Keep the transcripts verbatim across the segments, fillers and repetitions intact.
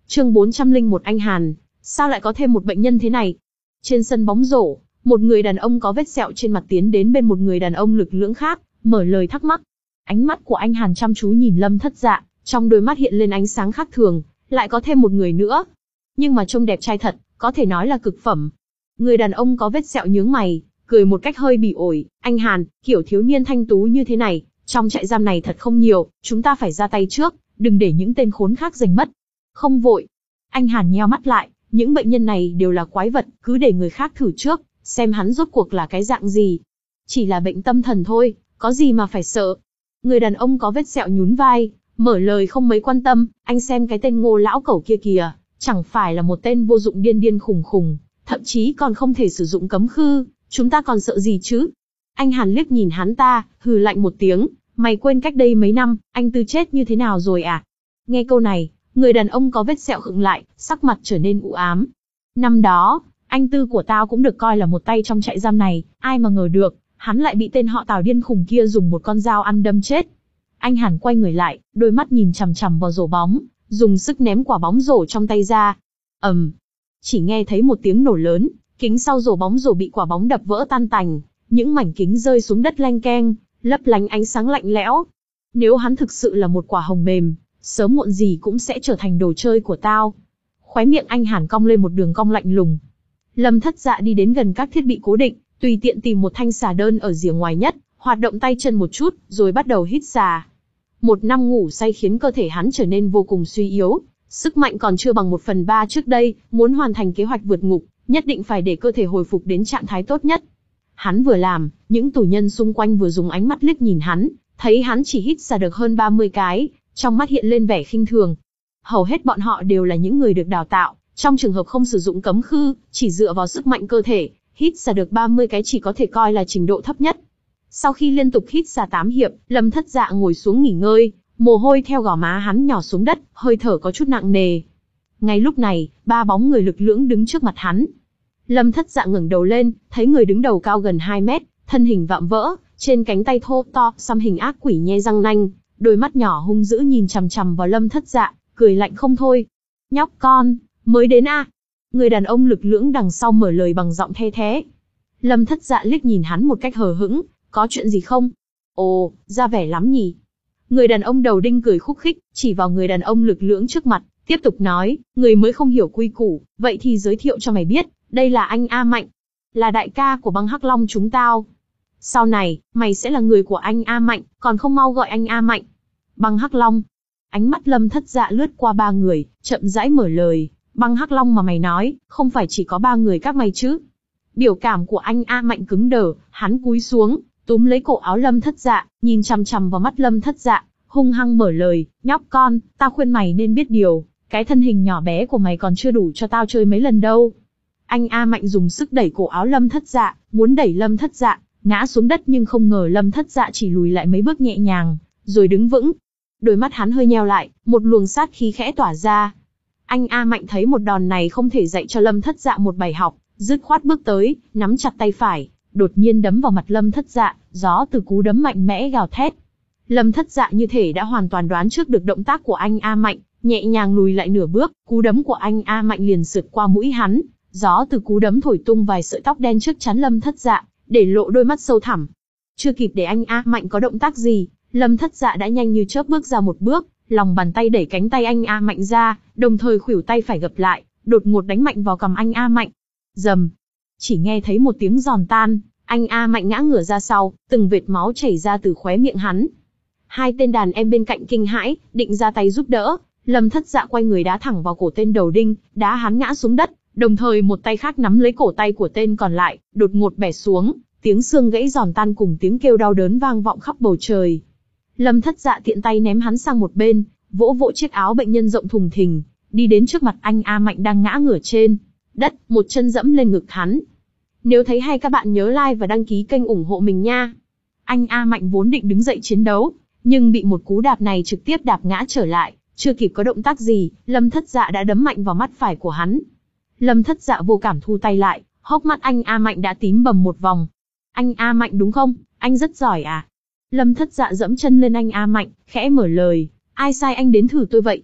Chương bốn trăm lẻ một Anh Hàn, sao lại có thêm một bệnh nhân thế này? Trên sân bóng rổ, một người đàn ông có vết sẹo trên mặt tiến đến bên một người đàn ông lực lưỡng khác, mở lời thắc mắc. Ánh mắt của anh Hàn chăm chú nhìn Lâm Thất Dạ, trong đôi mắt hiện lên ánh sáng khác thường, lại có thêm một người nữa. Nhưng mà trông đẹp trai thật, có thể nói là cực phẩm. Người đàn ông có vết sẹo nhướng mày, cười một cách hơi bỉ ổi. Anh Hàn, kiểu thiếu niên thanh tú như thế này, trong trại giam này thật không nhiều, chúng ta phải ra tay trước, đừng để những tên khốn khác giành mất. Không vội. Anh Hàn nheo mắt lại, những bệnh nhân này đều là quái vật, cứ để người khác thử trước, xem hắn rốt cuộc là cái dạng gì. Chỉ là bệnh tâm thần thôi, có gì mà phải sợ. Người đàn ông có vết sẹo nhún vai, mở lời không mấy quan tâm, anh xem cái tên Ngô lão cẩu kia kìa, chẳng phải là một tên vô dụng điên điên khùng khùng, thậm chí còn không thể sử dụng cấm khư, chúng ta còn sợ gì chứ? Anh Hàn liếc nhìn hắn ta, hừ lạnh một tiếng, mày quên cách đây mấy năm, anh Tư chết như thế nào rồi à? Nghe câu này, người đàn ông có vết sẹo khựng lại, sắc mặt trở nên u ám. Năm đó, anh Tư của tao cũng được coi là một tay trong trại giam này, ai mà ngờ được, hắn lại bị tên họ Tào điên khùng kia dùng một con dao ăn đâm chết. Anh Hàn quay người lại, đôi mắt nhìn chằm chằm vào rổ bóng, dùng sức ném quả bóng rổ trong tay ra. ầm, um, chỉ nghe thấy một tiếng nổ lớn, kính sau rổ bóng rổ bị quả bóng đập vỡ tan tành, những mảnh kính rơi xuống đất leng keng, lấp lánh ánh sáng lạnh lẽo. Nếu hắn thực sự là một quả hồng mềm, sớm muộn gì cũng sẽ trở thành đồ chơi của tao. Khóe miệng anh Hàn cong lên một đường cong lạnh lùng. Lâm Thất Dạ đi đến gần các thiết bị cố định, tùy tiện tìm một thanh xà đơn ở rìa ngoài nhất, hoạt động tay chân một chút, rồi bắt đầu hít xà. Một năm ngủ say khiến cơ thể hắn trở nên vô cùng suy yếu, sức mạnh còn chưa bằng một phần ba trước đây, muốn hoàn thành kế hoạch vượt ngục, nhất định phải để cơ thể hồi phục đến trạng thái tốt nhất. Hắn vừa làm, những tù nhân xung quanh vừa dùng ánh mắt liếc nhìn hắn, thấy hắn chỉ hít xà được hơn ba mươi cái, trong mắt hiện lên vẻ khinh thường. Hầu hết bọn họ đều là những người được đào tạo, trong trường hợp không sử dụng cấm khư, chỉ dựa vào sức mạnh cơ thể, hít xà được ba mươi cái chỉ có thể coi là trình độ thấp nhất. Sau khi liên tục hít xà tám hiệp, Lâm Thất Dạ ngồi xuống nghỉ ngơi, mồ hôi theo gò má hắn nhỏ xuống đất, hơi thở có chút nặng nề. Ngay lúc này, ba bóng người lực lưỡng đứng trước mặt hắn. Lâm Thất Dạ ngẩng đầu lên, thấy người đứng đầu cao gần hai mét, thân hình vạm vỡ, trên cánh tay thô to, xăm hình ác quỷ nhe răng nanh, đôi mắt nhỏ hung dữ nhìn chằm chằm vào Lâm Thất Dạ, cười lạnh không thôi. Nhóc con, mới đến à? Người đàn ông lực lưỡng đằng sau mở lời bằng giọng the thé. Lâm Thất Dạ liếc nhìn hắn một cách hờ hững, có chuyện gì không? Ồ, ra vẻ lắm nhỉ. Người đàn ông đầu đinh cười khúc khích, chỉ vào người đàn ông lực lưỡng trước mặt, tiếp tục nói, người mới không hiểu quy củ, vậy thì giới thiệu cho mày biết, đây là anh A Mạnh, là đại ca của băng Hắc Long chúng tao. Sau này, mày sẽ là người của anh A Mạnh, còn không mau gọi anh A Mạnh. Băng Hắc Long. Ánh mắt Lâm Thất Dạ lướt qua ba người, chậm rãi mở lời, băng Hắc Long mà mày nói, không phải chỉ có ba người các mày chứ? Biểu cảm của anh A Mạnh cứng đờ, hắn cúi xuống, túm lấy cổ áo Lâm Thất Dạ, nhìn chằm chằm vào mắt Lâm Thất Dạ, hung hăng mở lời, nhóc con, tao khuyên mày nên biết điều, cái thân hình nhỏ bé của mày còn chưa đủ cho tao chơi mấy lần đâu. Anh A Mạnh dùng sức đẩy cổ áo Lâm Thất Dạ, muốn đẩy Lâm Thất Dạ ngã xuống đất, nhưng không ngờ Lâm Thất Dạ chỉ lùi lại mấy bước nhẹ nhàng, rồi đứng vững. Đôi mắt hắn hơi nheo lại, một luồng sát khí khẽ tỏa ra. Anh A Mạnh thấy một đòn này không thể dạy cho Lâm Thất Dạ một bài học, dứt khoát bước tới, nắm chặt tay phải, đột nhiên đấm vào mặt Lâm Thất Dạ, gió từ cú đấm mạnh mẽ gào thét. Lâm Thất Dạ như thể đã hoàn toàn đoán trước được động tác của anh A Mạnh, nhẹ nhàng lùi lại nửa bước, cú đấm của anh A Mạnh liền sượt qua mũi hắn, gió từ cú đấm thổi tung vài sợi tóc đen trước trán Lâm Thất Dạ, để lộ đôi mắt sâu thẳm. Chưa kịp để anh A Mạnh có động tác gì, Lâm Thất Dạ đã nhanh như chớp bước ra một bước, lòng bàn tay đẩy cánh tay anh A Mạnh ra, đồng thời khuỷu tay phải gập lại, đột ngột đánh mạnh vào cằm anh A Mạnh. Rầm, chỉ nghe thấy một tiếng giòn tan, anh A Mạnh ngã ngửa ra sau, từng vệt máu chảy ra từ khóe miệng hắn. Hai tên đàn em bên cạnh kinh hãi, định ra tay giúp đỡ, Lâm Thất Dạ quay người đá thẳng vào cổ tên đầu đinh, đá hắn ngã xuống đất, đồng thời một tay khác nắm lấy cổ tay của tên còn lại, đột ngột bẻ xuống, tiếng xương gãy giòn tan cùng tiếng kêu đau đớn vang vọng khắp bầu trời. Lâm Thất Dạ tiện tay ném hắn sang một bên, vỗ vỗ chiếc áo bệnh nhân rộng thùng thình, đi đến trước mặt anh A Mạnh đang ngã ngửa trên đất, một chân dẫm lên ngực hắn. Nếu thấy hay các bạn nhớ like và đăng ký kênh ủng hộ mình nha. Anh A Mạnh vốn định đứng dậy chiến đấu, nhưng bị một cú đạp này trực tiếp đạp ngã trở lại, chưa kịp có động tác gì, Lâm Thất Dạ đã đấm mạnh vào mắt phải của hắn. Lâm Thất Dạ vô cảm thu tay lại, hốc mắt anh A Mạnh đã tím bầm một vòng. Anh A Mạnh đúng không? Anh rất giỏi à? Lâm Thất Dạ dẫm chân lên anh A Mạnh, khẽ mở lời, ai sai anh đến thử tôi vậy?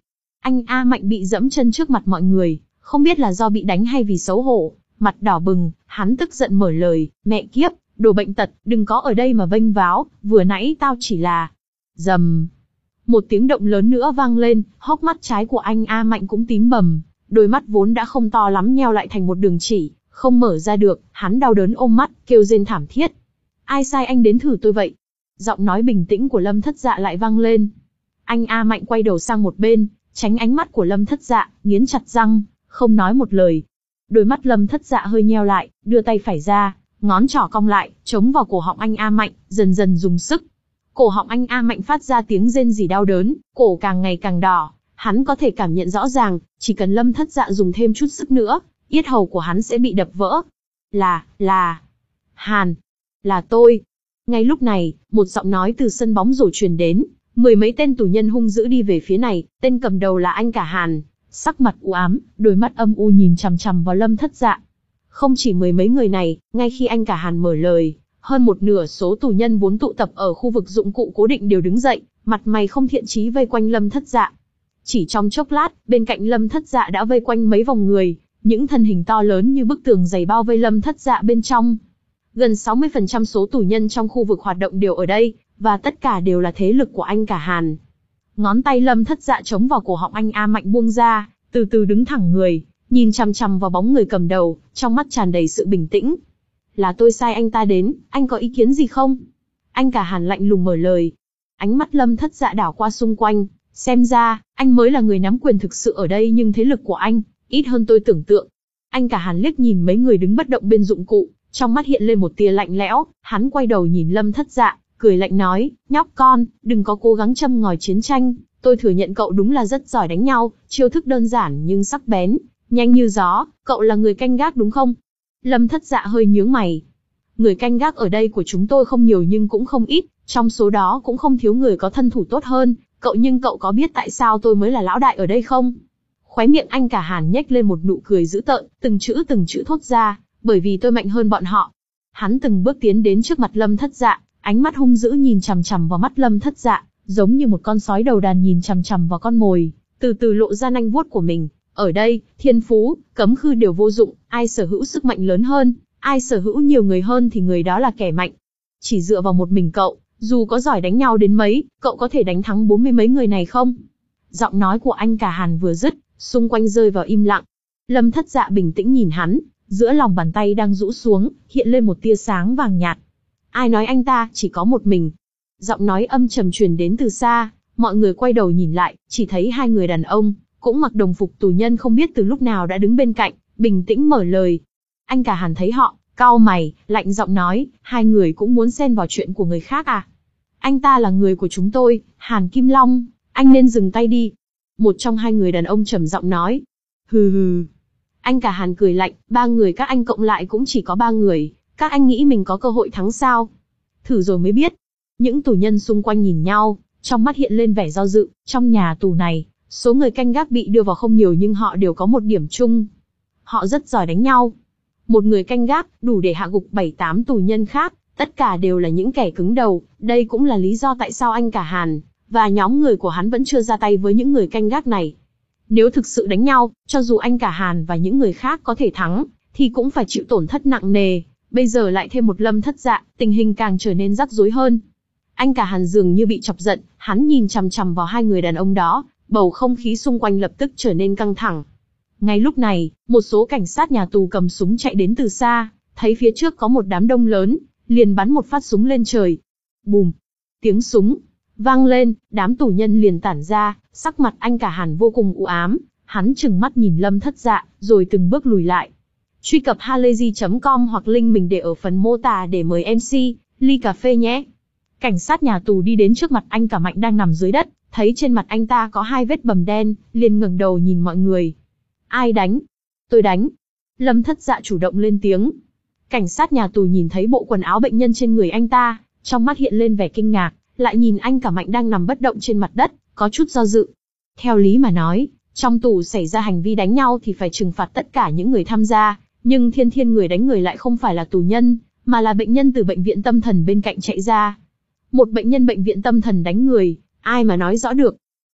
Anh A Mạnh bị dẫm chân trước mặt mọi người, không biết là do bị đánh hay vì xấu hổ, mặt đỏ bừng, hắn tức giận mở lời, mẹ kiếp, đồ bệnh tật, đừng có ở đây mà vênh váo, vừa nãy tao chỉ là... Dầm. Một tiếng động lớn nữa vang lên, hốc mắt trái của anh A Mạnh cũng tím bầm, đôi mắt vốn đã không to lắm nheo lại thành một đường chỉ, không mở ra được, hắn đau đớn ôm mắt, kêu rên thảm thiết. Ai sai anh đến thử tôi vậy? Giọng nói bình tĩnh của Lâm Thất Dạ lại vang lên. Anh A Mạnh quay đầu sang một bên, tránh ánh mắt của Lâm Thất Dạ, nghiến chặt răng, không nói một lời. Đôi mắt Lâm Thất Dạ hơi nheo lại, đưa tay phải ra, ngón trỏ cong lại, chống vào cổ họng anh A Mạnh, dần dần dùng sức. Cổ họng anh A Mạnh phát ra tiếng rên rỉ đau đớn, cổ càng ngày càng đỏ, hắn có thể cảm nhận rõ ràng, chỉ cần Lâm Thất Dạ dùng thêm chút sức nữa, yết hầu của hắn sẽ bị đập vỡ. Là, là... Hàn, là tôi. Ngay lúc này, một giọng nói từ sân bóng rổ truyền đến, mười mấy tên tù nhân hung dữ đi về phía này, tên cầm đầu là anh cả Hàn, sắc mặt u ám, đôi mắt âm u nhìn chằm chằm vào Lâm Thất Dạ. Không chỉ mười mấy người này, ngay khi anh cả Hàn mở lời, hơn một nửa số tù nhân vốn tụ tập ở khu vực dụng cụ cố định đều đứng dậy, mặt mày không thiện chí vây quanh Lâm Thất Dạ. Chỉ trong chốc lát, bên cạnh Lâm Thất Dạ đã vây quanh mấy vòng người, những thân hình to lớn như bức tường dày bao vây Lâm Thất Dạ bên trong. Gần sáu mươi phần trăm số tù nhân trong khu vực hoạt động đều ở đây, và tất cả đều là thế lực của anh cả Hàn. Ngón tay Lâm Thất Dạ chống vào cổ họng anh A Mạnh buông ra, từ từ đứng thẳng người, nhìn chằm chằm vào bóng người cầm đầu, trong mắt tràn đầy sự bình tĩnh. Là tôi sai anh ta đến, anh có ý kiến gì không? Anh cả Hàn lạnh lùng mở lời. Ánh mắt Lâm Thất Dạ đảo qua xung quanh, xem ra, anh mới là người nắm quyền thực sự ở đây nhưng thế lực của anh, ít hơn tôi tưởng tượng. Anh cả Hàn liếc nhìn mấy người đứng bất động bên dụng cụ, trong mắt hiện lên một tia lạnh lẽo, hắn quay đầu nhìn Lâm Thất Dạ, cười lạnh nói, nhóc con, đừng có cố gắng châm ngòi chiến tranh, tôi thừa nhận cậu đúng là rất giỏi đánh nhau, chiêu thức đơn giản nhưng sắc bén, nhanh như gió, cậu là người canh gác đúng không? Lâm Thất Dạ hơi nhướng mày. Người canh gác ở đây của chúng tôi không nhiều nhưng cũng không ít, trong số đó cũng không thiếu người có thân thủ tốt hơn, cậu nhưng cậu có biết tại sao tôi mới là lão đại ở đây không? Khóe miệng anh cả Hàn nhếch lên một nụ cười dữ tợn, từng chữ từng chữ thốt ra, bởi vì tôi mạnh hơn bọn họ. Hắn từng bước tiến đến trước mặt Lâm Thất Dạ, ánh mắt hung dữ nhìn chằm chằm vào mắt Lâm Thất Dạ, giống như một con sói đầu đàn nhìn chằm chằm vào con mồi, từ từ lộ ra nanh vuốt của mình. Ở đây, thiên phú, cấm khư đều vô dụng, ai sở hữu sức mạnh lớn hơn, ai sở hữu nhiều người hơn thì người đó là kẻ mạnh. Chỉ dựa vào một mình cậu, dù có giỏi đánh nhau đến mấy, cậu có thể đánh thắng bốn mươi mấy người này không? Giọng nói của anh cả Hàn vừa dứt, xung quanh rơi vào im lặng. Lâm Thất Dạ bình tĩnh nhìn hắn, giữa lòng bàn tay đang rũ xuống, hiện lên một tia sáng vàng nhạt. Ai nói anh ta chỉ có một mình? Giọng nói âm trầm truyền đến từ xa, mọi người quay đầu nhìn lại, chỉ thấy hai người đàn ông, cũng mặc đồng phục tù nhân không biết từ lúc nào đã đứng bên cạnh, bình tĩnh mở lời. Anh cả Hàn thấy họ, cau mày, lạnh giọng nói, hai người cũng muốn xen vào chuyện của người khác à? Anh ta là người của chúng tôi, Hàn Kim Long, anh nên dừng tay đi. Một trong hai người đàn ông trầm giọng nói. Hừ hừ. Anh cả Hàn cười lạnh, ba người các anh cộng lại cũng chỉ có ba người, các anh nghĩ mình có cơ hội thắng sao? Thử rồi mới biết. Những tù nhân xung quanh nhìn nhau, trong mắt hiện lên vẻ do dự, trong nhà tù này, số người canh gác bị đưa vào không nhiều nhưng họ đều có một điểm chung. Họ rất giỏi đánh nhau. Một người canh gác, đủ để hạ gục bảy tám tù nhân khác, tất cả đều là những kẻ cứng đầu, đây cũng là lý do tại sao anh cả Hàn, và nhóm người của hắn vẫn chưa ra tay với những người canh gác này. Nếu thực sự đánh nhau, cho dù anh cả Hàn và những người khác có thể thắng, thì cũng phải chịu tổn thất nặng nề, bây giờ lại thêm một Lâm Thất Dạ, tình hình càng trở nên rắc rối hơn. Anh cả Hàn dường như bị chọc giận, hắn nhìn chằm chằm vào hai người đàn ông đó, bầu không khí xung quanh lập tức trở nên căng thẳng. Ngay lúc này, một số cảnh sát nhà tù cầm súng chạy đến từ xa, thấy phía trước có một đám đông lớn, liền bắn một phát súng lên trời. Bùm! Tiếng súng vang lên, đám tù nhân liền tản ra, sắc mặt anh cả Hàn vô cùng u ám, hắn trừng mắt nhìn Lâm Thất Dạ, rồi từng bước lùi lại. Truy cập halayzi chấm com hoặc link mình để ở phần mô tả để mời em xê, ly cà phê nhé. Cảnh sát nhà tù đi đến trước mặt anh cả Mạnh đang nằm dưới đất, thấy trên mặt anh ta có hai vết bầm đen, liền ngẩng đầu nhìn mọi người. Ai đánh? Tôi đánh. Lâm Thất Dạ chủ động lên tiếng. Cảnh sát nhà tù nhìn thấy bộ quần áo bệnh nhân trên người anh ta, trong mắt hiện lên vẻ kinh ngạc, lại nhìn anh cả Mạnh đang nằm bất động trên mặt đất, có chút do dự. Theo lý mà nói, trong tù xảy ra hành vi đánh nhau thì phải trừng phạt tất cả những người tham gia, nhưng thiên thiên người đánh người lại không phải là tù nhân, mà là bệnh nhân từ bệnh viện tâm thần bên cạnh chạy ra. Một bệnh nhân bệnh viện tâm thần đánh người, ai mà nói rõ được.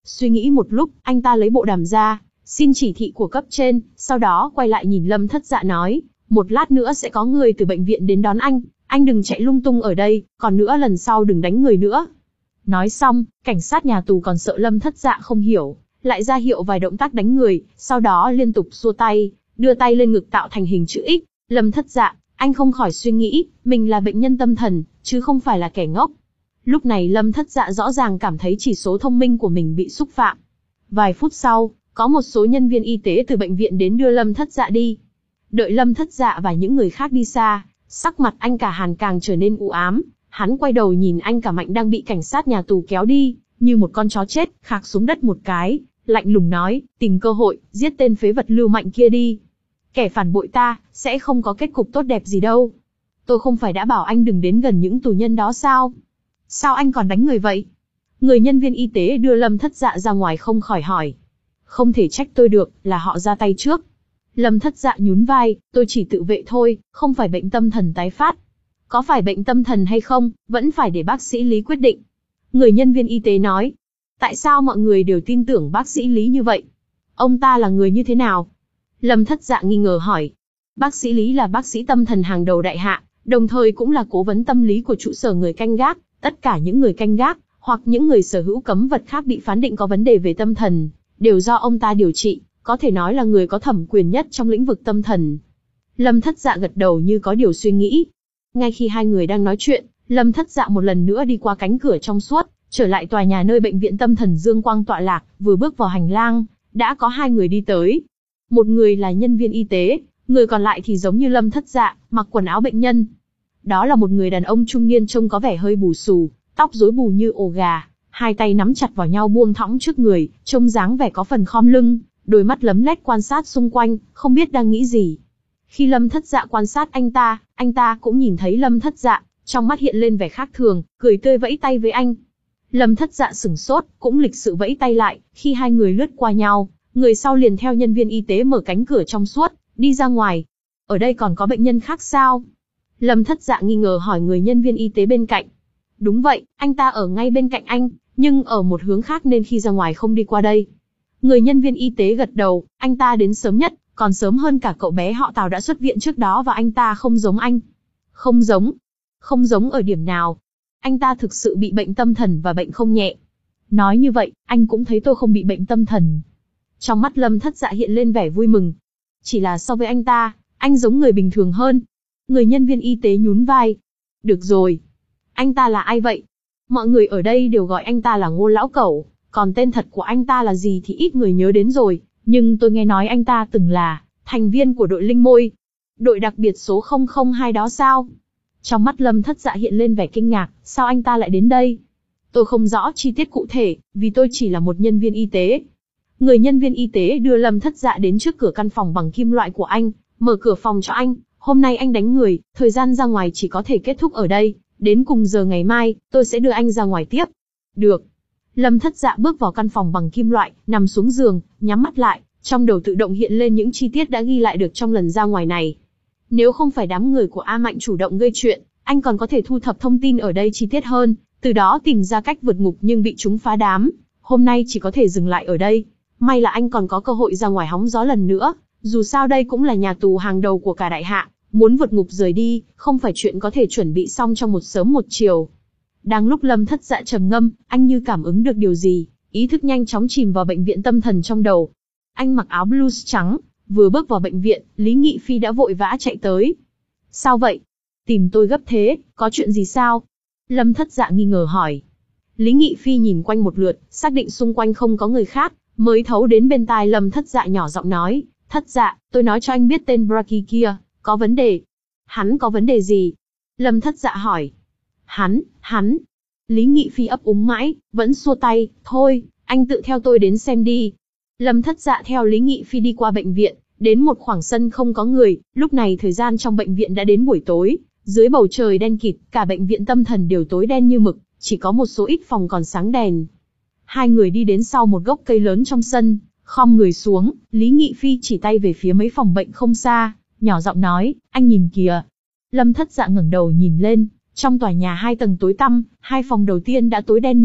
Suy nghĩ một lúc, anh ta lấy bộ đàm ra, xin chỉ thị của cấp trên, sau đó quay lại nhìn Lâm Thất Dạ nói, một lát nữa sẽ có người từ bệnh viện đến đón anh, anh đừng chạy lung tung ở đây, còn nữa lần sau đừng đánh người nữa. Nói xong, cảnh sát nhà tù còn sợ Lâm Thất Dạ không hiểu, lại ra hiệu vài động tác đánh người, sau đó liên tục xua tay, đưa tay lên ngực tạo thành hình chữ X. Lâm Thất Dạ, anh không khỏi suy nghĩ, mình là bệnh nhân tâm thần, chứ không phải là kẻ ngốc. Lúc này Lâm Thất Dạ rõ ràng cảm thấy chỉ số thông minh của mình bị xúc phạm. Vài phút sau, có một số nhân viên y tế từ bệnh viện đến đưa Lâm Thất Dạ đi. Đợi Lâm Thất Dạ và những người khác đi xa, sắc mặt anh Cả Hàn càng trở nên u ám, hắn quay đầu nhìn anh Cả Mạnh đang bị cảnh sát nhà tù kéo đi, như một con chó chết, khạc xuống đất một cái, lạnh lùng nói, tìm cơ hội, giết tên phế vật Lưu Mạnh kia đi. Kẻ phản bội ta, sẽ không có kết cục tốt đẹp gì đâu. Tôi không phải đã bảo anh đừng đến gần những tù nhân đó sao? Sao anh còn đánh người vậy? Người nhân viên y tế đưa Lâm Thất Dạ ra ngoài không khỏi hỏi. Không thể trách tôi được, là họ ra tay trước. Lâm Thất Dạ nhún vai, tôi chỉ tự vệ thôi, không phải bệnh tâm thần tái phát. Có phải bệnh tâm thần hay không, vẫn phải để bác sĩ Lý quyết định. Người nhân viên y tế nói. Tại sao mọi người đều tin tưởng bác sĩ Lý như vậy? Ông ta là người như thế nào? Lâm Thất Dạ nghi ngờ hỏi. Bác sĩ Lý là bác sĩ tâm thần hàng đầu đại hạ, đồng thời cũng là cố vấn tâm lý của trụ sở người canh gác. Tất cả những người canh gác, hoặc những người sở hữu cấm vật khác bị phán định có vấn đề về tâm thần, đều do ông ta điều trị, có thể nói là người có thẩm quyền nhất trong lĩnh vực tâm thần. Lâm Thất Dạ gật đầu như có điều suy nghĩ. Ngay khi hai người đang nói chuyện, Lâm Thất Dạ một lần nữa đi qua cánh cửa trong suốt, trở lại tòa nhà nơi bệnh viện tâm thần Dương Quang tọa lạc, vừa bước vào hành lang, đã có hai người đi tới. Một người là nhân viên y tế, người còn lại thì giống như Lâm Thất Dạ, mặc quần áo bệnh nhân. Đó là một người đàn ông trung niên trông có vẻ hơi bù xù, tóc rối bù như ổ gà, hai tay nắm chặt vào nhau buông thõng trước người, trông dáng vẻ có phần khom lưng, đôi mắt lấm lét quan sát xung quanh, không biết đang nghĩ gì. Khi Lâm Thất Dạ quan sát anh ta, anh ta cũng nhìn thấy Lâm Thất Dạ, trong mắt hiện lên vẻ khác thường, cười tươi vẫy tay với anh. Lâm Thất Dạ sửng sốt, cũng lịch sự vẫy tay lại, khi hai người lướt qua nhau, người sau liền theo nhân viên y tế mở cánh cửa trong suốt, đi ra ngoài. Ở đây còn có bệnh nhân khác sao? Lâm Thất Dạ nghi ngờ hỏi người nhân viên y tế bên cạnh. Đúng vậy, anh ta ở ngay bên cạnh anh, nhưng ở một hướng khác nên khi ra ngoài không đi qua đây. Người nhân viên y tế gật đầu, anh ta đến sớm nhất, còn sớm hơn cả cậu bé họ Tào đã xuất viện trước đó và anh ta không giống anh. Không giống? Không giống ở điểm nào? Anh ta thực sự bị bệnh tâm thần và bệnh không nhẹ. Nói như vậy, anh cũng thấy tôi không bị bệnh tâm thần. Trong mắt Lâm Thất Dạ hiện lên vẻ vui mừng. Chỉ là so với anh ta, anh giống người bình thường hơn. Người nhân viên y tế nhún vai. Được rồi. Anh ta là ai vậy? Mọi người ở đây đều gọi anh ta là Ngô Lão Cẩu, còn tên thật của anh ta là gì thì ít người nhớ đến rồi, nhưng tôi nghe nói anh ta từng là thành viên của đội Linh Môi. Đội đặc biệt số không không hai đó sao? Trong mắt Lâm Thất Dạ hiện lên vẻ kinh ngạc, sao anh ta lại đến đây? Tôi không rõ chi tiết cụ thể, vì tôi chỉ là một nhân viên y tế. Người nhân viên y tế đưa Lâm Thất Dạ đến trước cửa căn phòng bằng kim loại của anh, mở cửa phòng cho anh. Hôm nay anh đánh người, thời gian ra ngoài chỉ có thể kết thúc ở đây, đến cùng giờ ngày mai, tôi sẽ đưa anh ra ngoài tiếp. Được. Lâm Thất Dạ bước vào căn phòng bằng kim loại, nằm xuống giường, nhắm mắt lại, trong đầu tự động hiện lên những chi tiết đã ghi lại được trong lần ra ngoài này. Nếu không phải đám người của A Mạnh chủ động gây chuyện, anh còn có thể thu thập thông tin ở đây chi tiết hơn, từ đó tìm ra cách vượt ngục nhưng bị chúng phá đám. Hôm nay chỉ có thể dừng lại ở đây. May là anh còn có cơ hội ra ngoài hóng gió lần nữa, dù sao đây cũng là nhà tù hàng đầu của cả đại hạ, muốn vượt ngục rời đi, không phải chuyện có thể chuẩn bị xong trong một sớm một chiều. Đang lúc Lâm Thất Dạ trầm ngâm, anh như cảm ứng được điều gì, ý thức nhanh chóng chìm vào bệnh viện tâm thần trong đầu. Anh mặc áo blues trắng, vừa bước vào bệnh viện, Lý Nghị Phi đã vội vã chạy tới. Sao vậy? Tìm tôi gấp thế, có chuyện gì sao? Lâm Thất Dạ nghi ngờ hỏi. Lý Nghị Phi nhìn quanh một lượt, xác định xung quanh không có người khác, mới thấu đến bên tai Lâm Thất Dạ nhỏ giọng nói, Thất Dạ, tôi nói cho anh biết tên Braki kia, có vấn đề. Hắn có vấn đề gì? Lâm Thất Dạ hỏi. Hắn, hắn. Lý Nghị Phi ấp úng mãi, vẫn xua tay, thôi, anh tự theo tôi đến xem đi. Lâm Thất Dạ theo Lý Nghị Phi đi qua bệnh viện, đến một khoảng sân không có người, lúc này thời gian trong bệnh viện đã đến buổi tối, dưới bầu trời đen kịt, cả bệnh viện tâm thần đều tối đen như mực, chỉ có một số ít phòng còn sáng đèn. Hai người đi đến sau một gốc cây lớn trong sân, khom người xuống, Lý Nghị Phi chỉ tay về phía mấy phòng bệnh không xa, nhỏ giọng nói, anh nhìn kìa. Lâm Thất Dạ ngẩng đầu nhìn lên, trong tòa nhà hai tầng tối tăm, hai phòng đầu tiên đã tối đen như mực,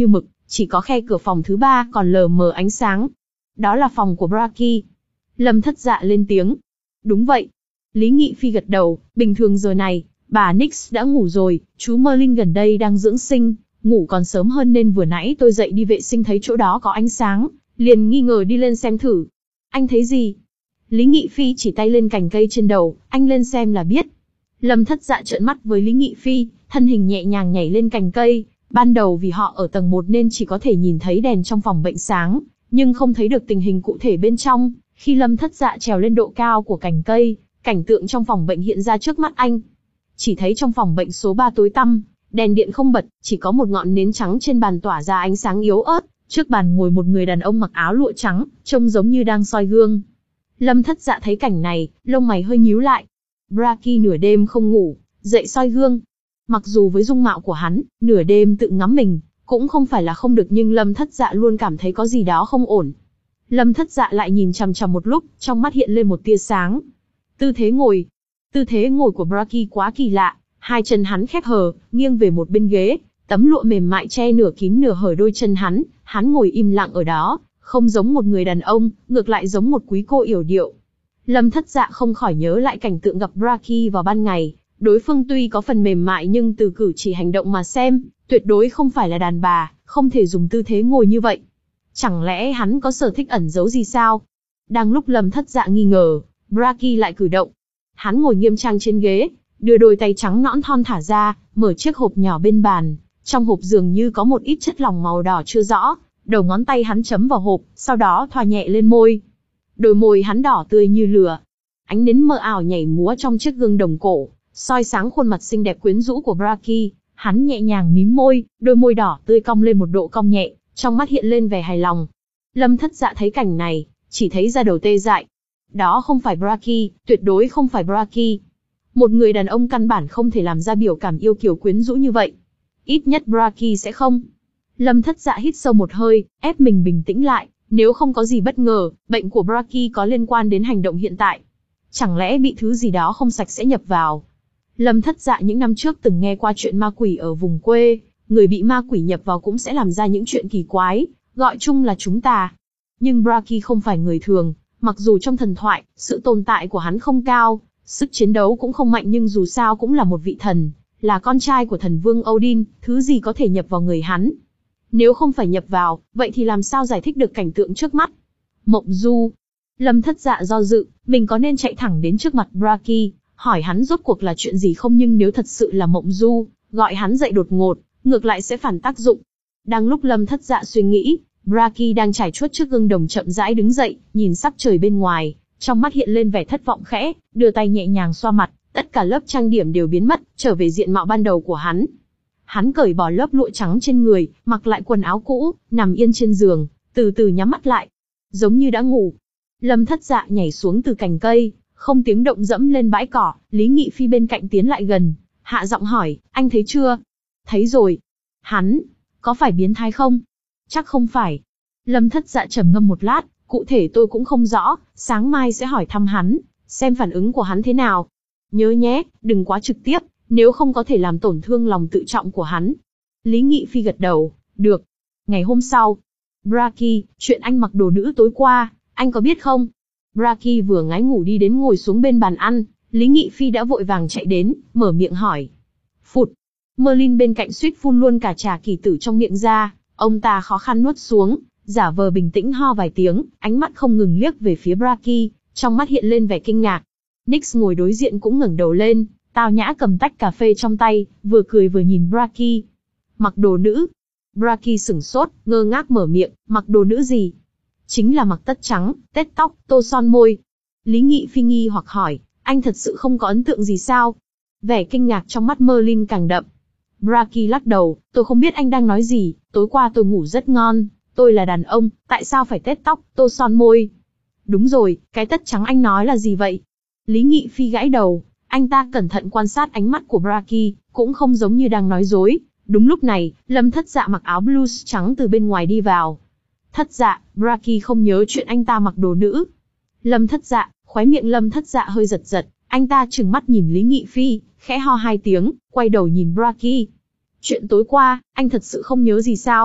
Chỉ có khe cửa phòng thứ ba còn lờ mờ ánh sáng. Đó là phòng của Bragi. Lâm Thất Dạ lên tiếng. Đúng vậy. Lý Nghị Phi gật đầu, bình thường giờ này, bà Nix đã ngủ rồi, chú Merlin gần đây đang dưỡng sinh, ngủ còn sớm hơn nên vừa nãy tôi dậy đi vệ sinh thấy chỗ đó có ánh sáng, liền nghi ngờ đi lên xem thử. Anh thấy gì? Lý Nghị Phi chỉ tay lên cành cây trên đầu, anh lên xem là biết. Lâm Thất Dạ trợn mắt với Lý Nghị Phi, thân hình nhẹ nhàng nhảy lên cành cây. Ban đầu vì họ ở tầng một nên chỉ có thể nhìn thấy đèn trong phòng bệnh sáng, nhưng không thấy được tình hình cụ thể bên trong. Khi Lâm Thất Dạ trèo lên độ cao của cành cây, cảnh tượng trong phòng bệnh hiện ra trước mắt anh. Chỉ thấy trong phòng bệnh số ba tối tăm, đèn điện không bật, chỉ có một ngọn nến trắng trên bàn tỏa ra ánh sáng yếu ớt. Trước bàn ngồi một người đàn ông mặc áo lụa trắng, trông giống như đang soi gương. Lâm Thất Dạ thấy cảnh này, lông mày hơi nhíu lại. Bragi nửa đêm không ngủ, dậy soi gương. Mặc dù với dung mạo của hắn, nửa đêm tự ngắm mình, cũng không phải là không được nhưng Lâm Thất Dạ luôn cảm thấy có gì đó không ổn. Lâm Thất Dạ lại nhìn chằm chằm một lúc, trong mắt hiện lên một tia sáng. Tư thế ngồi. Tư thế ngồi của Bragi quá kỳ lạ, hai chân hắn khép hờ, nghiêng về một bên ghế, tấm lụa mềm mại che nửa kín nửa hở đôi chân hắn, hắn ngồi im lặng ở đó, không giống một người đàn ông, ngược lại giống một quý cô yểu điệu. Lâm Thất Dạ không khỏi nhớ lại cảnh tượng gặp Bragi vào ban ngày, đối phương tuy có phần mềm mại nhưng từ cử chỉ hành động mà xem, tuyệt đối không phải là đàn bà, không thể dùng tư thế ngồi như vậy. Chẳng lẽ hắn có sở thích ẩn giấu gì sao? Đang lúc Lâm Thất Dạ nghi ngờ, Bragi lại cử động. Hắn ngồi nghiêm trang trên ghế, đưa đôi tay trắng nõn thon thả ra, mở chiếc hộp nhỏ bên bàn. Trong hộp dường như có một ít chất lỏng màu đỏ chưa rõ, đầu ngón tay hắn chấm vào hộp, sau đó thoa nhẹ lên môi. Đôi môi hắn đỏ tươi như lửa. Ánh nến mờ ảo nhảy múa trong chiếc gương đồng cổ, soi sáng khuôn mặt xinh đẹp quyến rũ của Bragi. Hắn nhẹ nhàng mím môi, đôi môi đỏ tươi cong lên một độ cong nhẹ, trong mắt hiện lên vẻ hài lòng. Lâm Thất Dạ thấy cảnh này, chỉ thấy da đầu tê dại. Đó không phải Bragi, tuyệt đối không phải Bragi. Một người đàn ông căn bản không thể làm ra biểu cảm yêu kiều quyến rũ như vậy. Ít nhất Bragi sẽ không. Lâm Thất Dạ hít sâu một hơi, ép mình bình tĩnh lại. Nếu không có gì bất ngờ, bệnh của Bragi có liên quan đến hành động hiện tại. Chẳng lẽ bị thứ gì đó không sạch sẽ nhập vào? Lâm Thất Dạ những năm trước từng nghe qua chuyện ma quỷ ở vùng quê, người bị ma quỷ nhập vào cũng sẽ làm ra những chuyện kỳ quái, gọi chung là chúng tà. Nhưng Bragi không phải người thường, mặc dù trong thần thoại, sự tồn tại của hắn không cao, sức chiến đấu cũng không mạnh nhưng dù sao cũng là một vị thần, là con trai của thần vương Odin, thứ gì có thể nhập vào người hắn. Nếu không phải nhập vào, vậy thì làm sao giải thích được cảnh tượng trước mắt? Mộng du. Lâm Thất Dạ do dự, mình có nên chạy thẳng đến trước mặt Bragi, hỏi hắn rốt cuộc là chuyện gì không, nhưng nếu thật sự là mộng du, gọi hắn dậy đột ngột, ngược lại sẽ phản tác dụng. Đang lúc Lâm Thất Dạ suy nghĩ, Bragi đang trải chuốt trước gương đồng chậm rãi đứng dậy, nhìn sắc trời bên ngoài, trong mắt hiện lên vẻ thất vọng khẽ, đưa tay nhẹ nhàng xoa mặt, tất cả lớp trang điểm đều biến mất, trở về diện mạo ban đầu của hắn. Hắn cởi bỏ lớp lụa trắng trên người, mặc lại quần áo cũ, nằm yên trên giường, từ từ nhắm mắt lại, giống như đã ngủ. Lâm Thất Dạ nhảy xuống từ cành cây, không tiếng động dẫm lên bãi cỏ. Lý Nghị Phi bên cạnh tiến lại gần, hạ giọng hỏi, anh thấy chưa? Thấy rồi. Hắn, có phải biến thái không? Chắc không phải. Lâm Thất Dạ trầm ngâm một lát, cụ thể tôi cũng không rõ, sáng mai sẽ hỏi thăm hắn, xem phản ứng của hắn thế nào. Nhớ nhé, đừng quá trực tiếp, nếu không có thể làm tổn thương lòng tự trọng của hắn. Lý Nghị Phi gật đầu, được. Ngày hôm sau, Bragi, chuyện anh mặc đồ nữ tối qua, anh có biết không? Bragi vừa ngái ngủ đi đến ngồi xuống bên bàn ăn, Lý Nghị Phi đã vội vàng chạy đến, mở miệng hỏi. Phụt, Merlin bên cạnh suýt phun luôn cả trà kỳ tử trong miệng ra, ông ta khó khăn nuốt xuống, giả vờ bình tĩnh ho vài tiếng, ánh mắt không ngừng liếc về phía Bragi, trong mắt hiện lên vẻ kinh ngạc. Nix ngồi đối diện cũng ngẩng đầu lên, tao nhã cầm tách cà phê trong tay, vừa cười vừa nhìn Bragi. Mặc đồ nữ. Bragi sửng sốt, ngơ ngác mở miệng, mặc đồ nữ gì? Chính là mặc tất trắng, tết tóc, tô son môi. Lý Nghị Phi nghi hoặc hỏi, anh thật sự không có ấn tượng gì sao? Vẻ kinh ngạc trong mắt Merlin càng đậm. Bragi lắc đầu, tôi không biết anh đang nói gì, tối qua tôi ngủ rất ngon, tôi là đàn ông, tại sao phải tết tóc, tô son môi? Đúng rồi, cái tất trắng anh nói là gì vậy? Lý Nghị Phi gãi đầu, anh ta cẩn thận quan sát ánh mắt của Bragi, cũng không giống như đang nói dối. Đúng lúc này, Lâm Thất Dạ mặc áo blues trắng từ bên ngoài đi vào. Thất Dạ, Bragi không nhớ chuyện anh ta mặc đồ nữ. Lâm Thất Dạ, khóe miệng Lâm Thất Dạ hơi giật giật, anh ta trừng mắt nhìn Lý Nghị Phi, khẽ ho hai tiếng, quay đầu nhìn Bragi. Chuyện tối qua, anh thật sự không nhớ gì sao?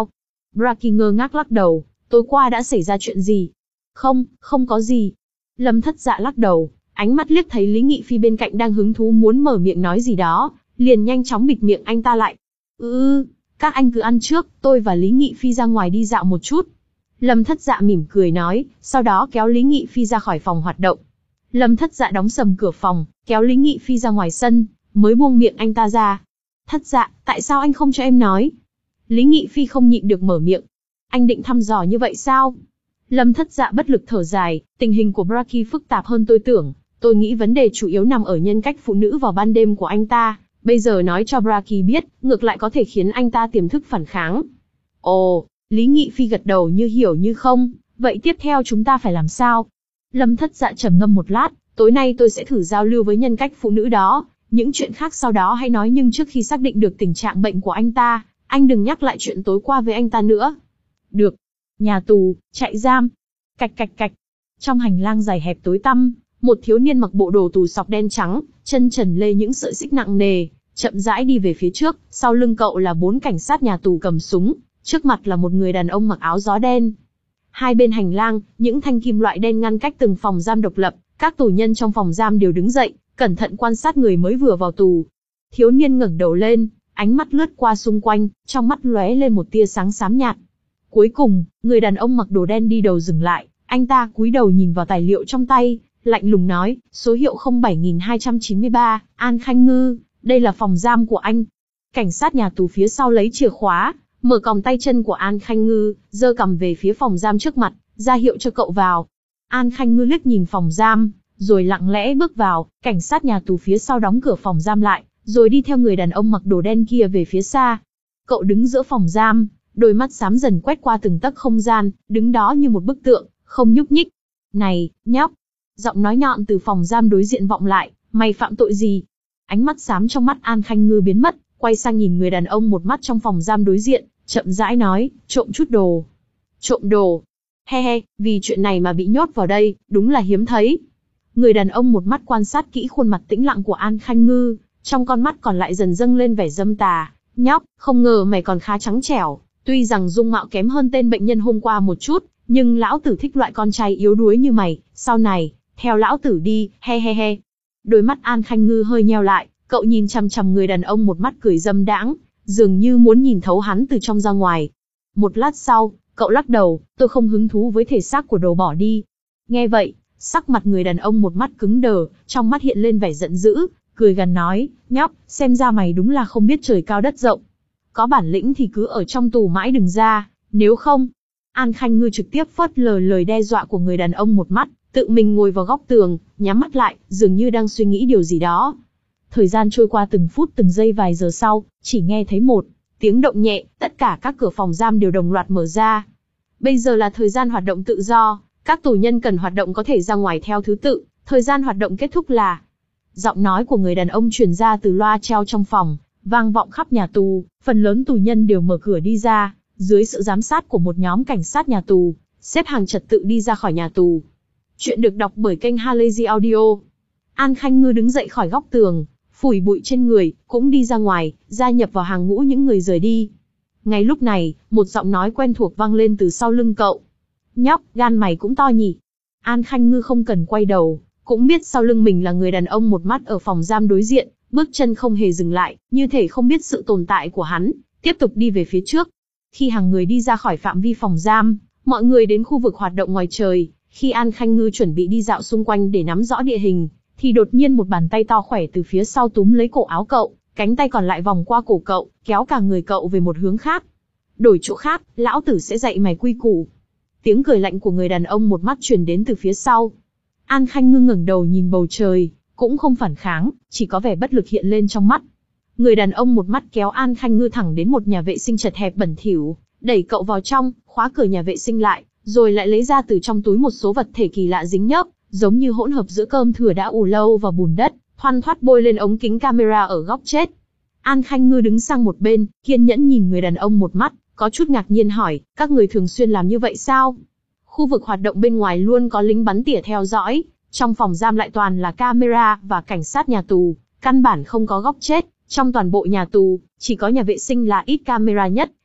Braki ngơ ngác lắc đầu, tối qua đã xảy ra chuyện gì? Không, không có gì. Lâm Thất Dạ lắc đầu, ánh mắt liếc thấy Lý Nghị Phi bên cạnh đang hứng thú muốn mở miệng nói gì đó, liền nhanh chóng bịt miệng anh ta lại. Ừ, các anh cứ ăn trước, tôi và Lý Nghị Phi ra ngoài đi dạo một chút. Lâm Thất Dạ mỉm cười nói, sau đó kéo Lý Nghị Phi ra khỏi phòng hoạt động. Lâm Thất Dạ đóng sầm cửa phòng, kéo Lý Nghị Phi ra ngoài sân, mới buông miệng anh ta ra. Thất Dạ, tại sao anh không cho em nói? Lý Nghị Phi không nhịn được mở miệng. Anh định thăm dò như vậy sao? Lâm Thất Dạ bất lực thở dài, tình hình của Braki phức tạp hơn tôi tưởng. Tôi nghĩ vấn đề chủ yếu nằm ở nhân cách phụ nữ vào ban đêm của anh ta. Bây giờ nói cho Braki biết, ngược lại có thể khiến anh ta tiềm thức phản kháng. Ồ, Lý Nghị Phi gật đầu như hiểu như không. Vậy tiếp theo chúng ta phải làm sao? Lâm Thất Dạ trầm ngâm một lát, tối nay tôi sẽ thử giao lưu với nhân cách phụ nữ đó. Những chuyện khác sau đó hãy nói, nhưng trước khi xác định được tình trạng bệnh của anh ta, anh đừng nhắc lại chuyện tối qua với anh ta nữa. Được. Nhà tù, trại giam. Cạch cạch cạch. Trong hành lang dài hẹp tối tăm, một thiếu niên mặc bộ đồ tù sọc đen trắng, chân trần lê những sợi xích nặng nề, chậm rãi đi về phía trước, sau lưng cậu là bốn cảnh sát nhà tù cầm súng, trước mặt là một người đàn ông mặc áo gió đen. Hai bên hành lang, những thanh kim loại đen ngăn cách từng phòng giam độc lập, các tù nhân trong phòng giam đều đứng dậy, cẩn thận quan sát người mới vừa vào tù. Thiếu niên ngẩng đầu lên, ánh mắt lướt qua xung quanh, trong mắt lóe lên một tia sáng xám nhạt. Cuối cùng, người đàn ông mặc đồ đen đi đầu dừng lại, anh ta cúi đầu nhìn vào tài liệu trong tay, lạnh lùng nói, số hiệu không bảy nghìn hai trăm chín mươi ba, An Khanh Ngư, đây là phòng giam của anh. Cảnh sát nhà tù phía sau lấy chìa khóa, mở còng tay chân của An Khanh Ngư, giơ cầm về phía phòng giam trước mặt, ra hiệu cho cậu vào. An Khanh Ngư liếc nhìn phòng giam, rồi lặng lẽ bước vào, cảnh sát nhà tù phía sau đóng cửa phòng giam lại, rồi đi theo người đàn ông mặc đồ đen kia về phía xa. Cậu đứng giữa phòng giam, đôi mắt xám dần quét qua từng tấc không gian, đứng đó như một bức tượng, không nhúc nhích. Này, nhóc! Giọng nói nhọn từ phòng giam đối diện vọng lại, mày phạm tội gì? Ánh mắt xám trong mắt An Khanh Ngư biến mất, quay sang nhìn người đàn ông một mắt trong phòng giam đối diện, chậm rãi nói, trộm chút đồ. Trộm đồ? He he, vì chuyện này mà bị nhốt vào đây, đúng là hiếm thấy. Người đàn ông một mắt quan sát kỹ khuôn mặt tĩnh lặng của An Khanh Ngư, trong con mắt còn lại dần dâng lên vẻ dâm tà. Nhóc, không ngờ mày còn khá trắng trẻo, tuy rằng dung mạo kém hơn tên bệnh nhân hôm qua một chút, nhưng lão tử thích loại con trai yếu đuối như mày, sau này, theo lão tử đi, he he he. Đôi mắt An Khanh Ngư hơi nheo lại, cậu nhìn chằm chằm người đàn ông một mắt cười dâm đãng, dường như muốn nhìn thấu hắn từ trong ra ngoài. Một lát sau, cậu lắc đầu, tôi không hứng thú với thể xác của đồ bỏ đi. Nghe vậy, sắc mặt người đàn ông một mắt cứng đờ, trong mắt hiện lên vẻ giận dữ, cười gằn nói, nhóc, xem ra mày đúng là không biết trời cao đất rộng. Có bản lĩnh thì cứ ở trong tù mãi đừng ra, nếu không... An Khanh Ngư trực tiếp phớt lờ lời đe dọa của người đàn ông một mắt, tự mình ngồi vào góc tường, nhắm mắt lại, dường như đang suy nghĩ điều gì đó. Thời gian trôi qua từng phút từng giây, vài giờ sau, chỉ nghe thấy một tiếng động nhẹ, tất cả các cửa phòng giam đều đồng loạt mở ra. Bây giờ là thời gian hoạt động tự do, các tù nhân cần hoạt động có thể ra ngoài theo thứ tự, thời gian hoạt động kết thúc là... Giọng nói của người đàn ông truyền ra từ loa treo trong phòng, vang vọng khắp nhà tù, phần lớn tù nhân đều mở cửa đi ra, dưới sự giám sát của một nhóm cảnh sát nhà tù, xếp hàng trật tự đi ra khỏi nhà tù. Chuyện được đọc bởi kênh Halazy Audio. An Khanh Ngư đứng dậy khỏi góc tường, phủi bụi trên người, cũng đi ra ngoài, gia nhập vào hàng ngũ những người rời đi. Ngay lúc này, một giọng nói quen thuộc vang lên từ sau lưng cậu. Nhóc, gan mày cũng to nhỉ. An Khanh Ngư không cần quay đầu, cũng biết sau lưng mình là người đàn ông một mắt ở phòng giam đối diện, bước chân không hề dừng lại, như thể không biết sự tồn tại của hắn, tiếp tục đi về phía trước. Khi hàng người đi ra khỏi phạm vi phòng giam, mọi người đến khu vực hoạt động ngoài trời. Khi An Khanh Ngư chuẩn bị đi dạo xung quanh để nắm rõ địa hình, thì đột nhiên một bàn tay to khỏe từ phía sau túm lấy cổ áo cậu, cánh tay còn lại vòng qua cổ cậu, kéo cả người cậu về một hướng khác. Đổi chỗ khác, lão tử sẽ dạy mày quy củ. Tiếng cười lạnh của người đàn ông một mắt truyền đến từ phía sau. An Khanh Ngư ngẩng đầu nhìn bầu trời, cũng không phản kháng, chỉ có vẻ bất lực hiện lên trong mắt. Người đàn ông một mắt kéo An Khanh Ngư thẳng đến một nhà vệ sinh chật hẹp bẩn thỉu, đẩy cậu vào trong, khóa cửa nhà vệ sinh lại, rồi lại lấy ra từ trong túi một số vật thể kỳ lạ dính nhớp, giống như hỗn hợp giữa cơm thừa đã ủ lâu và bùn đất, thoăn thoắt bôi lên ống kính camera ở góc chết. An Khanh Ngư đứng sang một bên, kiên nhẫn nhìn người đàn ông một mắt, có chút ngạc nhiên hỏi, các người thường xuyên làm như vậy sao? Khu vực hoạt động bên ngoài luôn có lính bắn tỉa theo dõi, trong phòng giam lại toàn là camera và cảnh sát nhà tù, căn bản không có góc chết, trong toàn bộ nhà tù, chỉ có nhà vệ sinh là ít camera nhất,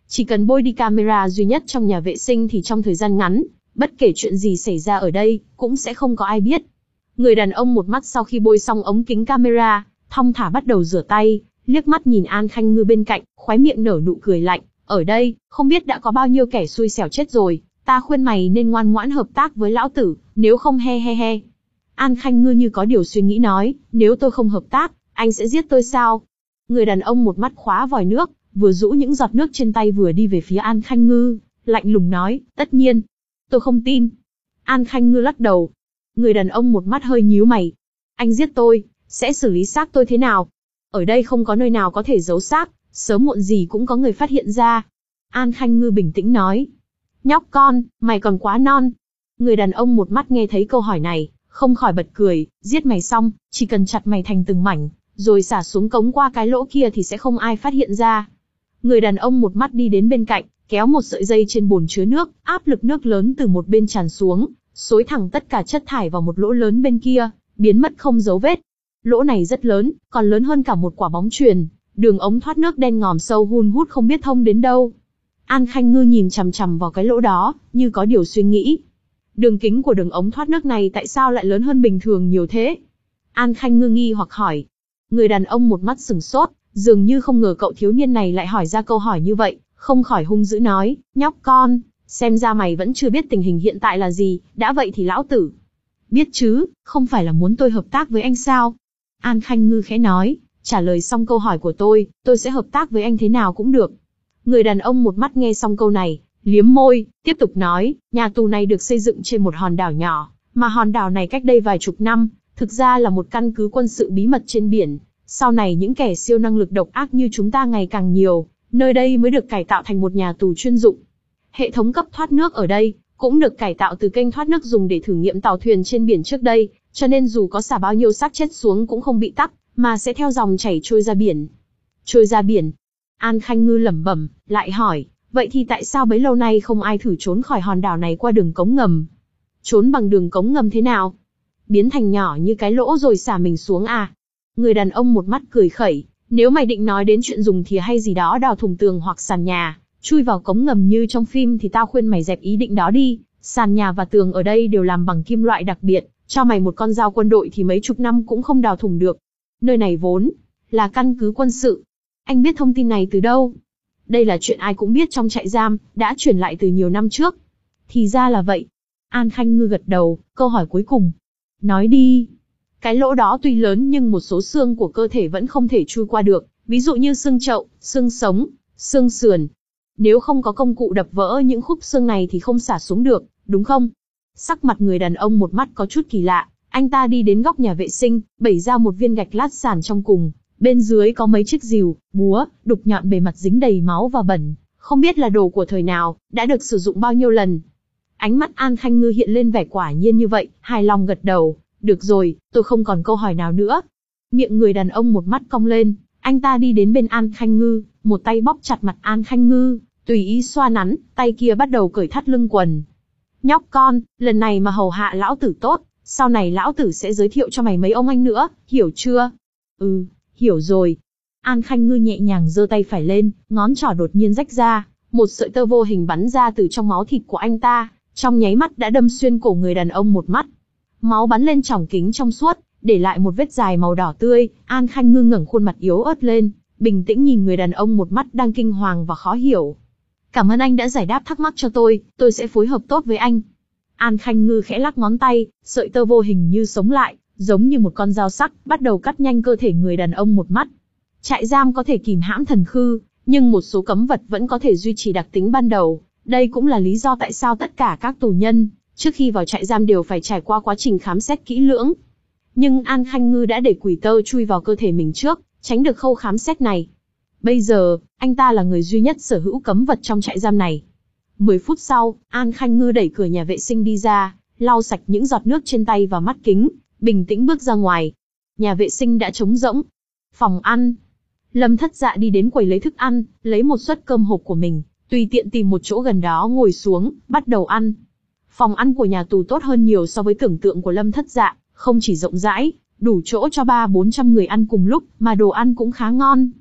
Chỉ cần bôi đi camera duy nhất trong nhà vệ sinh thì trong thời gian ngắn, bất kể chuyện gì xảy ra ở đây, cũng sẽ không có ai biết. Người đàn ông một mắt sau khi bôi xong ống kính camera, thong thả bắt đầu rửa tay, liếc mắt nhìn An Khanh Ngư bên cạnh, khóe miệng nở nụ cười lạnh. Ở đây, không biết đã có bao nhiêu kẻ xui xẻo chết rồi, ta khuyên mày nên ngoan ngoãn hợp tác với lão tử, nếu không he he he. An Khanh Ngư như có điều suy nghĩ nói, nếu tôi không hợp tác, anh sẽ giết tôi sao? Người đàn ông một mắt khóa vòi nước, vừa rũ những giọt nước trên tay vừa đi về phía An Khanh Ngư, lạnh lùng nói, tất nhiên. Tôi không tin. An Khanh Ngư lắc đầu. Người đàn ông một mắt hơi nhíu mày. Anh giết tôi, sẽ xử lý xác tôi thế nào? Ở đây không có nơi nào có thể giấu xác, sớm muộn gì cũng có người phát hiện ra. An Khanh Ngư bình tĩnh nói. Nhóc con, mày còn quá non. Người đàn ông một mắt nghe thấy câu hỏi này, không khỏi bật cười, giết mày xong, chỉ cần chặt mày thành từng mảnh, rồi xả xuống cống qua cái lỗ kia thì sẽ không ai phát hiện ra. Người đàn ông một mắt đi đến bên cạnh, kéo một sợi dây trên bồn chứa nước, áp lực nước lớn từ một bên tràn xuống, xối thẳng tất cả chất thải vào một lỗ lớn bên kia, biến mất không dấu vết. Lỗ này rất lớn, còn lớn hơn cả một quả bóng chuyền, đường ống thoát nước đen ngòm sâu hun hút không biết thông đến đâu. An Khanh Ngư nhìn chằm chằm vào cái lỗ đó, như có điều suy nghĩ. Đường kính của đường ống thoát nước này tại sao lại lớn hơn bình thường nhiều thế? An Khanh Ngư nghi hoặc hỏi. Người đàn ông một mắt sừng sốt, dường như không ngờ cậu thiếu niên này lại hỏi ra câu hỏi như vậy, không khỏi hung dữ nói, nhóc con, xem ra mày vẫn chưa biết tình hình hiện tại là gì, đã vậy thì lão tử. Biết chứ, không phải là muốn tôi hợp tác với anh sao? An Khanh Ngư khẽ nói, trả lời xong câu hỏi của tôi, tôi sẽ hợp tác với anh thế nào cũng được. Người đàn ông một mắt nghe xong câu này, liếm môi, tiếp tục nói, nhà tù này được xây dựng trên một hòn đảo nhỏ, mà hòn đảo này cách đây vài chục năm, thực ra là một căn cứ quân sự bí mật trên biển. Sau này những kẻ siêu năng lực độc ác như chúng ta ngày càng nhiều, nơi đây mới được cải tạo thành một nhà tù chuyên dụng. Hệ thống cấp thoát nước ở đây cũng được cải tạo từ kênh thoát nước dùng để thử nghiệm tàu thuyền trên biển trước đây, cho nên dù có xả bao nhiêu xác chết xuống cũng không bị tắc, mà sẽ theo dòng chảy trôi ra biển. Trôi ra biển? An Khanh Ngư lẩm bẩm, lại hỏi, vậy thì tại sao bấy lâu nay không ai thử trốn khỏi hòn đảo này qua đường cống ngầm? Trốn bằng đường cống ngầm thế nào? Biến thành nhỏ như cái lỗ rồi xả mình xuống à? Người đàn ông một mắt cười khẩy, nếu mày định nói đến chuyện dùng thìa hay gì đó đào thủng tường hoặc sàn nhà, chui vào cống ngầm như trong phim thì tao khuyên mày dẹp ý định đó đi, sàn nhà và tường ở đây đều làm bằng kim loại đặc biệt, cho mày một con dao quân đội thì mấy chục năm cũng không đào thủng được. Nơi này vốn là căn cứ quân sự. Anh biết thông tin này từ đâu? Đây là chuyện ai cũng biết trong trại giam, đã truyền lại từ nhiều năm trước. Thì ra là vậy. An Khanh Ngư gật đầu, câu hỏi cuối cùng. Nói đi. Cái lỗ đó tuy lớn nhưng một số xương của cơ thể vẫn không thể chui qua được, ví dụ như xương chậu, xương sống, xương sườn. Nếu không có công cụ đập vỡ những khúc xương này thì không xả xuống được, đúng không? Sắc mặt người đàn ông một mắt có chút kỳ lạ, anh ta đi đến góc nhà vệ sinh, bẩy ra một viên gạch lát sàn trong cùng, bên dưới có mấy chiếc rìu, búa, đục nhọn bề mặt dính đầy máu và bẩn, không biết là đồ của thời nào, đã được sử dụng bao nhiêu lần. Ánh mắt An Khanh Ngư hiện lên vẻ quả nhiên như vậy, hài lòng gật đầu. Được rồi, tôi không còn câu hỏi nào nữa. Miệng người đàn ông một mắt cong lên, anh ta đi đến bên An Khanh Ngư, một tay bóp chặt mặt An Khanh Ngư, tùy ý xoa nắn, tay kia bắt đầu cởi thắt lưng quần. Nhóc con, lần này mà hầu hạ lão tử tốt, sau này lão tử sẽ giới thiệu cho mày mấy ông anh nữa, hiểu chưa? Ừ, hiểu rồi. An Khanh Ngư nhẹ nhàng giơ tay phải lên, ngón trỏ đột nhiên rách ra, một sợi tơ vô hình bắn ra từ trong máu thịt của anh ta, trong nháy mắt đã đâm xuyên cổ người đàn ông một mắt. Máu bắn lên tròng kính trong suốt, để lại một vết dài màu đỏ tươi. An Khanh Ngư ngẩng khuôn mặt yếu ớt lên, bình tĩnh nhìn người đàn ông một mắt đang kinh hoàng và khó hiểu. Cảm ơn anh đã giải đáp thắc mắc cho tôi, tôi sẽ phối hợp tốt với anh. An Khanh Ngư khẽ lắc ngón tay, sợi tơ vô hình như sống lại, giống như một con dao sắc, bắt đầu cắt nhanh cơ thể người đàn ông một mắt. Trại giam có thể kìm hãm thần khư, nhưng một số cấm vật vẫn có thể duy trì đặc tính ban đầu. Đây cũng là lý do tại sao tất cả các tù nhân, trước khi vào trại giam đều phải trải qua quá trình khám xét kỹ lưỡng. Nhưng An Khanh Ngư đã để quỷ tơ chui vào cơ thể mình trước, tránh được khâu khám xét này. Bây giờ, anh ta là người duy nhất sở hữu cấm vật trong trại giam này. Mười phút sau, An Khanh Ngư đẩy cửa nhà vệ sinh đi ra, lau sạch những giọt nước trên tay và mắt kính, bình tĩnh bước ra ngoài. Nhà vệ sinh đã trống rỗng. Phòng ăn. Lâm Thất Dạ đi đến quầy lấy thức ăn, lấy một suất cơm hộp của mình, tùy tiện tìm một chỗ gần đó ngồi xuống, bắt đầu ăn. Phòng ăn của nhà tù tốt hơn nhiều so với tưởng tượng của Lâm Thất Dạ, không chỉ rộng rãi, đủ chỗ cho ba bốn trăm người ăn cùng lúc, mà đồ ăn cũng khá ngon.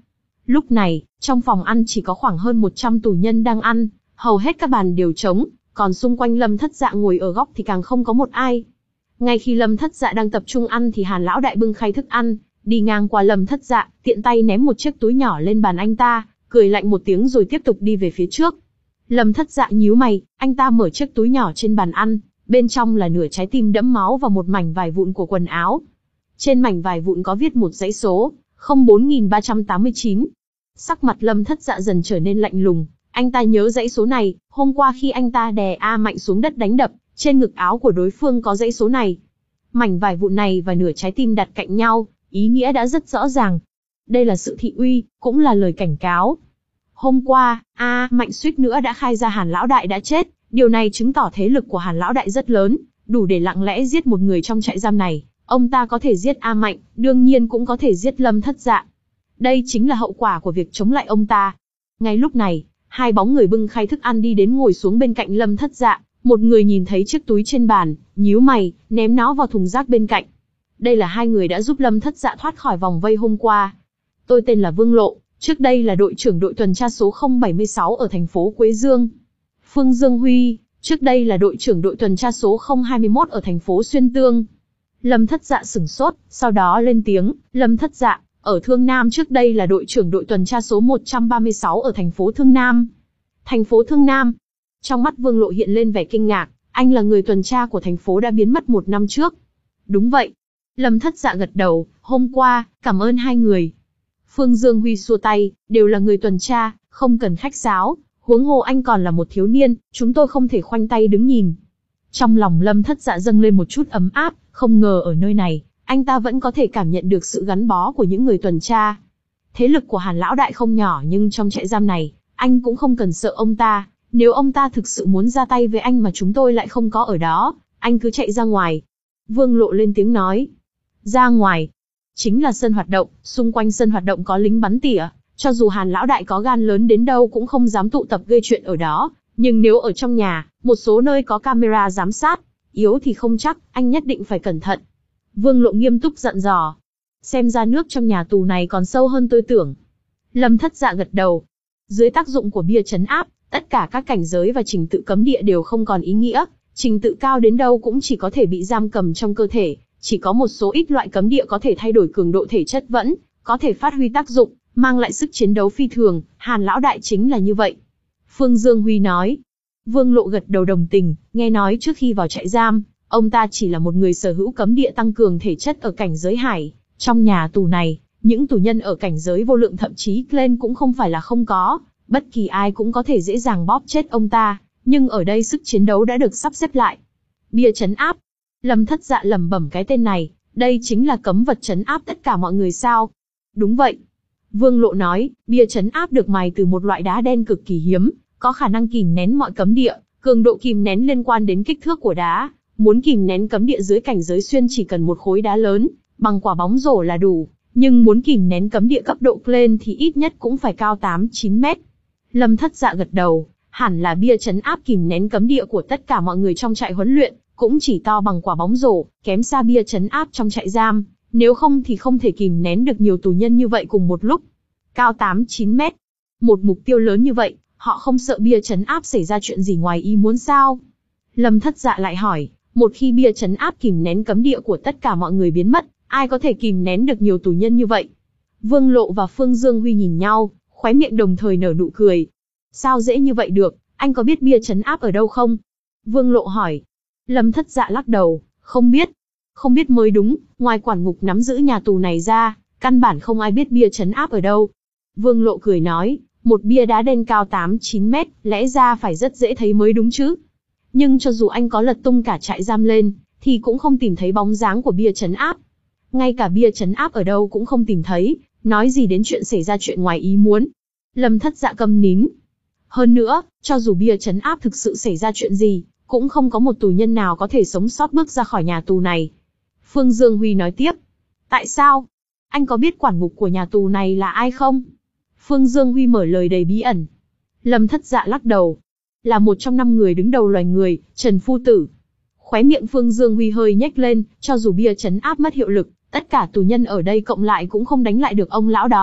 Lúc này, trong phòng ăn chỉ có khoảng hơn một trăm tù nhân đang ăn, hầu hết các bàn đều trống, còn xung quanh Lâm Thất Dạ ngồi ở góc thì càng không có một ai. Ngay khi Lâm Thất Dạ đang tập trung ăn thì Hàn lão đại bưng khay thức ăn, đi ngang qua Lâm Thất Dạ, tiện tay ném một chiếc túi nhỏ lên bàn anh ta, cười lạnh một tiếng rồi tiếp tục đi về phía trước. Lâm Thất Dạ nhíu mày, anh ta mở chiếc túi nhỏ trên bàn ăn, bên trong là nửa trái tim đẫm máu và một mảnh vải vụn của quần áo. Trên mảnh vải vụn có viết một dãy số, không bốn nghìn ba trăm tám mươi chín. Sắc mặt Lâm Thất Dạ dần trở nên lạnh lùng, anh ta nhớ dãy số này, hôm qua khi anh ta đè A Mạnh xuống đất đánh đập, trên ngực áo của đối phương có dãy số này. Mảnh vải vụn này và nửa trái tim đặt cạnh nhau, ý nghĩa đã rất rõ ràng. Đây là sự thị uy, cũng là lời cảnh cáo. Hôm qua, A Mạnh suýt nữa đã khai ra Hàn lão đại đã chết, điều này chứng tỏ thế lực của Hàn lão đại rất lớn, đủ để lặng lẽ giết một người trong trại giam này. Ông ta có thể giết A Mạnh, đương nhiên cũng có thể giết Lâm Thất Dạ. Đây chính là hậu quả của việc chống lại ông ta. Ngay lúc này, hai bóng người bưng khay thức ăn đi đến ngồi xuống bên cạnh Lâm Thất Dạ. Một người nhìn thấy chiếc túi trên bàn, nhíu mày, ném nó vào thùng rác bên cạnh. Đây là hai người đã giúp Lâm Thất Dạ thoát khỏi vòng vây hôm qua. Tôi tên là Vương Lộ, trước đây là đội trưởng đội tuần tra số không bảy mươi sáu ở thành phố Quế Dương. Phương Dương Huy, trước đây là đội trưởng đội tuần tra số không hai mốt ở thành phố Xuyên Tương. Lâm Thất Dạ sửng sốt, sau đó lên tiếng, Lâm Thất Dạ, ở Thương Nam trước đây là đội trưởng đội tuần tra số một trăm ba mươi sáu ở thành phố Thương Nam. Thành phố Thương Nam. Trong mắt Vương Lộ hiện lên vẻ kinh ngạc, anh là người tuần tra của thành phố đã biến mất một năm trước. Đúng vậy. Lâm Thất Dạ gật đầu, hôm qua, cảm ơn hai người. Phương Dương Huy xua tay, đều là người tuần tra, không cần khách sáo, huống hồ anh còn là một thiếu niên, chúng tôi không thể khoanh tay đứng nhìn. Trong lòng Lâm Thất Dạ dâng lên một chút ấm áp, không ngờ ở nơi này, anh ta vẫn có thể cảm nhận được sự gắn bó của những người tuần tra. Thế lực của Hàn lão đại không nhỏ nhưng trong trại giam này, anh cũng không cần sợ ông ta. Nếu ông ta thực sự muốn ra tay với anh mà chúng tôi lại không có ở đó, anh cứ chạy ra ngoài. Vương Lộ lên tiếng nói. Ra ngoài. Chính là sân hoạt động, xung quanh sân hoạt động có lính bắn tỉa, cho dù Hàn lão đại có gan lớn đến đâu cũng không dám tụ tập gây chuyện ở đó. Nhưng nếu ở trong nhà, một số nơi có camera giám sát, yếu thì không chắc, anh nhất định phải cẩn thận. Vương Lộ nghiêm túc dặn dò. Xem ra nước trong nhà tù này còn sâu hơn tôi tưởng. Lâm Thất Dạ gật đầu. Dưới tác dụng của bia trấn áp, tất cả các cảnh giới và trình tự cấm địa đều không còn ý nghĩa, trình tự cao đến đâu cũng chỉ có thể bị giam cầm trong cơ thể, chỉ có một số ít loại cấm địa có thể thay đổi cường độ thể chất vẫn, có thể phát huy tác dụng, mang lại sức chiến đấu phi thường, Hàn lão đại chính là như vậy. Phương Dương Huy nói. Vương Lộ gật đầu đồng tình, nghe nói trước khi vào trại giam, ông ta chỉ là một người sở hữu cấm địa tăng cường thể chất ở cảnh giới hải, trong nhà tù này, những tù nhân ở cảnh giới vô lượng thậm chí lên cũng không phải là không có. Bất kỳ ai cũng có thể dễ dàng bóp chết ông ta, nhưng ở đây sức chiến đấu đã được sắp xếp lại. Bia trấn áp. Lâm Thất Dạ lẩm bẩm cái tên này, đây chính là cấm vật trấn áp tất cả mọi người sao? Đúng vậy. Vương Lộ nói, bia trấn áp được mài từ một loại đá đen cực kỳ hiếm, có khả năng kìm nén mọi cấm địa, cường độ kìm nén liên quan đến kích thước của đá. Muốn kìm nén cấm địa dưới cảnh giới xuyên chỉ cần một khối đá lớn, bằng quả bóng rổ là đủ, nhưng muốn kìm nén cấm địa cấp độ lên thì ít nhất cũng phải cao tám chín mét. Lâm Thất Dạ gật đầu, hẳn là bia trấn áp kìm nén cấm địa của tất cả mọi người trong trại huấn luyện, cũng chỉ to bằng quả bóng rổ, kém xa bia trấn áp trong trại giam, nếu không thì không thể kìm nén được nhiều tù nhân như vậy cùng một lúc. Cao tám chín mét. Một mục tiêu lớn như vậy, họ không sợ bia trấn áp xảy ra chuyện gì ngoài ý muốn sao? Lâm Thất Dạ lại hỏi, một khi bia trấn áp kìm nén cấm địa của tất cả mọi người biến mất, ai có thể kìm nén được nhiều tù nhân như vậy? Vương Lộ và Phương Dương Huy nhìn nhau, khóe miệng đồng thời nở nụ cười. Sao dễ như vậy được, anh có biết bia trấn áp ở đâu không? Vương Lộ hỏi. Lâm Thất Dạ lắc đầu, không biết. Không biết mới đúng, ngoài quản ngục nắm giữ nhà tù này ra, căn bản không ai biết bia trấn áp ở đâu. Vương Lộ cười nói, một bia đá đen cao tám chín mét, lẽ ra phải rất dễ thấy mới đúng chứ. Nhưng cho dù anh có lật tung cả trại giam lên, thì cũng không tìm thấy bóng dáng của bia trấn áp. Ngay cả bia trấn áp ở đâu cũng không tìm thấy, nói gì đến chuyện xảy ra chuyện ngoài ý muốn. Lâm Thất Dạ câm nín. Hơn nữa, cho dù bia trấn áp thực sự xảy ra chuyện gì, cũng không có một tù nhân nào có thể sống sót bước ra khỏi nhà tù này. Phương Dương Huy nói tiếp. Tại sao? Anh có biết quản ngục của nhà tù này là ai không? Phương Dương Huy mở lời đầy bí ẩn. Lâm Thất Dạ lắc đầu. Là một trong năm người đứng đầu loài người, Trần Phu Tử. Khóe miệng Phương Dương Huy hơi nhếch lên, cho dù bia trấn áp mất hiệu lực, tất cả tù nhân ở đây cộng lại cũng không đánh lại được ông lão đó,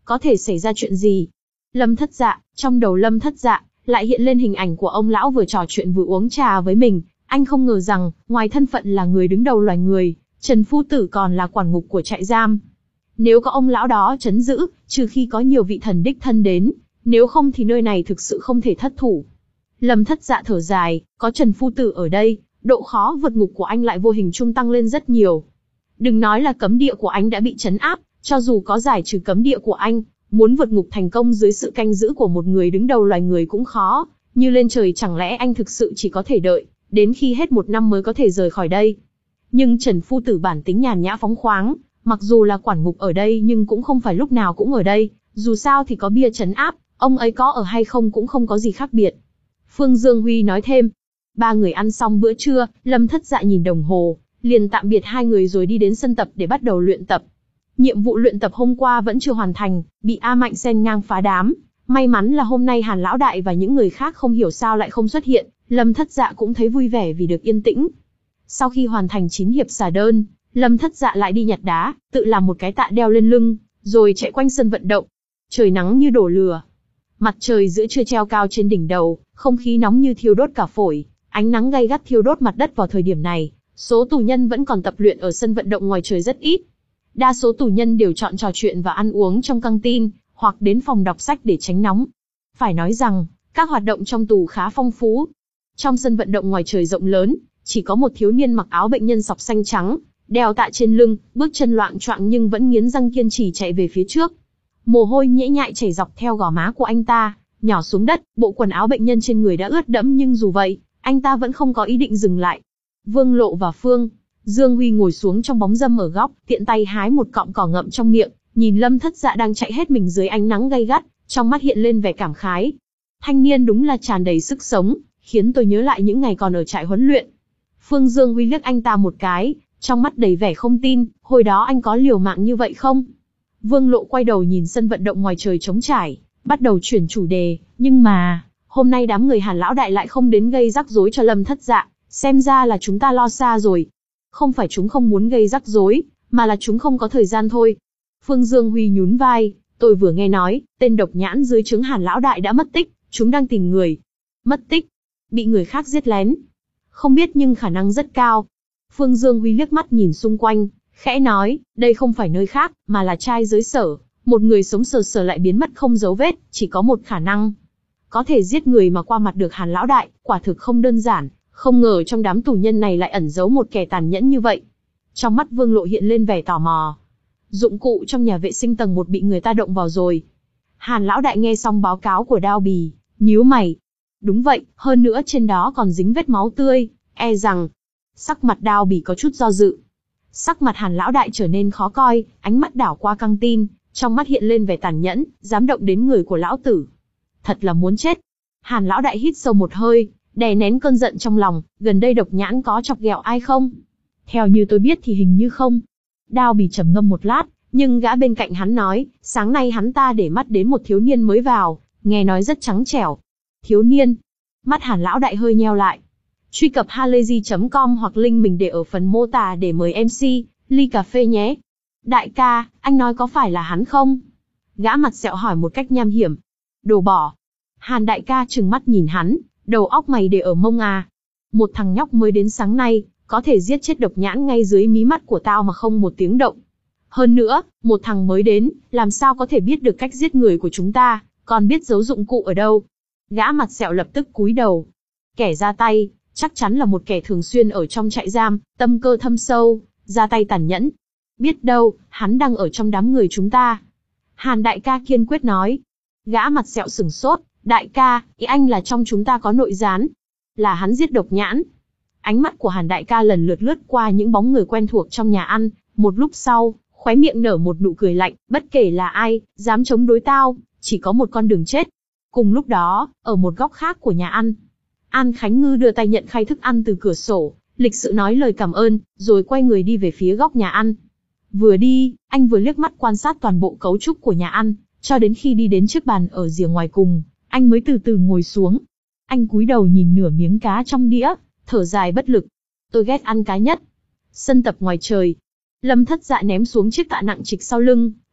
có thể xảy ra chuyện gì? Lâm Thất Dạ, trong đầu Lâm Thất Dạ, lại hiện lên hình ảnh của ông lão vừa trò chuyện vừa uống trà với mình. Anh không ngờ rằng, ngoài thân phận là người đứng đầu loài người, Trần Phu Tử còn là quản ngục của trại giam. Nếu có ông lão đó trấn giữ, trừ khi có nhiều vị thần đích thân đến, nếu không thì nơi này thực sự không thể thất thủ. Lâm Thất Dạ thở dài, có Trần Phu Tử ở đây, độ khó vượt ngục của anh lại vô hình trung tăng lên rất nhiều. Đừng nói là cấm địa của anh đã bị trấn áp, cho dù có giải trừ cấm địa của anh, muốn vượt ngục thành công dưới sự canh giữ của một người đứng đầu loài người cũng khó, như lên trời chẳng lẽ anh thực sự chỉ có thể đợi, đến khi hết một năm mới có thể rời khỏi đây. Nhưng Trần Phu Tử bản tính nhàn nhã phóng khoáng, mặc dù là quản ngục ở đây nhưng cũng không phải lúc nào cũng ở đây, dù sao thì có bia trấn áp, ông ấy có ở hay không cũng không có gì khác biệt. Phương Dương Huy nói thêm. Ba người ăn xong bữa trưa, Lâm Thất Dạ nhìn đồng hồ, liền tạm biệt hai người rồi đi đến sân tập để bắt đầu luyện tập. Nhiệm vụ luyện tập hôm qua vẫn chưa hoàn thành, bị A Mạnh xen ngang phá đám. May mắn là hôm nay Hàn Lão Đại và những người khác không hiểu sao lại không xuất hiện, Lâm Thất Dạ cũng thấy vui vẻ vì được yên tĩnh. Sau khi hoàn thành chín hiệp xà đơn, Lâm Thất Dạ lại đi nhặt đá, tự làm một cái tạ đeo lên lưng, rồi chạy quanh sân vận động. Trời nắng như đổ lửa. Mặt trời giữa trưa treo cao trên đỉnh đầu, không khí nóng như thiêu đốt cả phổi, ánh nắng gay gắt thiêu đốt mặt đất vào thời điểm này. Số tù nhân vẫn còn tập luyện ở sân vận động ngoài trời rất ít. Đa số tù nhân đều chọn trò chuyện và ăn uống trong căng tin, hoặc đến phòng đọc sách để tránh nóng. Phải nói rằng, các hoạt động trong tù khá phong phú. Trong sân vận động ngoài trời rộng lớn, chỉ có một thiếu niên mặc áo bệnh nhân sọc xanh trắng, đeo tạ trên lưng, bước chân loạng choạng nhưng vẫn nghiến răng kiên trì chạy về phía trước. Mồ hôi nhễ nhại chảy dọc theo gò má của anh ta, nhỏ xuống đất, bộ quần áo bệnh nhân trên người đã ướt đẫm nhưng dù vậy, anh ta vẫn không có ý định dừng lại. Vương Lộ và Phương Dương Huy ngồi xuống trong bóng râm ở góc, tiện tay hái một cọng cỏ ngậm trong miệng, nhìn Lâm Thất Dạ đang chạy hết mình dưới ánh nắng gay gắt, trong mắt hiện lên vẻ cảm khái. Thanh niên đúng là tràn đầy sức sống, khiến tôi nhớ lại những ngày còn ở trại huấn luyện. Phương Dương Huy liếc anh ta một cái, trong mắt đầy vẻ không tin, hồi đó anh có liều mạng như vậy không? Vương Lộ quay đầu nhìn sân vận động ngoài trời trống trải, bắt đầu chuyển chủ đề, nhưng mà, hôm nay đám người Hàn Lão Đại lại không đến gây rắc rối cho Lâm Thất Dạ, xem ra là chúng ta lo xa rồi. Không phải chúng không muốn gây rắc rối, mà là chúng không có thời gian thôi. Phương Dương Huy nhún vai, tôi vừa nghe nói, tên độc nhãn dưới trướng Hàn Lão Đại đã mất tích, chúng đang tìm người. Mất tích? Bị người khác giết lén? Không biết nhưng khả năng rất cao. Phương Dương Huy liếc mắt nhìn xung quanh, khẽ nói, đây không phải nơi khác, mà là trai giới sở. Một người sống sờ sờ lại biến mất không dấu vết, chỉ có một khả năng. Có thể giết người mà qua mặt được Hàn Lão Đại, quả thực không đơn giản, không ngờ trong đám tù nhân này lại ẩn giấu một kẻ tàn nhẫn như vậy. Trong mắt Vương Lộ hiện lên vẻ tò mò. Dụng cụ trong nhà vệ sinh tầng một bị người ta động vào rồi. Hàn Lão Đại nghe xong báo cáo của Đao Bì, nhíu mày. Đúng vậy, hơn nữa trên đó còn dính vết máu tươi, e rằng... Sắc mặt Đao Bì có chút do dự. Sắc mặt Hàn Lão Đại trở nên khó coi, ánh mắt đảo qua căng tin, trong mắt hiện lên vẻ tàn nhẫn, dám động đến người của lão tử. Thật là muốn chết. Hàn Lão Đại hít sâu một hơi, đè nén cơn giận trong lòng, gần đây độc nhãn có chọc ghẹo ai không? Theo như tôi biết thì hình như không. Đao Bì trầm ngâm một lát, nhưng gã bên cạnh hắn nói, sáng nay hắn ta để mắt đến một thiếu niên mới vào, nghe nói rất trắng trẻo. Thiếu niên? Mắt Hàn Lão Đại hơi nheo lại. Truy cập halayzi chấm com hoặc link mình để ở phần mô tả để mời em xê, ly cà phê nhé. Đại ca, anh nói có phải là hắn không? Gã mặt sẹo hỏi một cách nham hiểm. Đồ bỏ. Hàn đại ca trừng mắt nhìn hắn, đầu óc mày để ở mông à. Một thằng nhóc mới đến sáng nay, có thể giết chết độc nhãn ngay dưới mí mắt của tao mà không một tiếng động. Hơn nữa, một thằng mới đến, làm sao có thể biết được cách giết người của chúng ta, còn biết giấu dụng cụ ở đâu. Gã mặt sẹo lập tức cúi đầu. Kẻ ra tay, chắc chắn là một kẻ thường xuyên ở trong trại giam, tâm cơ thâm sâu, ra tay tàn nhẫn. Biết đâu, hắn đang ở trong đám người chúng ta. Hàn đại ca kiên quyết nói. Gã mặt sẹo sửng sốt, đại ca, ý anh là trong chúng ta có nội gián. Là hắn giết độc nhãn. Ánh mắt của Hàn đại ca lần lượt lướt qua những bóng người quen thuộc trong nhà ăn, một lúc sau, khóe miệng nở một nụ cười lạnh, bất kể là ai, dám chống đối tao, chỉ có một con đường chết. Cùng lúc đó, ở một góc khác của nhà ăn, An Khánh Ngư đưa tay nhận khay thức ăn từ cửa sổ, lịch sự nói lời cảm ơn, rồi quay người đi về phía góc nhà ăn. Vừa đi, anh vừa liếc mắt quan sát toàn bộ cấu trúc của nhà ăn, cho đến khi đi đến chiếc bàn ở rìa ngoài cùng, anh mới từ từ ngồi xuống. Anh cúi đầu nhìn nửa miếng cá trong đĩa, thở dài bất lực. Tôi ghét ăn cá nhất. Sân tập ngoài trời. Lâm Thất Dạ ném xuống chiếc tạ nặng trịch sau lưng,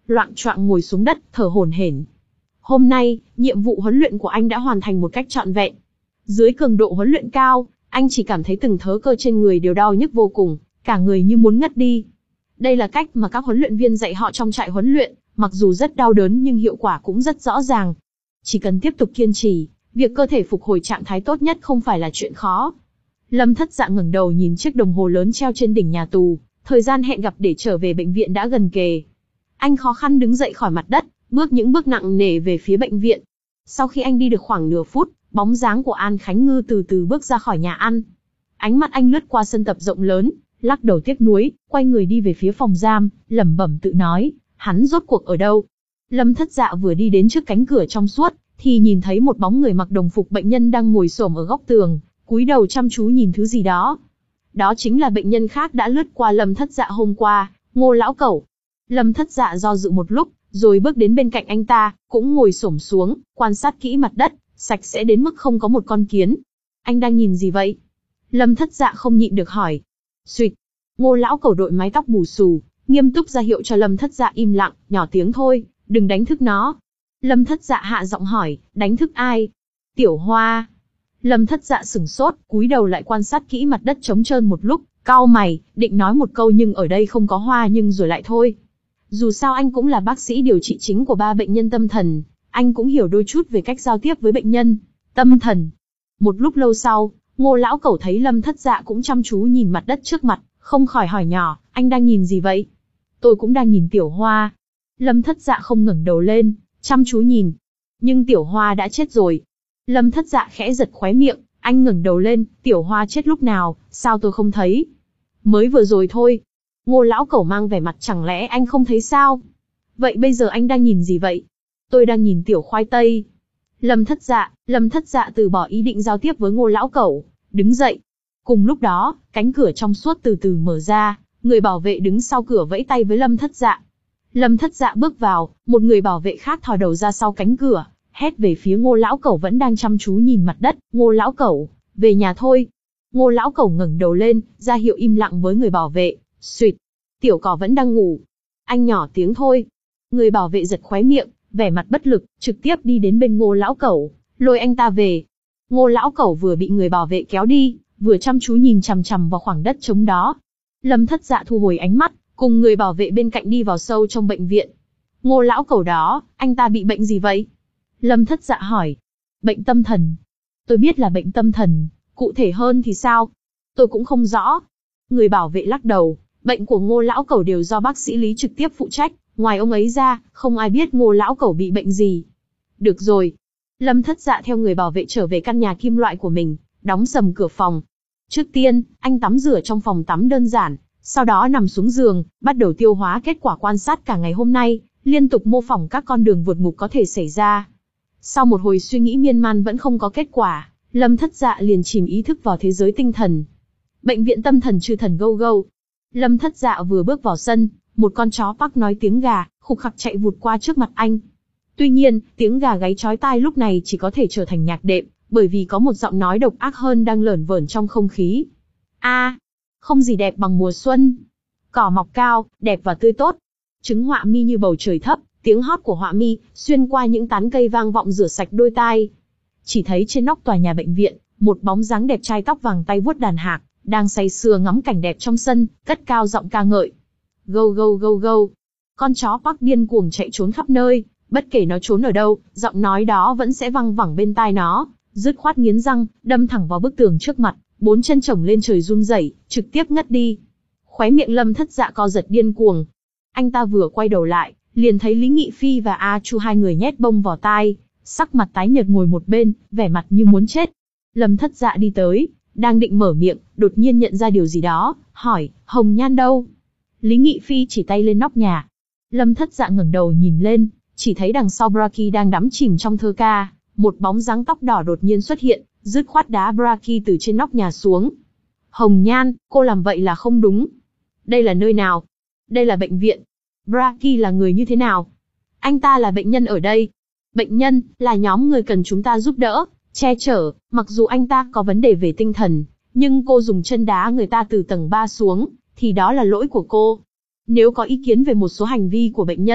loạng choạng ngồi xuống đất, thở hổn hển. Hôm nay, nhiệm vụ huấn luyện của anh đã hoàn thành một cách trọn vẹn. Dưới cường độ huấn luyện cao, anh chỉ cảm thấy từng thớ cơ trên người đều đau nhức vô cùng, cả người như muốn ngất đi. Đây là cách mà các huấn luyện viên dạy họ trong trại huấn luyện, mặc dù rất đau đớn nhưng hiệu quả cũng rất rõ ràng. Chỉ cần tiếp tục kiên trì, việc cơ thể phục hồi trạng thái tốt nhất không phải là chuyện khó. Lâm Thất Dạ ngẩng đầu nhìn chiếc đồng hồ lớn treo trên đỉnh nhà tù, thời gian hẹn gặp để trở về bệnh viện đã gần kề. Anh khó khăn đứng dậy khỏi mặt đất, bước những bước nặng nề về phía bệnh viện. Sau khi anh đi được khoảng nửa phút, bóng dáng của An Khánh Ngư từ từ bước ra khỏi nhà ăn. Ánh mắt anh lướt qua sân tập rộng lớn, lắc đầu tiếc nuối, quay người đi về phía phòng giam, lẩm bẩm tự nói, hắn rốt cuộc ở đâu? Lâm Thất Dạ vừa đi đến trước cánh cửa trong suốt, thì nhìn thấy một bóng người mặc đồng phục bệnh nhân đang ngồi xổm ở góc tường, cúi đầu chăm chú nhìn thứ gì đó. Đó chính là bệnh nhân khác đã lướt qua Lâm Thất Dạ hôm qua, Ngô lão cẩu. Lâm Thất Dạ do dự một lúc, rồi bước đến bên cạnh anh ta, cũng ngồi xổm xuống, quan sát kỹ mặt đất, sạch sẽ đến mức không có một con kiến. Anh đang nhìn gì vậy? Lâm Thất Dạ không nhịn được hỏi. Xuỵt. Ngô lão cẩu đội mái tóc bù xù, nghiêm túc ra hiệu cho Lâm Thất Dạ im lặng, nhỏ tiếng thôi, đừng đánh thức nó. Lâm Thất Dạ hạ giọng hỏi, đánh thức ai? Tiểu Hoa. Lâm Thất Dạ sửng sốt, cúi đầu lại quan sát kỹ mặt đất trống trơn một lúc, cau mày, định nói một câu nhưng ở đây không có Hoa nhưng rồi lại thôi. Dù sao anh cũng là bác sĩ điều trị chính của ba bệnh nhân tâm thần, anh cũng hiểu đôi chút về cách giao tiếp với bệnh nhân tâm thần. Một lúc lâu sau, Ngô lão cẩu thấy Lâm Thất Dạ cũng chăm chú nhìn mặt đất trước mặt, không khỏi hỏi nhỏ, anh đang nhìn gì vậy? Tôi cũng đang nhìn Tiểu Hoa. Lâm Thất Dạ không ngẩng đầu lên, chăm chú nhìn. Nhưng Tiểu Hoa đã chết rồi. Lâm Thất Dạ khẽ giật khóe miệng, anh ngẩng đầu lên, Tiểu Hoa chết lúc nào, sao tôi không thấy? Mới vừa rồi thôi. Ngô lão cẩu mang vẻ mặt chẳng lẽ anh không thấy sao? Vậy bây giờ anh đang nhìn gì vậy? Tôi đang nhìn Tiểu Khoai Tây. Lâm Thất Dạ, Lâm Thất Dạ từ bỏ ý định giao tiếp với Ngô lão cẩu, đứng dậy. Cùng lúc đó, cánh cửa trong suốt từ từ mở ra, người bảo vệ đứng sau cửa vẫy tay với Lâm Thất Dạ. Lâm Thất Dạ bước vào, một người bảo vệ khác thò đầu ra sau cánh cửa, hét về phía Ngô lão cẩu vẫn đang chăm chú nhìn mặt đất, Ngô lão cẩu, về nhà thôi. Ngô lão cẩu ngẩng đầu lên, ra hiệu im lặng với người bảo vệ, suỵt, Tiểu Cỏ vẫn đang ngủ. Anh nhỏ tiếng thôi. Người bảo vệ giật khóe miệng, vẻ mặt bất lực, trực tiếp đi đến bên Ngô lão cẩu, lôi anh ta về. Ngô lão cẩu vừa bị người bảo vệ kéo đi, vừa chăm chú nhìn chằm chằm vào khoảng đất trống đó. Lâm Thất Dạ thu hồi ánh mắt, cùng người bảo vệ bên cạnh đi vào sâu trong bệnh viện. Ngô lão cẩu đó, anh ta bị bệnh gì vậy? Lâm Thất Dạ hỏi. Bệnh tâm thần. Tôi biết là bệnh tâm thần, cụ thể hơn thì sao? Tôi cũng không rõ. Người bảo vệ lắc đầu, bệnh của Ngô lão cẩu đều do bác sĩ Lý trực tiếp phụ trách, ngoài ông ấy ra, không ai biết Ngô lão cẩu bị bệnh gì. Được rồi. Lâm Thất Dạ theo người bảo vệ trở về căn nhà kim loại của mình, đóng sầm cửa phòng. Trước tiên, anh tắm rửa trong phòng tắm đơn giản, sau đó nằm xuống giường, bắt đầu tiêu hóa kết quả quan sát cả ngày hôm nay, liên tục mô phỏng các con đường vượt ngục có thể xảy ra. Sau một hồi suy nghĩ miên man vẫn không có kết quả, Lâm Thất Dạ liền chìm ý thức vào thế giới tinh thần. Bệnh viện tâm thần Chư Thần Go Go. Lâm Thất Dạ vừa bước vào sân, một con chó Park nói tiếng gà, khục khặc chạy vụt qua trước mặt anh. Tuy nhiên, tiếng gà gáy chói tai lúc này chỉ có thể trở thành nhạc đệm, bởi vì có một giọng nói độc ác hơn đang lởn vởn trong không khí. A, à, không gì đẹp bằng mùa xuân. Cỏ mọc cao, đẹp và tươi tốt. Trứng họa mi như bầu trời thấp, tiếng hót của họa mi xuyên qua những tán cây vang vọng rửa sạch đôi tai. Chỉ thấy trên nóc tòa nhà bệnh viện, một bóng dáng đẹp trai tóc vàng tay vuốt đàn hạc, đang say sưa ngắm cảnh đẹp trong sân, cất cao giọng ca ngợi. Go go go go. Con chó Park điên cuồng chạy trốn khắp nơi, bất kể nó trốn ở đâu, giọng nói đó vẫn sẽ văng vẳng bên tai nó, dứt khoát nghiến răng, đâm thẳng vào bức tường trước mặt, bốn chân chồng lên trời run rẩy, trực tiếp ngất đi. Khóe miệng Lâm Thất Dạ co giật điên cuồng. Anh ta vừa quay đầu lại, liền thấy Lý Nghị Phi và A Chu hai người nhét bông vào tai, sắc mặt tái nhợt ngồi một bên, vẻ mặt như muốn chết. Lâm Thất Dạ đi tới, đang định mở miệng, đột nhiên nhận ra điều gì đó, hỏi, Hồng Nhan đâu? Lý Nghị Phi chỉ tay lên nóc nhà. Lâm Thất Dạ ngẩng đầu nhìn lên, chỉ thấy đằng sau Braki đang đắm chìm trong thơ ca, một bóng dáng tóc đỏ đột nhiên xuất hiện, dứt khoát đá Braki từ trên nóc nhà xuống. Hồng Nhan, cô làm vậy là không đúng. Đây là nơi nào? Đây là bệnh viện. Braki là người như thế nào? Anh ta là bệnh nhân ở đây. Bệnh nhân, là nhóm người cần chúng ta giúp đỡ, che chở, mặc dù anh ta có vấn đề về tinh thần, nhưng cô dùng chân đá người ta từ tầng ba xuống, thì đó là lỗi của cô. Nếu có ý kiến về một số hành vi của bệnh nhân,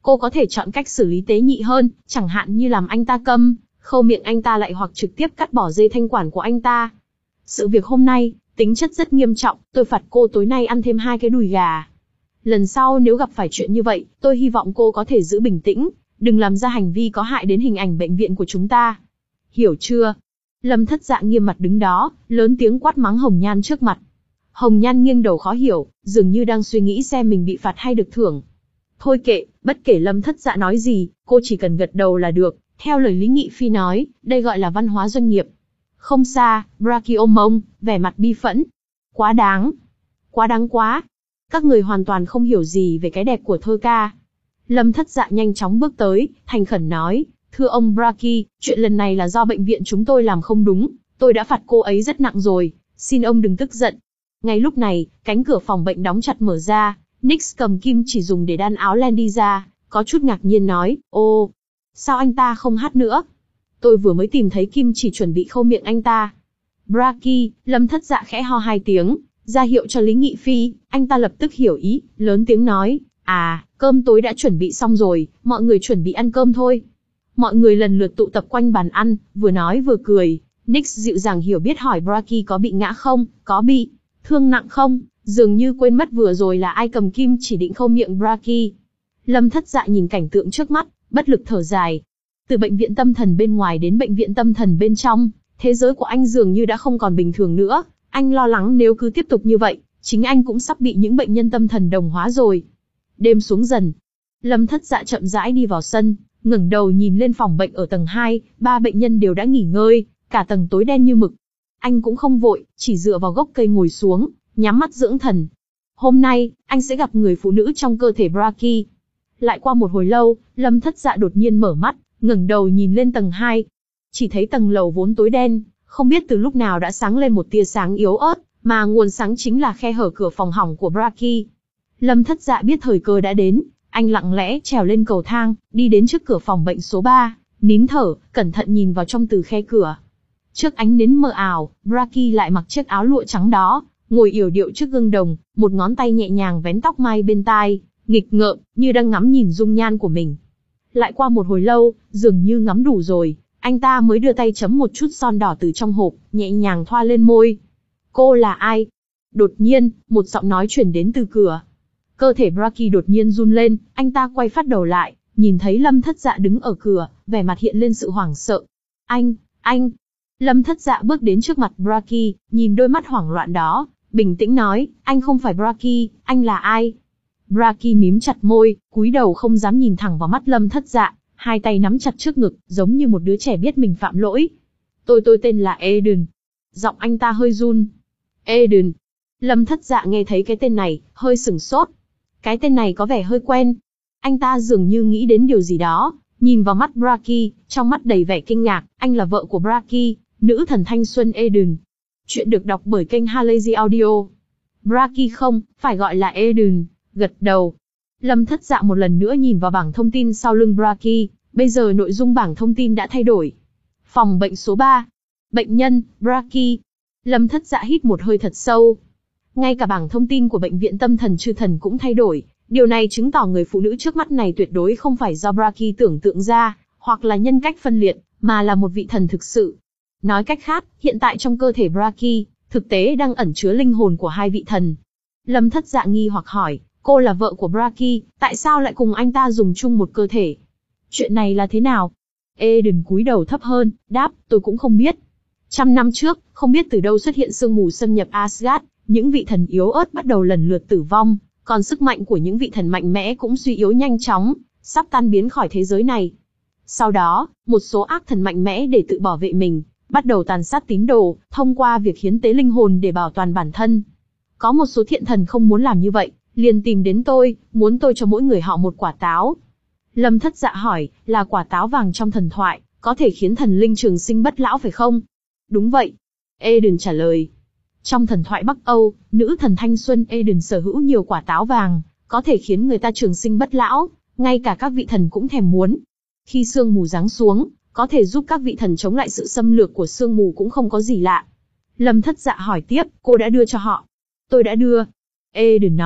cô có thể chọn cách xử lý tế nhị hơn, chẳng hạn như làm anh ta câm, khâu miệng anh ta lại hoặc trực tiếp cắt bỏ dây thanh quản của anh ta. Sự việc hôm nay, tính chất rất nghiêm trọng, tôi phạt cô tối nay ăn thêm hai cái đùi gà. Lần sau nếu gặp phải chuyện như vậy, tôi hy vọng cô có thể giữ bình tĩnh, đừng làm ra hành vi có hại đến hình ảnh bệnh viện của chúng ta. Hiểu chưa? Lâm Thất Dạ nghiêm mặt đứng đó, lớn tiếng quát mắng Hồng Nhan trước mặt. Hồng Nhan nghiêng đầu khó hiểu, dường như đang suy nghĩ xem mình bị phạt hay được thưởng. Thôi kệ, bất kể Lâm Thất Dạ nói gì, cô chỉ cần gật đầu là được. Theo lời Lý Nghị Phi nói, đây gọi là văn hóa doanh nghiệp. Không xa, Braki ôm mông, vẻ mặt bi phẫn. Quá đáng. Quá đáng quá. Các người hoàn toàn không hiểu gì về cái đẹp của thơ ca. Lâm Thất Dạ nhanh chóng bước tới, thành khẩn nói, thưa ông Braki, chuyện lần này là do bệnh viện chúng tôi làm không đúng, tôi đã phạt cô ấy rất nặng rồi, xin ông đừng tức giận. Ngay lúc này, cánh cửa phòng bệnh đóng chặt mở ra, Nix cầm kim chỉ dùng để đan áo len đi ra, có chút ngạc nhiên nói, ô, sao anh ta không hát nữa? Tôi vừa mới tìm thấy kim chỉ chuẩn bị khâu miệng anh ta. Braki, Lâm Thất Dạ khẽ ho hai tiếng, ra hiệu cho Lý Nghị Phi, anh ta lập tức hiểu ý, lớn tiếng nói, à, cơm tối đã chuẩn bị xong rồi, mọi người chuẩn bị ăn cơm thôi. Mọi người lần lượt tụ tập quanh bàn ăn, vừa nói vừa cười, Nix dịu dàng hiểu biết hỏi Braki có bị ngã không, có bị thương nặng không, dường như quên mất vừa rồi là ai cầm kim chỉ định khâu miệng Braki. Lâm Thất Dạ nhìn cảnh tượng trước mắt, bất lực thở dài. Từ bệnh viện tâm thần bên ngoài đến bệnh viện tâm thần bên trong, thế giới của anh dường như đã không còn bình thường nữa, anh lo lắng nếu cứ tiếp tục như vậy, chính anh cũng sắp bị những bệnh nhân tâm thần đồng hóa rồi. Đêm xuống dần, Lâm Thất Dạ chậm rãi đi vào sân, ngẩng đầu nhìn lên phòng bệnh ở tầng hai, ba bệnh nhân đều đã nghỉ ngơi, cả tầng tối đen như mực. Anh cũng không vội, chỉ dựa vào gốc cây ngồi xuống, nhắm mắt dưỡng thần. Hôm nay, anh sẽ gặp người phụ nữ trong cơ thể Braki. Lại qua một hồi lâu, Lâm Thất Dạ đột nhiên mở mắt, ngẩng đầu nhìn lên tầng hai. Chỉ thấy tầng lầu vốn tối đen, không biết từ lúc nào đã sáng lên một tia sáng yếu ớt, mà nguồn sáng chính là khe hở cửa phòng hỏng của Braki. Lâm Thất Dạ biết thời cơ đã đến, anh lặng lẽ trèo lên cầu thang, đi đến trước cửa phòng bệnh số ba, nín thở, cẩn thận nhìn vào trong từ khe cửa. Trước ánh nến mờ ảo, Braki lại mặc chiếc áo lụa trắng đó, ngồi yểu điệu trước gương đồng, một ngón tay nhẹ nhàng vén tóc mai bên tai, nghịch ngợm, như đang ngắm nhìn dung nhan của mình. Lại qua một hồi lâu, dường như ngắm đủ rồi, anh ta mới đưa tay chấm một chút son đỏ từ trong hộp, nhẹ nhàng thoa lên môi. Cô là ai? Đột nhiên, một giọng nói truyền đến từ cửa. Cơ thể Braki đột nhiên run lên, anh ta quay phát đầu lại, nhìn thấy Lâm Thất Dạ đứng ở cửa, vẻ mặt hiện lên sự hoảng sợ. Anh, anh. Lâm Thất Dạ bước đến trước mặt Braki, nhìn đôi mắt hoảng loạn đó, bình tĩnh nói, anh không phải Braki, anh là ai? Braki mím chặt môi, cúi đầu không dám nhìn thẳng vào mắt Lâm Thất Dạ, hai tay nắm chặt trước ngực, giống như một đứa trẻ biết mình phạm lỗi. Tôi tôi tên là Eden. Giọng anh ta hơi run. Eden. Lâm Thất Dạ nghe thấy cái tên này, hơi sửng sốt. Cái tên này có vẻ hơi quen. Anh ta dường như nghĩ đến điều gì đó, nhìn vào mắt Braki, trong mắt đầy vẻ kinh ngạc, anh là vợ của Braki, nữ thần thanh xuân Eden. Chuyện được đọc bởi kênh Halazy Audio. Braki không, phải gọi là Eden, gật đầu. Lâm Thất Dạ một lần nữa nhìn vào bảng thông tin sau lưng Braki, bây giờ nội dung bảng thông tin đã thay đổi. Phòng bệnh số ba. Bệnh nhân, Braki. Lâm Thất Dạ hít một hơi thật sâu. Ngay cả bảng thông tin của bệnh viện tâm thần Chư Thần cũng thay đổi, điều này chứng tỏ người phụ nữ trước mắt này tuyệt đối không phải do Braki tưởng tượng ra, hoặc là nhân cách phân liệt, mà là một vị thần thực sự. Nói cách khác, hiện tại trong cơ thể Braki, thực tế đang ẩn chứa linh hồn của hai vị thần. Lâm Thất Dạ nghi hoặc hỏi, cô là vợ của Braki, tại sao lại cùng anh ta dùng chung một cơ thể? Chuyện này là thế nào? Eden cúi đầu thấp hơn, đáp, tôi cũng không biết. Trăm năm trước, không biết từ đâu xuất hiện sương mù xâm nhập Asgard, những vị thần yếu ớt bắt đầu lần lượt tử vong, còn sức mạnh của những vị thần mạnh mẽ cũng suy yếu nhanh chóng, sắp tan biến khỏi thế giới này. Sau đó, một số ác thần mạnh mẽ để tự bảo vệ mình, bắt đầu tàn sát tín đồ, thông qua việc hiến tế linh hồn để bảo toàn bản thân. Có một số thiện thần không muốn làm như vậy, liền tìm đến tôi, muốn tôi cho mỗi người họ một quả táo. Lâm Thất Dạ hỏi, là quả táo vàng trong thần thoại, có thể khiến thần linh trường sinh bất lão phải không? Đúng vậy. Eden trả lời. Trong thần thoại Bắc Âu, nữ thần thanh xuân Eden sở hữu nhiều quả táo vàng, có thể khiến người ta trường sinh bất lão, ngay cả các vị thần cũng thèm muốn. Khi sương mù giáng xuống, có thể giúp các vị thần chống lại sự xâm lược của sương mù cũng không có gì lạ. Lâm Thất Dạ hỏi tiếp, cô đã đưa cho họ? Tôi đã đưa. Eden nói,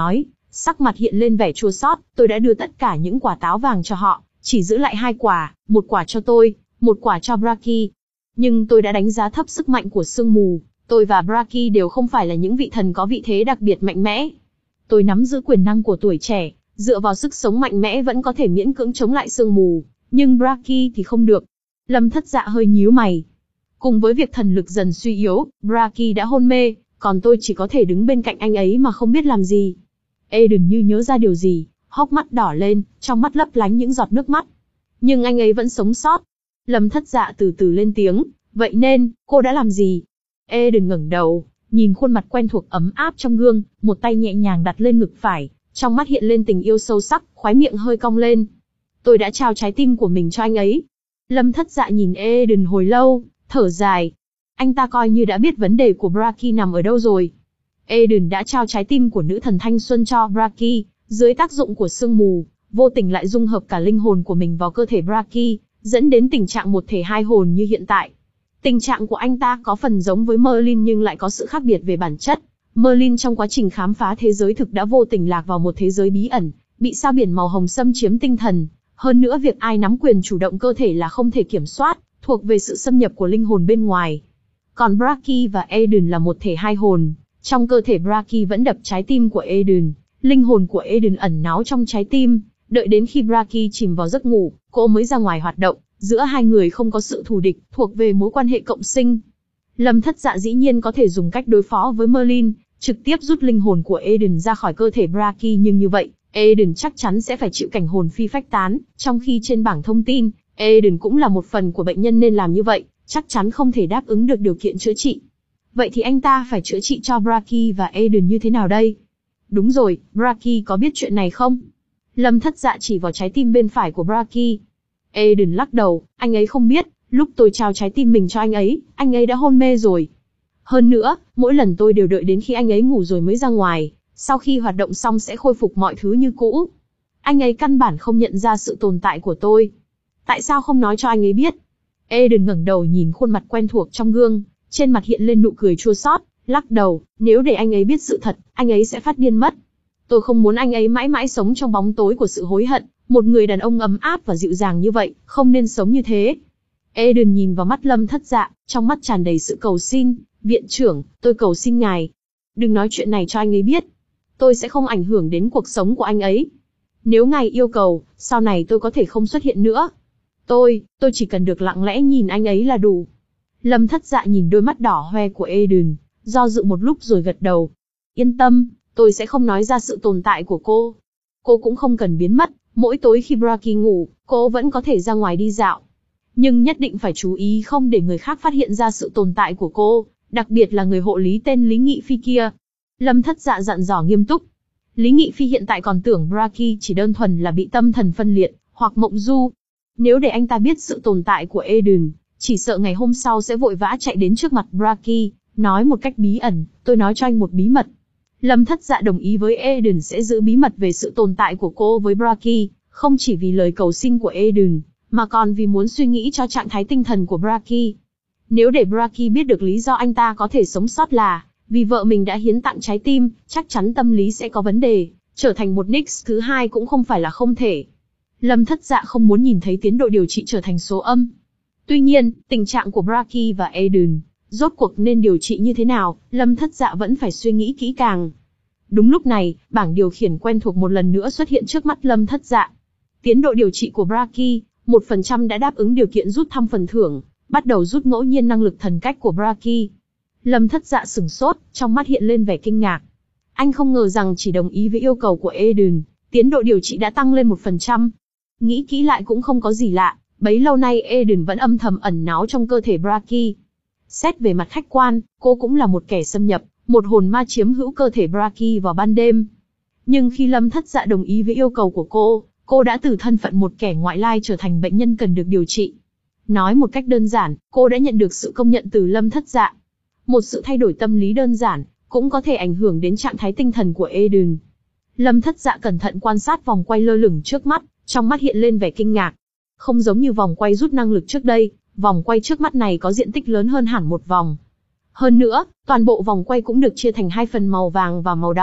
sắc mặt hiện lên vẻ chua xót. Tôi đã đưa tất cả những quả táo vàng cho họ, chỉ giữ lại hai quả, một quả cho tôi, một quả cho Braki. Nhưng tôi đã đánh giá thấp sức mạnh của sương mù. Tôi và Braki đều không phải là những vị thần có vị thế đặc biệt mạnh mẽ. Tôi nắm giữ quyền năng của tuổi trẻ, dựa vào sức sống mạnh mẽ vẫn có thể miễn cưỡng chống lại sương mù, nhưng Braki thì không được. Lâm Thất Dạ hơi nhíu mày. Cùng với việc thần lực dần suy yếu, Braki đã hôn mê, còn tôi chỉ có thể đứng bên cạnh anh ấy mà không biết làm gì. Eden như nhớ ra điều gì, hốc mắt đỏ lên, trong mắt lấp lánh những giọt nước mắt. Nhưng anh ấy vẫn sống sót. Lâm Thất Dạ từ từ lên tiếng, vậy nên, cô đã làm gì? Eden ngẩng đầu, nhìn khuôn mặt quen thuộc ấm áp trong gương, một tay nhẹ nhàng đặt lên ngực phải, trong mắt hiện lên tình yêu sâu sắc, khóe miệng hơi cong lên. Tôi đã trao trái tim của mình cho anh ấy. Lâm Thất Dạ nhìn Eden hồi lâu, thở dài. Anh ta coi như đã biết vấn đề của Braki nằm ở đâu rồi. Eden đã trao trái tim của nữ thần thanh xuân cho Braki, dưới tác dụng của sương mù, vô tình lại dung hợp cả linh hồn của mình vào cơ thể Braki, dẫn đến tình trạng một thể hai hồn như hiện tại. Tình trạng của anh ta có phần giống với Merlin nhưng lại có sự khác biệt về bản chất. Merlin trong quá trình khám phá thế giới thực đã vô tình lạc vào một thế giới bí ẩn, bị sao biển màu hồng xâm chiếm tinh thần. Hơn nữa việc ai nắm quyền chủ động cơ thể là không thể kiểm soát, thuộc về sự xâm nhập của linh hồn bên ngoài. Còn Braki và Eden là một thể hai hồn. Trong cơ thể Braki vẫn đập trái tim của Eden, linh hồn của Eden ẩn náu trong trái tim. Đợi đến khi Braki chìm vào giấc ngủ, cô mới ra ngoài hoạt động. Giữa hai người không có sự thù địch, thuộc về mối quan hệ cộng sinh. Lâm Thất Dạ dĩ nhiên có thể dùng cách đối phó với Merlin, trực tiếp rút linh hồn của Eden ra khỏi cơ thể Braki, nhưng như vậy, Eden chắc chắn sẽ phải chịu cảnh hồn phi phách tán, trong khi trên bảng thông tin, Eden cũng là một phần của bệnh nhân nên làm như vậy, chắc chắn không thể đáp ứng được điều kiện chữa trị. Vậy thì anh ta phải chữa trị cho Braki và Eden như thế nào đây? Đúng rồi, Braki có biết chuyện này không? Lâm Thất Dạ chỉ vào trái tim bên phải của Braki. Eden lắc đầu, anh ấy không biết, lúc tôi trao trái tim mình cho anh ấy, anh ấy đã hôn mê rồi. Hơn nữa, mỗi lần tôi đều đợi đến khi anh ấy ngủ rồi mới ra ngoài, sau khi hoạt động xong sẽ khôi phục mọi thứ như cũ. Anh ấy căn bản không nhận ra sự tồn tại của tôi. Tại sao không nói cho anh ấy biết? Eden ngẩng đầu nhìn khuôn mặt quen thuộc trong gương, trên mặt hiện lên nụ cười chua xót, lắc đầu, nếu để anh ấy biết sự thật, anh ấy sẽ phát điên mất. Tôi không muốn anh ấy mãi mãi sống trong bóng tối của sự hối hận, một người đàn ông ấm áp và dịu dàng như vậy, không nên sống như thế. Eden nhìn vào mắt Lâm Thất Dạ, trong mắt tràn đầy sự cầu xin, viện trưởng, tôi cầu xin ngài. Đừng nói chuyện này cho anh ấy biết. Tôi sẽ không ảnh hưởng đến cuộc sống của anh ấy. Nếu ngài yêu cầu, sau này tôi có thể không xuất hiện nữa. Tôi, tôi chỉ cần được lặng lẽ nhìn anh ấy là đủ. Lâm Thất Dạ nhìn đôi mắt đỏ hoe của Eden, do dự một lúc rồi gật đầu. Yên tâm, tôi sẽ không nói ra sự tồn tại của cô. Cô cũng không cần biến mất, mỗi tối khi Braki ngủ, cô vẫn có thể ra ngoài đi dạo. Nhưng nhất định phải chú ý không để người khác phát hiện ra sự tồn tại của cô, đặc biệt là người hộ lý tên Lý Nghị Phi kia. Lâm Thất Dạ dặn dò nghiêm túc. Lý Nghị Phi hiện tại còn tưởng Braki chỉ đơn thuần là bị tâm thần phân liệt, hoặc mộng du. Nếu để anh ta biết sự tồn tại của Eden, chỉ sợ ngày hôm sau sẽ vội vã chạy đến trước mặt Braki, nói một cách bí ẩn, tôi nói cho anh một bí mật. Lâm Thất Dạ đồng ý với Eden sẽ giữ bí mật về sự tồn tại của cô với Braki, không chỉ vì lời cầu xin của Eden, mà còn vì muốn suy nghĩ cho trạng thái tinh thần của Braki. Nếu để Braki biết được lý do anh ta có thể sống sót là vì vợ mình đã hiến tặng trái tim, chắc chắn tâm lý sẽ có vấn đề, trở thành một Nix thứ hai cũng không phải là không thể. Lâm Thất Dạ không muốn nhìn thấy tiến độ điều trị trở thành số âm. Tuy nhiên, tình trạng của Braki và Eden, rốt cuộc nên điều trị như thế nào, Lâm Thất Dạ vẫn phải suy nghĩ kỹ càng. Đúng lúc này, bảng điều khiển quen thuộc một lần nữa xuất hiện trước mắt Lâm Thất Dạ. Tiến độ điều trị của Braki, một phần trăm đã đáp ứng điều kiện rút thăm phần thưởng, bắt đầu rút ngẫu nhiên năng lực thần cách của Braki. Lâm Thất Dạ sửng sốt, trong mắt hiện lên vẻ kinh ngạc. Anh không ngờ rằng chỉ đồng ý với yêu cầu của Eden, tiến độ điều trị đã tăng lên một phần trăm. Nghĩ kỹ lại cũng không có gì lạ, bấy lâu nay Eden vẫn âm thầm ẩn náu trong cơ thể Braki. Xét về mặt khách quan, cô cũng là một kẻ xâm nhập, một hồn ma chiếm hữu cơ thể Braki vào ban đêm. Nhưng khi Lâm Thất Dạ đồng ý với yêu cầu của cô, cô đã từ thân phận một kẻ ngoại lai trở thành bệnh nhân cần được điều trị. Nói một cách đơn giản, cô đã nhận được sự công nhận từ Lâm Thất Dạ. Một sự thay đổi tâm lý đơn giản, cũng có thể ảnh hưởng đến trạng thái tinh thần của Eden. Lâm Thất Dạ cẩn thận quan sát vòng quay lơ lửng trước mắt, trong mắt hiện lên vẻ kinh ngạc. Không giống như vòng quay rút năng lực trước đây, vòng quay trước mắt này có diện tích lớn hơn hẳn một vòng. Hơn nữa, toàn bộ vòng quay cũng được chia thành hai phần màu vàng và màu đỏ,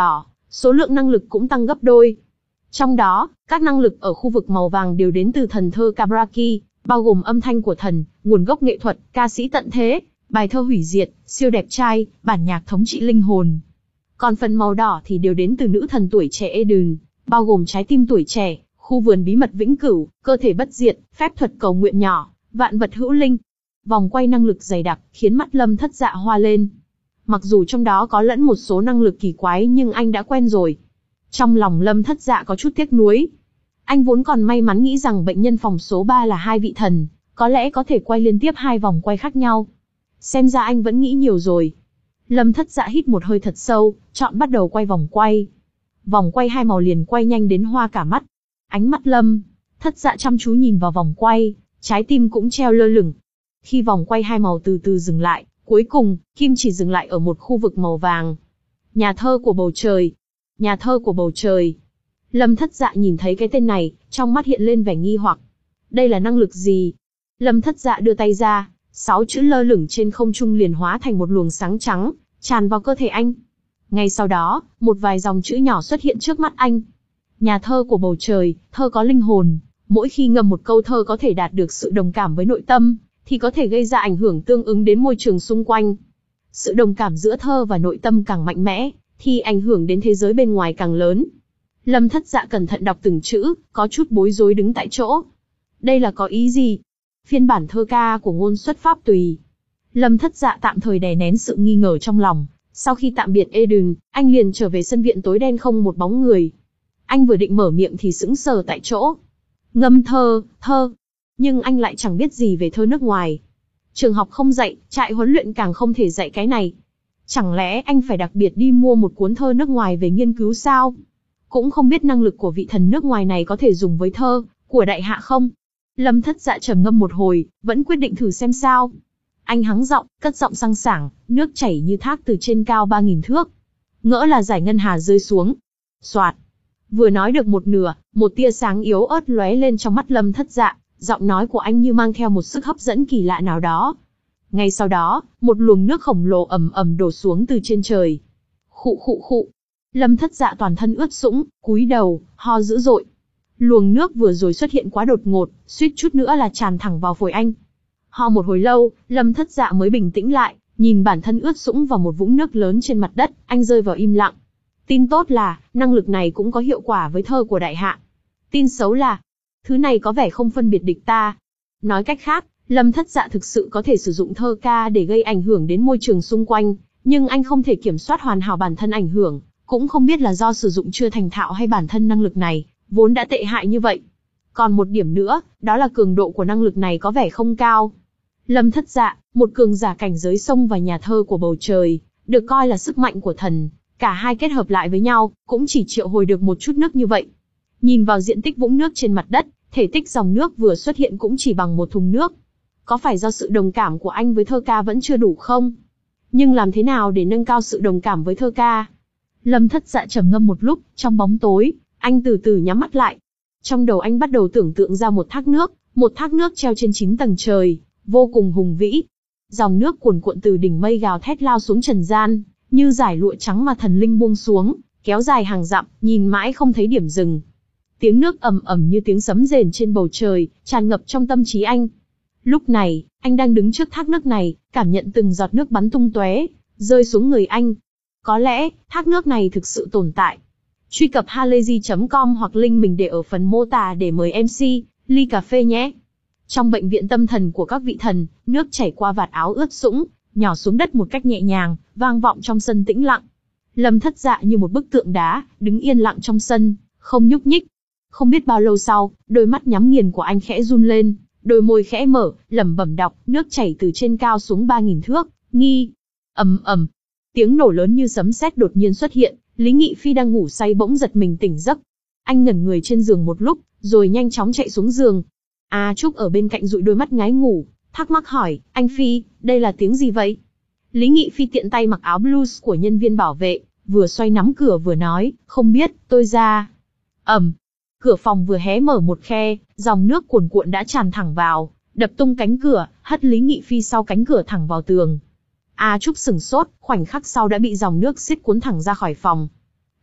số lượng năng lực cũng tăng gấp đôi. Trong đó, các năng lực ở khu vực màu vàng đều đến từ thần thơ Kabraki, bao gồm âm thanh của thần, nguồn gốc nghệ thuật, ca sĩ tận thế, bài thơ hủy diệt, siêu đẹp trai, bản nhạc thống trị linh hồn. Còn phần màu đỏ thì đều đến từ nữ thần tuổi trẻ Eden, bao gồm trái tim tuổi trẻ, khu vườn bí mật vĩnh cửu, cơ thể bất diệt, phép thuật cầu nguyện nhỏ, vạn vật hữu linh. Vòng quay năng lực dày đặc, khiến mắt Lâm Thất Dạ hoa lên. Mặc dù trong đó có lẫn một số năng lực kỳ quái nhưng anh đã quen rồi. Trong lòng Lâm Thất Dạ có chút tiếc nuối. Anh vốn còn may mắn nghĩ rằng bệnh nhân phòng số ba là hai vị thần, có lẽ có thể quay liên tiếp hai vòng quay khác nhau. Xem ra anh vẫn nghĩ nhiều rồi. Lâm Thất Dạ hít một hơi thật sâu, chọn bắt đầu quay vòng quay. Vòng quay hai màu liền quay nhanh đến hoa cả mắt. Ánh mắt Lâm Thất Dạ chăm chú nhìn vào vòng quay, trái tim cũng treo lơ lửng. Khi vòng quay hai màu từ từ dừng lại, cuối cùng, kim chỉ dừng lại ở một khu vực màu vàng. Nhà thơ của bầu trời. Nhà thơ của bầu trời. Lâm Thất Dạ nhìn thấy cái tên này, trong mắt hiện lên vẻ nghi hoặc. Đây là năng lực gì? Lâm Thất Dạ đưa tay ra, sáu chữ lơ lửng trên không trung liền hóa thành một luồng sáng trắng, tràn vào cơ thể anh. Ngay sau đó, một vài dòng chữ nhỏ xuất hiện trước mắt anh. Nhà thơ của bầu trời, thơ có linh hồn. Mỗi khi ngâm một câu thơ có thể đạt được sự đồng cảm với nội tâm, thì có thể gây ra ảnh hưởng tương ứng đến môi trường xung quanh. Sự đồng cảm giữa thơ và nội tâm càng mạnh mẽ, thì ảnh hưởng đến thế giới bên ngoài càng lớn. Lâm Thất Dạ cẩn thận đọc từng chữ, có chút bối rối đứng tại chỗ. Đây là có ý gì? Phiên bản thơ ca của ngôn xuất pháp tùy. Lâm Thất Dạ tạm thời đè nén sự nghi ngờ trong lòng. Sau khi tạm biệt Eden, anh liền trở về sân viện tối đen không một bóng người. Anh vừa định mở miệng thì sững sờ tại chỗ. Ngâm thơ, thơ. Nhưng anh lại chẳng biết gì về thơ nước ngoài. Trường học không dạy, trại huấn luyện càng không thể dạy cái này. Chẳng lẽ anh phải đặc biệt đi mua một cuốn thơ nước ngoài về nghiên cứu sao? Cũng không biết năng lực của vị thần nước ngoài này có thể dùng với thơ của đại hạ không? Lâm Thất Dạ trầm ngâm một hồi, vẫn quyết định thử xem sao. Anh hắng giọng, cất giọng sang sảng, nước chảy như thác từ trên cao ba nghìn thước. Ngỡ là giải ngân hà rơi xuống. Soạt. Vừa nói được một nửa, một tia sáng yếu ớt lóe lên trong mắt Lâm Thất Dạ, giọng nói của anh như mang theo một sức hấp dẫn kỳ lạ nào đó. Ngay sau đó, một luồng nước khổng lồ ầm ầm đổ xuống từ trên trời. Khụ khụ khụ. Lâm Thất Dạ toàn thân ướt sũng, cúi đầu, ho dữ dội. Luồng nước vừa rồi xuất hiện quá đột ngột, suýt chút nữa là tràn thẳng vào phổi anh. Ho một hồi lâu, Lâm Thất Dạ mới bình tĩnh lại, nhìn bản thân ướt sũng vào một vũng nước lớn trên mặt đất, anh rơi vào im lặng. Tin tốt là, năng lực này cũng có hiệu quả với thơ của đại hạ. Tin xấu là, thứ này có vẻ không phân biệt địch ta. Nói cách khác, Lâm Thất Dạ thực sự có thể sử dụng thơ ca để gây ảnh hưởng đến môi trường xung quanh, nhưng anh không thể kiểm soát hoàn hảo bản thân ảnh hưởng, cũng không biết là do sử dụng chưa thành thạo hay bản thân năng lực này vốn đã tệ hại như vậy. Còn một điểm nữa, đó là cường độ của năng lực này có vẻ không cao. Lâm Thất Dạ, một cường giả cảnh giới sông và nhà thơ của bầu trời, được coi là sức mạnh của thần, cả hai kết hợp lại với nhau, cũng chỉ triệu hồi được một chút nước như vậy. Nhìn vào diện tích vũng nước trên mặt đất, thể tích dòng nước vừa xuất hiện cũng chỉ bằng một thùng nước. Có phải do sự đồng cảm của anh với thơ ca vẫn chưa đủ không? Nhưng làm thế nào để nâng cao sự đồng cảm với thơ ca? Lâm Thất Dạ trầm ngâm một lúc, trong bóng tối, anh từ từ nhắm mắt lại. Trong đầu anh bắt đầu tưởng tượng ra một thác nước, một thác nước treo trên chín tầng trời, vô cùng hùng vĩ. Dòng nước cuồn cuộn từ đỉnh mây gào thét lao xuống trần gian, như dải lụa trắng mà thần linh buông xuống, kéo dài hàng dặm, nhìn mãi không thấy điểm dừng. Tiếng nước ầm ầm như tiếng sấm rền trên bầu trời, tràn ngập trong tâm trí anh. Lúc này, anh đang đứng trước thác nước này, cảm nhận từng giọt nước bắn tung tóe, rơi xuống người anh. Có lẽ, thác nước này thực sự tồn tại. Truy cập halayzi chấm com hoặc link mình để ở phần mô tả để mời em xê, ly cà phê nhé. Trong bệnh viện tâm thần của các vị thần, nước chảy qua vạt áo ướt sũng, nhỏ xuống đất một cách nhẹ nhàng, vang vọng trong sân tĩnh lặng. Lâm Thất Dạ như một bức tượng đá, đứng yên lặng trong sân, không nhúc nhích. Không biết bao lâu sau, đôi mắt nhắm nghiền của anh khẽ run lên, đôi môi khẽ mở, lẩm bẩm đọc, nước chảy từ trên cao xuống ba nghìn thước, nghi. Ầm ầm. Tiếng nổ lớn như sấm sét đột nhiên xuất hiện, Lý Nghị Phi đang ngủ say bỗng giật mình tỉnh giấc. Anh ngẩn người trên giường một lúc, rồi nhanh chóng chạy xuống giường. A Trúc ở bên cạnh dụi đôi mắt ngái ngủ, thắc mắc hỏi, anh Phi, đây là tiếng gì vậy? Lý Nghị Phi tiện tay mặc áo blues của nhân viên bảo vệ, vừa xoay nắm cửa vừa nói, không biết, tôi ra. Ầm. Cửa phòng vừa hé mở một khe, dòng nước cuồn cuộn đã tràn thẳng vào, đập tung cánh cửa, hất Lý Nghị Phi sau cánh cửa thẳng vào tường. A Trúc sửng sốt, khoảnh khắc sau đã bị dòng nước xiết cuốn thẳng ra khỏi phòng.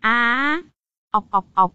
Á! Ọc ọc ọc!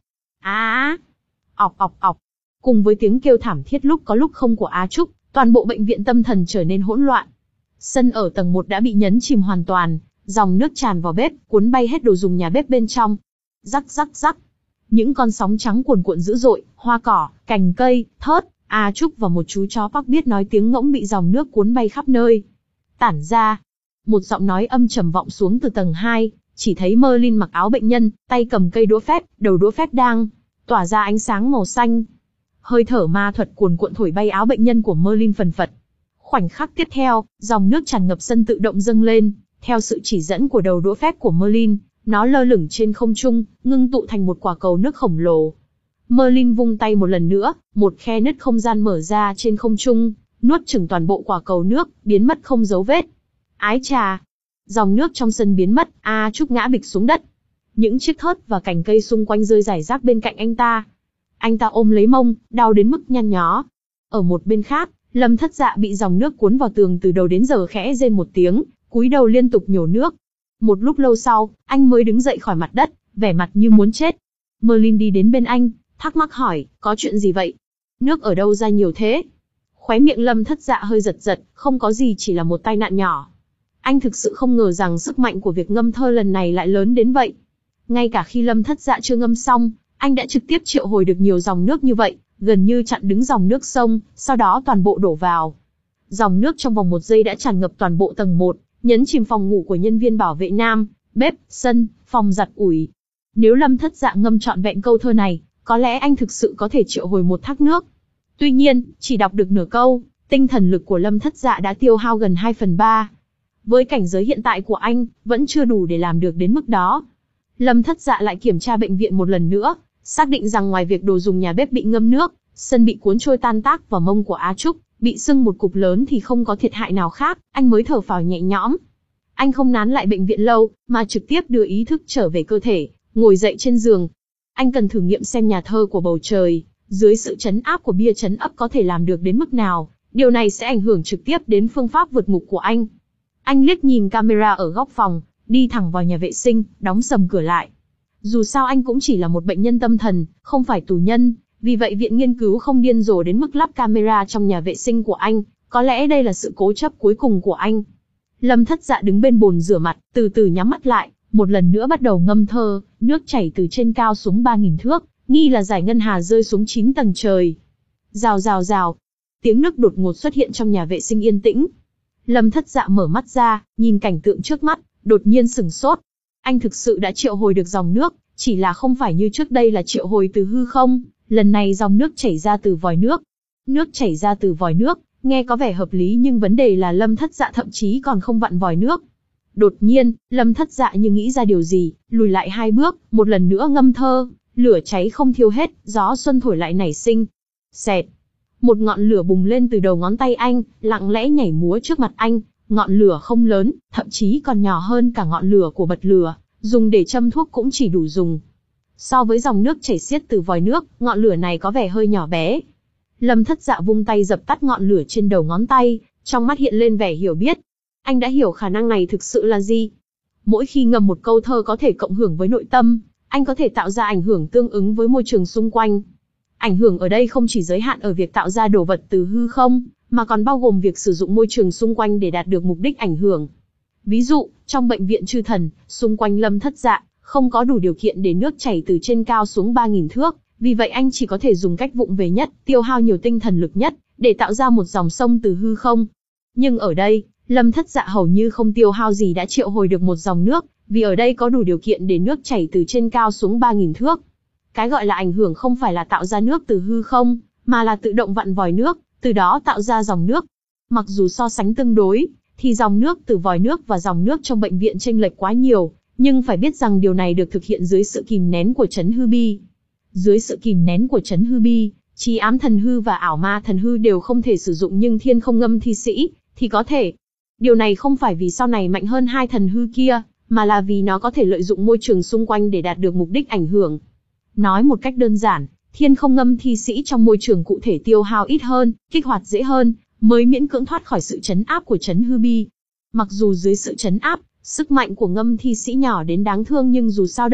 Á! Ọc ọc ọc! Cùng với tiếng kêu thảm thiết lúc có lúc không của Á Trúc, toàn bộ bệnh viện tâm thần trở nên hỗn loạn. Sân ở tầng một đã bị nhấn chìm hoàn toàn, dòng nước tràn vào bếp, cuốn bay hết đồ dùng nhà bếp bên trong. Rắc rắc rắc. Những con sóng trắng cuồn cuộn dữ dội, hoa cỏ, cành cây, thớt, Á Trúc và một chú chó Park biết nói tiếng ngỗng bị dòng nước cuốn bay khắp nơi. Tản ra. Một giọng nói âm trầm vọng xuống từ tầng hai, chỉ thấy Merlin mặc áo bệnh nhân, tay cầm cây đũa phép, đầu đũa phép đang tỏa ra ánh sáng màu xanh. Hơi thở ma thuật cuồn cuộn thổi bay áo bệnh nhân của Merlin phần phật. Khoảnh khắc tiếp theo, dòng nước tràn ngập sân tự động dâng lên, theo sự chỉ dẫn của đầu đũa phép của Merlin, nó lơ lửng trên không trung, ngưng tụ thành một quả cầu nước khổng lồ. Merlin vung tay một lần nữa, một khe nứt không gian mở ra trên không trung, nuốt chửng toàn bộ quả cầu nước, biến mất không dấu vết. Ái chà! Dòng nước trong sân biến mất, A Trúc ngã bịch xuống đất. Những chiếc thớt và cành cây xung quanh rơi rải rác bên cạnh anh ta. Anh ta ôm lấy mông, đau đến mức nhăn nhó. Ở một bên khác, Lâm Thất Dạ bị dòng nước cuốn vào tường từ đầu đến giờ khẽ rên một tiếng, cúi đầu liên tục nhổ nước. Một lúc lâu sau, anh mới đứng dậy khỏi mặt đất, vẻ mặt như muốn chết. Merlin đi đến bên anh, thắc mắc hỏi, có chuyện gì vậy? Nước ở đâu ra nhiều thế? Khóe miệng Lâm Thất Dạ hơi giật giật, không có gì, chỉ là một tai nạn nhỏ. Anh thực sự không ngờ rằng sức mạnh của việc ngâm thơ lần này lại lớn đến vậy. Ngay cả khi Lâm Thất Dạ chưa ngâm xong, anh đã trực tiếp triệu hồi được nhiều dòng nước như vậy, gần như chặn đứng dòng nước sông, sau đó toàn bộ đổ vào. Dòng nước trong vòng một giây đã tràn ngập toàn bộ tầng một, nhấn chìm phòng ngủ của nhân viên bảo vệ nam, bếp, sân, phòng giặt ủi. Nếu Lâm Thất Dạ ngâm trọn vẹn câu thơ này, có lẽ anh thực sự có thể triệu hồi một thác nước. Tuy nhiên, chỉ đọc được nửa câu, tinh thần lực của Lâm Thất Dạ đã tiêu hao gần hai phần ba. Với cảnh giới hiện tại của anh, vẫn chưa đủ để làm được đến mức đó. Lâm Thất Dạ lại kiểm tra bệnh viện một lần nữa, xác định rằng ngoài việc đồ dùng nhà bếp bị ngâm nước, sân bị cuốn trôi tan tác và mông của Á Trúc bị sưng một cục lớn thì không có thiệt hại nào khác, anh mới thở phào nhẹ nhõm. Anh không nán lại bệnh viện lâu, mà trực tiếp đưa ý thức trở về cơ thể, ngồi dậy trên giường. Anh cần thử nghiệm xem nhà thơ của bầu trời, dưới sự trấn áp của bia trấn ấp có thể làm được đến mức nào, điều này sẽ ảnh hưởng trực tiếp đến phương pháp vượt ngục của anh. Anh liếc nhìn camera ở góc phòng, đi thẳng vào nhà vệ sinh, đóng sầm cửa lại. Dù sao anh cũng chỉ là một bệnh nhân tâm thần, không phải tù nhân, vì vậy viện nghiên cứu không điên rồ đến mức lắp camera trong nhà vệ sinh của anh, có lẽ đây là sự cố chấp cuối cùng của anh. Lâm Thất Dạ đứng bên bồn rửa mặt, từ từ nhắm mắt lại, một lần nữa bắt đầu ngâm thơ, nước chảy từ trên cao xuống ba nghìn thước, nghi là giải ngân hà rơi xuống chín tầng trời. Rào rào rào, tiếng nước đột ngột xuất hiện trong nhà vệ sinh yên tĩnh. Lâm Thất Dạ mở mắt ra, nhìn cảnh tượng trước mắt, đột nhiên sửng sốt. Anh thực sự đã triệu hồi được dòng nước, chỉ là không phải như trước đây là triệu hồi từ hư không, lần này dòng nước chảy ra từ vòi nước. Nước chảy ra từ vòi nước, nghe có vẻ hợp lý nhưng vấn đề là Lâm Thất Dạ thậm chí còn không vặn vòi nước. Đột nhiên, Lâm Thất Dạ như nghĩ ra điều gì, lùi lại hai bước, một lần nữa ngâm thơ, lửa cháy không thiêu hết, gió xuân thổi lại nảy sinh. Xẹt. Một ngọn lửa bùng lên từ đầu ngón tay anh, lặng lẽ nhảy múa trước mặt anh, ngọn lửa không lớn, thậm chí còn nhỏ hơn cả ngọn lửa của bật lửa, dùng để châm thuốc cũng chỉ đủ dùng. So với dòng nước chảy xiết từ vòi nước, ngọn lửa này có vẻ hơi nhỏ bé. Lâm Thất Dạ vung tay dập tắt ngọn lửa trên đầu ngón tay, trong mắt hiện lên vẻ hiểu biết. Anh đã hiểu khả năng này thực sự là gì. Mỗi khi ngâm một câu thơ có thể cộng hưởng với nội tâm, anh có thể tạo ra ảnh hưởng tương ứng với môi trường xung quanh. Ảnh hưởng ở đây không chỉ giới hạn ở việc tạo ra đồ vật từ hư không, mà còn bao gồm việc sử dụng môi trường xung quanh để đạt được mục đích ảnh hưởng. Ví dụ, trong bệnh viện Chư Thần, xung quanh Lâm Thất Dạ, không có đủ điều kiện để nước chảy từ trên cao xuống ba nghìn thước, vì vậy anh chỉ có thể dùng cách vụng về nhất, tiêu hao nhiều tinh thần lực nhất, để tạo ra một dòng sông từ hư không. Nhưng ở đây, Lâm Thất Dạ hầu như không tiêu hao gì đã triệu hồi được một dòng nước, vì ở đây có đủ điều kiện để nước chảy từ trên cao xuống ba nghìn thước. Cái gọi là ảnh hưởng không phải là tạo ra nước từ hư không, mà là tự động vặn vòi nước, từ đó tạo ra dòng nước. Mặc dù so sánh tương đối, thì dòng nước từ vòi nước và dòng nước trong bệnh viện chênh lệch quá nhiều, nhưng phải biết rằng điều này được thực hiện dưới sự kìm nén của Trấn Hư Bi. Dưới sự kìm nén của Trấn Hư Bi, Trì Ám Thần Hư và Ảo Ma Thần Hư đều không thể sử dụng, nhưng Thiên Không Ngâm Thi Sĩ thì có thể. Điều này không phải vì sau này mạnh hơn hai thần hư kia, mà là vì nó có thể lợi dụng môi trường xung quanh để đạt được mục đích ảnh hưởng. Nói một cách đơn giản, Thiên Không Ngâm Thi Sĩ trong môi trường cụ thể tiêu hao ít hơn, kích hoạt dễ hơn, mới miễn cưỡng thoát khỏi sự trấn áp của Trấn Hư Bi. Mặc dù dưới sự trấn áp, sức mạnh của Ngâm Thi Sĩ nhỏ đến đáng thương, nhưng dù sao đây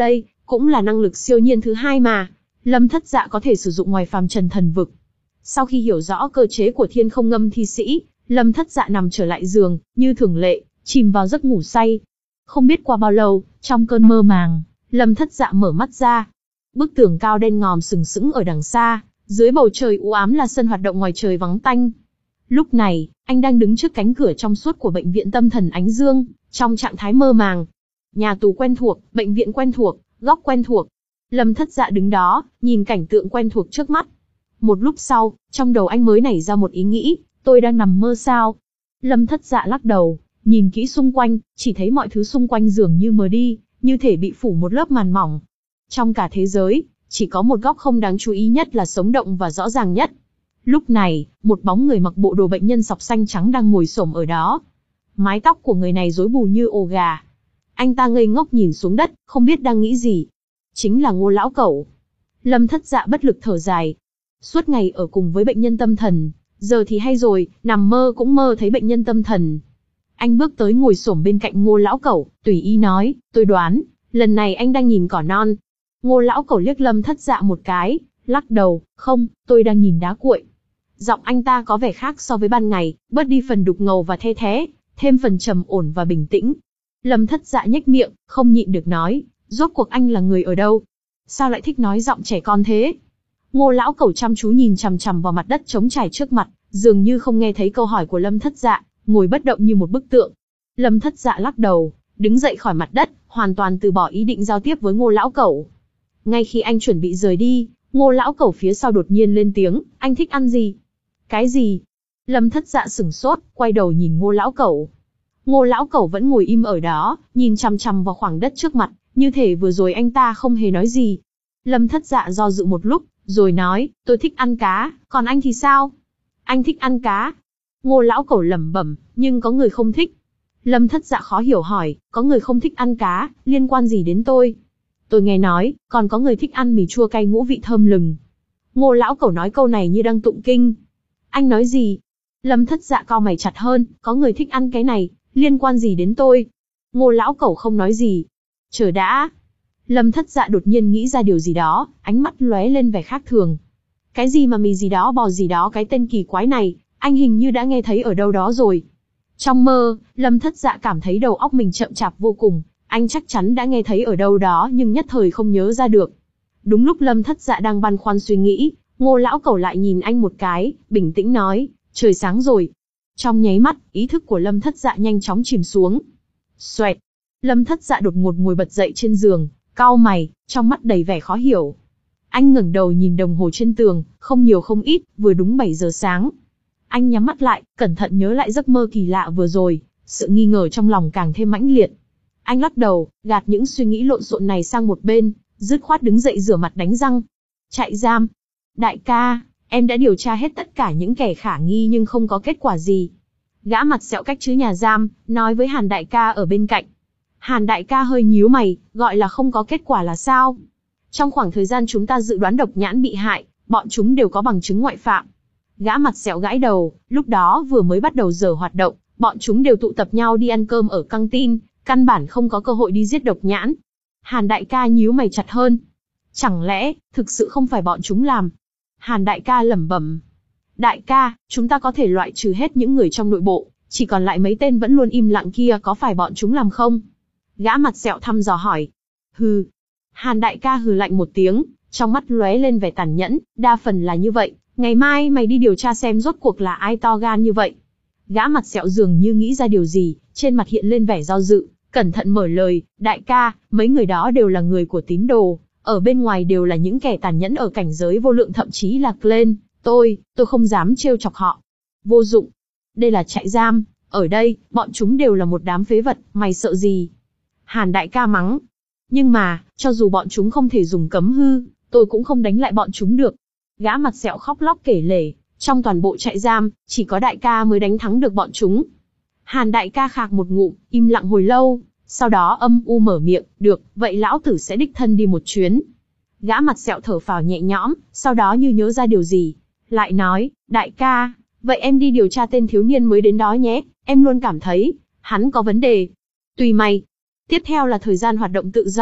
cũng là năng lực siêu nhiên thứ hai mà. Lâm Thất Dạ có thể sử dụng ngoài phàm trần thần vực. Sau khi hiểu rõ cơ chế của thiên không ngâm thi sĩ, Lâm Thất Dạ nằm trở lại giường, như thường lệ, chìm vào giấc ngủ say. Không biết qua bao lâu, trong cơn mơ màng, Lâm Thất Dạ mở mắt ra. Bức tường cao đen ngòm sừng sững ở đằng xa, dưới bầu trời u ám là sân hoạt động ngoài trời vắng tanh. Lúc này, anh đang đứng trước cánh cửa trong suốt của bệnh viện tâm thần Ánh Dương, trong trạng thái mơ màng. Nhà tù quen thuộc, bệnh viện quen thuộc, góc quen thuộc. Lâm Thất Dạ đứng đó, nhìn cảnh tượng quen thuộc trước mắt. Một lúc sau, trong đầu anh mới nảy ra một ý nghĩ, tôi đang nằm mơ sao? Lâm Thất Dạ lắc đầu, nhìn kỹ xung quanh, chỉ thấy mọi thứ xung quanh dường như mờ đi, như thể bị phủ một lớp màn mỏng. Trong cả thế giới, chỉ có một góc không đáng chú ý nhất là sống động và rõ ràng nhất. Lúc này, một bóng người mặc bộ đồ bệnh nhân sọc xanh trắng đang ngồi xổm ở đó. Mái tóc của người này rối bù như ổ gà. Anh ta ngây ngốc nhìn xuống đất, không biết đang nghĩ gì. Chính là Ngô lão cẩu. Lâm Thất Dạ bất lực thở dài. Suốt ngày ở cùng với bệnh nhân tâm thần, giờ thì hay rồi, nằm mơ cũng mơ thấy bệnh nhân tâm thần. Anh bước tới ngồi xổm bên cạnh Ngô lão cẩu, tùy ý nói, tôi đoán, lần này anh đang nhìn cỏ non. Ngô lão cẩu liếc Lâm Thất Dạ một cái, lắc đầu, không, tôi đang nhìn đá cuội. Giọng anh ta có vẻ khác so với ban ngày, bớt đi phần đục ngầu và the thé, thêm phần trầm ổn và bình tĩnh. Lâm Thất Dạ nhếch miệng, không nhịn được nói, rốt cuộc anh là người ở đâu? Sao lại thích nói giọng trẻ con thế? Ngô lão cẩu chăm chú nhìn chằm chằm vào mặt đất trống trải trước mặt, dường như không nghe thấy câu hỏi của Lâm Thất Dạ, ngồi bất động như một bức tượng. Lâm Thất Dạ lắc đầu, đứng dậy khỏi mặt đất, hoàn toàn từ bỏ ý định giao tiếp với Ngô lão cẩu. Ngay khi anh chuẩn bị rời đi, Ngô lão cẩu phía sau đột nhiên lên tiếng, anh thích ăn gì? Cái gì? Lâm Thất Dạ sửng sốt, quay đầu nhìn Ngô lão cẩu. Ngô lão cẩu vẫn ngồi im ở đó, nhìn chằm chằm vào khoảng đất trước mặt, như thể vừa rồi anh ta không hề nói gì. Lâm Thất Dạ do dự một lúc, rồi nói, tôi thích ăn cá, còn anh thì sao? Anh thích ăn cá. Ngô lão cẩu lẩm bẩm, nhưng có người không thích. Lâm Thất Dạ khó hiểu hỏi, có người không thích ăn cá, liên quan gì đến tôi? Tôi nghe nói, còn có người thích ăn mì chua cay ngũ vị thơm lừng. Ngô lão cẩu nói câu này như đang tụng kinh. Anh nói gì? Lâm Thất Dạ cau mày chặt hơn, có người thích ăn cái này, liên quan gì đến tôi? Ngô lão cẩu không nói gì. Chờ đã. Lâm Thất Dạ đột nhiên nghĩ ra điều gì đó, ánh mắt lóe lên vẻ khác thường. Cái gì mà mì gì đó bò gì đó, cái tên kỳ quái này, anh hình như đã nghe thấy ở đâu đó rồi. Trong mơ, Lâm Thất Dạ cảm thấy đầu óc mình chậm chạp vô cùng, anh chắc chắn đã nghe thấy ở đâu đó nhưng nhất thời không nhớ ra được. Đúng lúc Lâm Thất Dạ đang băn khoăn suy nghĩ, Ngô lão cẩu lại nhìn anh một cái, bình tĩnh nói, trời sáng rồi. Trong nháy mắt, ý thức của Lâm Thất Dạ nhanh chóng chìm xuống. Xoẹt. Lâm Thất Dạ đột ngột ngồi bật dậy trên giường, cau mày, trong mắt đầy vẻ khó hiểu. Anh ngẩng đầu nhìn đồng hồ trên tường, không nhiều không ít, vừa đúng bảy giờ sáng. Anh nhắm mắt lại, cẩn thận nhớ lại giấc mơ kỳ lạ vừa rồi, sự nghi ngờ trong lòng càng thêm mãnh liệt. Anh lắc đầu, gạt những suy nghĩ lộn xộn này sang một bên, dứt khoát đứng dậy rửa mặt đánh răng. Trại giam. Đại ca, em đã điều tra hết tất cả những kẻ khả nghi nhưng không có kết quả gì. Gã mặt sẹo cách chứ nhà giam, nói với Hàn đại ca ở bên cạnh. Hàn đại ca hơi nhíu mày, gọi là không có kết quả là sao? Trong khoảng thời gian chúng ta dự đoán độc nhãn bị hại, bọn chúng đều có bằng chứng ngoại phạm. Gã mặt sẹo gãi đầu, lúc đó vừa mới bắt đầu giờ hoạt động, bọn chúng đều tụ tập nhau đi ăn cơm ở căng tin, căn bản không có cơ hội đi giết độc nhãn. Hàn đại ca nhíu mày chặt hơn. Chẳng lẽ, thực sự không phải bọn chúng làm? Hàn đại ca lẩm bẩm. Đại ca, chúng ta có thể loại trừ hết những người trong nội bộ, chỉ còn lại mấy tên vẫn luôn im lặng kia, có phải bọn chúng làm không? Gã mặt sẹo thăm dò hỏi. Hừ. Hàn đại ca hừ lạnh một tiếng, trong mắt lóe lên vẻ tàn nhẫn, đa phần là như vậy, ngày mai mày đi điều tra xem rốt cuộc là ai to gan như vậy. Gã mặt sẹo dường như nghĩ ra điều gì, trên mặt hiện lên vẻ do dự, cẩn thận mở lời, đại ca, mấy người đó đều là người của tín đồ, ở bên ngoài đều là những kẻ tàn nhẫn ở cảnh giới vô lượng, thậm chí là Clan, tôi, tôi không dám trêu chọc họ. Vô dụng. Đây là trại giam, ở đây, bọn chúng đều là một đám phế vật, mày sợ gì? Hàn đại ca mắng. Nhưng mà, cho dù bọn chúng không thể dùng cấm hư, tôi cũng không đánh lại bọn chúng được. Gã mặt sẹo khóc lóc kể lể, trong toàn bộ trại giam, chỉ có đại ca mới đánh thắng được bọn chúng. Hàn đại ca khạc một ngụm, im lặng hồi lâu, sau đó âm u mở miệng, được, vậy lão tử sẽ đích thân đi một chuyến. Gã mặt sẹo thở phào nhẹ nhõm, sau đó như nhớ ra điều gì, lại nói, đại ca, vậy em đi điều tra tên thiếu niên mới đến đó nhé, em luôn cảm thấy, hắn có vấn đề. Tùy mày. Tiếp theo là thời gian hoạt động tự do,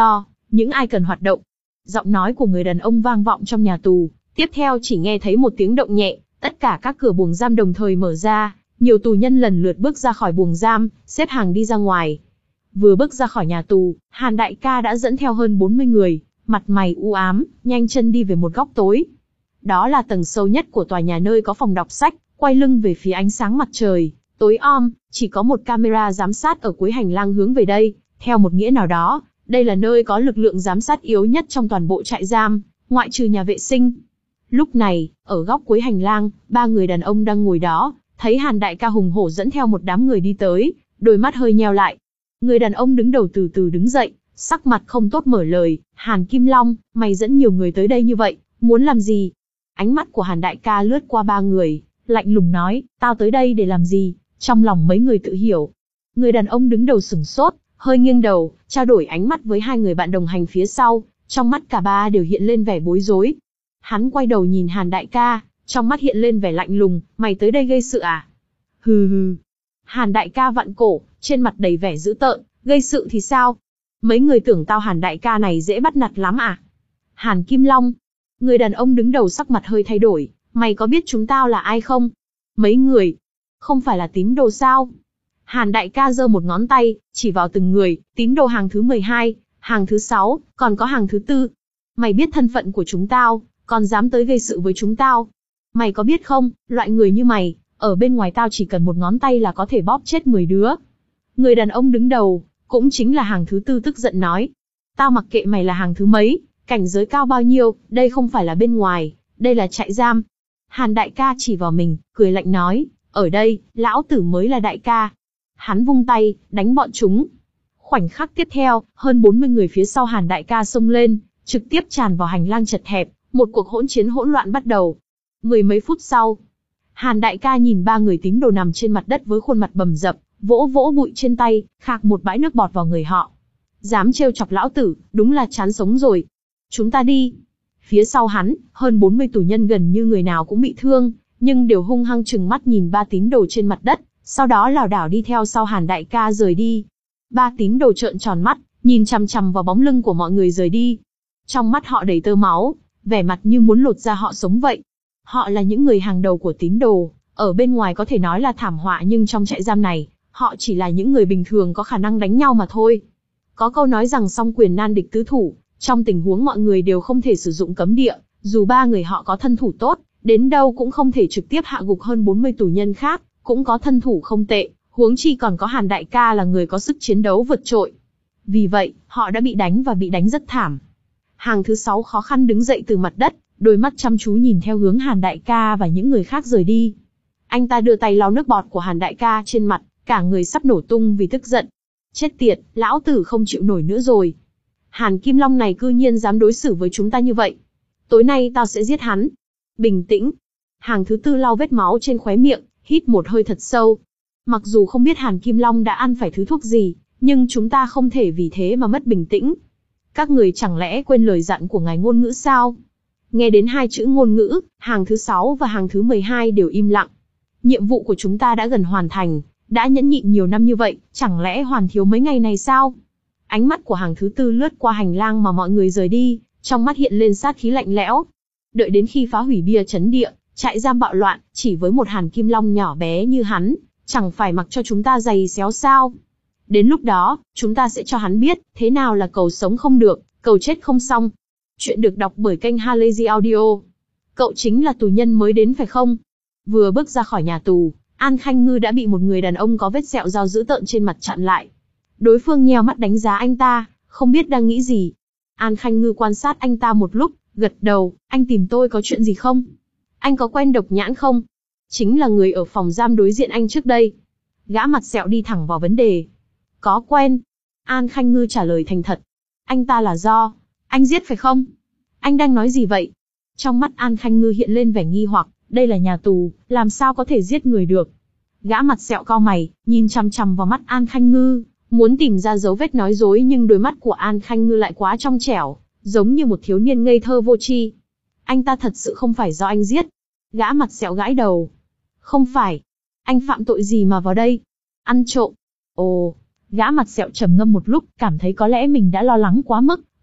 những ai cần hoạt động. Giọng nói của người đàn ông vang vọng trong nhà tù, tiếp theo chỉ nghe thấy một tiếng động nhẹ, tất cả các cửa buồng giam đồng thời mở ra, nhiều tù nhân lần lượt bước ra khỏi buồng giam, xếp hàng đi ra ngoài. Vừa bước ra khỏi nhà tù, Hàn đại ca đã dẫn theo hơn bốn mươi người, mặt mày u ám, nhanh chân đi về một góc tối. Đó là tầng sâu nhất của tòa nhà nơi có phòng đọc sách, quay lưng về phía ánh sáng mặt trời, tối om, chỉ có một camera giám sát ở cuối hành lang hướng về đây. Theo một nghĩa nào đó, đây là nơi có lực lượng giám sát yếu nhất trong toàn bộ trại giam, ngoại trừ nhà vệ sinh. Lúc này, ở góc cuối hành lang, ba người đàn ông đang ngồi đó, thấy Hàn đại ca hùng hổ dẫn theo một đám người đi tới, đôi mắt hơi nheo lại. Người đàn ông đứng đầu từ từ đứng dậy, sắc mặt không tốt mở lời, Hàn Kim Long, mày dẫn nhiều người tới đây như vậy, muốn làm gì? Ánh mắt của Hàn đại ca lướt qua ba người, lạnh lùng nói, tao tới đây để làm gì? Trong lòng mấy người tự hiểu. Người đàn ông đứng đầu sửng sốt, hơi nghiêng đầu, trao đổi ánh mắt với hai người bạn đồng hành phía sau, trong mắt cả ba đều hiện lên vẻ bối rối. Hắn quay đầu nhìn Hàn đại ca, trong mắt hiện lên vẻ lạnh lùng, mày tới đây gây sự à? Hừ hừ. Hàn đại ca vặn cổ, trên mặt đầy vẻ dữ tợn, gây sự thì sao? Mấy người tưởng tao Hàn đại ca này dễ bắt nạt lắm à? Hàn Kim Long. Người đàn ông đứng đầu sắc mặt hơi thay đổi, mày có biết chúng tao là ai không? Mấy người. Không phải là tín đồ sao? Hàn đại ca giơ một ngón tay, chỉ vào từng người, tín đồ hàng thứ mười hai, hàng thứ sáu, còn có hàng thứ tư. Mày biết thân phận của chúng tao, còn dám tới gây sự với chúng tao. Mày có biết không, loại người như mày, ở bên ngoài tao chỉ cần một ngón tay là có thể bóp chết mười đứa. Người đàn ông đứng đầu, cũng chính là hàng thứ tư tức giận nói. Tao mặc kệ mày là hàng thứ mấy, cảnh giới cao bao nhiêu, đây không phải là bên ngoài, đây là trại giam. Hàn đại ca chỉ vào mình, cười lạnh nói, ở đây, lão tử mới là đại ca. Hắn vung tay, đánh bọn chúng. Khoảnh khắc tiếp theo, hơn bốn mươi người phía sau Hàn đại ca xông lên, trực tiếp tràn vào hành lang chật hẹp, một cuộc hỗn chiến hỗn loạn bắt đầu. Mười mấy phút sau, Hàn đại ca nhìn ba người tín đồ nằm trên mặt đất với khuôn mặt bầm dập, vỗ vỗ bụi trên tay, khạc một bãi nước bọt vào người họ. Dám trêu chọc lão tử, đúng là chán sống rồi. Chúng ta đi. Phía sau hắn, hơn bốn mươi tù nhân gần như người nào cũng bị thương, nhưng đều hung hăng trừng mắt nhìn ba tín đồ trên mặt đất, sau đó lảo đảo đi theo sau Hàn đại ca rời đi. Ba tín đồ trợn tròn mắt, nhìn chằm chằm vào bóng lưng của mọi người rời đi. Trong mắt họ đầy tơ máu, vẻ mặt như muốn lột ra họ sống vậy. Họ là những người hàng đầu của tín đồ, ở bên ngoài có thể nói là thảm họa nhưng trong trại giam này, họ chỉ là những người bình thường có khả năng đánh nhau mà thôi. Có câu nói rằng song quyền nan địch tứ thủ, trong tình huống mọi người đều không thể sử dụng cấm địa, dù ba người họ có thân thủ tốt, đến đâu cũng không thể trực tiếp hạ gục hơn bốn mươi tù nhân khác, cũng có thân thủ không tệ, huống chi còn có Hàn đại ca là người có sức chiến đấu vượt trội. Vì vậy, họ đã bị đánh và bị đánh rất thảm. Hàng thứ sáu khó khăn đứng dậy từ mặt đất, đôi mắt chăm chú nhìn theo hướng Hàn đại ca và những người khác rời đi. Anh ta đưa tay lau nước bọt của Hàn đại ca trên mặt, cả người sắp nổ tung vì tức giận. Chết tiệt, lão tử không chịu nổi nữa rồi. Hàn Kim Long này cư nhiên dám đối xử với chúng ta như vậy. Tối nay tao sẽ giết hắn. Bình tĩnh. Hàng thứ tư lau vết máu trên khóe miệng, hít một hơi thật sâu. Mặc dù không biết Hàn Kim Long đã ăn phải thứ thuốc gì, nhưng chúng ta không thể vì thế mà mất bình tĩnh. Các người chẳng lẽ quên lời dặn của ngài ngôn ngữ sao? Nghe đến hai chữ ngôn ngữ, hàng thứ sáu và hàng thứ mười hai đều im lặng. Nhiệm vụ của chúng ta đã gần hoàn thành, đã nhẫn nhịn nhiều năm như vậy, chẳng lẽ hoàn thiếu mấy ngày này sao? Ánh mắt của hàng thứ tư lướt qua hành lang mà mọi người rời đi, trong mắt hiện lên sát khí lạnh lẽo. Đợi đến khi phá hủy bia chấn địa, trại giam bạo loạn, chỉ với một Hàn Kim Long nhỏ bé như hắn, chẳng phải mặc cho chúng ta giày xéo sao? Đến lúc đó, chúng ta sẽ cho hắn biết, thế nào là cầu sống không được, cầu chết không xong. Chuyện được đọc bởi kênh Halazy Audio. Cậu chính là tù nhân mới đến phải không? Vừa bước ra khỏi nhà tù, An Khanh Ngư đã bị một người đàn ông có vết sẹo dao dữ tợn trên mặt chặn lại. Đối phương nheo mắt đánh giá anh ta, không biết đang nghĩ gì. An Khanh Ngư quan sát anh ta một lúc, gật đầu, anh tìm tôi có chuyện gì không? Anh có quen Độc Nhãn không? Chính là người ở phòng giam đối diện anh trước đây. Gã mặt sẹo đi thẳng vào vấn đề. Có quen. An Khanh Ngư trả lời thành thật. Anh ta là do anh giết phải không? Anh đang nói gì vậy? Trong mắt An Khanh Ngư hiện lên vẻ nghi hoặc, đây là nhà tù, làm sao có thể giết người được? Gã mặt sẹo cau mày, nhìn chằm chằm vào mắt An Khanh Ngư, muốn tìm ra dấu vết nói dối nhưng đôi mắt của An Khanh Ngư lại quá trong trẻo, giống như một thiếu niên ngây thơ vô tri. Anh ta thật sự không phải do anh giết. Gã mặt sẹo gãi đầu. Không phải. Anh phạm tội gì mà vào đây? Ăn trộm. Ồ. Gã mặt sẹo trầm ngâm một lúc, cảm thấy có lẽ mình đã lo lắng quá mức,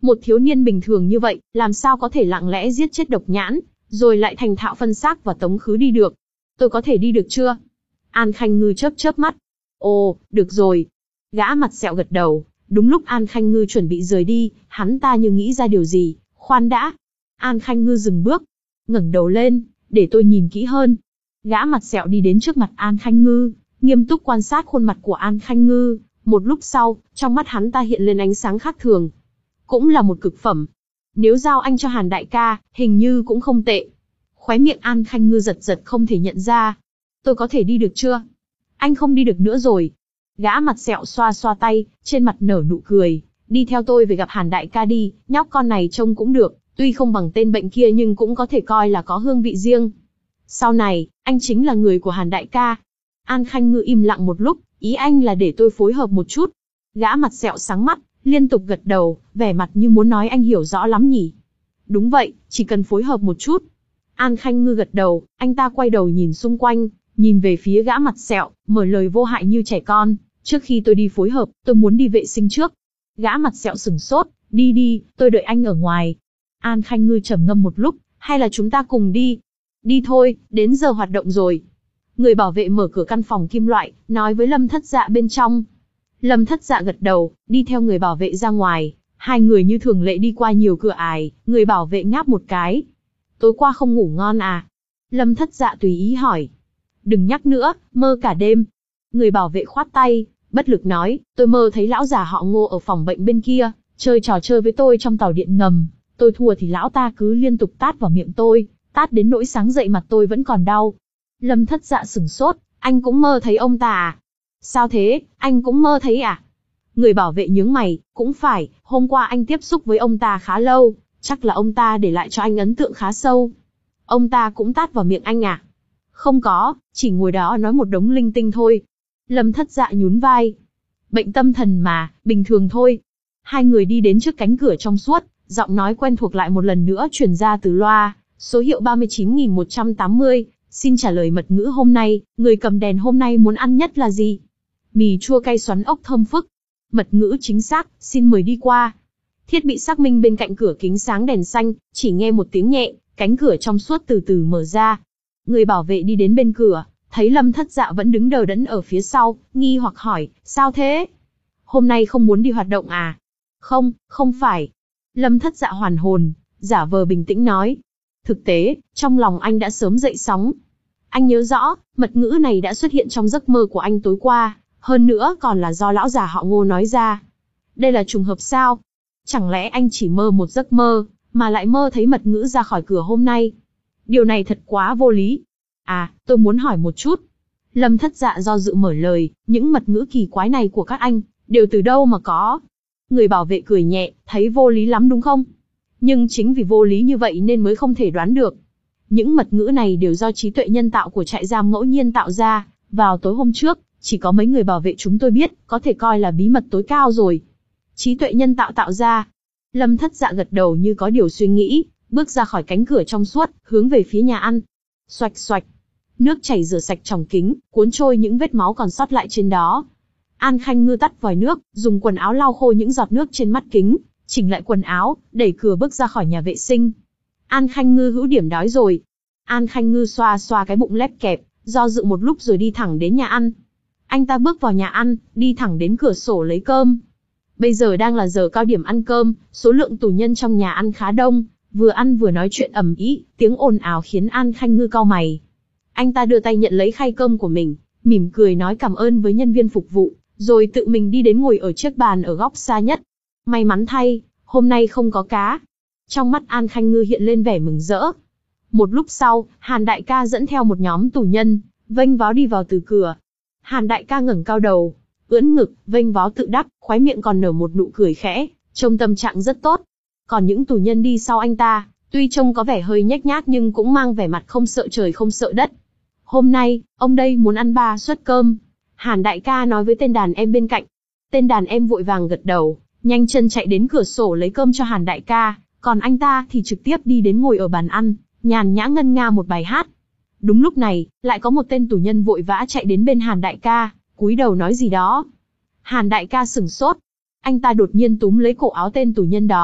Một thiếu niên bình thường như vậy, làm sao có thể lặng lẽ giết chết Độc Nhãn, rồi lại thành thạo phân xác và tống khứ đi được. Tôi có thể đi được chưa? An Khanh Ngư chớp chớp mắt. Ồ, được rồi. Gã mặt sẹo gật đầu. Đúng lúc An Khanh Ngư chuẩn bị rời đi, hắn ta như nghĩ ra điều gì. Khoan đã. An Khanh Ngư dừng bước, ngẩng đầu lên, để tôi nhìn kỹ hơn. Gã mặt sẹo đi đến trước mặt An Khanh Ngư, nghiêm túc quan sát khuôn mặt của An Khanh Ngư. Một lúc sau, trong mắt hắn ta hiện lên ánh sáng khác thường. Cũng là một cực phẩm. Nếu giao anh cho Hàn đại ca, hình như cũng không tệ. Khóe miệng An Khanh Ngư giật giật không thể nhận ra. Tôi có thể đi được chưa? Anh không đi được nữa rồi. Gã mặt sẹo xoa xoa tay, trên mặt nở nụ cười. Đi theo tôi về gặp Hàn đại ca đi, nhóc con này trông cũng được, tuy không bằng tên bệnh kia nhưng cũng có thể coi là có hương vị riêng. Sau này, anh chính là người của Hàn đại ca. An Khanh Ngư im lặng một lúc, ý anh là để tôi phối hợp một chút. Gã mặt sẹo sáng mắt, liên tục gật đầu, vẻ mặt như muốn nói anh hiểu rõ lắm nhỉ. Đúng vậy, chỉ cần phối hợp một chút. An Khanh Ngư gật đầu, anh ta quay đầu nhìn xung quanh, nhìn về phía gã mặt sẹo, mở lời vô hại như trẻ con. Trước khi tôi đi phối hợp, tôi muốn đi vệ sinh trước. Gã mặt sẹo sửng sốt, đi đi, tôi đợi anh ở ngoài. An Khanh Ngư trầm ngâm một lúc, hay là chúng ta cùng đi? Đi thôi, đến giờ hoạt động rồi. Người bảo vệ mở cửa căn phòng kim loại, nói với Lâm Thất Dạ bên trong. Lâm Thất Dạ gật đầu, đi theo người bảo vệ ra ngoài. Hai người như thường lệ đi qua nhiều cửa ải, người bảo vệ ngáp một cái. Tối qua không ngủ ngon à? Lâm Thất Dạ tùy ý hỏi. Đừng nhắc nữa, mơ cả đêm. Người bảo vệ khoát tay, bất lực nói, tôi mơ thấy lão già họ Ngô ở phòng bệnh bên kia, chơi trò chơi với tôi trong tàu điện ngầm. Tôi thua thì lão ta cứ liên tục tát vào miệng tôi, tát đến nỗi sáng dậy mặt tôi vẫn còn đau. Lâm Thất Dạ sửng sốt, anh cũng mơ thấy ông ta à? Sao thế, anh cũng mơ thấy à? Người bảo vệ nhướng mày, cũng phải, hôm qua anh tiếp xúc với ông ta khá lâu, chắc là ông ta để lại cho anh ấn tượng khá sâu. Ông ta cũng tát vào miệng anh à? Không có, chỉ ngồi đó nói một đống linh tinh thôi. Lâm Thất Dạ nhún vai. Bệnh tâm thần mà, bình thường thôi. Hai người đi đến trước cánh cửa trong suốt, giọng nói quen thuộc lại một lần nữa truyền ra từ loa, số hiệu ba mươi chín nghìn một trăm tám mươi, xin trả lời mật ngữ hôm nay, người cầm đèn hôm nay muốn ăn nhất là gì? Mì chua cay xoắn ốc thơm phức. Mật ngữ chính xác, xin mời đi qua. Thiết bị xác minh bên cạnh cửa kính sáng đèn xanh, chỉ nghe một tiếng nhẹ, cánh cửa trong suốt từ từ mở ra. Người bảo vệ đi đến bên cửa, thấy Lâm Thất Dạ vẫn đứng đờ đẫn ở phía sau, nghi hoặc hỏi, sao thế? Hôm nay không muốn đi hoạt động à? Không, không phải. Lâm Thất Dạ hoàn hồn, giả vờ bình tĩnh nói. Thực tế, trong lòng anh đã sớm dậy sóng. Anh nhớ rõ, mật ngữ này đã xuất hiện trong giấc mơ của anh tối qua, hơn nữa còn là do lão già họ Ngô nói ra. Đây là trùng hợp sao? Chẳng lẽ anh chỉ mơ một giấc mơ, mà lại mơ thấy mật ngữ ra khỏi cửa hôm nay? Điều này thật quá vô lý. À, tôi muốn hỏi một chút. Lâm Thất Dạ do dự mở lời, những mật ngữ kỳ quái này của các anh, đều từ đâu mà có? Người bảo vệ cười nhẹ, thấy vô lý lắm đúng không? Nhưng chính vì vô lý như vậy nên mới không thể đoán được. Những mật ngữ này đều do trí tuệ nhân tạo của trại giam ngẫu nhiên tạo ra, vào tối hôm trước, chỉ có mấy người bảo vệ chúng tôi biết, có thể coi là bí mật tối cao rồi. Trí tuệ nhân tạo tạo ra. Lâm Thất Dạ gật đầu như có điều suy nghĩ, bước ra khỏi cánh cửa trong suốt, hướng về phía nhà ăn. Xoạch xoạch. Nước chảy rửa sạch tròng kính, cuốn trôi những vết máu còn sót lại trên đó. An Khanh Ngư tắt vòi nước, dùng quần áo lau khô những giọt nước trên mắt kính, chỉnh lại quần áo, đẩy cửa bước ra khỏi nhà vệ sinh. An Khanh Ngư hữu điểm đói rồi. An Khanh Ngư xoa xoa cái bụng lép kẹp, do dự một lúc rồi đi thẳng đến nhà ăn. Anh ta bước vào nhà ăn, đi thẳng đến cửa sổ lấy cơm. Bây giờ đang là giờ cao điểm ăn cơm, số lượng tù nhân trong nhà ăn khá đông, vừa ăn vừa nói chuyện ầm ĩ, tiếng ồn ào khiến An Khanh Ngư cau mày. Anh ta đưa tay nhận lấy khay cơm của mình, mỉm cười nói cảm ơn với nhân viên phục vụ, rồi tự mình đi đến ngồi ở chiếc bàn ở góc xa nhất. May mắn thay, hôm nay không có cá. Trong mắt An Khanh Ngư hiện lên vẻ mừng rỡ. Một lúc sau, Hàn đại ca dẫn theo một nhóm tù nhân, vênh váo đi vào từ cửa. Hàn đại ca ngẩng cao đầu, ưỡn ngực, vênh váo tự đắc, khóe miệng còn nở một nụ cười khẽ, trông tâm trạng rất tốt. Còn những tù nhân đi sau anh ta, tuy trông có vẻ hơi nhếch nhác nhưng cũng mang vẻ mặt không sợ trời không sợ đất. Hôm nay, ông đây muốn ăn ba suất cơm. Hàn đại ca nói với tên đàn em bên cạnh. Tên đàn em vội vàng gật đầu, nhanh chân chạy đến cửa sổ lấy cơm cho Hàn đại ca, còn anh ta thì trực tiếp đi đến ngồi ở bàn ăn, nhàn nhã ngân nga một bài hát. Đúng lúc này, lại có một tên tù nhân vội vã chạy đến bên Hàn đại ca, cúi đầu nói gì đó. Hàn đại ca sửng sốt. Anh ta đột nhiên túm lấy cổ áo tên tù nhân đó,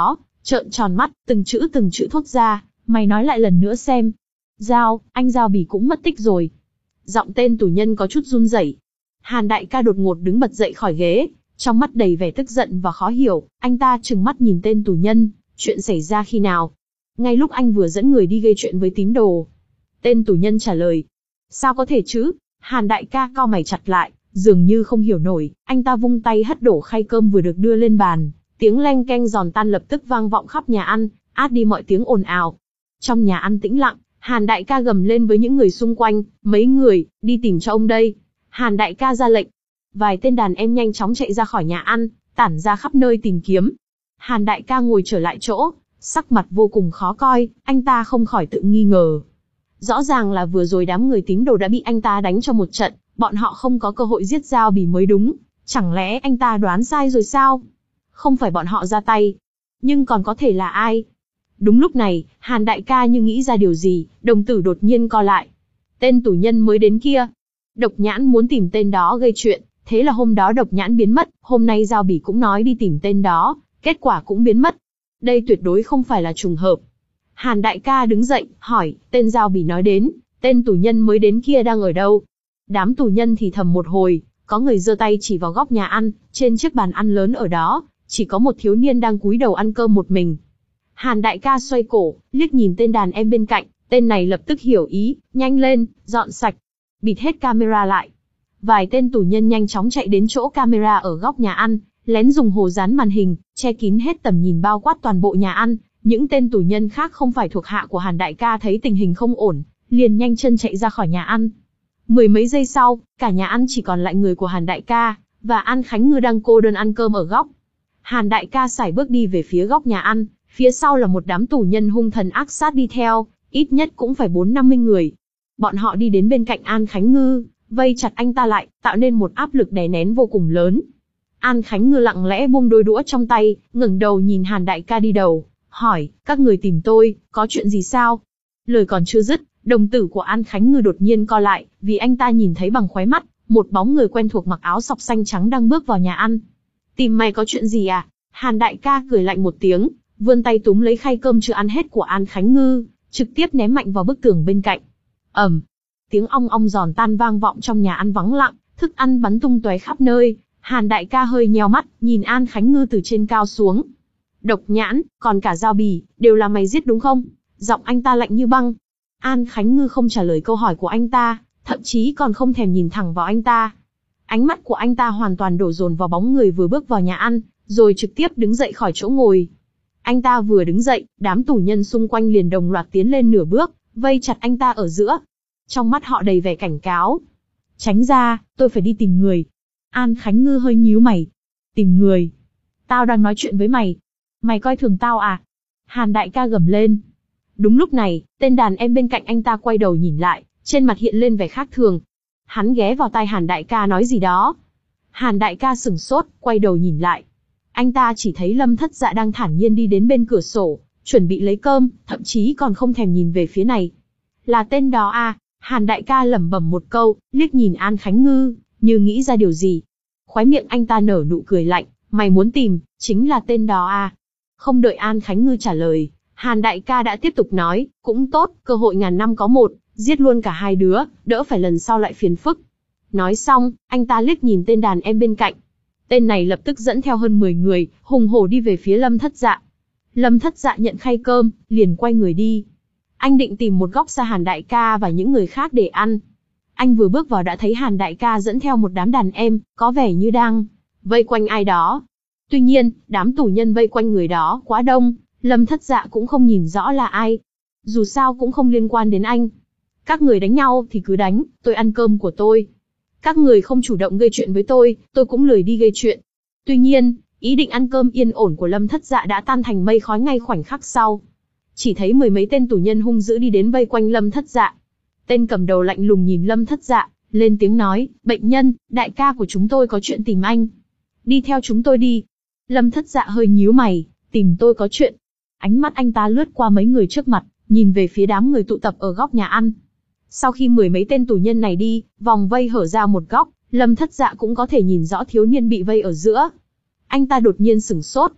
trợn tròn mắt, từng chữ từng chữ thốt ra, mày nói lại lần nữa xem. Giao, anh Giao Bỉ cũng mất tích rồi. Giọng tên tù nhân có chút run rẩy. Hàn đại ca đột ngột đứng bật dậy khỏi ghế, trong mắt đầy vẻ tức giận và khó hiểu, anh ta trừng mắt nhìn tên tù nhân, chuyện xảy ra khi nào? Ngay lúc anh vừa dẫn người đi gây chuyện với tín đồ. Tên tù nhân trả lời. Sao có thể chứ? Hàn đại ca cau mày chặt lại, dường như không hiểu nổi, anh ta vung tay hất đổ khay cơm vừa được đưa lên bàn, tiếng leng keng giòn tan lập tức vang vọng khắp nhà ăn, át đi mọi tiếng ồn ào. Trong nhà ăn tĩnh lặng, Hàn đại ca gầm lên với những người xung quanh, mấy người, đi tìm cho ông đây. Hàn đại ca ra lệnh. Vài tên đàn em nhanh chóng chạy ra khỏi nhà ăn, tản ra khắp nơi tìm kiếm. Hàn đại ca ngồi trở lại chỗ, sắc mặt vô cùng khó coi, anh ta không khỏi tự nghi ngờ. Rõ ràng là vừa rồi đám người tín đồ đã bị anh ta đánh cho một trận, bọn họ không có cơ hội giết Giao Bỉ mới đúng. Chẳng lẽ anh ta đoán sai rồi sao? Không phải bọn họ ra tay. Nhưng còn có thể là ai? Đúng lúc này, Hàn đại ca như nghĩ ra điều gì, đồng tử đột nhiên co lại. Tên tù nhân mới đến kia. Độc Nhãn muốn tìm tên đó gây chuyện, thế là hôm đó Độc Nhãn biến mất, hôm nay Giao Bỉ cũng nói đi tìm tên đó, kết quả cũng biến mất. Đây tuyệt đối không phải là trùng hợp. Hàn đại ca đứng dậy, hỏi, tên Giao Bỉ nói đến, tên tù nhân mới đến kia đang ở đâu? Đám tù nhân thì thầm một hồi, có người giơ tay chỉ vào góc nhà ăn, trên chiếc bàn ăn lớn ở đó, chỉ có một thiếu niên đang cúi đầu ăn cơm một mình. Hàn đại ca xoay cổ, liếc nhìn tên đàn em bên cạnh, tên này lập tức hiểu ý, nhanh lên, dọn sạch, bịt hết camera lại. Vài tên tù nhân nhanh chóng chạy đến chỗ camera ở góc nhà ăn, lén dùng hồ dán màn hình, che kín hết tầm nhìn bao quát toàn bộ nhà ăn. Những tên tù nhân khác không phải thuộc hạ của Hàn đại ca thấy tình hình không ổn, liền nhanh chân chạy ra khỏi nhà ăn. Mười mấy giây sau, cả nhà ăn chỉ còn lại người của Hàn đại ca, và An Khánh Ngư đang cô đơn ăn cơm ở góc. Hàn đại ca sải bước đi về phía góc nhà ăn, phía sau là một đám tù nhân hung thần ác sát đi theo, ít nhất cũng phải bốn năm mươi người. Bọn họ đi đến bên cạnh An Khánh Ngư, vây chặt anh ta lại, tạo nên một áp lực đè nén vô cùng lớn. An Khánh Ngư lặng lẽ buông đôi đũa trong tay, ngẩng đầu nhìn Hàn đại ca đi đầu, hỏi, các người tìm tôi, có chuyện gì sao? Lời còn chưa dứt, đồng tử của An Khánh Ngư đột nhiên co lại, vì anh ta nhìn thấy bằng khóe mắt, một bóng người quen thuộc mặc áo sọc xanh trắng đang bước vào nhà ăn. Tìm mày có chuyện gì à? Hàn đại ca cười lạnh một tiếng, vươn tay túm lấy khay cơm chưa ăn hết của An Khánh Ngư, trực tiếp ném mạnh vào bức tường bên cạnh. Ầm, tiếng ong ong giòn tan vang vọng trong nhà ăn vắng lặng, thức ăn bắn tung tóe khắp nơi. Hàn đại ca hơi nheo mắt, nhìn An Khánh Ngư từ trên cao xuống. Độc Nhãn, còn cả Giao Bỉ, đều là mày giết đúng không? Giọng anh ta lạnh như băng. An Khánh Ngư không trả lời câu hỏi của anh ta, thậm chí còn không thèm nhìn thẳng vào anh ta. Ánh mắt của anh ta hoàn toàn đổ dồn vào bóng người vừa bước vào nhà ăn, rồi trực tiếp đứng dậy khỏi chỗ ngồi. Anh ta vừa đứng dậy, đám tù nhân xung quanh liền đồng loạt tiến lên nửa bước, vây chặt anh ta ở giữa. Trong mắt họ đầy vẻ cảnh cáo. Tránh ra, tôi phải đi tìm người. An Khánh Ngư hơi nhíu mày. Tìm người? Tao đang nói chuyện với mày. Mày coi thường tao à? Hàn đại ca gầm lên. Đúng lúc này, tên đàn em bên cạnh anh ta quay đầu nhìn lại, trên mặt hiện lên vẻ khác thường. Hắn ghé vào tai Hàn đại ca nói gì đó. Hàn đại ca sửng sốt, quay đầu nhìn lại. Anh ta chỉ thấy Lâm Thất Dạ đang thản nhiên đi đến bên cửa sổ, chuẩn bị lấy cơm, thậm chí còn không thèm nhìn về phía này. Là tên đó à? Hàn đại ca lẩm bẩm một câu, liếc nhìn An Khánh Ngư, như nghĩ ra điều gì. Khóe miệng anh ta nở nụ cười lạnh, mày muốn tìm, chính là tên đó à? Không đợi An Khánh Ngư trả lời, Hàn đại ca đã tiếp tục nói, cũng tốt, cơ hội ngàn năm có một, giết luôn cả hai đứa, đỡ phải lần sau lại phiền phức. Nói xong, anh ta liếc nhìn tên đàn em bên cạnh. Tên này lập tức dẫn theo hơn mười người, hùng hổ đi về phía Lâm Thất Dạ. Lâm Thất Dạ nhận khay cơm, liền quay người đi. Anh định tìm một góc xa Hàn đại ca và những người khác để ăn. Anh vừa bước vào đã thấy Hàn đại ca dẫn theo một đám đàn em, có vẻ như đang vây quanh ai đó. Tuy nhiên, đám tù nhân vây quanh người đó quá đông, Lâm Thất Dạ cũng không nhìn rõ là ai. Dù sao cũng không liên quan đến anh. Các người đánh nhau thì cứ đánh, tôi ăn cơm của tôi. Các người không chủ động gây chuyện với tôi, tôi cũng lười đi gây chuyện. Tuy nhiên, ý định ăn cơm yên ổn của Lâm Thất Dạ đã tan thành mây khói ngay khoảnh khắc sau. Chỉ thấy mười mấy tên tù nhân hung dữ đi đến vây quanh Lâm Thất Dạ. Tên cầm đầu lạnh lùng nhìn Lâm Thất Dạ, lên tiếng nói, bệnh nhân, đại ca của chúng tôi có chuyện tìm anh. Đi theo chúng tôi đi. Lâm Thất Dạ hơi nhíu mày, tìm tôi có chuyện. Ánh mắt anh ta lướt qua mấy người trước mặt, nhìn về phía đám người tụ tập ở góc nhà ăn. Sau khi mười mấy tên tù nhân này đi, vòng vây hở ra một góc, Lâm Thất Dạ cũng có thể nhìn rõ thiếu niên bị vây ở giữa. Anh ta đột nhiên sửng sốt.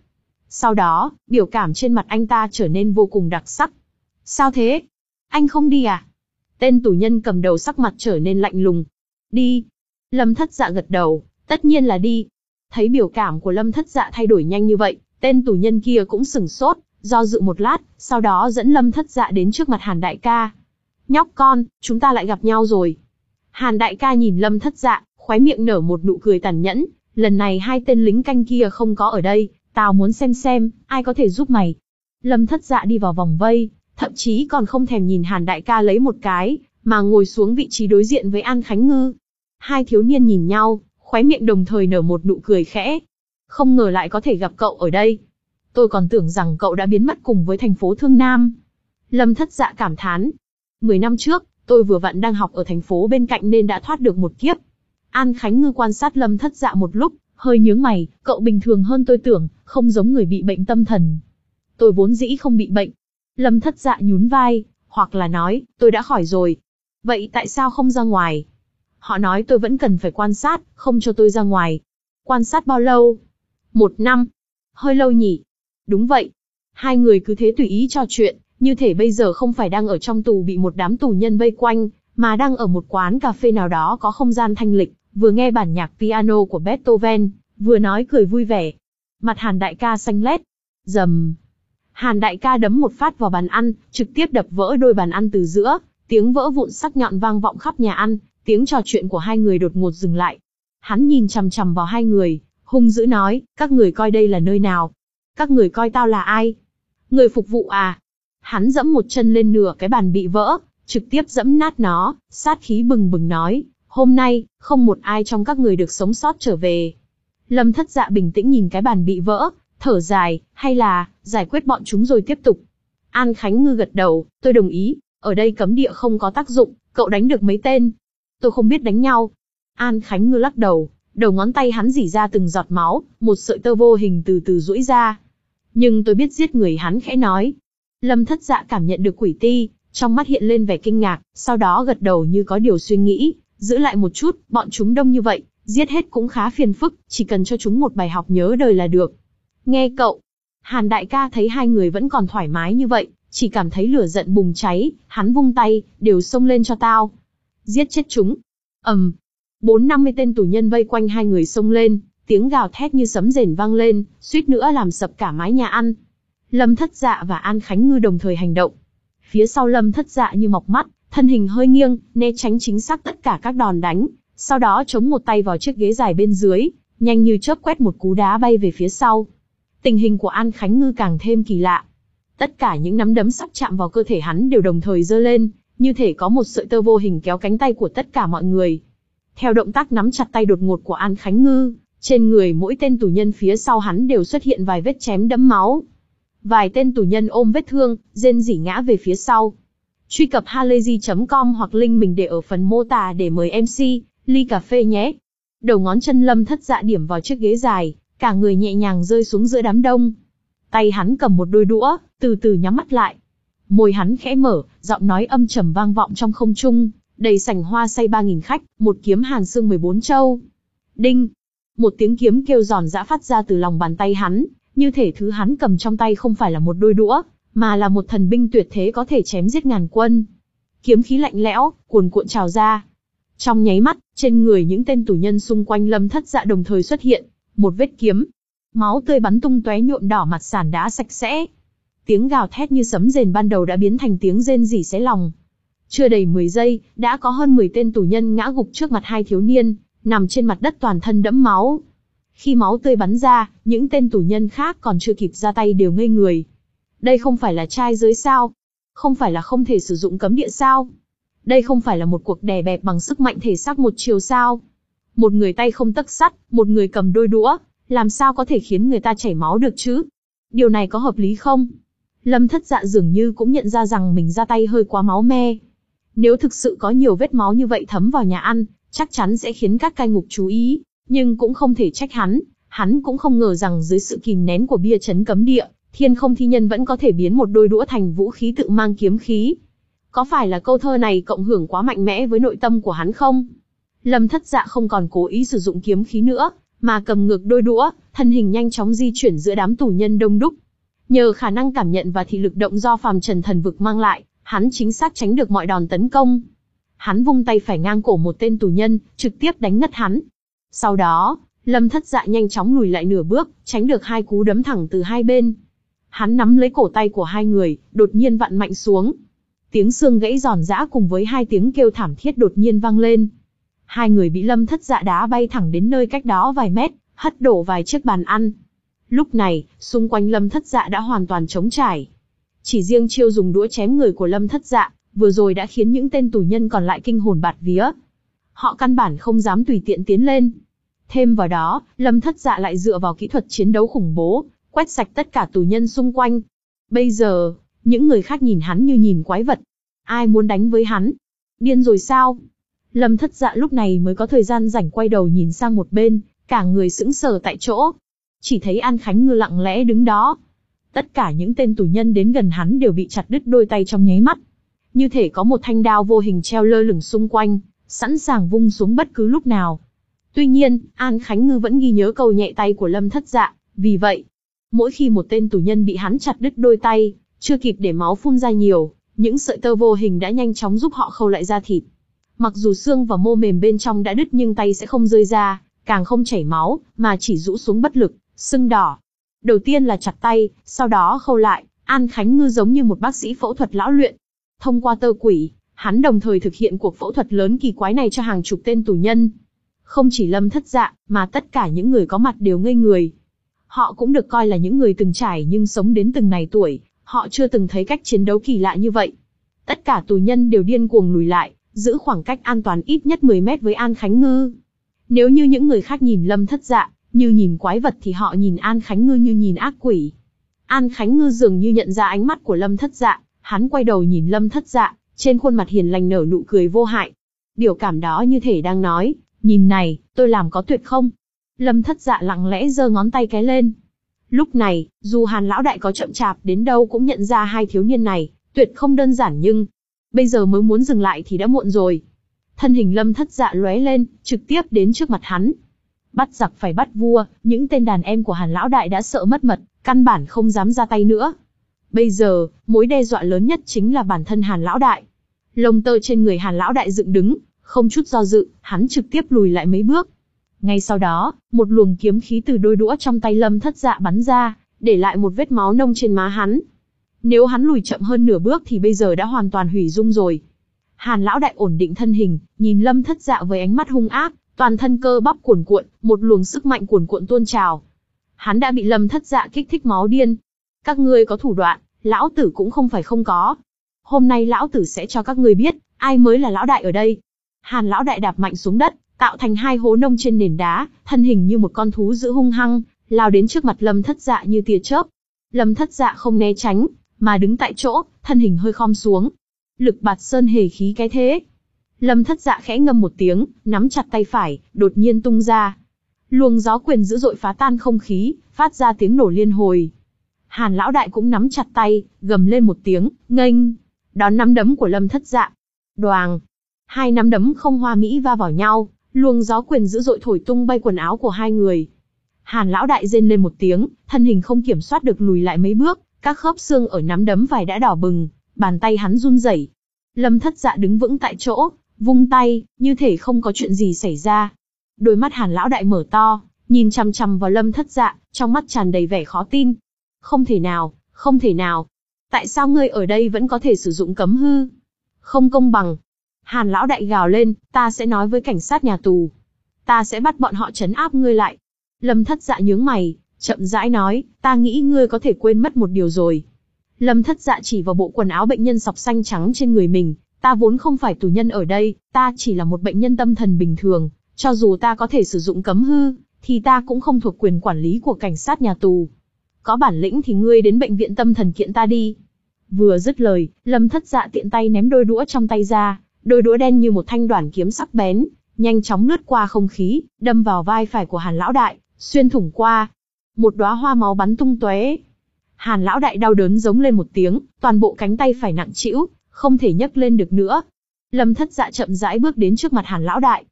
Sau đó, biểu cảm trên mặt anh ta trở nên vô cùng đặc sắc. Sao thế? Anh không đi à? Tên tù nhân cầm đầu sắc mặt trở nên lạnh lùng. Đi. Lâm Thất Dạ gật đầu, tất nhiên là đi. Thấy biểu cảm của Lâm Thất Dạ thay đổi nhanh như vậy, tên tù nhân kia cũng sửng sốt, do dự một lát, sau đó dẫn Lâm Thất Dạ đến trước mặt Hàn đại ca. Nhóc con, chúng ta lại gặp nhau rồi. Hàn đại ca nhìn Lâm Thất Dạ, khóe miệng nở một nụ cười tàn nhẫn. Lần này hai tên lính canh kia không có ở đây, tao muốn xem xem, ai có thể giúp mày. Lâm Thất Dạ đi vào vòng vây, thậm chí còn không thèm nhìn Hàn đại ca lấy một cái, mà ngồi xuống vị trí đối diện với An Khánh Ngư. Hai thiếu niên nhìn nhau, khóe miệng đồng thời nở một nụ cười khẽ. Không ngờ lại có thể gặp cậu ở đây. Tôi còn tưởng rằng cậu đã biến mất cùng với thành phố Thương Nam. Lâm Thất Dạ cảm thán. Mười năm trước, tôi vừa vặn đang học ở thành phố bên cạnh nên đã thoát được một kiếp. An Khánh Ngư quan sát Lâm Thất Dạ một lúc, hơi nhướng mày, cậu bình thường hơn tôi tưởng, không giống người bị bệnh tâm thần. Tôi vốn dĩ không bị bệnh. Lâm Thất Dạ nhún vai, hoặc là nói, tôi đã khỏi rồi. Vậy tại sao không ra ngoài? Họ nói tôi vẫn cần phải quan sát, không cho tôi ra ngoài. Quan sát bao lâu? Một năm. Hơi lâu nhỉ? Đúng vậy. Hai người cứ thế tùy ý trò chuyện, như thể bây giờ không phải đang ở trong tù bị một đám tù nhân vây quanh, mà đang ở một quán cà phê nào đó có không gian thanh lịch, vừa nghe bản nhạc piano của Beethoven, vừa nói cười vui vẻ. Mặt Hàn đại ca xanh lét. Rầm. Hàn đại ca đấm một phát vào bàn ăn, trực tiếp đập vỡ đôi bàn ăn từ giữa, tiếng vỡ vụn sắc nhọn vang vọng khắp nhà ăn, tiếng trò chuyện của hai người đột ngột dừng lại. Hắn nhìn chằm chằm vào hai người, hung dữ nói, các người coi đây là nơi nào? Các người coi tao là ai? Người phục vụ à? Hắn dẫm một chân lên nửa cái bàn bị vỡ, trực tiếp dẫm nát nó, sát khí bừng bừng nói, hôm nay, không một ai trong các người được sống sót trở về. Lâm Thất Dạ bình tĩnh nhìn cái bàn bị vỡ, thở dài, hay là, giải quyết bọn chúng rồi tiếp tục. An Khánh Ngư gật đầu, tôi đồng ý, ở đây cấm địa không có tác dụng, cậu đánh được mấy tên? Tôi không biết đánh nhau. An Khánh Ngư lắc đầu, đầu ngón tay hắn rỉ ra từng giọt máu, một sợi tơ vô hình từ từ duỗi ra. Nhưng tôi biết giết người, hắn khẽ nói. Lâm Thất Dạ cảm nhận được quỷ ti, trong mắt hiện lên vẻ kinh ngạc, sau đó gật đầu như có điều suy nghĩ, giữ lại một chút, bọn chúng đông như vậy, giết hết cũng khá phiền phức, chỉ cần cho chúng một bài học nhớ đời là được. Nghe cậu. Hàn đại ca thấy hai người vẫn còn thoải mái như vậy, chỉ cảm thấy lửa giận bùng cháy, hắn vung tay, đều xông lên cho tao. Giết chết chúng. ầm, um, bốn năm mươi tên tù nhân vây quanh hai người xông lên, tiếng gào thét như sấm rền vang lên, suýt nữa làm sập cả mái nhà ăn. Lâm Thất Dạ và An Khánh Ngư đồng thời hành động. Phía sau Lâm Thất Dạ như mọc mắt, thân hình hơi nghiêng, né tránh chính xác tất cả các đòn đánh, sau đó chống một tay vào chiếc ghế dài bên dưới, nhanh như chớp quét một cú đá bay về phía sau. Tình hình của An Khánh Ngư càng thêm kỳ lạ. Tất cả những nắm đấm sắp chạm vào cơ thể hắn đều đồng thời giơ lên, như thể có một sợi tơ vô hình kéo cánh tay của tất cả mọi người. Theo động tác nắm chặt tay đột ngột của An Khánh Ngư, trên người mỗi tên tù nhân phía sau hắn đều xuất hiện vài vết chém đẫm máu. Vài tên tù nhân ôm vết thương, rên rỉ ngã về phía sau. Truy cập halayzi chấm com hoặc link mình để ở phần mô tả để mời em xê, ly cà phê nhé. Đầu ngón chân Lâm Thất Dạ điểm vào chiếc ghế dài, cả người nhẹ nhàng rơi xuống giữa đám đông. Tay hắn cầm một đôi đũa, từ từ nhắm mắt lại. Môi hắn khẽ mở, giọng nói âm trầm vang vọng trong không trung, đầy sảnh hoa say ba nghìn khách, một kiếm hàn xương mười bốn châu. Đinh! Một tiếng kiếm kêu giòn giã phát ra từ lòng bàn tay hắn, như thể thứ hắn cầm trong tay không phải là một đôi đũa, mà là một thần binh tuyệt thế có thể chém giết ngàn quân. Kiếm khí lạnh lẽo, cuồn cuộn trào ra. Trong nháy mắt, trên người những tên tù nhân xung quanh Lâm Thất Dạ đồng thời xuất hiện một vết kiếm. Máu tươi bắn tung tóe nhuộm đỏ mặt sàn đá sạch sẽ. Tiếng gào thét như sấm rền ban đầu đã biến thành tiếng rên rỉ xé lòng. Chưa đầy mười giây, đã có hơn mười tên tù nhân ngã gục trước mặt hai thiếu niên, nằm trên mặt đất toàn thân đẫm máu. Khi máu tươi bắn ra, những tên tù nhân khác còn chưa kịp ra tay đều ngây người. Đây không phải là trai giới sao? Không phải là không thể sử dụng cấm địa sao? Đây không phải là một cuộc đè bẹp bằng sức mạnh thể xác một chiều sao? Một người tay không tấc sắt, một người cầm đôi đũa, làm sao có thể khiến người ta chảy máu được chứ? Điều này có hợp lý không? Lâm Thất Dạ dường như cũng nhận ra rằng mình ra tay hơi quá máu me. Nếu thực sự có nhiều vết máu như vậy thấm vào nhà ăn, chắc chắn sẽ khiến các cai ngục chú ý, nhưng cũng không thể trách hắn. Hắn cũng không ngờ rằng dưới sự kìm nén của bia trấn cấm địa, Thiên Không Thi Nhân vẫn có thể biến một đôi đũa thành vũ khí tự mang kiếm khí. Có phải là câu thơ này cộng hưởng quá mạnh mẽ với nội tâm của hắn không? Lâm Thất Dạ không còn cố ý sử dụng kiếm khí nữa, mà cầm ngược đôi đũa, thân hình nhanh chóng di chuyển giữa đám tù nhân đông đúc. Nhờ khả năng cảm nhận và thị lực động do phàm trần thần vực mang lại, hắn chính xác tránh được mọi đòn tấn công. Hắn vung tay phải ngang cổ một tên tù nhân, trực tiếp đánh ngất hắn. Sau đó, Lâm Thất Dạ nhanh chóng lùi lại nửa bước, tránh được hai cú đấm thẳng từ hai bên. Hắn nắm lấy cổ tay của hai người, đột nhiên vặn mạnh xuống. Tiếng xương gãy giòn giã cùng với hai tiếng kêu thảm thiết đột nhiên vang lên. Hai người bị Lâm Thất Dạ đá bay thẳng đến nơi cách đó vài mét, hất đổ vài chiếc bàn ăn. Lúc này, xung quanh Lâm Thất Dạ đã hoàn toàn trống trải. Chỉ riêng chiêu dùng đũa chém người của Lâm Thất Dạ, vừa rồi đã khiến những tên tù nhân còn lại kinh hồn bạt vía. Họ căn bản không dám tùy tiện tiến lên. Thêm vào đó, Lâm Thất Dạ lại dựa vào kỹ thuật chiến đấu khủng bố, quét sạch tất cả tù nhân xung quanh. Bây giờ, những người khác nhìn hắn như nhìn quái vật. Ai muốn đánh với hắn? Điên rồi sao? Lâm Thất Dạ lúc này mới có thời gian rảnh quay đầu nhìn sang một bên, cả người sững sờ tại chỗ. Chỉ thấy An Khánh Ngư lặng lẽ đứng đó. Tất cả những tên tù nhân đến gần hắn đều bị chặt đứt đôi tay trong nháy mắt. Như thể có một thanh đao vô hình treo lơ lửng xung quanh, sẵn sàng vung xuống bất cứ lúc nào. Tuy nhiên, An Khánh Ngư vẫn ghi nhớ câu nhẹ tay của Lâm Thất Dạ, vì vậy, mỗi khi một tên tù nhân bị hắn chặt đứt đôi tay, chưa kịp để máu phun ra nhiều, những sợi tơ vô hình đã nhanh chóng giúp họ khâu lại da thịt. Mặc dù xương và mô mềm bên trong đã đứt nhưng tay sẽ không rơi ra, càng không chảy máu, mà chỉ rũ xuống bất lực, sưng đỏ. Đầu tiên là chặt tay, sau đó khâu lại, An Khánh Ngư giống như một bác sĩ phẫu thuật lão luyện. Thông qua tơ quỷ, hắn đồng thời thực hiện cuộc phẫu thuật lớn kỳ quái này cho hàng chục tên tù nhân. Không chỉ Lâm Thất Dạ, mà tất cả những người có mặt đều ngây người. Họ cũng được coi là những người từng trải nhưng sống đến từng này tuổi, họ chưa từng thấy cách chiến đấu kỳ lạ như vậy. Tất cả tù nhân đều điên cuồng lùi lại, giữ khoảng cách an toàn ít nhất mười mét với An Khánh Ngư. Nếu như những người khác nhìn Lâm Thất Dạ như nhìn quái vật thì họ nhìn An Khánh Ngư như nhìn ác quỷ. An Khánh Ngư dường như nhận ra ánh mắt của Lâm Thất Dạ, hắn quay đầu nhìn Lâm Thất Dạ, trên khuôn mặt hiền lành nở nụ cười vô hại. Biểu cảm đó như thể đang nói, nhìn này, tôi làm có tuyệt không? Lâm Thất Dạ lặng lẽ giơ ngón tay cái lên. Lúc này, dù Hàn lão đại có chậm chạp đến đâu cũng nhận ra hai thiếu niên này, tuyệt không đơn giản nhưng, bây giờ mới muốn dừng lại thì đã muộn rồi. Thân hình Lâm Thất Dạ lóe lên, trực tiếp đến trước mặt hắn. Bắt giặc phải bắt vua, những tên đàn em của Hàn lão đại đã sợ mất mật, căn bản không dám ra tay nữa. Bây giờ, mối đe dọa lớn nhất chính là bản thân Hàn lão đại. Lông tơ trên người Hàn lão đại dựng đứng, không chút do dự, hắn trực tiếp lùi lại mấy bước. Ngay sau đó, một luồng kiếm khí từ đôi đũa trong tay Lâm Thất Dạ bắn ra, để lại một vết máu nông trên má hắn. Nếu hắn lùi chậm hơn nửa bước thì bây giờ đã hoàn toàn hủy dung rồi. Hàn lão đại ổn định thân hình, nhìn Lâm Thất Dạ với ánh mắt hung ác, toàn thân cơ bắp cuồn cuộn, một luồng sức mạnh cuồn cuộn tuôn trào. Hắn đã bị Lâm Thất Dạ kích thích máu điên. Các ngươi có thủ đoạn, lão tử cũng không phải không có. Hôm nay lão tử sẽ cho các ngươi biết, ai mới là lão đại ở đây. Hàn lão đại đạp mạnh xuống đất, tạo thành hai hố nông trên nền đá, thân hình như một con thú dữ hung hăng, lao đến trước mặt Lâm Thất Dạ như tia chớp. Lâm Thất Dạ không né tránh, mà đứng tại chỗ, thân hình hơi khom xuống. Lực bạt sơn hề khí cái thế. Lâm Thất Dạ khẽ ngâm một tiếng, nắm chặt tay phải, đột nhiên tung ra. Luồng gió quyền dữ dội phá tan không khí, phát ra tiếng nổ liên hồi. Hàn lão đại cũng nắm chặt tay, gầm lên một tiếng, nghênh, đón nắm đấm của Lâm Thất Dạ. Đoàng, hai nắm đấm không hoa mỹ va vào nhau, luồng gió quyền dữ dội thổi tung bay quần áo của hai người. Hàn lão đại rên lên một tiếng, thân hình không kiểm soát được lùi lại mấy bước, các khớp xương ở nắm đấm phải đã đỏ bừng, bàn tay hắn run rẩy. Lâm Thất Dạ đứng vững tại chỗ, vung tay, như thể không có chuyện gì xảy ra. Đôi mắt Hàn lão đại mở to, nhìn chằm chằm vào Lâm Thất Dạ, trong mắt tràn đầy vẻ khó tin. Không thể nào, không thể nào. Tại sao ngươi ở đây vẫn có thể sử dụng cấm hư? Không công bằng. Hàn lão đại gào lên, ta sẽ nói với cảnh sát nhà tù. Ta sẽ bắt bọn họ trấn áp ngươi lại. Lâm Thất Dạ nhướng mày, chậm rãi nói, ta nghĩ ngươi có thể quên mất một điều rồi. Lâm Thất Dạ chỉ vào bộ quần áo bệnh nhân sọc xanh trắng trên người mình, ta vốn không phải tù nhân ở đây, ta chỉ là một bệnh nhân tâm thần bình thường, cho dù ta có thể sử dụng cấm hư, thì ta cũng không thuộc quyền quản lý của cảnh sát nhà tù. Có bản lĩnh thì ngươi đến bệnh viện tâm thần kiện ta đi. Vừa dứt lời, Lâm Thất Dạ tiện tay ném đôi đũa trong tay ra, đôi đũa đen như một thanh đoản kiếm sắc bén, nhanh chóng lướt qua không khí, đâm vào vai phải của Hàn lão đại, xuyên thủng qua. Một đóa hoa máu bắn tung tóe. Hàn lão đại đau đớn giống lên một tiếng, toàn bộ cánh tay phải nặng trĩu, không thể nhấc lên được nữa. Lâm Thất Dạ chậm rãi bước đến trước mặt Hàn lão đại,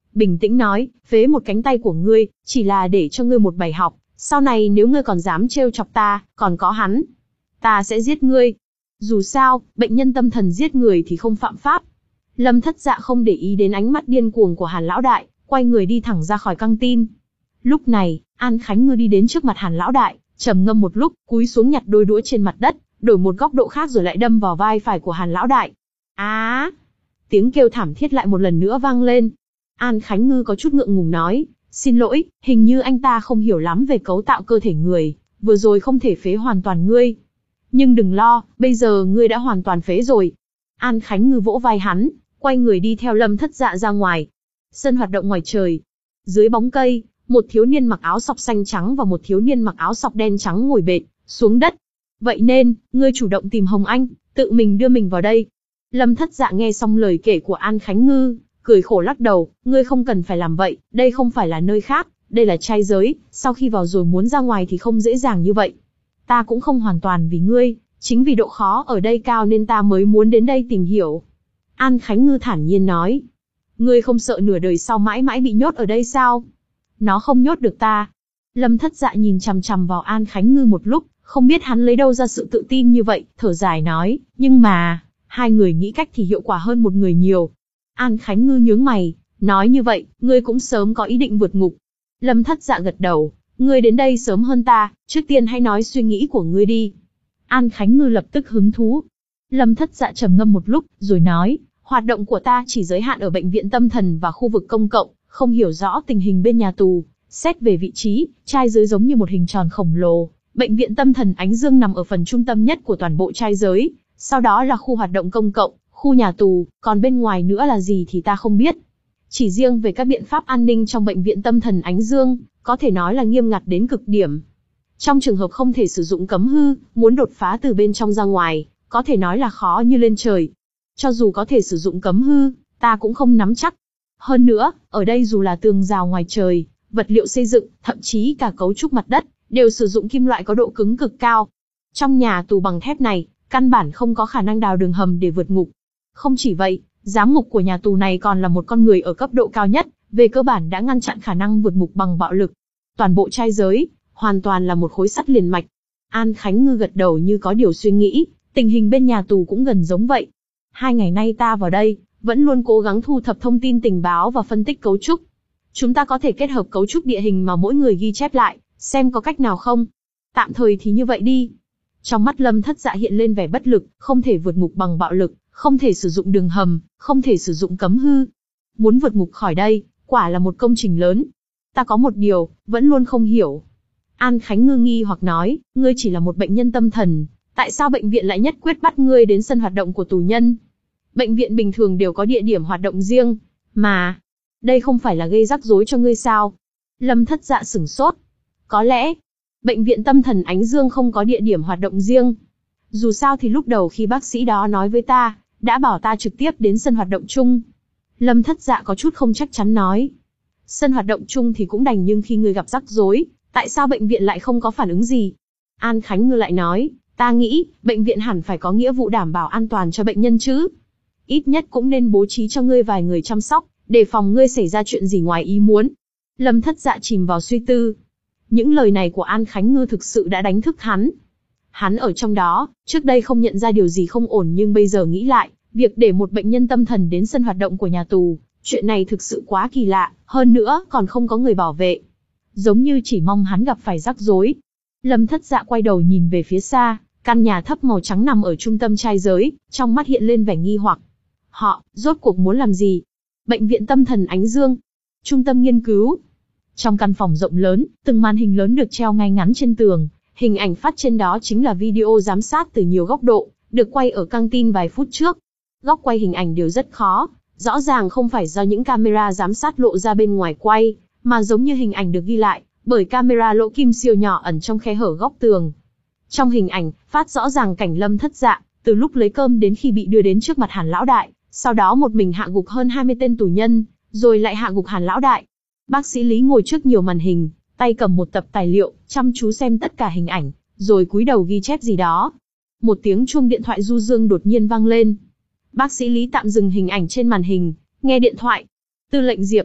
bình tĩnh nói, phế một cánh tay của ngươi, chỉ là để cho ngươi một bài học, sau này nếu ngươi còn dám trêu chọc ta, còn có hắn, ta sẽ giết ngươi. Dù sao, bệnh nhân tâm thần giết người thì không phạm pháp. Lâm Thất Dạ không để ý đến ánh mắt điên cuồng của Hàn lão đại, quay người đi thẳng ra khỏi căng tin. Lúc này, An Khánh Ngư đi đến trước mặt Hàn lão đại, trầm ngâm một lúc, cúi xuống nhặt đôi đũa trên mặt đất, đổi một góc độ khác rồi lại đâm vào vai phải của Hàn lão đại. Á! À, tiếng kêu thảm thiết lại một lần nữa vang lên. An Khánh Ngư có chút ngượng ngùng nói, xin lỗi, hình như anh ta không hiểu lắm về cấu tạo cơ thể người, vừa rồi không thể phế hoàn toàn ngươi. Nhưng đừng lo, bây giờ ngươi đã hoàn toàn phế rồi. An Khánh Ngư vỗ vai hắn, quay người đi theo Lâm Thất Dạ ra ngoài. Sân hoạt động ngoài trời. Dưới bóng cây, một thiếu niên mặc áo sọc xanh trắng và một thiếu niên mặc áo sọc đen trắng ngồi bệt xuống đất. Vậy nên, ngươi chủ động tìm Hồng Anh, tự mình đưa mình vào đây. Lâm Thất Dạ nghe xong lời kể của An Khánh Ngư, cười khổ lắc đầu, ngươi không cần phải làm vậy, đây không phải là nơi khác, đây là trai giới, sau khi vào rồi muốn ra ngoài thì không dễ dàng như vậy. Ta cũng không hoàn toàn vì ngươi, chính vì độ khó ở đây cao nên ta mới muốn đến đây tìm hiểu. An Khánh Ngư thản nhiên nói, ngươi không sợ nửa đời sau mãi mãi bị nhốt ở đây sao? Nó không nhốt được ta. Lâm Thất Dạ nhìn chằm chằm vào An Khánh Ngư một lúc, không biết hắn lấy đâu ra sự tự tin như vậy, thở dài nói, nhưng mà, hai người nghĩ cách thì hiệu quả hơn một người nhiều. An Khánh Ngư nhướng mày, nói như vậy, ngươi cũng sớm có ý định vượt ngục. Lâm Thất Dạ gật đầu, ngươi đến đây sớm hơn ta, trước tiên hãy nói suy nghĩ của ngươi đi. An Khánh Ngư lập tức hứng thú. Lâm Thất Dạ trầm ngâm một lúc, rồi nói, hoạt động của ta chỉ giới hạn ở bệnh viện tâm thần và khu vực công cộng, không hiểu rõ tình hình bên nhà tù. Xét về vị trí, trai giới giống như một hình tròn khổng lồ. Bệnh viện tâm thần Ánh Dương nằm ở phần trung tâm nhất của toàn bộ trai giới, sau đó là khu hoạt động công cộng, khu nhà tù, còn bên ngoài nữa là gì thì ta không biết. Chỉ riêng về các biện pháp an ninh trong bệnh viện tâm thần Ánh Dương, có thể nói là nghiêm ngặt đến cực điểm. Trong trường hợp không thể sử dụng cấm hư, muốn đột phá từ bên trong ra ngoài, có thể nói là khó như lên trời. Cho dù có thể sử dụng cấm hư, ta cũng không nắm chắc. Hơn nữa, ở đây dù là tường rào ngoài trời, vật liệu xây dựng, thậm chí cả cấu trúc mặt đất, đều sử dụng kim loại có độ cứng cực cao. Trong nhà tù bằng thép này, căn bản không có khả năng đào đường hầm để vượt ngục. Không chỉ vậy, giám ngục của nhà tù này còn là một con người ở cấp độ cao nhất, về cơ bản đã ngăn chặn khả năng vượt ngục bằng bạo lực. Toàn bộ trai giới, hoàn toàn là một khối sắt liền mạch. An Khánh Ngư gật đầu như có điều suy nghĩ, tình hình bên nhà tù cũng gần giống vậy. Hai ngày nay ta vào đây, vẫn luôn cố gắng thu thập thông tin tình báo và phân tích cấu trúc. Chúng ta có thể kết hợp cấu trúc địa hình mà mỗi người ghi chép lại, xem có cách nào không. Tạm thời thì như vậy đi. Trong mắt Lâm Thất Dạ hiện lên vẻ bất lực, không thể vượt ngục bằng bạo lực, không thể sử dụng đường hầm, không thể sử dụng cấm hư. Muốn vượt ngục khỏi đây, quả là một công trình lớn. Ta có một điều, vẫn luôn không hiểu. An Khánh Ngư nghi hoặc nói, ngươi chỉ là một bệnh nhân tâm thần, tại sao bệnh viện lại nhất quyết bắt ngươi đến sân hoạt động của tù nhân? Bệnh viện bình thường đều có địa điểm hoạt động riêng, mà đây không phải là gây rắc rối cho ngươi sao? Lâm Thất Dạ sửng sốt. Có lẽ, bệnh viện tâm thần Ánh Dương không có địa điểm hoạt động riêng. Dù sao thì lúc đầu khi bác sĩ đó nói với ta, đã bảo ta trực tiếp đến sân hoạt động chung. Lâm Thất Dạ có chút không chắc chắn nói. Sân hoạt động chung thì cũng đành, nhưng khi ngươi gặp rắc rối, tại sao bệnh viện lại không có phản ứng gì? An Khánh Ngư lại nói, ta nghĩ, bệnh viện hẳn phải có nghĩa vụ đảm bảo an toàn cho bệnh nhân chứ. Ít nhất cũng nên bố trí cho ngươi vài người chăm sóc, để phòng ngươi xảy ra chuyện gì ngoài ý muốn. Lâm Thất Dạ chìm vào suy tư. Những lời này của An Khánh Ngư thực sự đã đánh thức hắn. Hắn ở trong đó, trước đây không nhận ra điều gì không ổn, nhưng bây giờ nghĩ lại, việc để một bệnh nhân tâm thần đến sân hoạt động của nhà tù, chuyện này thực sự quá kỳ lạ, hơn nữa còn không có người bảo vệ. Giống như chỉ mong hắn gặp phải rắc rối. Lâm Thất Dạ quay đầu nhìn về phía xa, căn nhà thấp màu trắng nằm ở trung tâm trai giới, trong mắt hiện lên vẻ nghi hoặc. Họ, rốt cuộc muốn làm gì? Bệnh viện tâm thần Ánh Dương, trung tâm nghiên cứu. Trong căn phòng rộng lớn, từng màn hình lớn được treo ngay ngắn trên tường, hình ảnh phát trên đó chính là video giám sát từ nhiều góc độ, được quay ở căng tin vài phút trước. Góc quay hình ảnh đều rất khó, rõ ràng không phải do những camera giám sát lộ ra bên ngoài quay, mà giống như hình ảnh được ghi lại bởi camera lỗ kim siêu nhỏ ẩn trong khe hở góc tường. Trong hình ảnh, phát rõ ràng cảnh Lâm Thất Dạ, từ lúc lấy cơm đến khi bị đưa đến trước mặt Hàn lão đại, sau đó một mình hạ gục hơn hai mươi tên tù nhân, rồi lại hạ gục Hàn lão đại. Bác sĩ Lý ngồi trước nhiều màn hình, tay cầm một tập tài liệu, chăm chú xem tất cả hình ảnh, rồi cúi đầu ghi chép gì đó. Một tiếng chuông điện thoại du dương đột nhiên vang lên. Bác sĩ Lý tạm dừng hình ảnh trên màn hình, nghe điện thoại. Tư lệnh Diệp.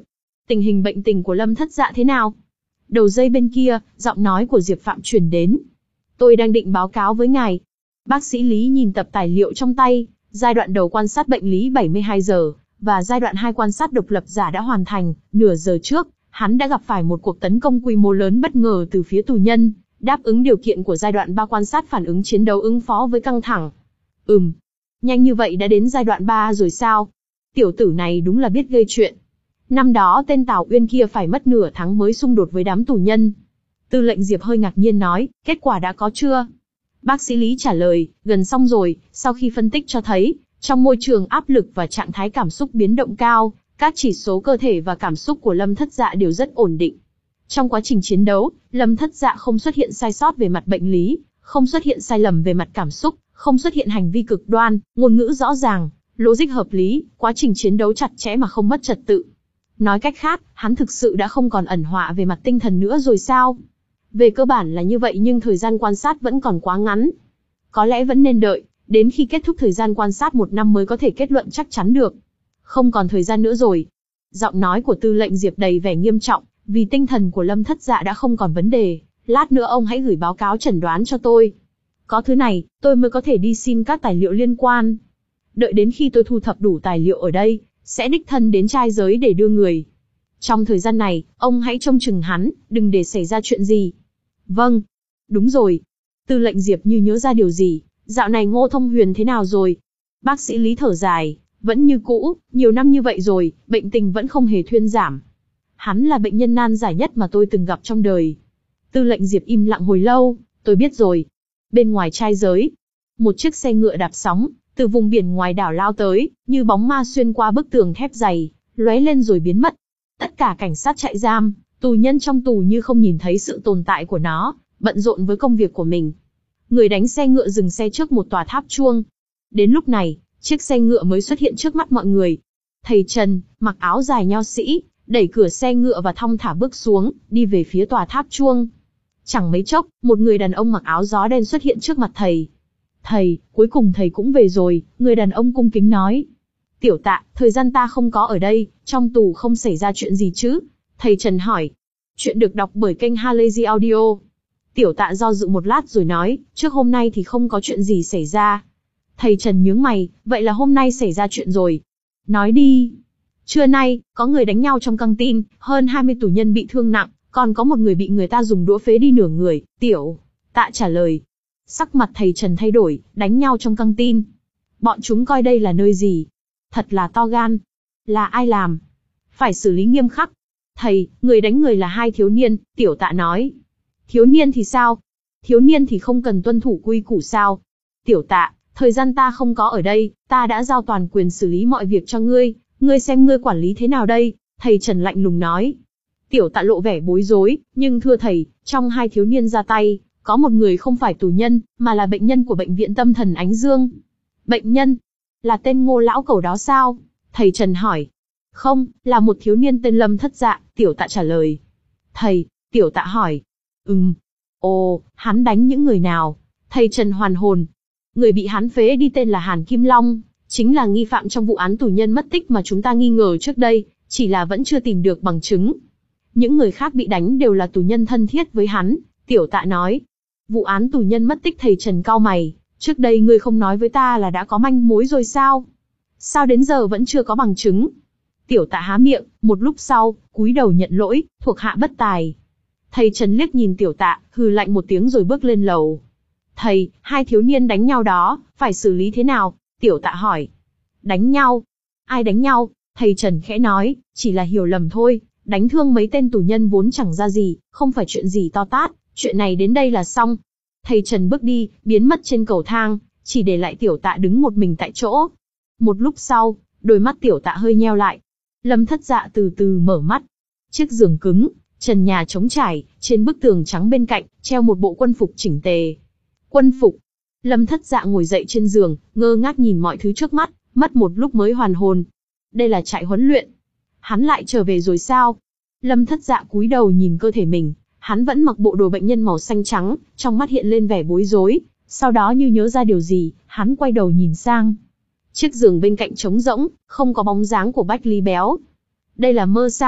Tình hình bệnh tình của Lâm Thất Dạ thế nào? Đầu dây bên kia, giọng nói của Diệp Phạm truyền đến. Tôi đang định báo cáo với ngài. Bác sĩ Lý nhìn tập tài liệu trong tay, giai đoạn đầu quan sát bệnh lý bảy mươi hai giờ, và giai đoạn hai quan sát độc lập giả đã hoàn thành. Nửa giờ trước, hắn đã gặp phải một cuộc tấn công quy mô lớn bất ngờ từ phía tù nhân, đáp ứng điều kiện của giai đoạn ba quan sát phản ứng chiến đấu ứng phó với căng thẳng. Ừm, nhanh như vậy đã đến giai đoạn ba rồi sao? Tiểu tử này đúng là biết gây chuyện. Năm đó tên Tào Uyên kia phải mất nửa tháng mới xung đột với đám tù nhân. Tư lệnh Diệp hơi ngạc nhiên nói, kết quả đã có chưa? Bác sĩ Lý trả lời, gần xong rồi, sau khi phân tích cho thấy, trong môi trường áp lực và trạng thái cảm xúc biến động cao, các chỉ số cơ thể và cảm xúc của Lâm Thất Dạ đều rất ổn định. Trong quá trình chiến đấu, Lâm Thất Dạ không xuất hiện sai sót về mặt bệnh lý, không xuất hiện sai lầm về mặt cảm xúc, không xuất hiện hành vi cực đoan, ngôn ngữ rõ ràng, logic hợp lý, quá trình chiến đấu chặt chẽ mà không mất trật tự. Nói cách khác, hắn thực sự đã không còn ẩn họa về mặt tinh thần nữa rồi sao? Về cơ bản là như vậy, nhưng thời gian quan sát vẫn còn quá ngắn. Có lẽ vẫn nên đợi, đến khi kết thúc thời gian quan sát một năm mới có thể kết luận chắc chắn được. Không còn thời gian nữa rồi. Giọng nói của tư lệnh Diệp đầy vẻ nghiêm trọng, vì tinh thần của Lâm Thất Dạ đã không còn vấn đề. Lát nữa ông hãy gửi báo cáo chẩn đoán cho tôi. Có thứ này, tôi mới có thể đi xin các tài liệu liên quan. Đợi đến khi tôi thu thập đủ tài liệu ở đây, sẽ đích thân đến trai giới để đưa người. Trong thời gian này, ông hãy trông chừng hắn, đừng để xảy ra chuyện gì. Vâng. Đúng rồi. Tư lệnh Diệp như nhớ ra điều gì. Dạo này Ngô Thông Huyền thế nào rồi? Bác sĩ Lý thở dài. Vẫn như cũ, nhiều năm như vậy rồi, bệnh tình vẫn không hề thuyên giảm. Hắn là bệnh nhân nan giải nhất mà tôi từng gặp trong đời. Tư lệnh Diệp im lặng hồi lâu. Tôi biết rồi. Bên ngoài trai giới, một chiếc xe ngựa đạp sóng, từ vùng biển ngoài đảo lao tới, như bóng ma xuyên qua bức tường thép dày, lóe lên rồi biến mất. Tất cả cảnh sát trại giam, tù nhân trong tù như không nhìn thấy sự tồn tại của nó, bận rộn với công việc của mình. Người đánh xe ngựa dừng xe trước một tòa tháp chuông. Đến lúc này, chiếc xe ngựa mới xuất hiện trước mắt mọi người. Thầy Trần, mặc áo dài nho sĩ, đẩy cửa xe ngựa và thong thả bước xuống, đi về phía tòa tháp chuông. Chẳng mấy chốc, một người đàn ông mặc áo gió đen xuất hiện trước mặt thầy. Thầy, cuối cùng thầy cũng về rồi, người đàn ông cung kính nói. Tiểu Tạ, thời gian ta không có ở đây, trong tù không xảy ra chuyện gì chứ? Thầy Trần hỏi. Chuyện được đọc bởi kênh Halazy Audio. Tiểu Tạ do dự một lát rồi nói, trước hôm nay thì không có chuyện gì xảy ra. Thầy Trần nhướng mày, vậy là hôm nay xảy ra chuyện rồi. Nói đi. Trưa nay, có người đánh nhau trong căng tin, hơn hai mươi tù nhân bị thương nặng, còn có một người bị người ta dùng đũa phế đi nửa người. Tiểu Tạ trả lời. Sắc mặt thầy Trần thay đổi, đánh nhau trong căng tin. Bọn chúng coi đây là nơi gì? Thật là to gan. Là ai làm? Phải xử lý nghiêm khắc. Thầy, người đánh người là hai thiếu niên, Tiểu Tạ nói. Thiếu niên thì sao? Thiếu niên thì không cần tuân thủ quy củ sao? Tiểu Tạ, thời gian ta không có ở đây, ta đã giao toàn quyền xử lý mọi việc cho ngươi, ngươi xem ngươi quản lý thế nào đây? Thầy Trần lạnh lùng nói. Tiểu Tạ lộ vẻ bối rối, nhưng thưa thầy, trong hai thiếu niên ra tay, có một người không phải tù nhân, mà là bệnh nhân của bệnh viện tâm thần Ánh Dương. Bệnh nhân? Là tên Ngô lão cẩu đó sao? Thầy Trần hỏi. Không, là một thiếu niên tên Lâm Thất Dạ, Tiểu Tạ trả lời. Thầy, Tiểu Tạ hỏi. Ừm. Ồ, hắn đánh những người nào? Thầy Trần hoàn hồn. Người bị hắn phế đi tên là Hàn Kim Long, chính là nghi phạm trong vụ án tù nhân mất tích mà chúng ta nghi ngờ trước đây, chỉ là vẫn chưa tìm được bằng chứng. Những người khác bị đánh đều là tù nhân thân thiết với hắn, Tiểu Tạ nói. Vụ án tù nhân mất tích, thầy Trần cau mày, trước đây ngươi không nói với ta là đã có manh mối rồi sao? Sao đến giờ vẫn chưa có bằng chứng? Tiểu Tạ há miệng, một lúc sau, cúi đầu nhận lỗi, thuộc hạ bất tài. Thầy Trần liếc nhìn Tiểu Tạ, hừ lạnh một tiếng rồi bước lên lầu. Thầy, hai thiếu niên đánh nhau đó, phải xử lý thế nào? Tiểu Tạ hỏi. Đánh nhau? Ai đánh nhau? Thầy Trần khẽ nói, chỉ là hiểu lầm thôi, đánh thương mấy tên tù nhân vốn chẳng ra gì, không phải chuyện gì to tát, chuyện này đến đây là xong. Thầy Trần bước đi, biến mất trên cầu thang, chỉ để lại Tiểu Tạ đứng một mình tại chỗ. Một lúc sau, đôi mắt Tiểu Tạ hơi nheo lại. Lâm Thất Dạ từ từ mở mắt. Chiếc giường cứng, trần nhà trống trải, trên bức tường trắng bên cạnh, treo một bộ quân phục chỉnh tề. Quân phục. Lâm Thất Dạ ngồi dậy trên giường, ngơ ngác nhìn mọi thứ trước mắt, mất một lúc mới hoàn hồn. Đây là trại huấn luyện. Hắn lại trở về rồi sao? Lâm Thất Dạ cúi đầu nhìn cơ thể mình, hắn vẫn mặc bộ đồ bệnh nhân màu xanh trắng, trong mắt hiện lên vẻ bối rối, sau đó như nhớ ra điều gì, hắn quay đầu nhìn sang. Chiếc giường bên cạnh trống rỗng, không có bóng dáng của Bách Lý Béo. Đây là mơ sao?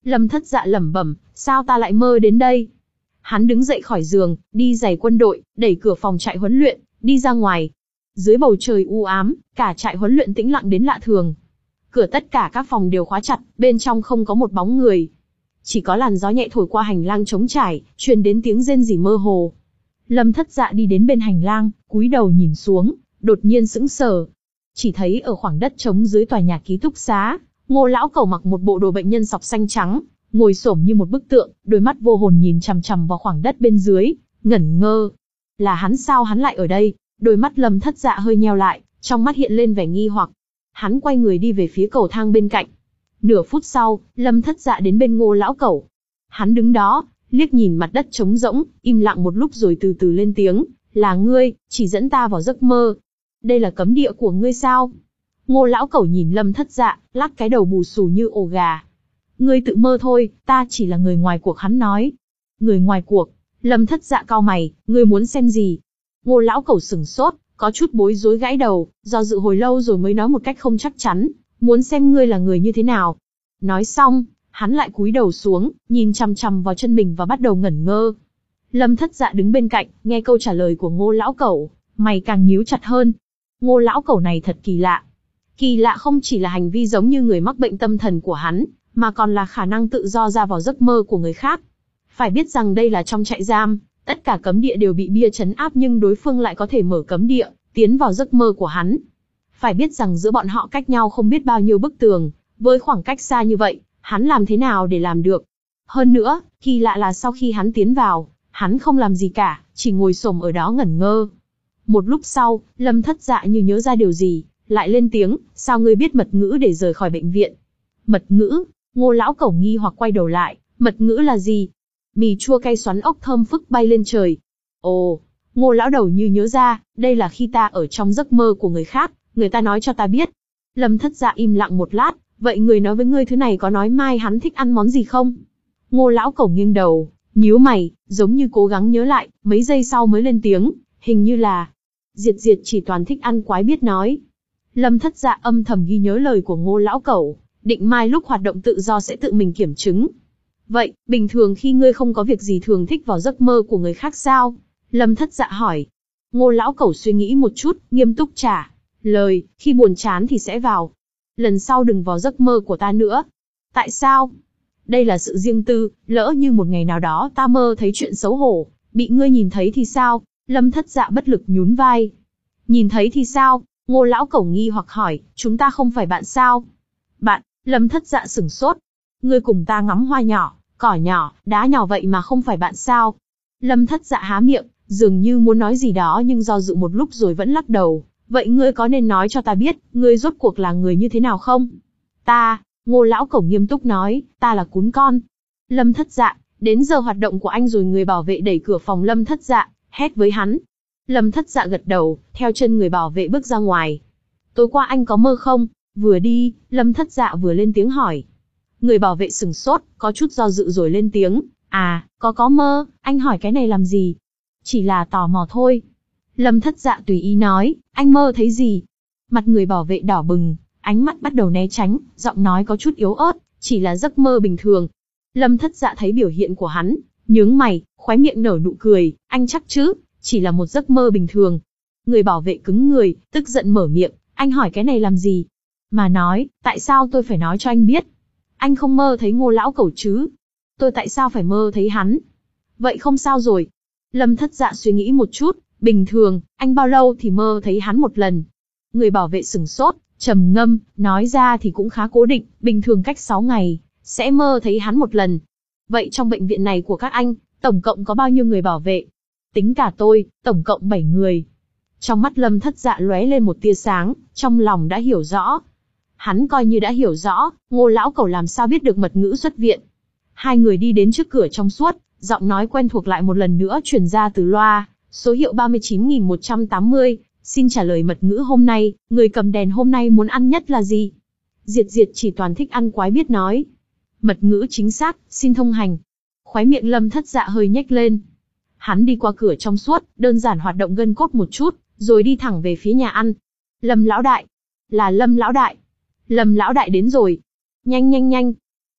Lâm Thất Dạ lẩm bẩm, sao ta lại mơ đến đây? Hắn đứng dậy khỏi giường, đi giày quân đội, đẩy cửa phòng trại huấn luyện, đi ra ngoài. Dưới bầu trời u ám, cả trại huấn luyện tĩnh lặng đến lạ thường. Cửa tất cả các phòng đều khóa chặt, bên trong không có một bóng người. Chỉ có làn gió nhẹ thổi qua hành lang trống trải, truyền đến tiếng rên rỉ mơ hồ. Lâm Thất Dạ đi đến bên hành lang, cúi đầu nhìn xuống, đột nhiên sững sờ. Chỉ thấy ở khoảng đất trống dưới tòa nhà ký túc xá, Ngô lão cẩu mặc một bộ đồ bệnh nhân sọc xanh trắng, ngồi xổm như một bức tượng, đôi mắt vô hồn nhìn chằm chằm vào khoảng đất bên dưới, ngẩn ngơ. Là hắn sao hắn lại ở đây? Đôi mắt Lâm Thất Dạ hơi nheo lại, trong mắt hiện lên vẻ nghi hoặc. Hắn quay người đi về phía cầu thang bên cạnh. Nửa phút sau, Lâm Thất Dạ đến bên Ngô lão cẩu. Hắn đứng đó, liếc nhìn mặt đất trống rỗng, im lặng một lúc rồi từ từ lên tiếng, là ngươi, chỉ dẫn ta vào giấc mơ. Đây là cấm địa của ngươi sao? Ngô lão cẩu nhìn Lâm Thất Dạ, lắc cái đầu bù xù như ổ gà. Ngươi tự mơ thôi, ta chỉ là người ngoài cuộc, hắn nói. Người ngoài cuộc? Lâm Thất Dạ cau mày, ngươi muốn xem gì? Ngô lão cẩu sửng sốt, có chút bối rối gãi đầu, do dự hồi lâu rồi mới nói một cách không chắc chắn, muốn xem ngươi là người như thế nào. Nói xong, hắn lại cúi đầu xuống, nhìn chằm chằm vào chân mình và bắt đầu ngẩn ngơ. Lâm Thất Dạ đứng bên cạnh, nghe câu trả lời của Ngô lão cẩu, mày càng nhíu chặt hơn. Ngô lão cẩu này thật kỳ lạ. Kỳ lạ không chỉ là hành vi giống như người mắc bệnh tâm thần của hắn, mà còn là khả năng tự do ra vào giấc mơ của người khác. Phải biết rằng đây là trong trại giam, tất cả cấm địa đều bị bia trấn áp nhưng đối phương lại có thể mở cấm địa, tiến vào giấc mơ của hắn. Phải biết rằng giữa bọn họ cách nhau không biết bao nhiêu bức tường, với khoảng cách xa như vậy, hắn làm thế nào để làm được? Hơn nữa, kỳ lạ là sau khi hắn tiến vào, hắn không làm gì cả, chỉ ngồi xổm ở đó ngẩn ngơ. Một lúc sau, Lâm Thất Dạ như nhớ ra điều gì, lại lên tiếng, sao ngươi biết mật ngữ để rời khỏi bệnh viện? Mật ngữ? Ngô lão cẩu nghi hoặc quay đầu lại, mật ngữ là gì? Mì chua cay xoắn ốc thơm phức bay lên trời. Ồ, Ngô lão đầu như nhớ ra, đây là khi ta ở trong giấc mơ của người khác, người ta nói cho ta biết. Lâm Thất Dạ im lặng một lát, vậy người nói với ngươi thứ này có nói mai hắn thích ăn món gì không? Ngô lão cẩu nghiêng đầu, nhíu mày, giống như cố gắng nhớ lại, mấy giây sau mới lên tiếng, hình như là Diệt Diệt chỉ toàn thích ăn quái biết nói. Lâm Thất Dạ âm thầm ghi nhớ lời của Ngô lão cẩu, định mai lúc hoạt động tự do sẽ tự mình kiểm chứng. Vậy, bình thường khi ngươi không có việc gì thường thích vào giấc mơ của người khác sao? Lâm Thất Dạ hỏi. Ngô lão cẩu suy nghĩ một chút, nghiêm túc trả lời, khi buồn chán thì sẽ vào. Lần sau đừng vào giấc mơ của ta nữa. Tại sao? Đây là sự riêng tư, lỡ như một ngày nào đó ta mơ thấy chuyện xấu hổ, bị ngươi nhìn thấy thì sao? Lâm Thất Dạ bất lực nhún vai. Nhìn thấy thì sao? Ngô lão cẩu nghi hoặc hỏi, chúng ta không phải bạn sao? Bạn? Lâm Thất Dạ sửng sốt. Ngươi cùng ta ngắm hoa nhỏ, cỏ nhỏ, đá nhỏ vậy mà không phải bạn sao? Lâm Thất Dạ há miệng, dường như muốn nói gì đó nhưng do dự một lúc rồi vẫn lắc đầu. Vậy ngươi có nên nói cho ta biết, ngươi rốt cuộc là người như thế nào không? Ta, Ngô lão cẩu nghiêm túc nói, ta là cún con. Lâm Thất Dạ, đến giờ hoạt động của anh rồi. Người bảo vệ đẩy cửa phòng Lâm Thất Dạ, hét với hắn. Lâm Thất Dạ gật đầu, theo chân người bảo vệ bước ra ngoài. Tối qua anh có mơ không? Vừa đi, Lâm Thất Dạ vừa lên tiếng hỏi. Người bảo vệ sửng sốt, có chút do dự rồi lên tiếng. À, có có mơ, anh hỏi cái này làm gì? Chỉ là tò mò thôi. Lâm Thất Dạ tùy ý nói, anh mơ thấy gì? Mặt người bảo vệ đỏ bừng, ánh mắt bắt đầu né tránh, giọng nói có chút yếu ớt, chỉ là giấc mơ bình thường. Lâm Thất Dạ thấy biểu hiện của hắn, nhướng mày, khóe miệng nở nụ cười, anh chắc chứ, chỉ là một giấc mơ bình thường. Người bảo vệ cứng người, tức giận mở miệng, anh hỏi cái này làm gì? Mà nói, tại sao tôi phải nói cho anh biết? Anh không mơ thấy Ngô lão cẩu chứ? Tôi tại sao phải mơ thấy hắn? Vậy không sao rồi. Lâm Thất Dạ suy nghĩ một chút, bình thường, anh bao lâu thì mơ thấy hắn một lần? Người bảo vệ sửng sốt, trầm ngâm, nói ra thì cũng khá cố định, bình thường cách sáu ngày, sẽ mơ thấy hắn một lần. Vậy trong bệnh viện này của các anh, tổng cộng có bao nhiêu người bảo vệ? Tính cả tôi, tổng cộng bảy người. Trong mắt Lâm Thất Dạ lóe lên một tia sáng, trong lòng đã hiểu rõ. Hắn coi như đã hiểu rõ, Ngô lão cẩu làm sao biết được mật ngữ xuất viện. Hai người đi đến trước cửa trong suốt, giọng nói quen thuộc lại một lần nữa truyền ra từ loa, số hiệu ba mươi chín nghìn một trăm tám mươi, xin trả lời mật ngữ hôm nay, người cầm đèn hôm nay muốn ăn nhất là gì? Diệt Diệt chỉ toàn thích ăn quái biết nói. Mật ngữ chính xác, xin thông hành. Khóe miệng Lâm Thất Dạ hơi nhếch lên. Hắn đi qua cửa trong suốt, đơn giản hoạt động gân cốt một chút, rồi đi thẳng về phía nhà ăn. Lâm lão đại. Là Lâm lão đại. Lâm lão đại đến rồi. Nhanh nhanh nhanh.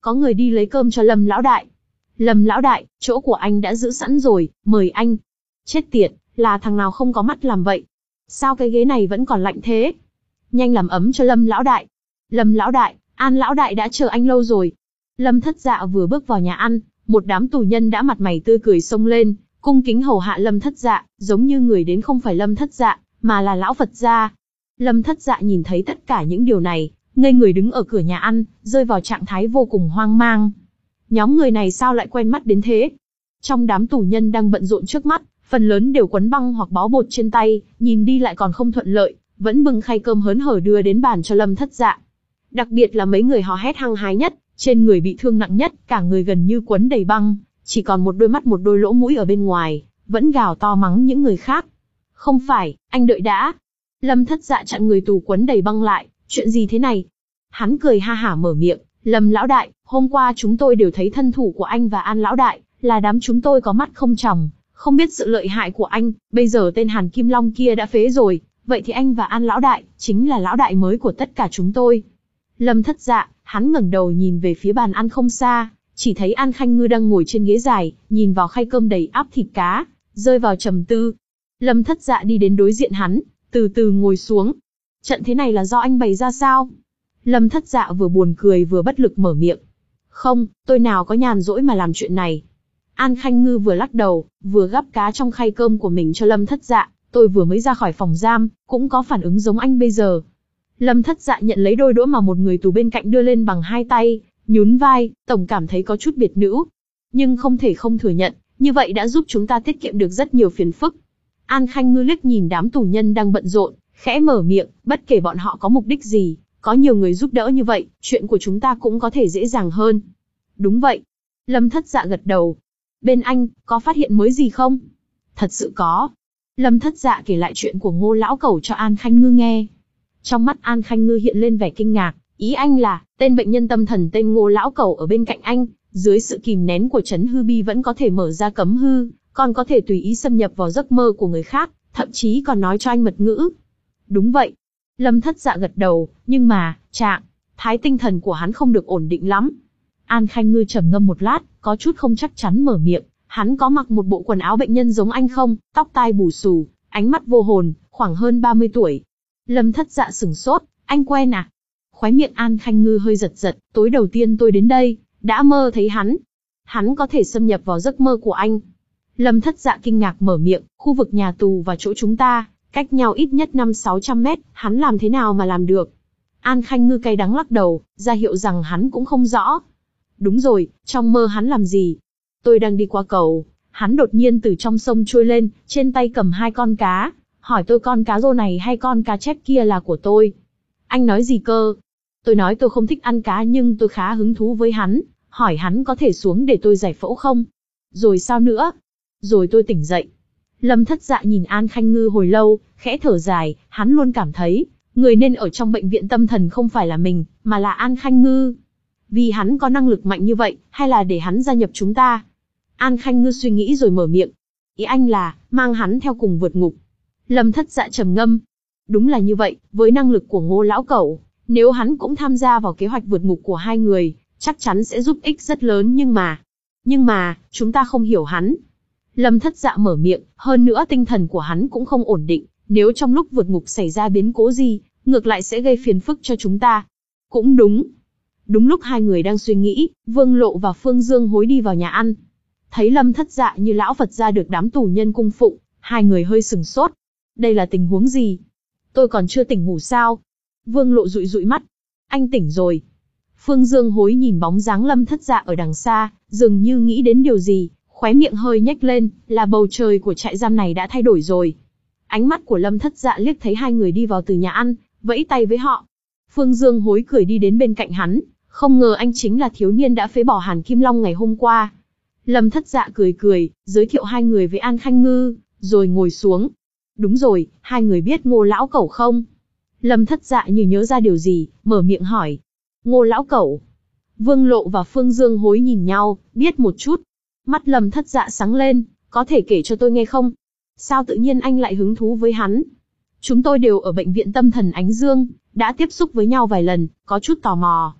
có người đi lấy cơm cho Lâm lão đại. Lâm lão đại, chỗ của anh đã giữ sẵn rồi, mời anh. Chết tiệt, là thằng nào không có mắt làm vậy? Sao cái ghế này vẫn còn lạnh thế? Nhanh làm ấm cho Lâm lão đại. Lâm lão đại, An lão đại đã chờ anh lâu rồi. Lâm Thất Dạ vừa bước vào nhà ăn, một đám tù nhân đã mặt mày tươi cười xông lên, cung kính hầu hạ Lâm Thất Dạ, giống như người đến không phải Lâm Thất Dạ, mà là lão Phật gia. Lâm Thất Dạ nhìn thấy tất cả những điều này, ngây người đứng ở cửa nhà ăn, rơi vào trạng thái vô cùng hoang mang. Nhóm người này sao lại quen mắt đến thế? Trong đám tù nhân đang bận rộn trước mắt, phần lớn đều quấn băng hoặc bó bột trên tay, nhìn đi lại còn không thuận lợi, vẫn bưng khay cơm hớn hở đưa đến bàn cho Lâm Thất Dạ. Đặc biệt là mấy người hò hét hăng hái nhất, trên người bị thương nặng nhất, cả người gần như quấn đầy băng, chỉ còn một đôi mắt một đôi lỗ mũi ở bên ngoài, vẫn gào to mắng những người khác. Không phải, anh đợi đã. Lâm Thất Dạ chặn người tù quấn đầy băng lại, chuyện gì thế này? Hắn cười ha hả mở miệng, Lâm lão đại, hôm qua chúng tôi đều thấy thân thủ của anh và An lão đại, là đám chúng tôi có mắt không tròng, không biết sự lợi hại của anh, bây giờ tên Hàn Kim Long kia đã phế rồi, vậy thì anh và An lão đại, chính là lão đại mới của tất cả chúng tôi. Lâm Thất Dạ, hắn ngẩng đầu nhìn về phía bàn ăn không xa, chỉ thấy An Khanh Ngư đang ngồi trên ghế dài, nhìn vào khay cơm đầy ắp thịt cá, rơi vào trầm tư. Lâm Thất Dạ đi đến đối diện hắn, từ từ ngồi xuống. Trận thế này là do anh bày ra sao? Lâm Thất Dạ vừa buồn cười vừa bất lực mở miệng. Không, tôi nào có nhàn rỗi mà làm chuyện này. An Khanh Ngư vừa lắc đầu, vừa gắp cá trong khay cơm của mình cho Lâm Thất Dạ. Tôi vừa mới ra khỏi phòng giam, cũng có phản ứng giống anh bây giờ. Lâm Thất Dạ nhận lấy đôi đũa mà một người tù bên cạnh đưa lên bằng hai tay, nhún vai, tổng cảm thấy có chút biệt nữ. Nhưng không thể không thừa nhận, như vậy đã giúp chúng ta tiết kiệm được rất nhiều phiền phức. An Khanh Ngư liếc nhìn đám tù nhân đang bận rộn, khẽ mở miệng, bất kể bọn họ có mục đích gì, có nhiều người giúp đỡ như vậy, chuyện của chúng ta cũng có thể dễ dàng hơn. Đúng vậy. Lâm Thất Dạ gật đầu. Bên anh, có phát hiện mới gì không? Thật sự có. Lâm Thất Dạ kể lại chuyện của Ngô lão cẩu cho An Khanh Ngư nghe. Trong mắt An Khanh Ngư hiện lên vẻ kinh ngạc, ý anh là, tên bệnh nhân tâm thần tên Ngô lão cẩu ở bên cạnh anh, dưới sự kìm nén của Trấn Hư Bi vẫn có thể mở ra cấm hư, còn có thể tùy ý xâm nhập vào giấc mơ của người khác, thậm chí còn nói cho anh mật ngữ. Đúng vậy. Lâm Thất Dạ gật đầu, nhưng mà, trạng thái tinh thần của hắn không được ổn định lắm. An Khanh Ngư trầm ngâm một lát, có chút không chắc chắn mở miệng, hắn có mặc một bộ quần áo bệnh nhân giống anh không, tóc tai bù xù, ánh mắt vô hồn, khoảng hơn ba mươi tuổi. Lâm Thất Dạ sửng sốt, anh quen à? Khóe miệng An Khanh Ngư hơi giật giật, tối đầu tiên tôi đến đây, đã mơ thấy hắn. Hắn có thể xâm nhập vào giấc mơ của anh. Lâm Thất Dạ kinh ngạc mở miệng, khu vực nhà tù và chỗ chúng ta, cách nhau ít nhất năm sáu trăm mét, hắn làm thế nào mà làm được? An Khanh Ngư cay đắng lắc đầu, ra hiệu rằng hắn cũng không rõ. Đúng rồi, trong mơ hắn làm gì? Tôi đang đi qua cầu, hắn đột nhiên từ trong sông trôi lên, trên tay cầm hai con cá, hỏi tôi con cá rô này hay con cá chép kia là của tôi. Anh nói gì cơ? Tôi nói tôi không thích ăn cá nhưng tôi khá hứng thú với hắn, hỏi hắn có thể xuống để tôi giải phẫu không? Rồi sao nữa? Rồi tôi tỉnh dậy. Lâm Thất Dạ nhìn An Khanh Ngư hồi lâu, khẽ thở dài, hắn luôn cảm thấy, người nên ở trong bệnh viện tâm thần không phải là mình, mà là An Khanh Ngư. Vì hắn có năng lực mạnh như vậy, hay là để hắn gia nhập chúng ta? An Khanh Ngư suy nghĩ rồi mở miệng. Ý anh là, mang hắn theo cùng vượt ngục. Lâm Thất Dạ trầm ngâm. Đúng là như vậy, với năng lực của Ngô lão cẩu, nếu hắn cũng tham gia vào kế hoạch vượt ngục của hai người, chắc chắn sẽ giúp ích rất lớn nhưng mà... Nhưng mà, chúng ta không hiểu hắn. Lâm Thất Dạ mở miệng, hơn nữa tinh thần của hắn cũng không ổn định, nếu trong lúc vượt ngục xảy ra biến cố gì, ngược lại sẽ gây phiền phức cho chúng ta. Cũng đúng. Đúng lúc hai người đang suy nghĩ, Vương Lộ và Phương Dương Hối đi vào nhà ăn. Thấy Lâm Thất Dạ như lão Phật gia được đám tù nhân cung phụng, hai người hơi sừng sốt. Đây là tình huống gì? Tôi còn chưa tỉnh ngủ sao? Vương Lộ dụi dụi mắt. Anh tỉnh rồi. Phương Dương Hối nhìn bóng dáng Lâm Thất Dạ ở đằng xa, dường như nghĩ đến điều gì, khóe miệng hơi nhếch lên, là bầu trời của trại giam này đã thay đổi rồi. Ánh mắt của Lâm Thất Dạ liếc thấy hai người đi vào từ nhà ăn, vẫy tay với họ. Phương Dương Hối cười đi đến bên cạnh hắn, không ngờ anh chính là thiếu niên đã phế bỏ Hàn Kim Long ngày hôm qua. Lâm Thất Dạ cười cười, giới thiệu hai người với An Khanh Ngư, rồi ngồi xuống. Đúng rồi, hai người biết Ngô lão cẩu không? Lâm Thất Dạ như nhớ ra điều gì, mở miệng hỏi. Ngô lão cẩu. Vương Lộ và Phương Dương Hối nhìn nhau, biết một chút. Mắt Lâm Thất Dạ sáng lên, có thể kể cho tôi nghe không? Sao tự nhiên anh lại hứng thú với hắn? Chúng tôi đều ở bệnh viện tâm thần Ánh Dương, đã tiếp xúc với nhau vài lần, có chút tò mò.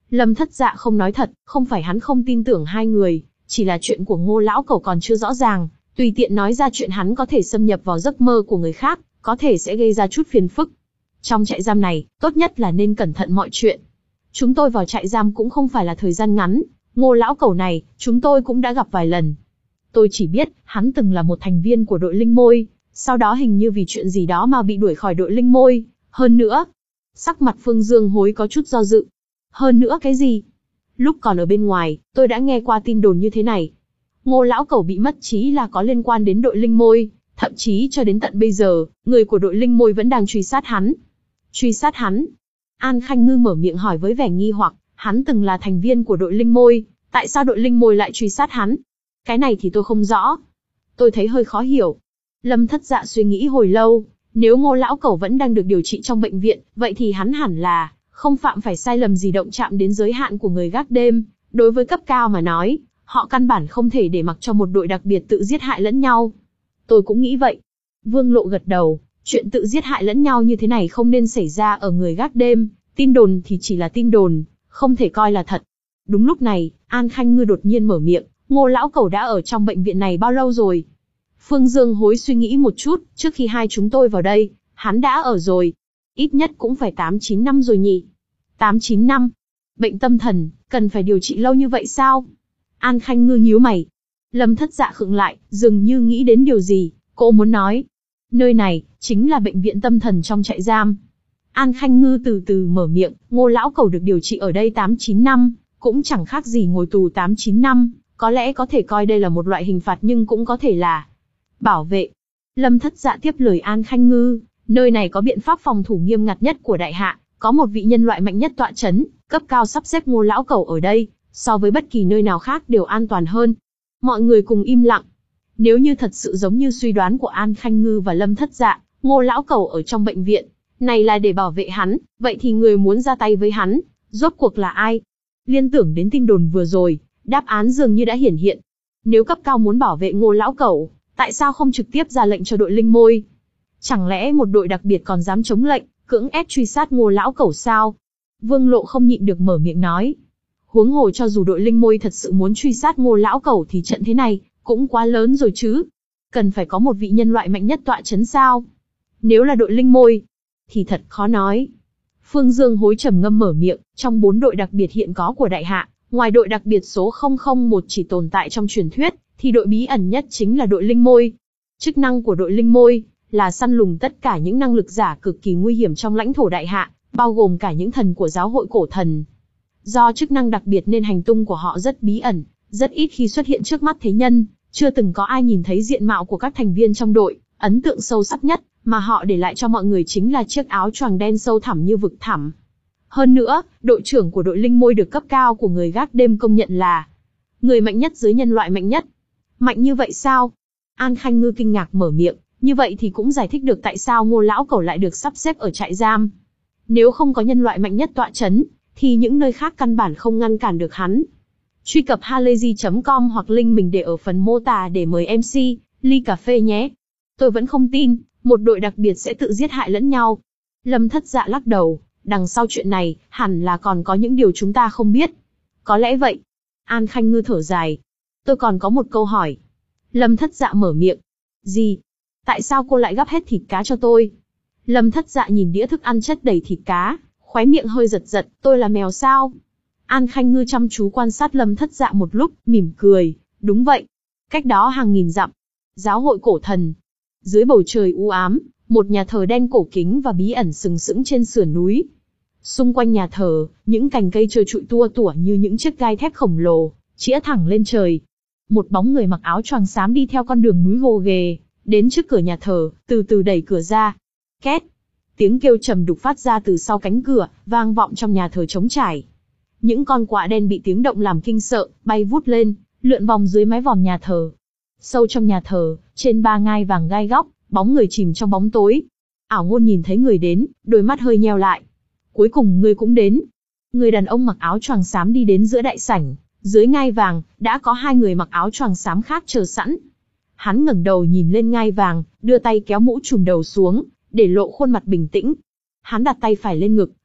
Lâm Thất Dạ không nói thật, không phải hắn không tin tưởng hai người, chỉ là chuyện của Ngô lão cẩu còn chưa rõ ràng, tùy tiện nói ra chuyện hắn có thể xâm nhập vào giấc mơ của người khác, có thể sẽ gây ra chút phiền phức. Trong trại giam này, tốt nhất là nên cẩn thận mọi chuyện. Chúng tôi vào trại giam cũng không phải là thời gian ngắn, Ngô lão cẩu này, chúng tôi cũng đã gặp vài lần. Tôi chỉ biết, hắn từng là một thành viên của đội Linh Môi, sau đó hình như vì chuyện gì đó mà bị đuổi khỏi đội Linh Môi, hơn nữa. Sắc mặt Phương Dương Hối có chút do dự. Hơn nữa cái gì? Lúc còn ở bên ngoài, tôi đã nghe qua tin đồn như thế này. Ngô lão cẩu bị mất trí là có liên quan đến đội Linh Môi, thậm chí cho đến tận bây giờ, người của đội Linh Môi vẫn đang truy sát hắn. Truy sát hắn? An Khanh Ngư mở miệng hỏi với vẻ nghi hoặc, hắn từng là thành viên của đội Linh Môi, tại sao đội Linh Môi lại truy sát hắn? Cái này thì tôi không rõ. Tôi thấy hơi khó hiểu. Lâm Thất Dạ suy nghĩ hồi lâu, nếu Ngô lão cẩu vẫn đang được điều trị trong bệnh viện, vậy thì hắn hẳn là không phạm phải sai lầm gì động chạm đến giới hạn của người gác đêm. Đối với cấp cao mà nói, họ căn bản không thể để mặc cho một đội đặc biệt tự giết hại lẫn nhau. Tôi cũng nghĩ vậy. Vương Lộ gật đầu, chuyện tự giết hại lẫn nhau như thế này không nên xảy ra ở người gác đêm, tin đồn thì chỉ là tin đồn, không thể coi là thật. Đúng lúc này, An Khanh Ngư đột nhiên mở miệng, Ngô lão cẩu đã ở trong bệnh viện này bao lâu rồi? Phương Dương Hối suy nghĩ một chút, trước khi hai chúng tôi vào đây, hắn đã ở rồi. Ít nhất cũng phải tám chín năm rồi nhỉ? tám chín năm? Bệnh tâm thần, cần phải điều trị lâu như vậy sao? An Khanh Ngư nhíu mày. Lâm Thất Dạ khựng lại, dường như nghĩ đến điều gì, cô muốn nói. Nơi này, chính là bệnh viện tâm thần trong trại giam. An Khanh Ngư từ từ mở miệng, Ngô lão cẩu được điều trị ở đây tám chín năm, cũng chẳng khác gì ngồi tù tám chín năm, có lẽ có thể coi đây là một loại hình phạt nhưng cũng có thể là bảo vệ. Lâm Thất Dạ tiếp lời An Khanh Ngư, nơi này có biện pháp phòng thủ nghiêm ngặt nhất của đại hạ, có một vị nhân loại mạnh nhất tọa chấn, cấp cao sắp xếp Ngô lão cẩu ở đây, so với bất kỳ nơi nào khác đều an toàn hơn. Mọi người cùng im lặng. Nếu như thật sự giống như suy đoán của An Khanh Ngư và Lâm Thất Dạ, Ngô lão cẩu ở trong bệnh viện này là để bảo vệ hắn, vậy thì người muốn ra tay với hắn, rốt cuộc là ai? Liên tưởng đến tin đồn vừa rồi, đáp án dường như đã hiển hiện. Nếu cấp cao muốn bảo vệ Ngô lão cẩu, tại sao không trực tiếp ra lệnh cho đội Linh Môi? Chẳng lẽ một đội đặc biệt còn dám chống lệnh, cưỡng ép truy sát Ngô lão cẩu sao? Vương Lộ không nhịn được mở miệng nói. Huống hồ cho dù đội Linh Môi thật sự muốn truy sát Ngô lão cẩu thì trận thế này cũng quá lớn rồi chứ. Cần phải có một vị nhân loại mạnh nhất tọa chấn sao? Nếu là đội Linh Môi, thì thật khó nói. Phương Dương Hối trầm ngâm mở miệng, trong bốn đội đặc biệt hiện có của đại hạ, ngoài đội đặc biệt số không không một chỉ tồn tại trong truyền thuyết, thì đội bí ẩn nhất chính là đội Linh Môi. Chức năng của đội Linh Môi là săn lùng tất cả những năng lực giả cực kỳ nguy hiểm trong lãnh thổ đại hạ, bao gồm cả những thần của giáo hội cổ thần. Do chức năng đặc biệt nên hành tung của họ rất bí ẩn, rất ít khi xuất hiện trước mắt thế nhân, chưa từng có ai nhìn thấy diện mạo của các thành viên trong đội. Ấn tượng sâu sắc nhất mà họ để lại cho mọi người chính là chiếc áo choàng đen sâu thẳm như vực thẳm. Hơn nữa, đội trưởng của đội Linh Môi được cấp cao của người gác đêm công nhận là người mạnh nhất dưới nhân loại mạnh nhất. Mạnh như vậy sao? An Khanh Ngư kinh ngạc mở miệng, như vậy thì cũng giải thích được tại sao Ngô lão cẩu lại được sắp xếp ở trại giam. Nếu không có nhân loại mạnh nhất tọa chấn, thì những nơi khác căn bản không ngăn cản được hắn. Truy cập halayzi chấm com hoặc link mình để ở phần mô tả để mời em xê, ly cà phê nhé. Tôi vẫn không tin, một đội đặc biệt sẽ tự giết hại lẫn nhau. Lâm Thất Dạ lắc đầu, đằng sau chuyện này, hẳn là còn có những điều chúng ta không biết. Có lẽ vậy. An Khanh Ngư thở dài. Tôi còn có một câu hỏi. Lâm Thất Dạ mở miệng. Gì? Tại sao cô lại gắp hết thịt cá cho tôi? Lâm Thất Dạ nhìn đĩa thức ăn chất đầy thịt cá, khóe miệng hơi giật giật, tôi là mèo sao? An Khanh Ngư chăm chú quan sát Lâm Thất Dạ một lúc, mỉm cười. Đúng vậy. Cách đó hàng nghìn dặm. Giáo hội cổ thần. Dưới bầu trời u ám, một nhà thờ đen cổ kính và bí ẩn sừng sững trên sườn núi. Xung quanh nhà thờ, những cành cây trơ trụi tua tủa như những chiếc gai thép khổng lồ, chĩa thẳng lên trời. Một bóng người mặc áo choàng xám đi theo con đường núi gồ ghề, đến trước cửa nhà thờ, từ từ đẩy cửa ra. Két! Tiếng kêu trầm đục phát ra từ sau cánh cửa, vang vọng trong nhà thờ trống trải. Những con quạ đen bị tiếng động làm kinh sợ, bay vút lên, lượn vòng dưới mái vòm nhà thờ. Sâu trong nhà thờ, trên ba ngai vàng gai góc, bóng người chìm trong bóng tối. Ảo Ngôn nhìn thấy người đến, đôi mắt hơi nheo lại. Cuối cùng người cũng đến. Người đàn ông mặc áo choàng xám đi đến giữa đại sảnh, dưới ngai vàng, đã có hai người mặc áo choàng xám khác chờ sẵn. Hắn ngẩng đầu nhìn lên ngai vàng, đưa tay kéo mũ trùm đầu xuống, để lộ khuôn mặt bình tĩnh. Hắn đặt tay phải lên ngực,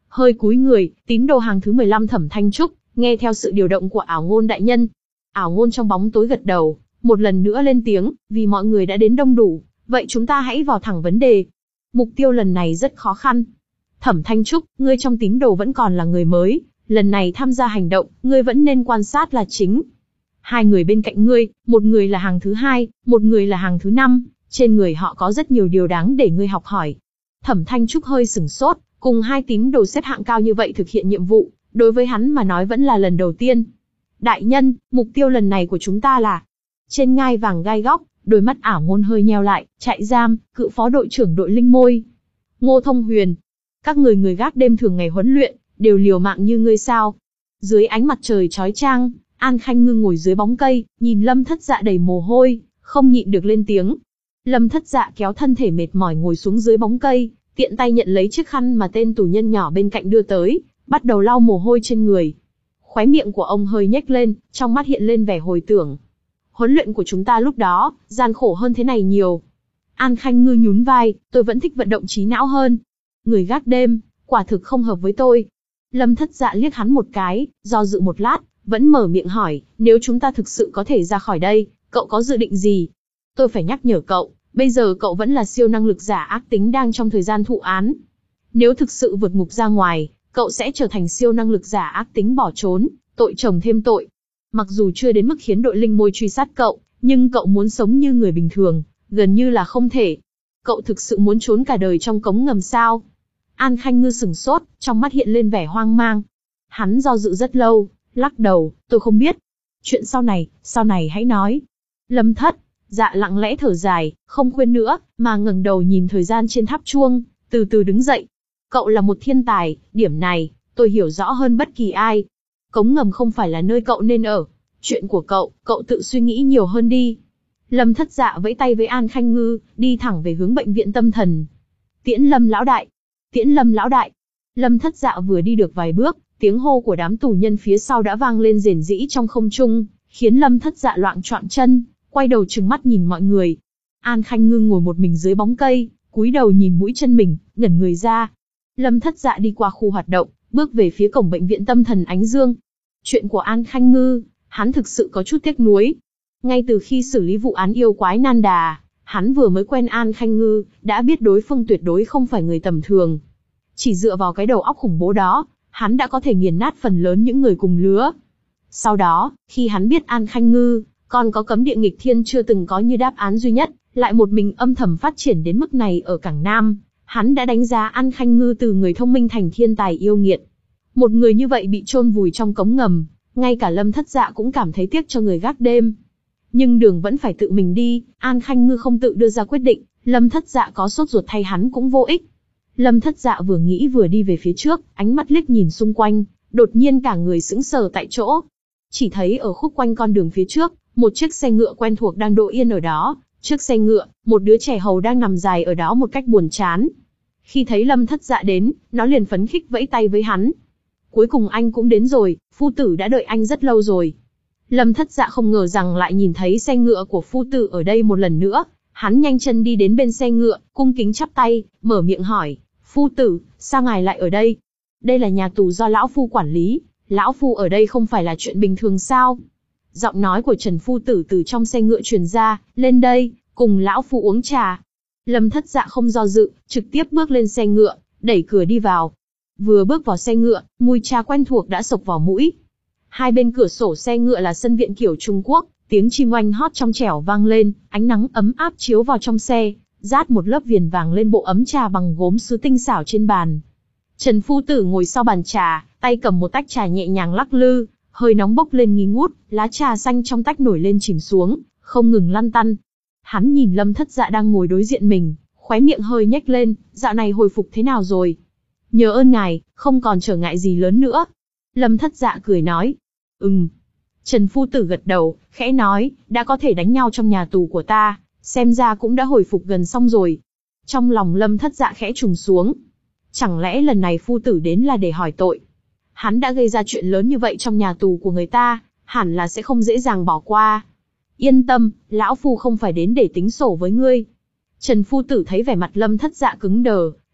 hơi cúi người, tín đồ hàng thứ mười lăm Thẩm Thanh Trúc, nghe theo sự điều động của Ảo Ngôn đại nhân. Ảo Ngôn trong bóng tối gật đầu, một lần nữa lên tiếng, vì mọi người đã đến đông đủ, vậy chúng ta hãy vào thẳng vấn đề. Mục tiêu lần này rất khó khăn. Thẩm Thanh Trúc, ngươi trong tín đồ vẫn còn là người mới, lần này tham gia hành động, ngươi vẫn nên quan sát là chính. Hai người bên cạnh ngươi, một người là hàng thứ hai, một người là hàng thứ năm, trên người họ có rất nhiều điều đáng để ngươi học hỏi. Thẩm Thanh Trúc hơi sửng sốt, cùng hai tín đồ xếp hạng cao như vậy thực hiện nhiệm vụ, đối với hắn mà nói vẫn là lần đầu tiên. Đại nhân, mục tiêu lần này của chúng ta là... Trên ngai vàng gai góc, đôi mắt Ảo Ngôn hơi nheo lại, trại giam, cựu phó đội trưởng đội Linh Môi. Ngô Thông Huyền. Các người người gác đêm thường ngày huấn luyện, đều liều mạng như ngươi sao? Dưới ánh mặt trời chói chang, An Khanh Ngư ngồi dưới bóng cây, nhìn Lâm Thất Dạ đầy mồ hôi, không nhịn được lên tiếng. Lâm Thất Dạ kéo thân thể mệt mỏi ngồi xuống dưới bóng cây, tiện tay nhận lấy chiếc khăn mà tên tù nhân nhỏ bên cạnh đưa tới, bắt đầu lau mồ hôi trên người. Khóe miệng của ông hơi nhếch lên, trong mắt hiện lên vẻ hồi tưởng. Huấn luyện của chúng ta lúc đó, gian khổ hơn thế này nhiều. An Khanh Ngư nhún vai, tôi vẫn thích vận động trí não hơn. Người gác đêm, quả thực không hợp với tôi. Lâm Thất Dạ liếc hắn một cái, do dự một lát, vẫn mở miệng hỏi, nếu chúng ta thực sự có thể ra khỏi đây, cậu có dự định gì? Tôi phải nhắc nhở cậu, bây giờ cậu vẫn là siêu năng lực giả ác tính đang trong thời gian thụ án. Nếu thực sự vượt ngục ra ngoài, cậu sẽ trở thành siêu năng lực giả ác tính bỏ trốn, tội chồng thêm tội. Mặc dù chưa đến mức khiến đội Linh Môi truy sát cậu, nhưng cậu muốn sống như người bình thường, gần như là không thể. Cậu thực sự muốn trốn cả đời trong cống ngầm sao? An Khanh Ngư sửng sốt, trong mắt hiện lên vẻ hoang mang. Hắn do dự rất lâu, lắc đầu, tôi không biết. Chuyện sau này, sau này hãy nói. Lâm Thất Dạ lặng lẽ thở dài, không khuyên nữa, mà ngẩng đầu nhìn thời gian trên tháp chuông, từ từ đứng dậy. Cậu là một thiên tài, điểm này, tôi hiểu rõ hơn bất kỳ ai. Cống ngầm không phải là nơi cậu nên ở. Chuyện của cậu, cậu tự suy nghĩ nhiều hơn đi. Lâm Thất Dạ vẫy tay với An Khanh Ngư, đi thẳng về hướng bệnh viện tâm thần. Tiễn Lâm lão đại. Tiễn Lâm lão đại. Lâm Thất Dạ vừa đi được vài bước, tiếng hô của đám tù nhân phía sau đã vang lên rền rĩ trong không trung, khiến Lâm Thất Dạ loạng choạng chân, quay đầu trừng mắt nhìn mọi người. An Khanh Ngư ngồi một mình dưới bóng cây, cúi đầu nhìn mũi chân mình, ngẩn người ra. Lâm Thất Dạ đi qua khu hoạt động, bước về phía cổng bệnh viện tâm thần Ánh Dương. Chuyện của An Khanh Ngư, hắn thực sự có chút tiếc nuối. Ngay từ khi xử lý vụ án yêu quái Nan Đà, hắn vừa mới quen An Khanh Ngư, đã biết đối phương tuyệt đối không phải người tầm thường. Chỉ dựa vào cái đầu óc khủng bố đó, hắn đã có thể nghiền nát phần lớn những người cùng lứa. Sau đó, khi hắn biết An Khanh Ngư, còn có cấm địa nghịch thiên chưa từng có như đáp án duy nhất, lại một mình âm thầm phát triển đến mức này ở Cảng Nam, hắn đã đánh giá An Khanh Ngư từ người thông minh thành thiên tài yêu nghiệt. Một người như vậy bị chôn vùi trong cống ngầm, ngay cả Lâm Thất Dạ cũng cảm thấy tiếc cho người gác đêm. Nhưng đường vẫn phải tự mình đi, An Khanh Ngư không tự đưa ra quyết định, Lâm Thất Dạ có sốt ruột thay hắn cũng vô ích. Lâm Thất Dạ vừa nghĩ vừa đi về phía trước, ánh mắt liếc nhìn xung quanh, đột nhiên cả người sững sờ tại chỗ. Chỉ thấy ở khúc quanh con đường phía trước, một chiếc xe ngựa quen thuộc đang đỗ yên ở đó, trước xe ngựa, một đứa trẻ hầu đang nằm dài ở đó một cách buồn chán. Khi thấy Lâm Thất Dạ đến, nó liền phấn khích vẫy tay với hắn. Cuối cùng anh cũng đến rồi, phu tử đã đợi anh rất lâu rồi. Lâm Thất Dạ không ngờ rằng lại nhìn thấy xe ngựa của phu tử ở đây một lần nữa, hắn nhanh chân đi đến bên xe ngựa, cung kính chắp tay, mở miệng hỏi, phu tử, sao ngài lại ở đây? Đây là nhà tù do lão phu quản lý, lão phu ở đây không phải là chuyện bình thường sao? Giọng nói của Trần phu tử từ trong xe ngựa truyền ra, lên đây, cùng lão phu uống trà. Lâm Thất Dạ không do dự, trực tiếp bước lên xe ngựa, đẩy cửa đi vào. Vừa bước vào xe ngựa, mùi trà quen thuộc đã xộc vào mũi. Hai bên cửa sổ xe ngựa là sân viện kiểu Trung Quốc, tiếng chim oanh hót trong trẻo vang lên, ánh nắng ấm áp chiếu vào trong xe, rát một lớp viền vàng lên bộ ấm trà bằng gốm sứ tinh xảo trên bàn. Trần phu tử ngồi sau bàn trà, tay cầm một tách trà nhẹ nhàng lắc lư, hơi nóng bốc lên nghi ngút, lá trà xanh trong tách nổi lên chìm xuống, không ngừng lăn tăn. Hắn nhìn Lâm Thất Dạ đang ngồi đối diện mình, khóe miệng hơi nhếch lên, dạo này hồi phục thế nào rồi? Nhờ ơn ngài, không còn trở ngại gì lớn nữa. Lâm Thất Dạ cười nói. Ừm. Trần phu tử gật đầu, khẽ nói, đã có thể đánh nhau trong nhà tù của ta, xem ra cũng đã hồi phục gần xong rồi. Trong lòng Lâm Thất Dạ khẽ trùng xuống. Chẳng lẽ lần này phu tử đến là để hỏi tội? Hắn đã gây ra chuyện lớn như vậy trong nhà tù của người ta, hẳn là sẽ không dễ dàng bỏ qua. Yên tâm, lão phu không phải đến để tính sổ với ngươi. Trần phu tử thấy vẻ mặt Lâm Thất Dạ cứng đờ,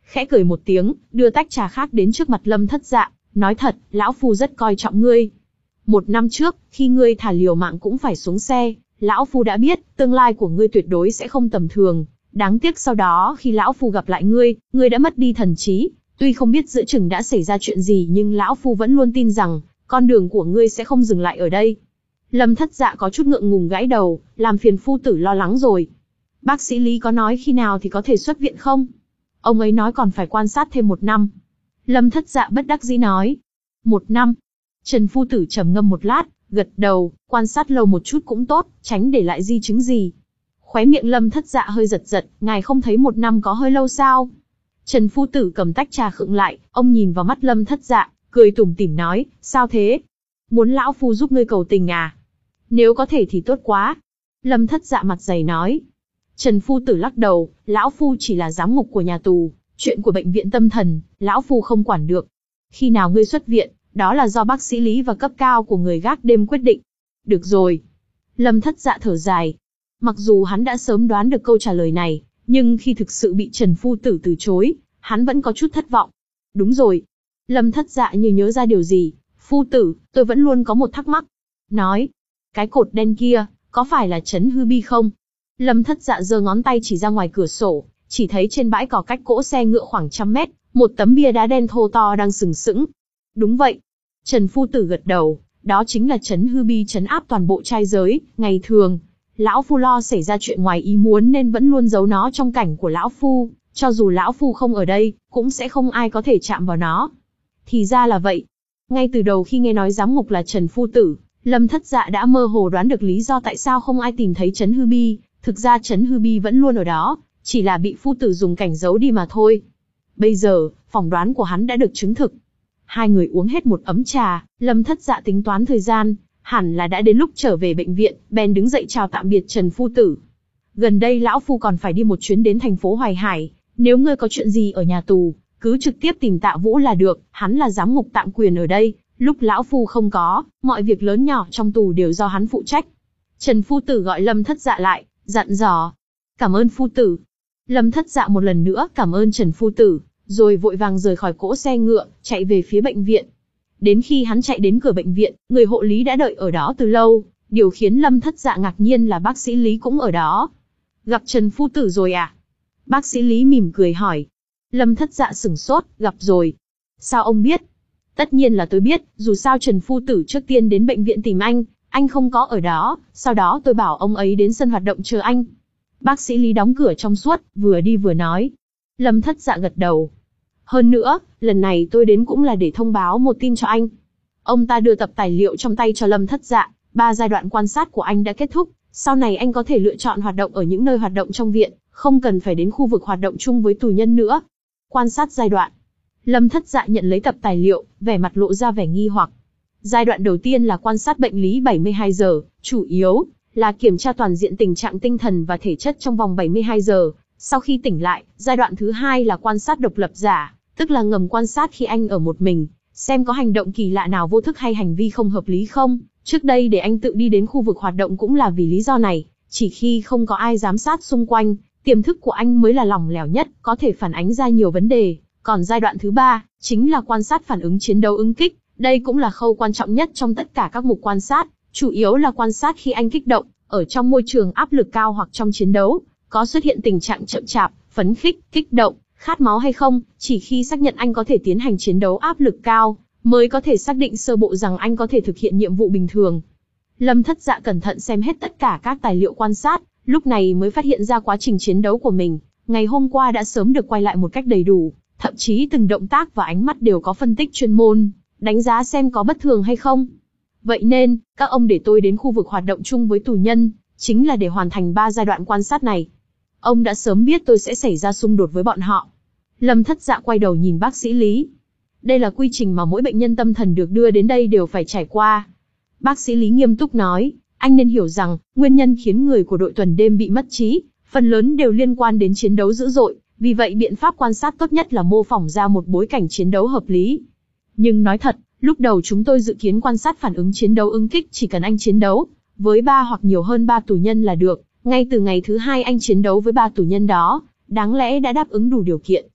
khẽ cười một tiếng, đưa tách trà khác đến trước mặt Lâm Thất Dạ, nói thật, lão phu rất coi trọng ngươi. Một năm trước, khi ngươi thả liều mạng cũng phải xuống xe, lão phu đã biết, tương lai của ngươi tuyệt đối sẽ không tầm thường. Đáng tiếc sau đó khi lão phu gặp lại ngươi, ngươi đã mất đi thần trí. Tuy không biết giữa chừng đã xảy ra chuyện gì nhưng lão phu vẫn luôn tin rằng, con đường của ngươi sẽ không dừng lại ở đây. Lâm Thất Dạ có chút ngượng ngùng gãi đầu, làm phiền phu tử lo lắng rồi. Bác sĩ Lý có nói khi nào thì có thể xuất viện không? Ông ấy nói còn phải quan sát thêm một năm. Lâm Thất Dạ bất đắc dĩ nói. Một năm. Trần phu tử trầm ngâm một lát, gật đầu, quan sát lâu một chút cũng tốt, tránh để lại di chứng gì. Khóe miệng Lâm Thất Dạ hơi giật giật, ngài không thấy một năm có hơi lâu sao? Trần phu tử cầm tách trà khựng lại, ông nhìn vào mắt Lâm Thất Dạ, cười tủm tỉm nói, sao thế? Muốn lão phu giúp ngươi cầu tình à? Nếu có thể thì tốt quá. Lâm Thất Dạ mặt dày nói. Trần phu tử lắc đầu, lão phu chỉ là giám ngục của nhà tù, chuyện của bệnh viện tâm thần, lão phu không quản được. Khi nào ngươi xuất viện, đó là do bác sĩ Lý và cấp cao của người gác đêm quyết định. Được rồi. Lâm Thất Dạ thở dài. Mặc dù hắn đã sớm đoán được câu trả lời này, nhưng khi thực sự bị Trần phu tử từ chối, hắn vẫn có chút thất vọng. Đúng rồi. Lâm Thất Dạ như nhớ ra điều gì. Phu tử, tôi vẫn luôn có một thắc mắc. Nói. Cái cột đen kia, có phải là trấn hư bi không? Lâm Thất Dạ giơ ngón tay chỉ ra ngoài cửa sổ, chỉ thấy trên bãi cỏ cách cỗ xe ngựa khoảng trăm mét, một tấm bia đá đen thô to đang sừng sững. Đúng vậy. Trần phu tử gật đầu, đó chính là trấn hư bi trấn áp toàn bộ trai giới, ngày thường. Lão phu lo xảy ra chuyện ngoài ý muốn nên vẫn luôn giấu nó trong cảnh của lão phu, cho dù lão phu không ở đây, cũng sẽ không ai có thể chạm vào nó. Thì ra là vậy. Ngay từ đầu khi nghe nói giám ngục là Trần phu tử, Lâm Thất Dạ đã mơ hồ đoán được lý do tại sao không ai tìm thấy trấn hư bi, thực ra trấn hư bi vẫn luôn ở đó, chỉ là bị phu tử dùng cảnh giấu đi mà thôi. Bây giờ, phỏng đoán của hắn đã được chứng thực. Hai người uống hết một ấm trà, Lâm Thất Dạ tính toán thời gian, hẳn là đã đến lúc trở về bệnh viện, bèn đứng dậy chào tạm biệt Trần phu tử. Gần đây lão phu còn phải đi một chuyến đến thành phố Hoài Hải, nếu ngươi có chuyện gì ở nhà tù, cứ trực tiếp tìm Tạ Vũ là được, hắn là giám ngục tạm quyền ở đây, lúc lão phu không có, mọi việc lớn nhỏ trong tù đều do hắn phụ trách. Trần phu tử gọi Lâm Thất Dạ lại, dặn dò. Cảm ơn phu tử. Lâm Thất Dạ một lần nữa cảm ơn Trần phu tử, rồi vội vàng rời khỏi cỗ xe ngựa, chạy về phía bệnh viện. Đến khi hắn chạy đến cửa bệnh viện, người hộ lý đã đợi ở đó từ lâu, điều khiến Lâm Thất Dạ ngạc nhiên là bác sĩ Lý cũng ở đó. Gặp Trần phu tử rồi à? Bác sĩ Lý mỉm cười hỏi. Lâm Thất Dạ sửng sốt, gặp rồi. Sao ông biết? Tất nhiên là tôi biết, dù sao Trần phu tử trước tiên đến bệnh viện tìm anh, anh không có ở đó, sau đó tôi bảo ông ấy đến sân hoạt động chờ anh. Bác sĩ Lý đóng cửa trong suốt, vừa đi vừa nói. Lâm Thất Dạ gật đầu. Hơn nữa, lần này tôi đến cũng là để thông báo một tin cho anh. Ông ta đưa tập tài liệu trong tay cho Lâm Thất Dạ, ba giai đoạn quan sát của anh đã kết thúc, sau này anh có thể lựa chọn hoạt động ở những nơi hoạt động trong viện, không cần phải đến khu vực hoạt động chung với tù nhân nữa. Quan sát giai đoạn. Lâm Thất Dạ nhận lấy tập tài liệu, vẻ mặt lộ ra vẻ nghi hoặc. Giai đoạn đầu tiên là quan sát bệnh lý bảy mươi hai giờ, chủ yếu là kiểm tra toàn diện tình trạng tinh thần và thể chất trong vòng bảy mươi hai giờ. Sau khi tỉnh lại, giai đoạn thứ hai là quan sát độc lập giả, tức là ngầm quan sát khi anh ở một mình, xem có hành động kỳ lạ nào vô thức hay hành vi không hợp lý không. Trước đây để anh tự đi đến khu vực hoạt động cũng là vì lý do này, chỉ khi không có ai giám sát xung quanh, tiềm thức của anh mới là lỏng lẻo nhất, có thể phản ánh ra nhiều vấn đề. Còn giai đoạn thứ ba, chính là quan sát phản ứng chiến đấu ứng kích, đây cũng là khâu quan trọng nhất trong tất cả các mục quan sát, chủ yếu là quan sát khi anh kích động, ở trong môi trường áp lực cao hoặc trong chiến đấu, có xuất hiện tình trạng chậm chạp, phấn khích, kích động, khát máu hay không, chỉ khi xác nhận anh có thể tiến hành chiến đấu áp lực cao, mới có thể xác định sơ bộ rằng anh có thể thực hiện nhiệm vụ bình thường. Lâm Thất Dạ cẩn thận xem hết tất cả các tài liệu quan sát, lúc này mới phát hiện ra quá trình chiến đấu của mình, ngày hôm qua đã sớm được quay lại một cách đầy đủ, thậm chí từng động tác và ánh mắt đều có phân tích chuyên môn, đánh giá xem có bất thường hay không. Vậy nên, các ông để tôi đến khu vực hoạt động chung với tù nhân, chính là để hoàn thành ba giai đoạn quan sát này. Ông đã sớm biết tôi sẽ xảy ra xung đột với bọn họ. Lâm Thất Dạ quay đầu nhìn bác sĩ Lý. Đây là quy trình mà mỗi bệnh nhân tâm thần được đưa đến đây đều phải trải qua. Bác sĩ Lý nghiêm túc nói, anh nên hiểu rằng, nguyên nhân khiến người của đội tuần đêm bị mất trí, phần lớn đều liên quan đến chiến đấu dữ dội, vì vậy biện pháp quan sát tốt nhất là mô phỏng ra một bối cảnh chiến đấu hợp lý. Nhưng nói thật, lúc đầu chúng tôi dự kiến quan sát phản ứng chiến đấu ứng kích chỉ cần anh chiến đấu với ba hoặc nhiều hơn ba tù nhân là được, ngay từ ngày thứ hai anh chiến đấu với ba tù nhân đó, đáng lẽ đã đáp ứng đủ điều kiện,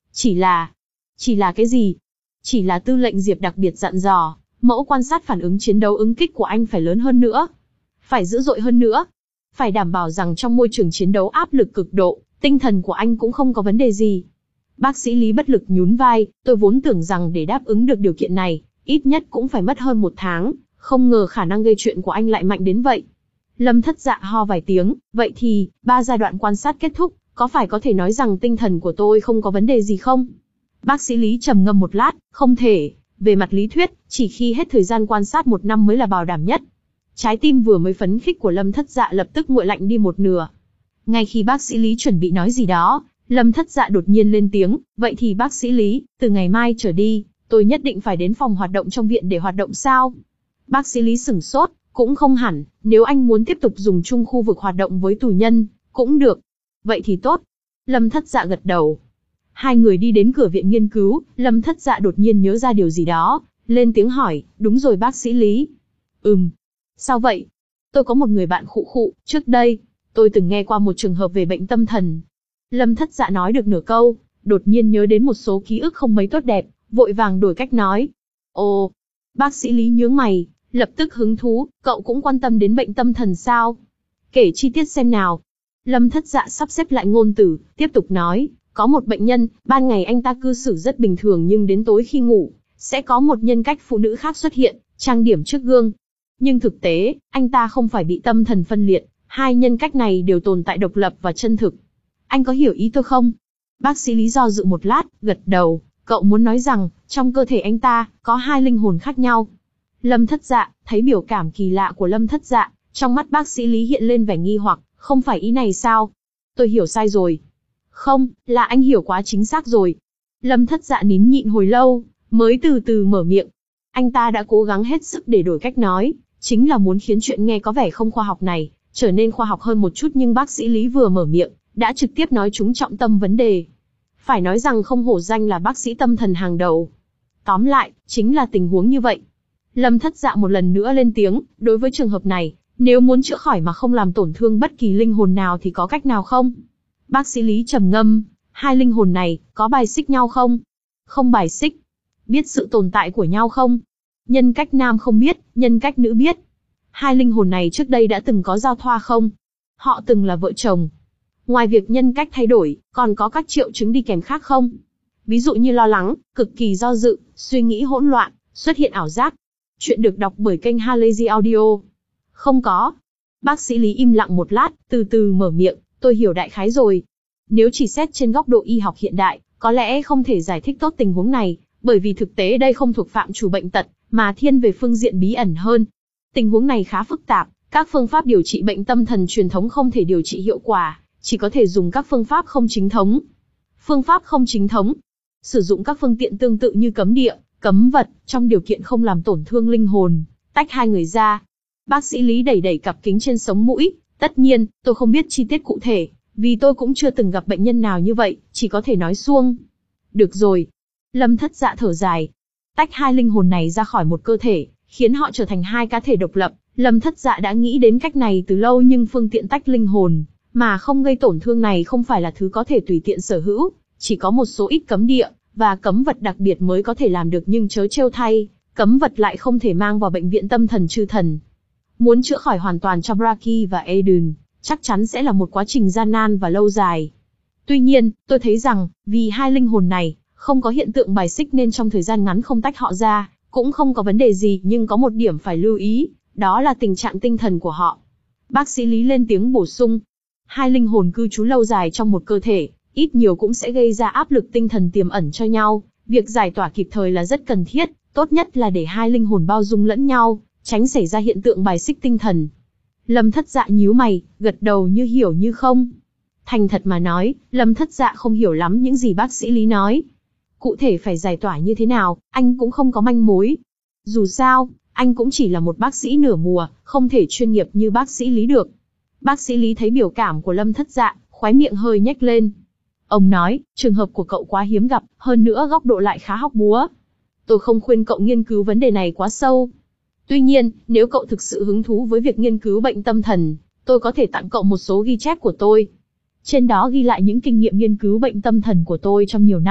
Chỉ là... Chỉ là cái gì? Chỉ là tư lệnh Diệp đặc biệt dặn dò, mẫu quan sát phản ứng chiến đấu ứng kích của anh phải lớn hơn nữa. Phải dữ dội hơn nữa. Phải đảm bảo rằng trong môi trường chiến đấu áp lực cực độ, tinh thần của anh cũng không có vấn đề gì. Bác sĩ Lý bất lực nhún vai, tôi vốn tưởng rằng để đáp ứng được điều kiện này, ít nhất cũng phải mất hơn một tháng, không ngờ khả năng gây chuyện của anh lại mạnh đến vậy. Lâm Thất Dạ ho vài tiếng, vậy thì, ba giai đoạn quan sát kết thúc, có phải có thể nói rằng tinh thần của tôi không có vấn đề gì không? Bác sĩ Lý trầm ngâm một lát, không thể, về mặt lý thuyết, chỉ khi hết thời gian quan sát một năm mới là bảo đảm nhất. Trái tim vừa mới phấn khích của Lâm Thất Dạ lập tức nguội lạnh đi một nửa. Ngay khi bác sĩ Lý chuẩn bị nói gì đó, Lâm Thất Dạ đột nhiên lên tiếng, vậy thì bác sĩ Lý, từ ngày mai trở đi, tôi nhất định phải đến phòng hoạt động trong viện để hoạt động sao? Bác sĩ Lý sửng sốt, cũng không hẳn, nếu anh muốn tiếp tục dùng chung khu vực hoạt động với tù nhân, cũng được. Vậy thì tốt. Lâm Thất Dạ gật đầu. Hai người đi đến cửa viện nghiên cứu, Lâm Thất Dạ đột nhiên nhớ ra điều gì đó, lên tiếng hỏi, đúng rồi bác sĩ Lý. Ừm. Sao vậy? Tôi có một người bạn khụ khụ, trước đây, tôi từng nghe qua một trường hợp về bệnh tâm thần. Lâm Thất Dạ nói được nửa câu, đột nhiên nhớ đến một số ký ức không mấy tốt đẹp, vội vàng đổi cách nói. Ồ, bác sĩ Lý nhướng mày, lập tức hứng thú, cậu cũng quan tâm đến bệnh tâm thần sao? Kể chi tiết xem nào. Lâm Thất Dạ sắp xếp lại ngôn từ, tiếp tục nói, có một bệnh nhân, ban ngày anh ta cư xử rất bình thường nhưng đến tối khi ngủ, sẽ có một nhân cách phụ nữ khác xuất hiện, trang điểm trước gương. Nhưng thực tế, anh ta không phải bị tâm thần phân liệt, hai nhân cách này đều tồn tại độc lập và chân thực. Anh có hiểu ý tôi không? Bác sĩ Lý do dự một lát, gật đầu, cậu muốn nói rằng, trong cơ thể anh ta, có hai linh hồn khác nhau. Lâm Thất Dạ, thấy biểu cảm kỳ lạ của Lâm Thất Dạ, trong mắt bác sĩ Lý hiện lên vẻ nghi hoặc, không phải ý này sao? Tôi hiểu sai rồi. Không, là anh hiểu quá chính xác rồi. Lâm Thất Dạ nín nhịn hồi lâu, mới từ từ mở miệng. Anh ta đã cố gắng hết sức để đổi cách nói, chính là muốn khiến chuyện nghe có vẻ không khoa học này, trở nên khoa học hơn một chút, nhưng bác sĩ Lý vừa mở miệng, đã trực tiếp nói trúng trọng tâm vấn đề. Phải nói rằng không hổ danh là bác sĩ tâm thần hàng đầu. Tóm lại, chính là tình huống như vậy. Lâm Thất Dạ một lần nữa lên tiếng, đối với trường hợp này, nếu muốn chữa khỏi mà không làm tổn thương bất kỳ linh hồn nào thì có cách nào không? Bác sĩ Lý trầm ngâm, hai linh hồn này, có bài xích nhau không? Không bài xích. Biết sự tồn tại của nhau không? Nhân cách nam không biết, nhân cách nữ biết. Hai linh hồn này trước đây đã từng có giao thoa không? Họ từng là vợ chồng. Ngoài việc nhân cách thay đổi, còn có các triệu chứng đi kèm khác không? Ví dụ như lo lắng, cực kỳ do dự, suy nghĩ hỗn loạn, xuất hiện ảo giác. Chuyện được đọc bởi kênh Halazy Audio. Không có. Bác sĩ Lý im lặng một lát, từ từ mở miệng, tôi hiểu đại khái rồi. Nếu chỉ xét trên góc độ y học hiện đại, có lẽ không thể giải thích tốt tình huống này, bởi vì thực tế đây không thuộc phạm trù bệnh tật, mà thiên về phương diện bí ẩn hơn. Tình huống này khá phức tạp, các phương pháp điều trị bệnh tâm thần truyền thống không thể điều trị hiệu quả, chỉ có thể dùng các phương pháp không chính thống. Phương pháp không chính thống, sử dụng các phương tiện tương tự như cấm địa, cấm vật, trong điều kiện không làm tổn thương linh hồn, tách hai người ra. Bác sĩ Lý đẩy đẩy cặp kính trên sống mũi, tất nhiên, tôi không biết chi tiết cụ thể, vì tôi cũng chưa từng gặp bệnh nhân nào như vậy, chỉ có thể nói suông. Được rồi. Lâm Thất Dạ thở dài. Tách hai linh hồn này ra khỏi một cơ thể, khiến họ trở thành hai cá thể độc lập. Lâm Thất Dạ đã nghĩ đến cách này từ lâu, nhưng phương tiện tách linh hồn, mà không gây tổn thương này không phải là thứ có thể tùy tiện sở hữu, chỉ có một số ít cấm địa, và cấm vật đặc biệt mới có thể làm được, nhưng chớ trêu thay, cấm vật lại không thể mang vào bệnh viện tâm thần chư thần. Muốn chữa khỏi hoàn toàn cho Braki và Eden, chắc chắn sẽ là một quá trình gian nan và lâu dài. Tuy nhiên, tôi thấy rằng, vì hai linh hồn này, không có hiện tượng bài xích nên trong thời gian ngắn không tách họ ra, cũng không có vấn đề gì, nhưng có một điểm phải lưu ý, đó là tình trạng tinh thần của họ. Bác sĩ Lý lên tiếng bổ sung, hai linh hồn cư trú lâu dài trong một cơ thể, ít nhiều cũng sẽ gây ra áp lực tinh thần tiềm ẩn cho nhau, việc giải tỏa kịp thời là rất cần thiết, tốt nhất là để hai linh hồn bao dung lẫn nhau, tránh xảy ra hiện tượng bài xích tinh thần. Lâm Thất Dạ nhíu mày, gật đầu như hiểu như không. Thành thật mà nói, Lâm Thất Dạ không hiểu lắm những gì bác sĩ Lý nói. Cụ thể phải giải tỏa như thế nào, anh cũng không có manh mối. Dù sao, anh cũng chỉ là một bác sĩ nửa mùa, không thể chuyên nghiệp như bác sĩ Lý được. Bác sĩ Lý thấy biểu cảm của Lâm Thất Dạ, khóe miệng hơi nhếch lên. Ông nói, trường hợp của cậu quá hiếm gặp, hơn nữa góc độ lại khá hóc búa. Tôi không khuyên cậu nghiên cứu vấn đề này quá sâu. Tuy nhiên, nếu cậu thực sự hứng thú với việc nghiên cứu bệnh tâm thần, tôi có thể tặng cậu một số ghi chép của tôi. Trên đó ghi lại những kinh nghiệm nghiên cứu bệnh tâm thần của tôi trong nhiều năm,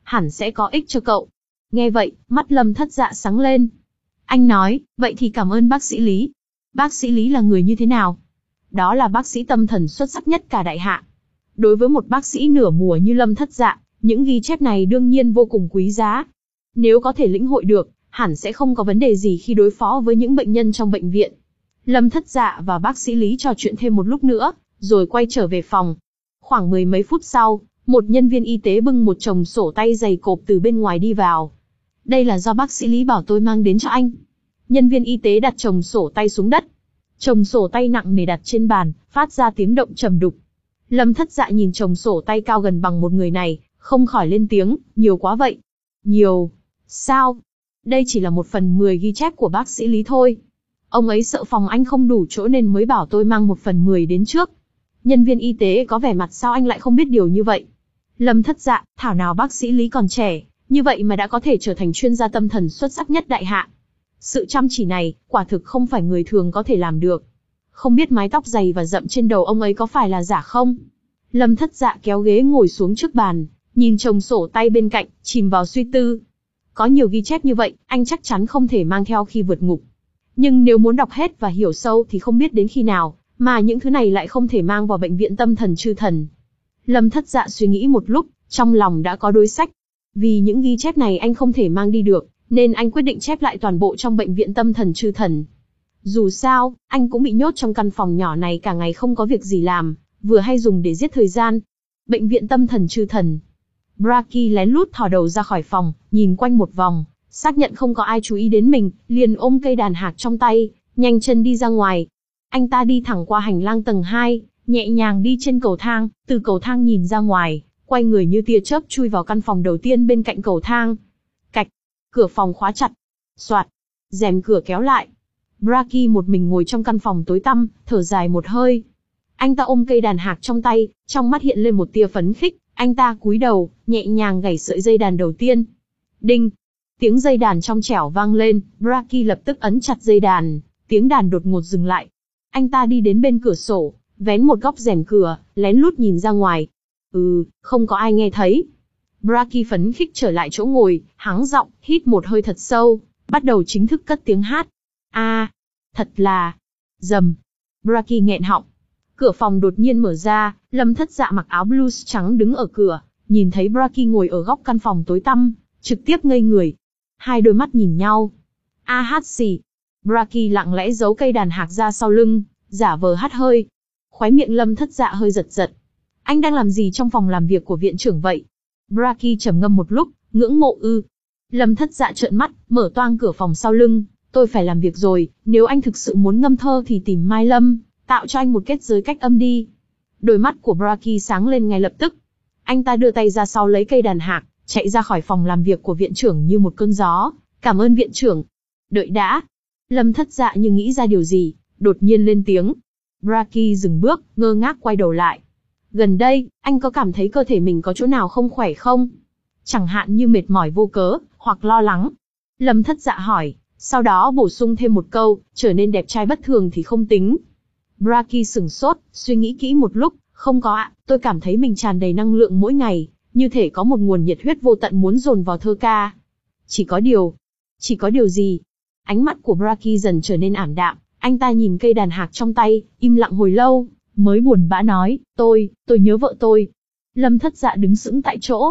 hẳn sẽ có ích cho cậu. Nghe vậy, mắt Lâm Thất Dạ sáng lên. Anh nói, vậy thì cảm ơn bác sĩ Lý. Bác sĩ Lý là người như thế nào? Đó là bác sĩ tâm thần xuất sắc nhất cả đại hạ. Đối với một bác sĩ nửa mùa như Lâm Thất Dạ, những ghi chép này đương nhiên vô cùng quý giá. Nếu có thể lĩnh hội được, hẳn sẽ không có vấn đề gì khi đối phó với những bệnh nhân trong bệnh viện. Lâm Thất Dạ và bác sĩ Lý trò chuyện thêm một lúc nữa, rồi quay trở về phòng. Khoảng mười mấy phút sau, một nhân viên y tế bưng một chồng sổ tay dày cộp từ bên ngoài đi vào. Đây là do bác sĩ Lý bảo tôi mang đến cho anh. Nhân viên y tế đặt chồng sổ tay xuống đất. Chồng sổ tay nặng nề đặt trên bàn, phát ra tiếng động trầm đục. Lâm Thất Dạ nhìn chồng sổ tay cao gần bằng một người này, không khỏi lên tiếng, nhiều quá vậy. Nhiều? Sao? Đây chỉ là một phần mười ghi chép của bác sĩ Lý thôi. Ông ấy sợ phòng anh không đủ chỗ nên mới bảo tôi mang một phần mười đến trước. Nhân viên y tế có vẻ mặt sao anh lại không biết điều như vậy. Lâm Thất Dạ, thảo nào bác sĩ Lý còn trẻ, như vậy mà đã có thể trở thành chuyên gia tâm thần xuất sắc nhất đại hạ. Sự chăm chỉ này, quả thực không phải người thường có thể làm được. Không biết mái tóc dày và rậm trên đầu ông ấy có phải là giả không? Lâm Thất Dạ kéo ghế ngồi xuống trước bàn, nhìn chồng sổ tay bên cạnh, chìm vào suy tư. Có nhiều ghi chép như vậy, anh chắc chắn không thể mang theo khi vượt ngục. Nhưng nếu muốn đọc hết và hiểu sâu thì không biết đến khi nào, mà những thứ này lại không thể mang vào bệnh viện tâm thần chư thần. Lâm Thất Dạ suy nghĩ một lúc, trong lòng đã có đối sách. Vì những ghi chép này anh không thể mang đi được, nên anh quyết định chép lại toàn bộ trong bệnh viện tâm thần chư thần. Dù sao, anh cũng bị nhốt trong căn phòng nhỏ này cả ngày không có việc gì làm, vừa hay dùng để giết thời gian. Bệnh viện tâm thần chư thần. Braki lén lút thò đầu ra khỏi phòng, nhìn quanh một vòng, xác nhận không có ai chú ý đến mình, liền ôm cây đàn hạc trong tay, nhanh chân đi ra ngoài. Anh ta đi thẳng qua hành lang tầng hai, nhẹ nhàng đi trên cầu thang, từ cầu thang nhìn ra ngoài, quay người như tia chớp chui vào căn phòng đầu tiên bên cạnh cầu thang. Cạch, cửa phòng khóa chặt. Soạt, rèm cửa kéo lại. Braki một mình ngồi trong căn phòng tối tăm, thở dài một hơi. Anh ta ôm cây đàn hạc trong tay, trong mắt hiện lên một tia phấn khích, anh ta cúi đầu, nhẹ nhàng gảy sợi dây đàn đầu tiên. Đinh, tiếng dây đàn trong trẻo vang lên, Braki lập tức ấn chặt dây đàn, tiếng đàn đột ngột dừng lại. Anh ta đi đến bên cửa sổ, vén một góc rèm cửa, lén lút nhìn ra ngoài. Ừ, không có ai nghe thấy. Braki phấn khích trở lại chỗ ngồi, hắng giọng, hít một hơi thật sâu, bắt đầu chính thức cất tiếng hát. A, à, thật là... Rầm. Braki nghẹn họng. Cửa phòng đột nhiên mở ra, Lâm Thất Dạ mặc áo blues trắng đứng ở cửa, nhìn thấy Braki ngồi ở góc căn phòng tối tăm, trực tiếp ngây người. Hai đôi mắt nhìn nhau. A hát xì. Braki lặng lẽ giấu cây đàn hạc ra sau lưng, giả vờ hắt hơi. Khóe miệng Lâm Thất Dạ hơi giật giật. Anh đang làm gì trong phòng làm việc của viện trưởng vậy? Braki trầm ngâm một lúc, ngưỡng mộ ư. Lâm Thất Dạ trợn mắt, mở toang cửa phòng sau lưng. Tôi phải làm việc rồi, nếu anh thực sự muốn ngâm thơ thì tìm Mai Lâm, tạo cho anh một kết giới cách âm đi. Đôi mắt của Braki sáng lên ngay lập tức. Anh ta đưa tay ra sau lấy cây đàn hạc, chạy ra khỏi phòng làm việc của viện trưởng như một cơn gió. Cảm ơn viện trưởng. Đợi đã. Lâm Thất Dạ như nghĩ ra điều gì, đột nhiên lên tiếng. Braki dừng bước, ngơ ngác quay đầu lại. Gần đây, anh có cảm thấy cơ thể mình có chỗ nào không khỏe không? Chẳng hạn như mệt mỏi vô cớ, hoặc lo lắng. Lâm Thất Dạ hỏi, sau đó bổ sung thêm một câu, trở nên đẹp trai bất thường thì không tính. Braki sửng sốt, suy nghĩ kỹ một lúc, không có ạ, tôi cảm thấy mình tràn đầy năng lượng mỗi ngày, như thể có một nguồn nhiệt huyết vô tận muốn dồn vào thơ ca. Chỉ có điều, chỉ có điều gì? Ánh mắt của Braki dần trở nên ảm đạm, anh ta nhìn cây đàn hạc trong tay, im lặng hồi lâu, mới buồn bã nói, tôi, tôi nhớ vợ tôi. Lâm Thất Dạ đứng sững tại chỗ.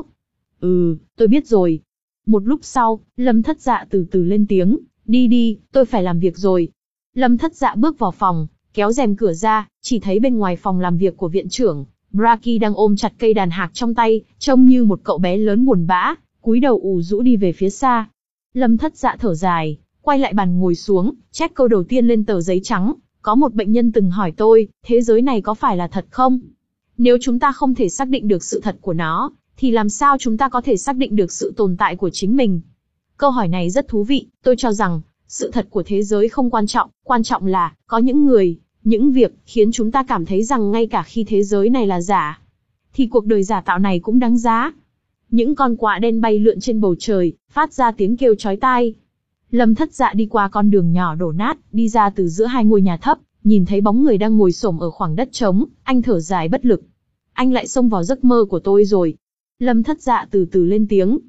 Ừ, tôi biết rồi. Một lúc sau, Lâm Thất Dạ từ từ lên tiếng, đi đi, tôi phải làm việc rồi. Lâm Thất Dạ bước vào phòng, kéo rèm cửa ra, chỉ thấy bên ngoài phòng làm việc của viện trưởng, Braki đang ôm chặt cây đàn hạc trong tay, trông như một cậu bé lớn buồn bã, cúi đầu ù rũ đi về phía xa. Lâm Thất Dạ thở dài, quay lại bàn ngồi xuống, chép câu đầu tiên lên tờ giấy trắng. Có một bệnh nhân từng hỏi tôi, thế giới này có phải là thật không? Nếu chúng ta không thể xác định được sự thật của nó, thì làm sao chúng ta có thể xác định được sự tồn tại của chính mình? Câu hỏi này rất thú vị, tôi cho rằng, sự thật của thế giới không quan trọng, quan trọng là, có những người, những việc, khiến chúng ta cảm thấy rằng ngay cả khi thế giới này là giả, thì cuộc đời giả tạo này cũng đáng giá. Những con quạ đen bay lượn trên bầu trời, phát ra tiếng kêu chói tai. Lâm Thất Dạ đi qua con đường nhỏ đổ nát, đi ra từ giữa hai ngôi nhà thấp, nhìn thấy bóng người đang ngồi xổm ở khoảng đất trống, anh thở dài bất lực. Anh lại xông vào giấc mơ của tôi rồi. Lâm Thất Dạ từ từ lên tiếng.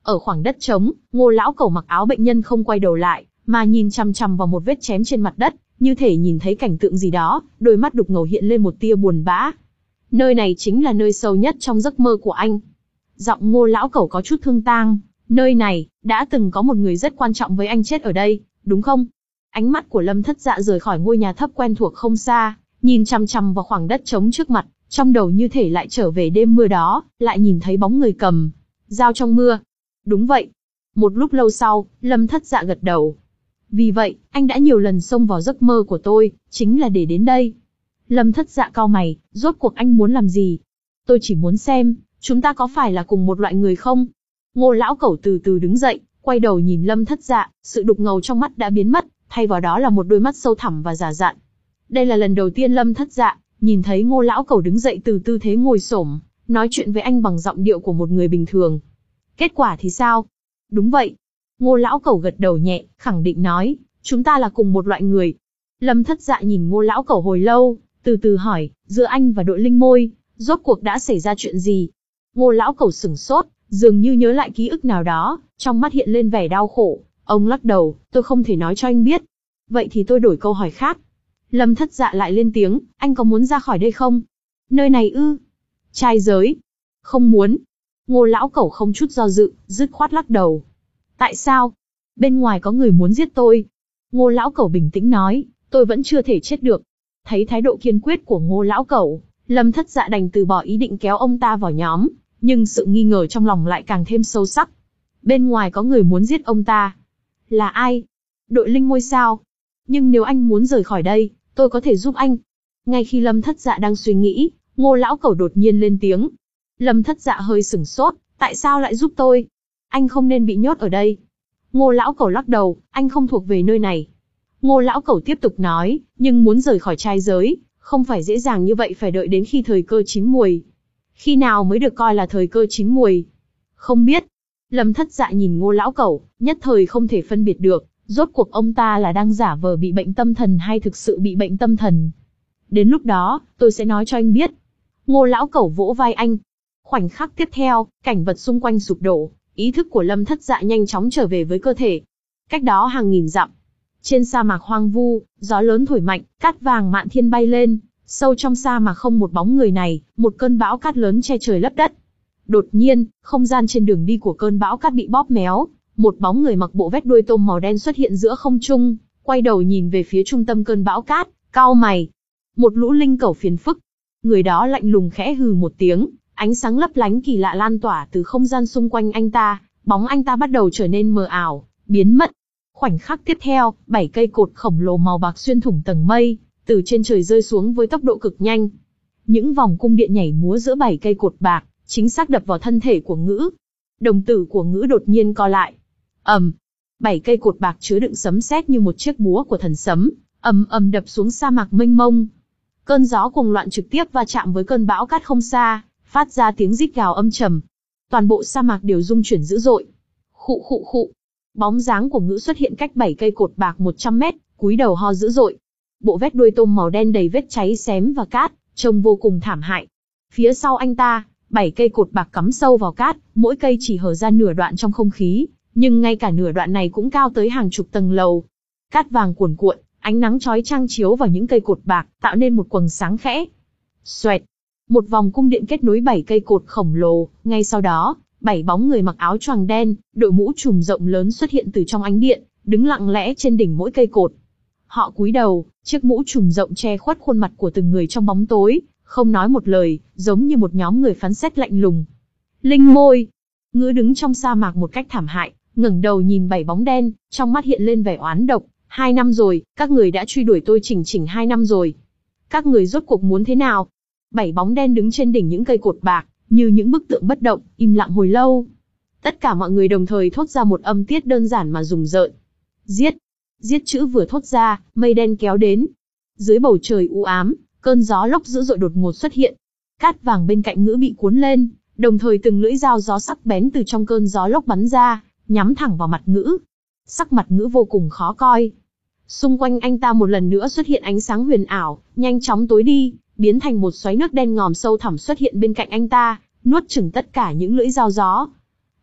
Ở khoảng đất trống, Ngô lão cẩu mặc áo bệnh nhân không quay đầu lại, mà nhìn chằm chằm vào một vết chém trên mặt đất, như thể nhìn thấy cảnh tượng gì đó, đôi mắt đục ngầu hiện lên một tia buồn bã. Nơi này chính là nơi sâu nhất trong giấc mơ của anh. Giọng Ngô lão cẩu có chút thương tang. Nơi này, đã từng có một người rất quan trọng với anh chết ở đây, đúng không? Ánh mắt của Lâm Thất Dạ rời khỏi ngôi nhà thấp quen thuộc không xa, nhìn chằm chằm vào khoảng đất trống trước mặt, trong đầu như thể lại trở về đêm mưa đó, lại nhìn thấy bóng người cầm dao trong mưa. Đúng vậy. Một lúc lâu sau, Lâm Thất Dạ gật đầu. Vì vậy, anh đã nhiều lần xông vào giấc mơ của tôi, chính là để đến đây. Lâm Thất Dạ cau mày, rốt cuộc anh muốn làm gì? Tôi chỉ muốn xem, chúng ta có phải là cùng một loại người không? Ngô lão cẩu từ từ đứng dậy, quay đầu nhìn Lâm Thất Dạ, sự đục ngầu trong mắt đã biến mất, thay vào đó là một đôi mắt sâu thẳm và già dặn. Đây là lần đầu tiên Lâm Thất Dạ nhìn thấy Ngô lão cẩu đứng dậy từ tư thế ngồi xổm, nói chuyện với anh bằng giọng điệu của một người bình thường. Kết quả thì sao? Đúng vậy. Ngô lão cẩu gật đầu nhẹ, khẳng định nói, chúng ta là cùng một loại người. Lâm Thất Dạ nhìn Ngô lão cẩu hồi lâu, từ từ hỏi, giữa anh và đội linh môi, rốt cuộc đã xảy ra chuyện gì? Ngô lão cẩu sửng sốt, dường như nhớ lại ký ức nào đó, trong mắt hiện lên vẻ đau khổ. Ông lắc đầu, tôi không thể nói cho anh biết. Vậy thì tôi đổi câu hỏi khác. Lâm Thất Dạ lại lên tiếng, anh có muốn ra khỏi đây không? Nơi này ư? Trai giới? Không muốn. Ngô lão cẩu không chút do dự, dứt khoát lắc đầu. Tại sao? Bên ngoài có người muốn giết tôi. Ngô lão cẩu bình tĩnh nói, tôi vẫn chưa thể chết được. Thấy thái độ kiên quyết của Ngô lão cẩu, Lâm Thất Dạ đành từ bỏ ý định kéo ông ta vào nhóm, nhưng sự nghi ngờ trong lòng lại càng thêm sâu sắc. Bên ngoài có người muốn giết ông ta. Là ai? Đội linh môi sao? Nhưng nếu anh muốn rời khỏi đây, tôi có thể giúp anh. Ngay khi Lâm Thất Dạ đang suy nghĩ, Ngô lão cẩu đột nhiên lên tiếng. Lâm Thất Dạ hơi sửng sốt, tại sao lại giúp tôi? Anh không nên bị nhốt ở đây. Ngô lão cẩu lắc đầu, anh không thuộc về nơi này. Ngô lão cẩu tiếp tục nói, nhưng muốn rời khỏi trai giới, không phải dễ dàng như vậy, phải đợi đến khi thời cơ chín muồi. Khi nào mới được coi là thời cơ chín muồi? Không biết. Lâm Thất Dạ nhìn Ngô lão cẩu, nhất thời không thể phân biệt được, rốt cuộc ông ta là đang giả vờ bị bệnh tâm thần hay thực sự bị bệnh tâm thần. Đến lúc đó, tôi sẽ nói cho anh biết. Ngô lão cẩu vỗ vai anh. Khoảnh khắc tiếp theo, cảnh vật xung quanh sụp đổ, ý thức của Lâm Thất Dạ nhanh chóng trở về với cơ thể. Cách đó hàng nghìn dặm, trên sa mạc hoang vu, gió lớn thổi mạnh, cát vàng mạn thiên bay lên, sâu trong sa mạc không một bóng người này, một cơn bão cát lớn che trời lấp đất. Đột nhiên, không gian trên đường đi của cơn bão cát bị bóp méo, một bóng người mặc bộ vest đuôi tôm màu đen xuất hiện giữa không trung, quay đầu nhìn về phía trung tâm cơn bão cát, cau mày. Một lũ linh cẩu phiền phức. Người đó lạnh lùng khẽ hừ một tiếng, ánh sáng lấp lánh kỳ lạ lan tỏa từ không gian xung quanh anh ta, bóng anh ta bắt đầu trở nên mờ ảo, biến mất. Khoảnh khắc tiếp theo, bảy cây cột khổng lồ màu bạc xuyên thủng tầng mây, từ trên trời rơi xuống với tốc độ cực nhanh. Những vòng cung điện nhảy múa giữa bảy cây cột bạc, chính xác đập vào thân thể của Ngữ. Đồng tử của Ngữ đột nhiên co lại. ầm, bảy cây cột bạc chứa đựng sấm sét như một chiếc búa của thần sấm, ầm ầm đập xuống sa mạc mênh mông. Cơn gió cuồng loạn trực tiếp va chạm với cơn bão cát không xa, phát ra tiếng rít gào âm trầm. Toàn bộ sa mạc đều rung chuyển dữ dội. Khụ khụ khụ. Bóng dáng của Ngữ xuất hiện cách bảy cây cột bạc một trăm mét, cúi đầu ho dữ dội. Bộ vest đuôi tôm màu đen đầy vết cháy xém và cát, trông vô cùng thảm hại. Phía sau anh ta, bảy cây cột bạc cắm sâu vào cát, mỗi cây chỉ hở ra nửa đoạn trong không khí, nhưng ngay cả nửa đoạn này cũng cao tới hàng chục tầng lầu. Cát vàng cuồn cuộn, ánh nắng chói chang chiếu vào những cây cột bạc, tạo nên một quầng sáng khẽ. Xoẹt, một vòng cung điện kết nối bảy cây cột khổng lồ, ngay sau đó, bảy bóng người mặc áo choàng đen, đội mũ trùm rộng lớn xuất hiện từ trong ánh điện, đứng lặng lẽ trên đỉnh mỗi cây cột. Họ cúi đầu, chiếc mũ trùm rộng che khuất khuôn mặt của từng người trong bóng tối, không nói một lời, giống như một nhóm người phán xét lạnh lùng. Linh môi. Ngữ đứng trong sa mạc một cách thảm hại, ngẩng đầu nhìn bảy bóng đen, trong mắt hiện lên vẻ oán độc. Hai năm rồi, các người đã truy đuổi tôi chỉnh chỉnh hai năm rồi. Các người rốt cuộc muốn thế nào? Bảy bóng đen đứng trên đỉnh những cây cột bạc, như những bức tượng bất động, im lặng hồi lâu. Tất cả mọi người đồng thời thốt ra một âm tiết đơn giản mà rùng rợn. Giết. Giết chữ vừa thốt ra, mây đen kéo đến. Dưới bầu trời u ám, cơn gió lốc dữ dội đột ngột xuất hiện. Cát vàng bên cạnh Ngữ bị cuốn lên, đồng thời từng lưỡi dao gió sắc bén từ trong cơn gió lốc bắn ra, nhắm thẳng vào mặt Ngữ. Sắc mặt Ngữ vô cùng khó coi. Xung quanh anh ta một lần nữa xuất hiện ánh sáng huyền ảo, nhanh chóng tối đi, biến thành một xoáy nước đen ngòm sâu thẳm xuất hiện bên cạnh anh ta, nuốt chửng tất cả những lưỡi dao gió.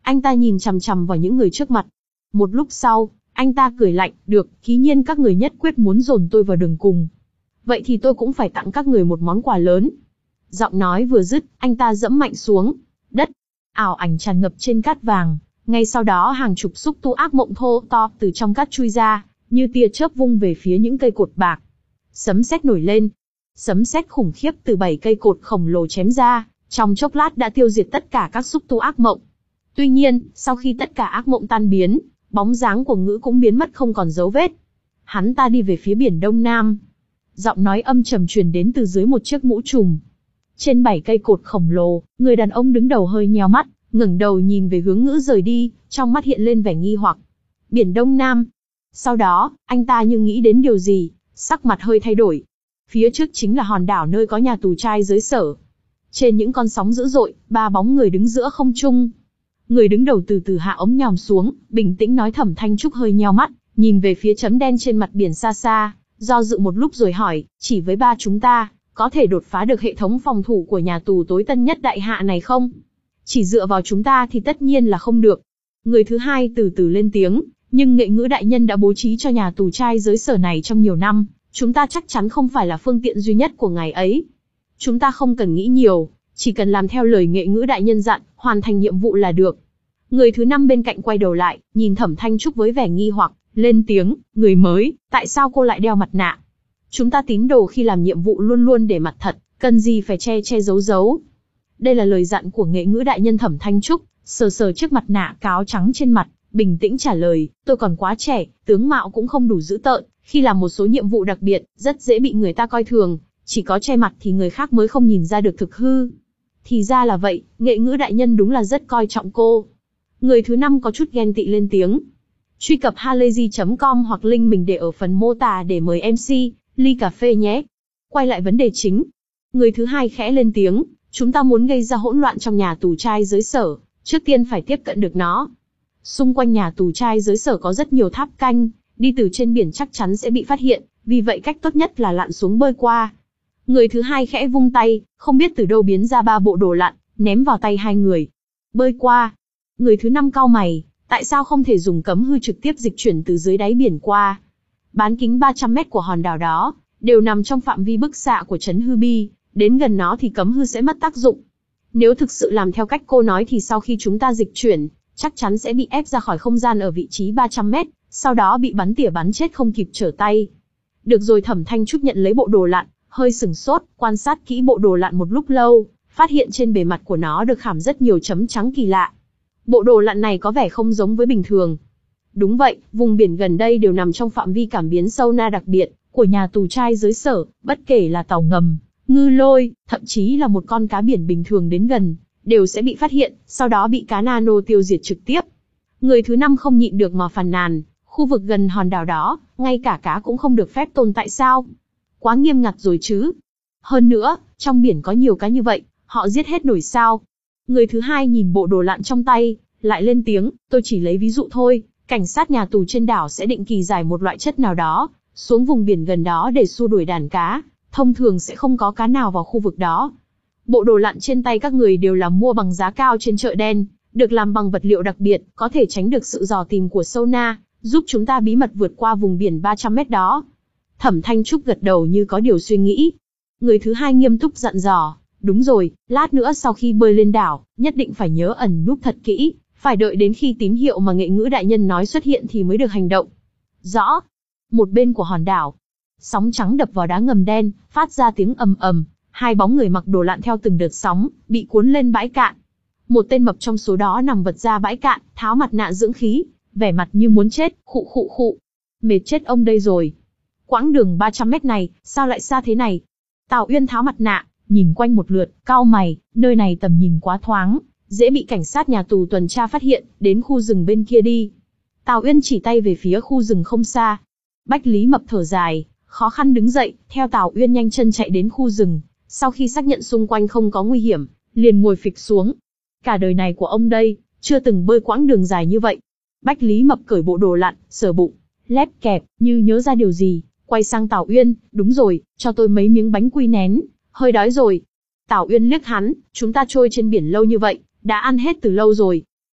Anh ta nhìn chằm chằm vào những người trước mặt. Một lúc sau, anh ta cười lạnh, được, dĩ nhiên các người nhất quyết muốn dồn tôi vào đường cùng. Vậy thì tôi cũng phải tặng các người một món quà lớn. Giọng nói vừa dứt, anh ta dẫm mạnh xuống đất. Ảo ảnh tràn ngập trên cát vàng. Ngay sau đó hàng chục xúc tu ác mộng thô to từ trong cát chui ra, như tia chớp vung về phía những cây cột bạc. Sấm sét nổi lên. Sấm sét khủng khiếp từ bảy cây cột khổng lồ chém ra, trong chốc lát đã tiêu diệt tất cả các xúc tu ác mộng. Tuy nhiên, sau khi tất cả ác mộng tan biến, bóng dáng của Ngữ cũng biến mất không còn dấu vết. Hắn ta đi về phía biển Đông Nam. Giọng nói âm trầm truyền đến từ dưới một chiếc mũ trùm. Trên bảy cây cột khổng lồ, người đàn ông đứng đầu hơi nheo mắt, ngẩng đầu nhìn về hướng Ngữ rời đi, trong mắt hiện lên vẻ nghi hoặc. Biển Đông Nam. Sau đó, anh ta như nghĩ đến điều gì, sắc mặt hơi thay đổi. Phía trước chính là hòn đảo nơi có nhà tù trai giới sở. Trên những con sóng dữ dội, ba bóng người đứng giữa không trung. Người đứng đầu từ từ hạ ống nhòm xuống, bình tĩnh nói. Thẩm Thanh Trúc hơi nheo mắt, nhìn về phía chấm đen trên mặt biển xa xa, do dự một lúc rồi hỏi, chỉ với ba chúng ta, có thể đột phá được hệ thống phòng thủ của nhà tù tối tân nhất đại hạ này không? Chỉ dựa vào chúng ta thì tất nhiên là không được. Người thứ hai từ từ lên tiếng, nhưng Nghệ Ngữ đại nhân đã bố trí cho nhà tù trai giới sở này trong nhiều năm, chúng ta chắc chắn không phải là phương tiện duy nhất của ngài ấy. Chúng ta không cần nghĩ nhiều, chỉ cần làm theo lời Nghệ Ngữ đại nhân dặn, hoàn thành nhiệm vụ là được. Người thứ năm bên cạnh quay đầu lại, nhìn Thẩm Thanh Trúc với vẻ nghi hoặc, lên tiếng, người mới, tại sao cô lại đeo mặt nạ? Chúng ta tín đồ khi làm nhiệm vụ luôn luôn để mặt thật, cần gì phải che che giấu giấu. Đây là lời dặn của Nghệ Ngữ đại nhân. Thẩm Thanh Trúc sờ sờ chiếc mặt nạ cáo trắng trên mặt, bình tĩnh trả lời, tôi còn quá trẻ, tướng mạo cũng không đủ dữ tợn, khi làm một số nhiệm vụ đặc biệt, rất dễ bị người ta coi thường, chỉ có che mặt thì người khác mới không nhìn ra được thực hư. Thì ra là vậy, Nghệ Ngữ đại nhân đúng là rất coi trọng cô. Người thứ năm có chút ghen tị lên tiếng. Truy cập halayzi chấm com hoặc link mình để ở phần mô tả để mời em xê, ly cà phê nhé. Quay lại vấn đề chính. Người thứ hai khẽ lên tiếng, chúng ta muốn gây ra hỗn loạn trong nhà tù trai giới sở, trước tiên phải tiếp cận được nó. Xung quanh nhà tù trai giới sở có rất nhiều tháp canh, đi từ trên biển chắc chắn sẽ bị phát hiện, vì vậy cách tốt nhất là lặn xuống bơi qua. Người thứ hai khẽ vung tay, không biết từ đâu biến ra ba bộ đồ lặn, ném vào tay hai người. Bơi qua. Người thứ năm cau mày, tại sao không thể dùng cấm hư trực tiếp dịch chuyển từ dưới đáy biển qua? Bán kính ba trăm mét của hòn đảo đó, đều nằm trong phạm vi bức xạ của trấn hư bi, đến gần nó thì cấm hư sẽ mất tác dụng. Nếu thực sự làm theo cách cô nói thì sau khi chúng ta dịch chuyển, chắc chắn sẽ bị ép ra khỏi không gian ở vị trí ba trăm mét, sau đó bị bắn tỉa bắn chết không kịp trở tay. Được rồi. Thẩm Thanh Trúc nhận lấy bộ đồ lặn, hơi sửng sốt, quan sát kỹ bộ đồ lặn một lúc lâu, phát hiện trên bề mặt của nó được khảm rất nhiều chấm trắng kỳ lạ. Bộ đồ lặn này có vẻ không giống với bình thường. Đúng vậy, vùng biển gần đây đều nằm trong phạm vi cảm biến sonar đặc biệt của nhà tù trai giới sở, bất kể là tàu ngầm, ngư lôi, thậm chí là một con cá biển bình thường đến gần, đều sẽ bị phát hiện, sau đó bị cá nano tiêu diệt trực tiếp. Người thứ năm không nhịn được mà phàn nàn, khu vực gần hòn đảo đó, ngay cả cá cũng không được phép tồn tại sao? Quá nghiêm ngặt rồi chứ. Hơn nữa, trong biển có nhiều cá như vậy, họ giết hết nổi sao? Người thứ hai nhìn bộ đồ lặn trong tay, lại lên tiếng, tôi chỉ lấy ví dụ thôi, cảnh sát nhà tù trên đảo sẽ định kỳ giải một loại chất nào đó, xuống vùng biển gần đó để xua đuổi đàn cá, thông thường sẽ không có cá nào vào khu vực đó. Bộ đồ lặn trên tay các người đều là mua bằng giá cao trên chợ đen, được làm bằng vật liệu đặc biệt, có thể tránh được sự dò tìm của sonar, giúp chúng ta bí mật vượt qua vùng biển ba trăm mét đó. Thẩm Thanh Trúc gật đầu như có điều suy nghĩ. Người thứ hai nghiêm túc dặn dò, đúng rồi, lát nữa sau khi bơi lên đảo, nhất định phải nhớ ẩn núp thật kỹ, phải đợi đến khi tín hiệu mà Nghệ Ngữ đại nhân nói xuất hiện thì mới được hành động. Rõ. Một bên của hòn đảo, sóng trắng đập vào đá ngầm đen, phát ra tiếng ầm ầm, hai bóng người mặc đồ lặn theo từng đợt sóng, bị cuốn lên bãi cạn. Một tên mập trong số đó nằm vật ra bãi cạn, tháo mặt nạ dưỡng khí, vẻ mặt như muốn chết, khụ khụ khụ. Mệt chết ông đây rồi. Quãng đường ba trăm mét này, sao lại xa thế này? Tào Uyên tháo mặt nạ, nhìn quanh một lượt, cau mày, nơi này tầm nhìn quá thoáng, dễ bị cảnh sát nhà tù tuần tra phát hiện, đến khu rừng bên kia đi. Tào Uyên chỉ tay về phía khu rừng không xa. Bách Lý Mập thở dài, khó khăn đứng dậy, theo Tào Uyên nhanh chân chạy đến khu rừng, sau khi xác nhận xung quanh không có nguy hiểm, liền ngồi phịch xuống. Cả đời này của ông đây, chưa từng bơi quãng đường dài như vậy. Bách Lý Mập cởi bộ đồ lặn, sờ bụng, lép kẹp, như nhớ ra điều gì, quay sang Tào Uyên, đúng rồi, cho tôi mấy miếng bánh quy nén, hơi đói rồi. Tào Uyên liếc hắn, chúng ta trôi trên biển lâu như vậy, đã ăn hết từ lâu rồi.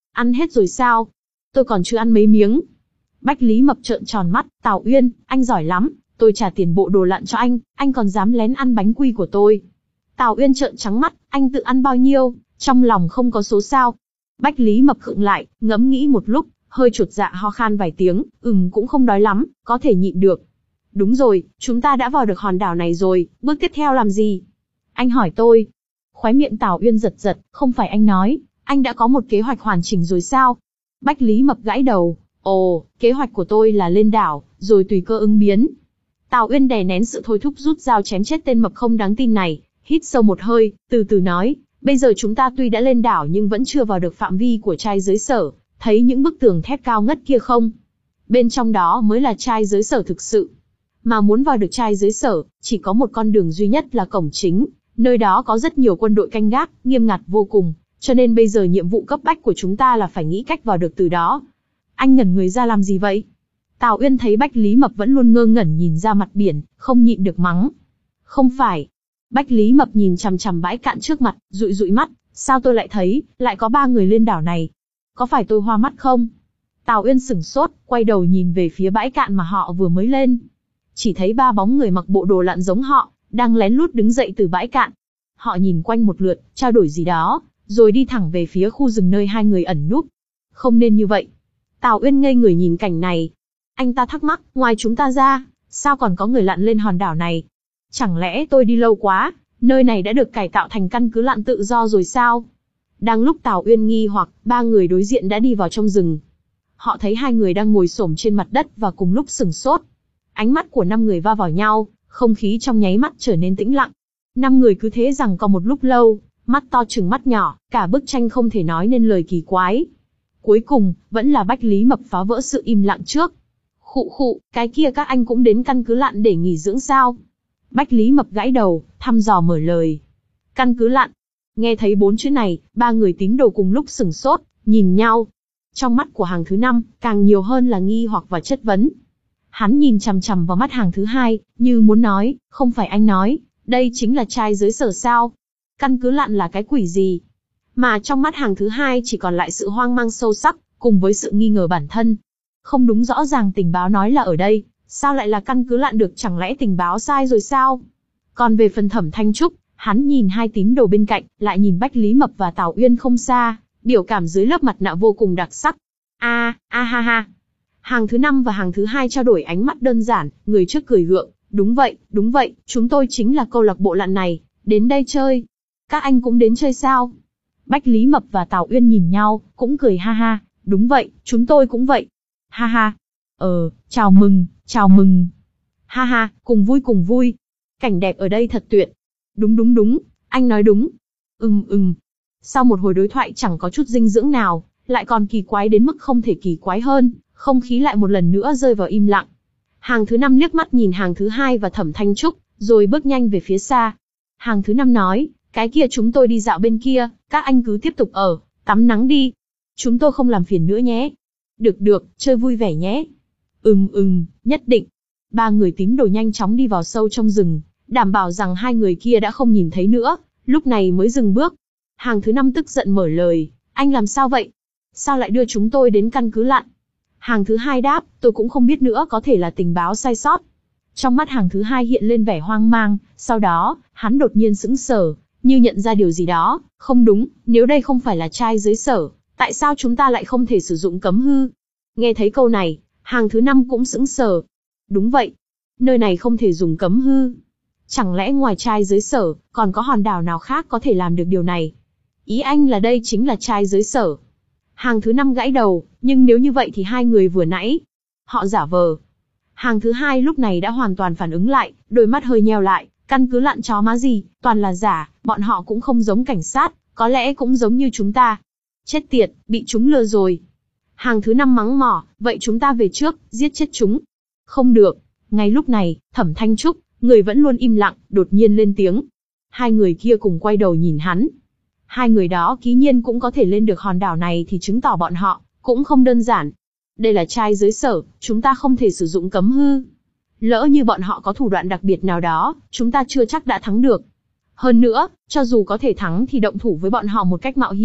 Ăn hết rồi sao? Tôi còn chưa ăn mấy miếng. Bách Lý Mập trợn tròn mắt, Tào Uyên, anh giỏi lắm, tôi trả tiền bộ đồ lặn cho anh, anh còn dám lén ăn bánh quy của tôi. Tào Uyên trợn trắng mắt, anh tự ăn bao nhiêu, trong lòng không có số sao. Bách Lý Mập khựng lại, ngẫm nghĩ một lúc, hơi chột dạ ho khan vài tiếng, ừm cũng không đói lắm, có thể nhịn được. Đúng rồi, chúng ta đã vào được hòn đảo này rồi, bước tiếp theo làm gì? Anh hỏi tôi. Khóe miệng Tào Uyên giật giật, không phải anh nói, anh đã có một kế hoạch hoàn chỉnh rồi sao? Bách Lý Mập gãi đầu, ồ, kế hoạch của tôi là lên đảo, rồi tùy cơ ứng biến. Tào Uyên đè nén sự thôi thúc rút dao chém chết tên mập không đáng tin này, hít sâu một hơi, từ từ nói, bây giờ chúng ta tuy đã lên đảo nhưng vẫn chưa vào được phạm vi của trai giới sở, thấy những bức tường thép cao ngất kia không? Bên trong đó mới là trai giới sở thực sự. Mà muốn vào được trai giới sở, chỉ có một con đường duy nhất là cổng chính, nơi đó có rất nhiều quân đội canh gác, nghiêm ngặt vô cùng, cho nên bây giờ nhiệm vụ cấp bách của chúng ta là phải nghĩ cách vào được từ đó. Anh ngẩn người ra làm gì vậy? Tào Uyên thấy Bách Lý Mập vẫn luôn ngơ ngẩn nhìn ra mặt biển, không nhịn được mắng. Không phải. Bách Lý Mập nhìn chằm chằm bãi cạn trước mặt, dụi dụi mắt, sao tôi lại thấy, lại có ba người lên đảo này? Có phải tôi hoa mắt không? Tào Uyên sửng sốt, quay đầu nhìn về phía bãi cạn mà họ vừa mới lên. Chỉ thấy ba bóng người mặc bộ đồ lặn giống họ, đang lén lút đứng dậy từ bãi cạn. Họ nhìn quanh một lượt, trao đổi gì đó, rồi đi thẳng về phía khu rừng nơi hai người ẩn núp. Không nên như vậy. Tào Uyên ngây người nhìn cảnh này. Anh ta thắc mắc, ngoài chúng ta ra, sao còn có người lặn lên hòn đảo này? Chẳng lẽ tôi đi lâu quá, nơi này đã được cải tạo thành căn cứ lặn tự do rồi sao? Đang lúc Tào Uyên nghi hoặc, ba người đối diện đã đi vào trong rừng. Họ thấy hai người đang ngồi xổm trên mặt đất và cùng lúc sửng sốt. Ánh mắt của năm người va vào nhau, không khí trong nháy mắt trở nên tĩnh lặng. Năm người cứ thế giằng co một lúc lâu, mắt to trừng mắt nhỏ, cả bức tranh không thể nói nên lời kỳ quái. Cuối cùng, vẫn là Bách Lý Mập phá vỡ sự im lặng trước. Khụ khụ, cái kia các anh cũng đến căn cứ lặn để nghỉ dưỡng sao? Bách Lý Mập gãi đầu, thăm dò mở lời. Căn cứ lặn. Nghe thấy bốn chữ này, ba người tín đồ cùng lúc sửng sốt, nhìn nhau. Trong mắt của hàng thứ năm, càng nhiều hơn là nghi hoặc và chất vấn. Hắn nhìn chằm chằm vào mắt hàng thứ hai, như muốn nói, không phải anh nói, đây chính là trai giới sở sao? Căn cứ lặn là cái quỷ gì? Mà trong mắt hàng thứ hai chỉ còn lại sự hoang mang sâu sắc, cùng với sự nghi ngờ bản thân. Không đúng, rõ ràng tình báo nói là ở đây, sao lại là căn cứ lặn được, chẳng lẽ tình báo sai rồi sao? Còn về phần Thẩm Thanh Trúc, hắn nhìn hai tín đồ bên cạnh, lại nhìn Bách Lý Mập và Tào Uyên không xa, biểu cảm dưới lớp mặt nạ vô cùng đặc sắc. A, a ha ha. Hàng thứ năm và hàng thứ hai trao đổi ánh mắt đơn giản, người trước cười gượng, đúng vậy, đúng vậy, chúng tôi chính là câu lạc bộ lặn này, đến đây chơi. Các anh cũng đến chơi sao? Bách Lý Mập và Tào Uyên nhìn nhau, cũng cười ha ha, đúng vậy, chúng tôi cũng vậy. Ha ha. Ờ, chào mừng, chào mừng. Ha ha, cùng vui cùng vui. Cảnh đẹp ở đây thật tuyệt. Đúng đúng đúng, anh nói đúng. Ừm ừm. Sau một hồi đối thoại chẳng có chút dinh dưỡng nào, lại còn kỳ quái đến mức không thể kỳ quái hơn, không khí lại một lần nữa rơi vào im lặng. Hàng thứ năm liếc mắt nhìn hàng thứ hai và Thẩm Thanh Trúc, rồi bước nhanh về phía xa. Hàng thứ năm nói, cái kia chúng tôi đi dạo bên kia, các anh cứ tiếp tục ở, tắm nắng đi. Chúng tôi không làm phiền nữa nhé. Được được, chơi vui vẻ nhé. Ừm ừm, nhất định. Ba người tín đồ nhanh chóng đi vào sâu trong rừng, đảm bảo rằng hai người kia đã không nhìn thấy nữa, lúc này mới dừng bước. Hàng thứ năm tức giận mở lời, anh làm sao vậy? Sao lại đưa chúng tôi đến căn cứ lặn? Hàng thứ hai đáp, tôi cũng không biết nữa, có thể là tình báo sai sót. Trong mắt hàng thứ hai hiện lên vẻ hoang mang, sau đó, hắn đột nhiên sững sờ, như nhận ra điều gì đó, không đúng, nếu đây không phải là trai giới sở, tại sao chúng ta lại không thể sử dụng cấm hư? Nghe thấy câu này, hàng thứ năm cũng sững sờ. Đúng vậy, nơi này không thể dùng cấm hư. Chẳng lẽ ngoài trai giới sở, còn có hòn đảo nào khác có thể làm được điều này? Ý anh là đây chính là trai giới sở. Hàng thứ năm gãi đầu, nhưng nếu như vậy thì hai người vừa nãy, họ giả vờ. Hàng thứ hai lúc này đã hoàn toàn phản ứng lại, đôi mắt hơi nheo lại, căn cứ lặn chó má gì, toàn là giả, bọn họ cũng không giống cảnh sát, có lẽ cũng giống như chúng ta. Chết tiệt, bị chúng lừa rồi. Hàng thứ năm mắng mỏ, vậy chúng ta về trước, giết chết chúng. Không được. Ngay lúc này, Thẩm Thanh Trúc, người vẫn luôn im lặng, đột nhiên lên tiếng. Hai người kia cùng quay đầu nhìn hắn. Hai người đó ký nhiên cũng có thể lên được hòn đảo này thì chứng tỏ bọn họ cũng không đơn giản. Đây là trai giới sở, chúng ta không thể sử dụng cấm hư. Lỡ như bọn họ có thủ đoạn đặc biệt nào đó, chúng ta chưa chắc đã thắng được. Hơn nữa, cho dù có thể thắng thì động thủ với bọn họ một cách mạo hiểm,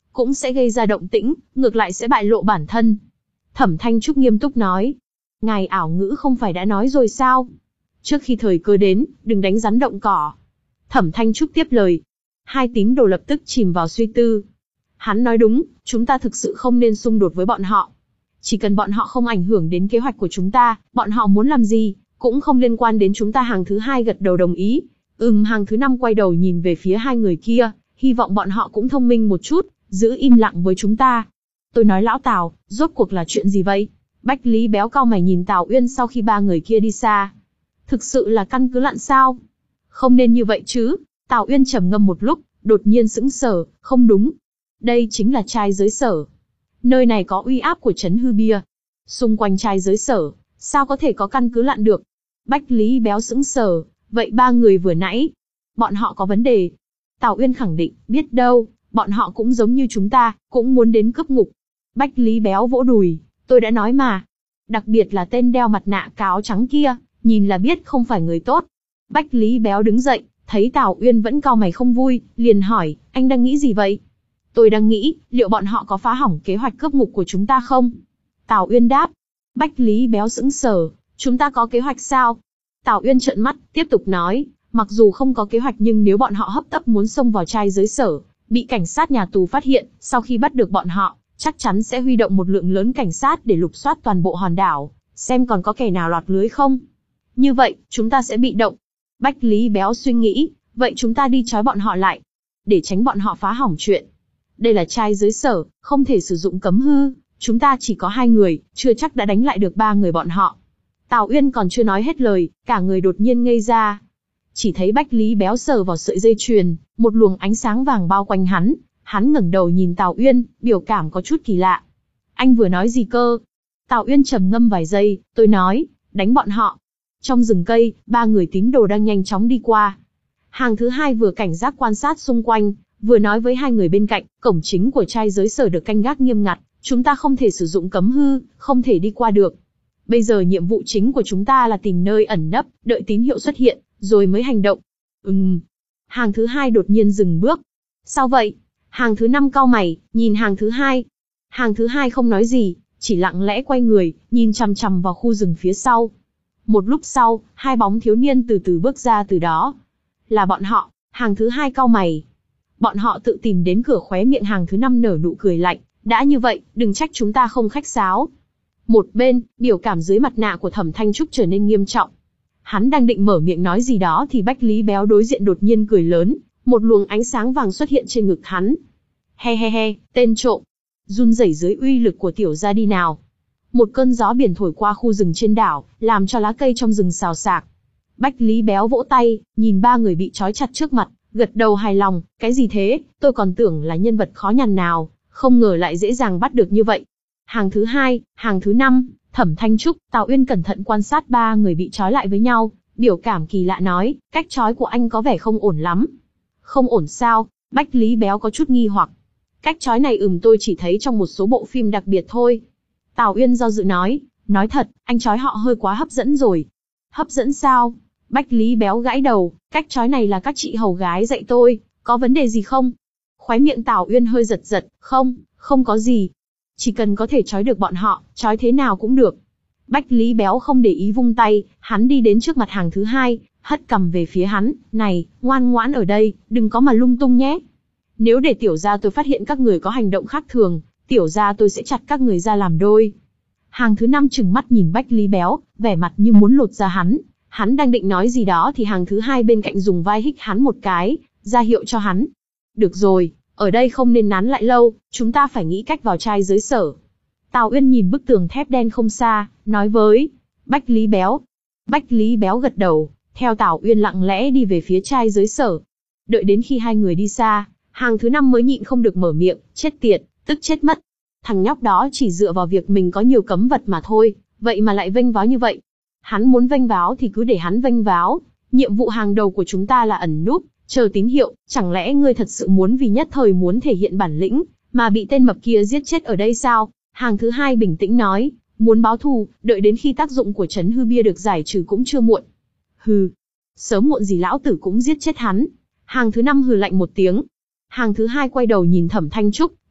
cũng sẽ gây ra động tĩnh, ngược lại sẽ bại lộ bản thân. Thẩm Thanh Trúc nghiêm túc nói. Ngài ảo ngữ không phải đã nói rồi sao? Trước khi thời cơ đến, đừng đánh rắn động cỏ. Thẩm Thanh Trúc tiếp lời. Hai tín đồ lập tức chìm vào suy tư. Hắn nói đúng, chúng ta thực sự không nên xung đột với bọn họ. Chỉ cần bọn họ không ảnh hưởng đến kế hoạch của chúng ta, bọn họ muốn làm gì, cũng không liên quan đến chúng ta. Hàng thứ hai gật đầu đồng ý. Ừm, hàng thứ năm quay đầu nhìn về phía hai người kia, hy vọng bọn họ cũng thông minh một chút, giữ im lặng với chúng ta. Tôi nói lão Tào, rốt cuộc là chuyện gì vậy? Bách Lý Béo cau mày nhìn Tào Uyên sau khi ba người kia đi xa. Thực sự là căn cứ lặn sao? Không nên như vậy chứ. Tào Uyên trầm ngâm một lúc, đột nhiên sững sờ, không đúng. Đây chính là trai giới sở. Nơi này có uy áp của trấn hư bia. Xung quanh trai giới sở, sao có thể có căn cứ lặn được? Bách Lý Béo sững sờ, vậy ba người vừa nãy, bọn họ có vấn đề. Tào Uyên khẳng định, biết đâu, bọn họ cũng giống như chúng ta, cũng muốn đến cướp ngục. Bách Lý Béo vỗ đùi, tôi đã nói mà. Đặc biệt là tên đeo mặt nạ cáo trắng kia, nhìn là biết không phải người tốt. Bách Lý Béo đứng dậy, thấy Tào Uyên vẫn cau mày không vui, liền hỏi, anh đang nghĩ gì vậy? Tôi đang nghĩ, liệu bọn họ có phá hỏng kế hoạch cướp ngục của chúng ta không? Tào Uyên đáp. Bách Lý Béo sững sờ, chúng ta có kế hoạch sao? Tào Uyên trợn mắt, tiếp tục nói, mặc dù không có kế hoạch nhưng nếu bọn họ hấp tấp muốn xông vào trai giới sở, bị cảnh sát nhà tù phát hiện, sau khi bắt được bọn họ, chắc chắn sẽ huy động một lượng lớn cảnh sát để lục soát toàn bộ hòn đảo, xem còn có kẻ nào lọt lưới không. Như vậy, chúng ta sẽ bị động. Bách Lý Béo suy nghĩ, vậy chúng ta đi trói bọn họ lại, để tránh bọn họ phá hỏng chuyện. Đây là trai giới sở, không thể sử dụng cấm hư, chúng ta chỉ có hai người, chưa chắc đã đánh lại được ba người bọn họ. Tào Uyên còn chưa nói hết lời, cả người đột nhiên ngây ra. Chỉ thấy Bách Lý Béo sờ vào sợi dây chuyền, một luồng ánh sáng vàng bao quanh hắn. Hắn ngẩng đầu nhìn Tào Uyên, biểu cảm có chút kỳ lạ. Anh vừa nói gì cơ? Tào Uyên trầm ngâm vài giây, tôi nói, đánh bọn họ. Trong rừng cây, ba người tín đồ đang nhanh chóng đi qua. Hàng thứ hai vừa cảnh giác quan sát xung quanh, vừa nói với hai người bên cạnh, cổng chính của trai giới sở được canh gác nghiêm ngặt, chúng ta không thể sử dụng cấm hư, không thể đi qua được. Bây giờ nhiệm vụ chính của chúng ta là tìm nơi ẩn nấp, đợi tín hiệu xuất hiện, rồi mới hành động. Ừm. Hàng thứ hai đột nhiên dừng bước. Sao vậy? Hàng thứ năm cau mày, nhìn hàng thứ hai. Hàng thứ hai không nói gì, chỉ lặng lẽ quay người, nhìn chằm chằm vào khu rừng phía sau. Một lúc sau, hai bóng thiếu niên từ từ bước ra từ đó. Là bọn họ. Hàng thứ hai cau mày. Bọn họ tự tìm đến cửa. Khóe miệng hàng thứ năm nở nụ cười lạnh. Đã như vậy, đừng trách chúng ta không khách sáo. Một bên, biểu cảm dưới mặt nạ của Thẩm Thanh Trúc trở nên nghiêm trọng. Hắn đang định mở miệng nói gì đó thì Bách Lý Béo đối diện đột nhiên cười lớn, một luồng ánh sáng vàng xuất hiện trên ngực hắn. He he he, tên trộm. Run rẩy dưới uy lực của tiểu gia đi nào. Một cơn gió biển thổi qua khu rừng trên đảo, làm cho lá cây trong rừng xào xạc. Bách Lý Béo vỗ tay, nhìn ba người bị trói chặt trước mặt, gật đầu hài lòng, cái gì thế, tôi còn tưởng là nhân vật khó nhằn nào, không ngờ lại dễ dàng bắt được như vậy. Hàng thứ hai, hàng thứ năm, Thẩm Thanh Trúc, Tào Uyên cẩn thận quan sát ba người bị trói lại với nhau, biểu cảm kỳ lạ nói, cách trói của anh có vẻ không ổn lắm. Không ổn sao? Bách Lý Béo có chút nghi hoặc. Cách trói này ừm tôi chỉ thấy trong một số bộ phim đặc biệt thôi. Tào Uyên do dự nói, nói thật, anh trói họ hơi quá hấp dẫn rồi. Hấp dẫn sao? Bách Lý Béo gãi đầu, cách trói này là các chị hầu gái dạy tôi, có vấn đề gì không? Khóe miệng Tào Uyên hơi giật giật, không, không có gì. Chỉ cần có thể trói được bọn họ, trói thế nào cũng được. Bách Lý Béo không để ý vung tay, hắn đi đến trước mặt hàng thứ hai, hất cằm về phía hắn, này, ngoan ngoãn ở đây, đừng có mà lung tung nhé. Nếu để tiểu gia tôi phát hiện các người có hành động khác thường, tiểu gia tôi sẽ chặt các người ra làm đôi. Hàng thứ năm trừng mắt nhìn Bách Lý Béo, vẻ mặt như muốn lột ra hắn. Hắn đang định nói gì đó thì hàng thứ hai bên cạnh dùng vai hích hắn một cái, ra hiệu cho hắn. Được rồi, ở đây không nên nán lại lâu, chúng ta phải nghĩ cách vào trai giới sở. Tào Uyên nhìn bức tường thép đen không xa, nói với Bách Lý Béo. Bách Lý Béo gật đầu, theo Tào Uyên lặng lẽ đi về phía trai giới sở. Đợi đến khi hai người đi xa, hàng thứ năm mới nhịn không được mở miệng, chết tiệt, tức chết mất. Thằng nhóc đó chỉ dựa vào việc mình có nhiều cấm vật mà thôi, vậy mà lại vênh váo như vậy. Hắn muốn vênh váo thì cứ để hắn vênh váo, nhiệm vụ hàng đầu của chúng ta là ẩn núp, chờ tín hiệu, chẳng lẽ ngươi thật sự muốn vì nhất thời muốn thể hiện bản lĩnh, mà bị tên mập kia giết chết ở đây sao? Hàng thứ hai bình tĩnh nói, muốn báo thù, đợi đến khi tác dụng của trấn hư bia được giải trừ cũng chưa muộn. Hừ, sớm muộn gì lão tử cũng giết chết hắn. Hàng thứ năm hừ lạnh một tiếng. Hàng thứ hai quay đầu nhìn Thẩm Thanh Trúc,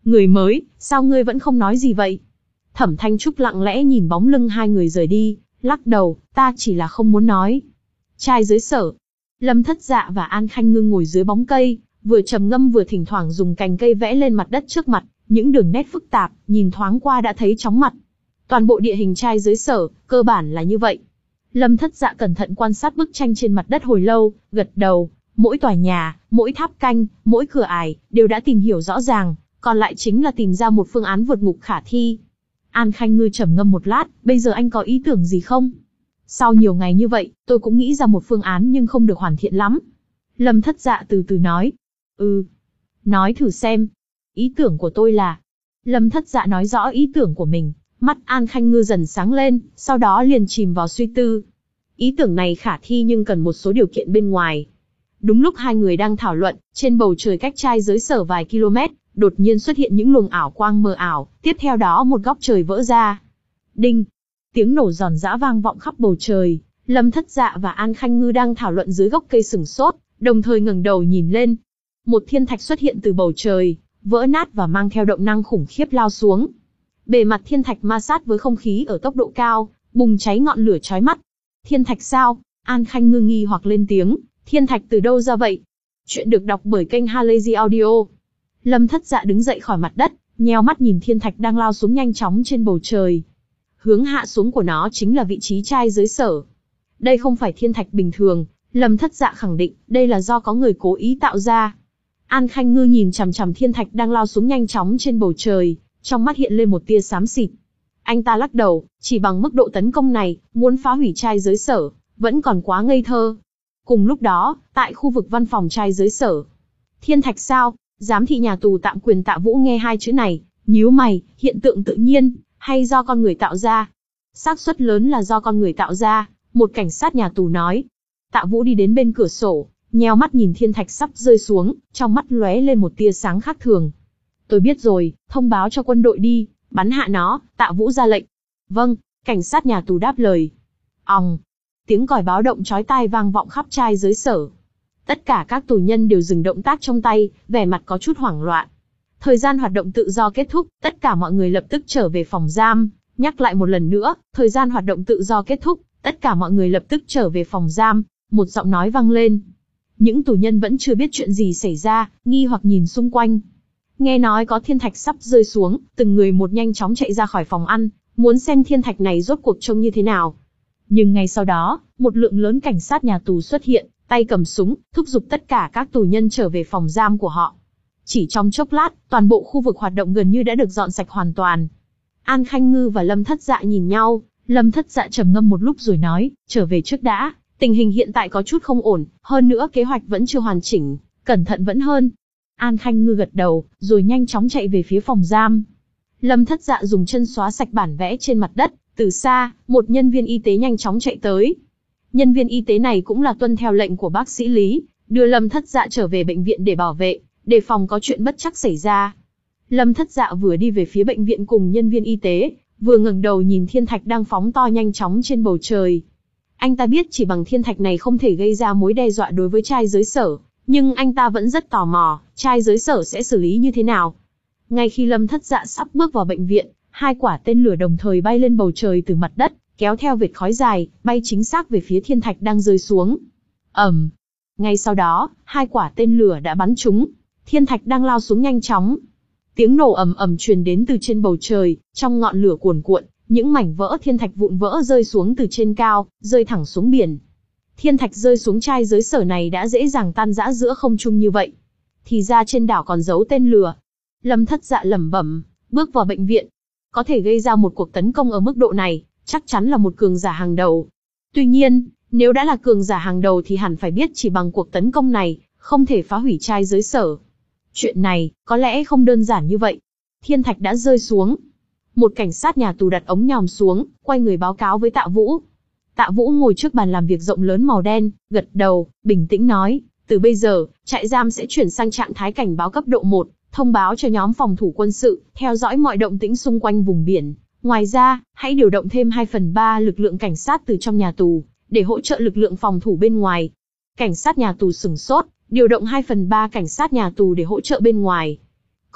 Người mới, sao ngươi vẫn không nói gì vậy? Thẩm Thanh Trúc lặng lẽ nhìn bóng lưng hai người rời đi, lắc đầu, ta chỉ là không muốn nói. Trai dưới sở. Lâm Thất Dạ và An Khanh Ngư ngồi dưới bóng cây, vừa trầm ngâm vừa thỉnh thoảng dùng cành cây vẽ lên mặt đất trước mặt, những đường nét phức tạp, nhìn thoáng qua đã thấy chóng mặt. Toàn bộ địa hình trai dưới sở, cơ bản là như vậy. Lâm Thất Dạ cẩn thận quan sát bức tranh trên mặt đất hồi lâu, gật đầu, mỗi tòa nhà, mỗi tháp canh, mỗi cửa ải, đều đã tìm hiểu rõ ràng, còn lại chính là tìm ra một phương án vượt ngục khả thi. An Khanh Ngư trầm ngâm một lát, bây giờ anh có ý tưởng gì không? Sau nhiều ngày như vậy, tôi cũng nghĩ ra một phương án nhưng không được hoàn thiện lắm. Lâm Thất Dạ từ từ nói. Ừ. Nói thử xem. Ý tưởng của tôi là... Lâm Thất Dạ nói rõ ý tưởng của mình, mắt An Khanh Ngư dần sáng lên, sau đó liền chìm vào suy tư. Ý tưởng này khả thi nhưng cần một số điều kiện bên ngoài. Đúng lúc hai người đang thảo luận, trên bầu trời cách trai giới sở vài km, đột nhiên xuất hiện những luồng ảo quang mờ ảo, tiếp theo đó một góc trời vỡ ra. Đinh! Tiếng nổ giòn giã vang vọng khắp bầu trời, Lâm Thất Dạ và An Khanh Ngư đang thảo luận dưới gốc cây sừng sốt, đồng thời ngẩng đầu nhìn lên. Một thiên thạch xuất hiện từ bầu trời, vỡ nát và mang theo động năng khủng khiếp lao xuống. Bề mặt thiên thạch ma sát với không khí ở tốc độ cao, bùng cháy ngọn lửa chói mắt. Thiên thạch sao? An Khanh Ngư nghi hoặc lên tiếng, thiên thạch từ đâu ra vậy? Chuyện được đọc bởi kênh Halazy Audio. Lâm Thất Dạ đứng dậy khỏi mặt đất, nheo mắt nhìn thiên thạch đang lao xuống nhanh chóng trên bầu trời. Hướng hạ xuống của nó chính là vị trí trai dưới sở. Đây không phải thiên thạch bình thường, Lâm Thất Dạ khẳng định, đây là do có người cố ý tạo ra. An Khanh Ngư nhìn chằm chằm thiên thạch đang lao xuống nhanh chóng trên bầu trời, trong mắt hiện lên một tia xám xịt. Anh ta lắc đầu, chỉ bằng mức độ tấn công này, muốn phá hủy trai giới sở, vẫn còn quá ngây thơ. Cùng lúc đó, tại khu vực văn phòng trai giới sở. Thiên thạch sao? Giám thị nhà tù tạm quyền Tạ Vũ nghe hai chữ này, nhíu mày, hiện tượng tự nhiên, hay do con người tạo ra? Xác suất lớn là do con người tạo ra, một cảnh sát nhà tù nói. Tạ Vũ đi đến bên cửa sổ, nheo mắt nhìn thiên thạch sắp rơi xuống, trong mắt lóe lên một tia sáng khác thường. Tôi biết rồi, thông báo cho quân đội đi, bắn hạ nó, Tạ Vũ ra lệnh. Vâng, cảnh sát nhà tù đáp lời. Òng, tiếng còi báo động chói tai vang vọng khắp trai giới sở. Tất cả các tù nhân đều dừng động tác trong tay, vẻ mặt có chút hoảng loạn. Thời gian hoạt động tự do kết thúc, tất cả mọi người lập tức trở về phòng giam. Nhắc lại một lần nữa, thời gian hoạt động tự do kết thúc, tất cả mọi người lập tức trở về phòng giam. Một giọng nói vang lên. Những tù nhân vẫn chưa biết chuyện gì xảy ra, nghi hoặc nhìn xung quanh. Nghe nói có thiên thạch sắp rơi xuống, từng người một nhanh chóng chạy ra khỏi phòng ăn, muốn xem thiên thạch này rốt cuộc trông như thế nào. Nhưng ngay sau đó, một lượng lớn cảnh sát nhà tù xuất hiện, tay cầm súng, thúc giục tất cả các tù nhân trở về phòng giam của họ. Chỉ trong chốc lát, toàn bộ khu vực hoạt động gần như đã được dọn sạch hoàn toàn. An Khanh Ngư và Lâm Thất Dạ nhìn nhau, Lâm Thất Dạ trầm ngâm một lúc rồi nói, trở về trước đã, tình hình hiện tại có chút không ổn, hơn nữa kế hoạch vẫn chưa hoàn chỉnh, cẩn thận vẫn hơn. An Khanh Ngư gật đầu, rồi nhanh chóng chạy về phía phòng giam. Lâm Thất Dạ dùng chân xóa sạch bản vẽ trên mặt đất, từ xa, một nhân viên y tế nhanh chóng chạy tới. Nhân viên y tế này cũng là tuân theo lệnh của bác sĩ Lý, đưa Lâm Thất Dạ trở về bệnh viện để bảo vệ, đề phòng có chuyện bất trắc xảy ra. Lâm Thất Dạ vừa đi về phía bệnh viện cùng nhân viên y tế, vừa ngẩng đầu nhìn thiên thạch đang phóng to nhanh chóng trên bầu trời. Anh ta biết chỉ bằng thiên thạch này không thể gây ra mối đe dọa đối với trai giới sở, nhưng anh ta vẫn rất tò mò, trai giới sở sẽ xử lý như thế nào. Ngay khi Lâm Thất Dạ sắp bước vào bệnh viện, hai quả tên lửa đồng thời bay lên bầu trời từ mặt đất, kéo theo vệt khói dài, bay chính xác về phía thiên thạch đang rơi xuống. ầm, um. Ngay sau đó, hai quả tên lửa đã bắn trúng, thiên thạch đang lao xuống nhanh chóng. Tiếng nổ ầm ầm truyền đến từ trên bầu trời, trong ngọn lửa cuồn cuộn, những mảnh vỡ thiên thạch vụn vỡ rơi xuống từ trên cao, rơi thẳng xuống biển. Thiên thạch rơi xuống trai giới sở này đã dễ dàng tan rã giữa không trung như vậy. Thì ra trên đảo còn giấu tên lửa. Lâm Thất Dạ lẩm bẩm, bước vào bệnh viện. Có thể gây ra một cuộc tấn công ở mức độ này, chắc chắn là một cường giả hàng đầu. Tuy nhiên, nếu đã là cường giả hàng đầu thì hẳn phải biết chỉ bằng cuộc tấn công này, không thể phá hủy trai giới sở. Chuyện này, có lẽ không đơn giản như vậy. Thiên thạch đã rơi xuống. Một cảnh sát nhà tù đặt ống nhòm xuống, quay người báo cáo với Tạ Vũ. Tạ Vũ ngồi trước bàn làm việc rộng lớn màu đen, gật đầu, bình tĩnh nói, từ bây giờ, trại giam sẽ chuyển sang trạng thái cảnh báo cấp độ một, thông báo cho nhóm phòng thủ quân sự, theo dõi mọi động tĩnh xung quanh vùng biển. Ngoài ra, hãy điều động thêm hai phần ba lực lượng cảnh sát từ trong nhà tù, để hỗ trợ lực lượng phòng thủ bên ngoài. Cảnh sát nhà tù sửng sốt, điều động hai phần ba cảnh sát nhà tù để hỗ trợ bên ngoài.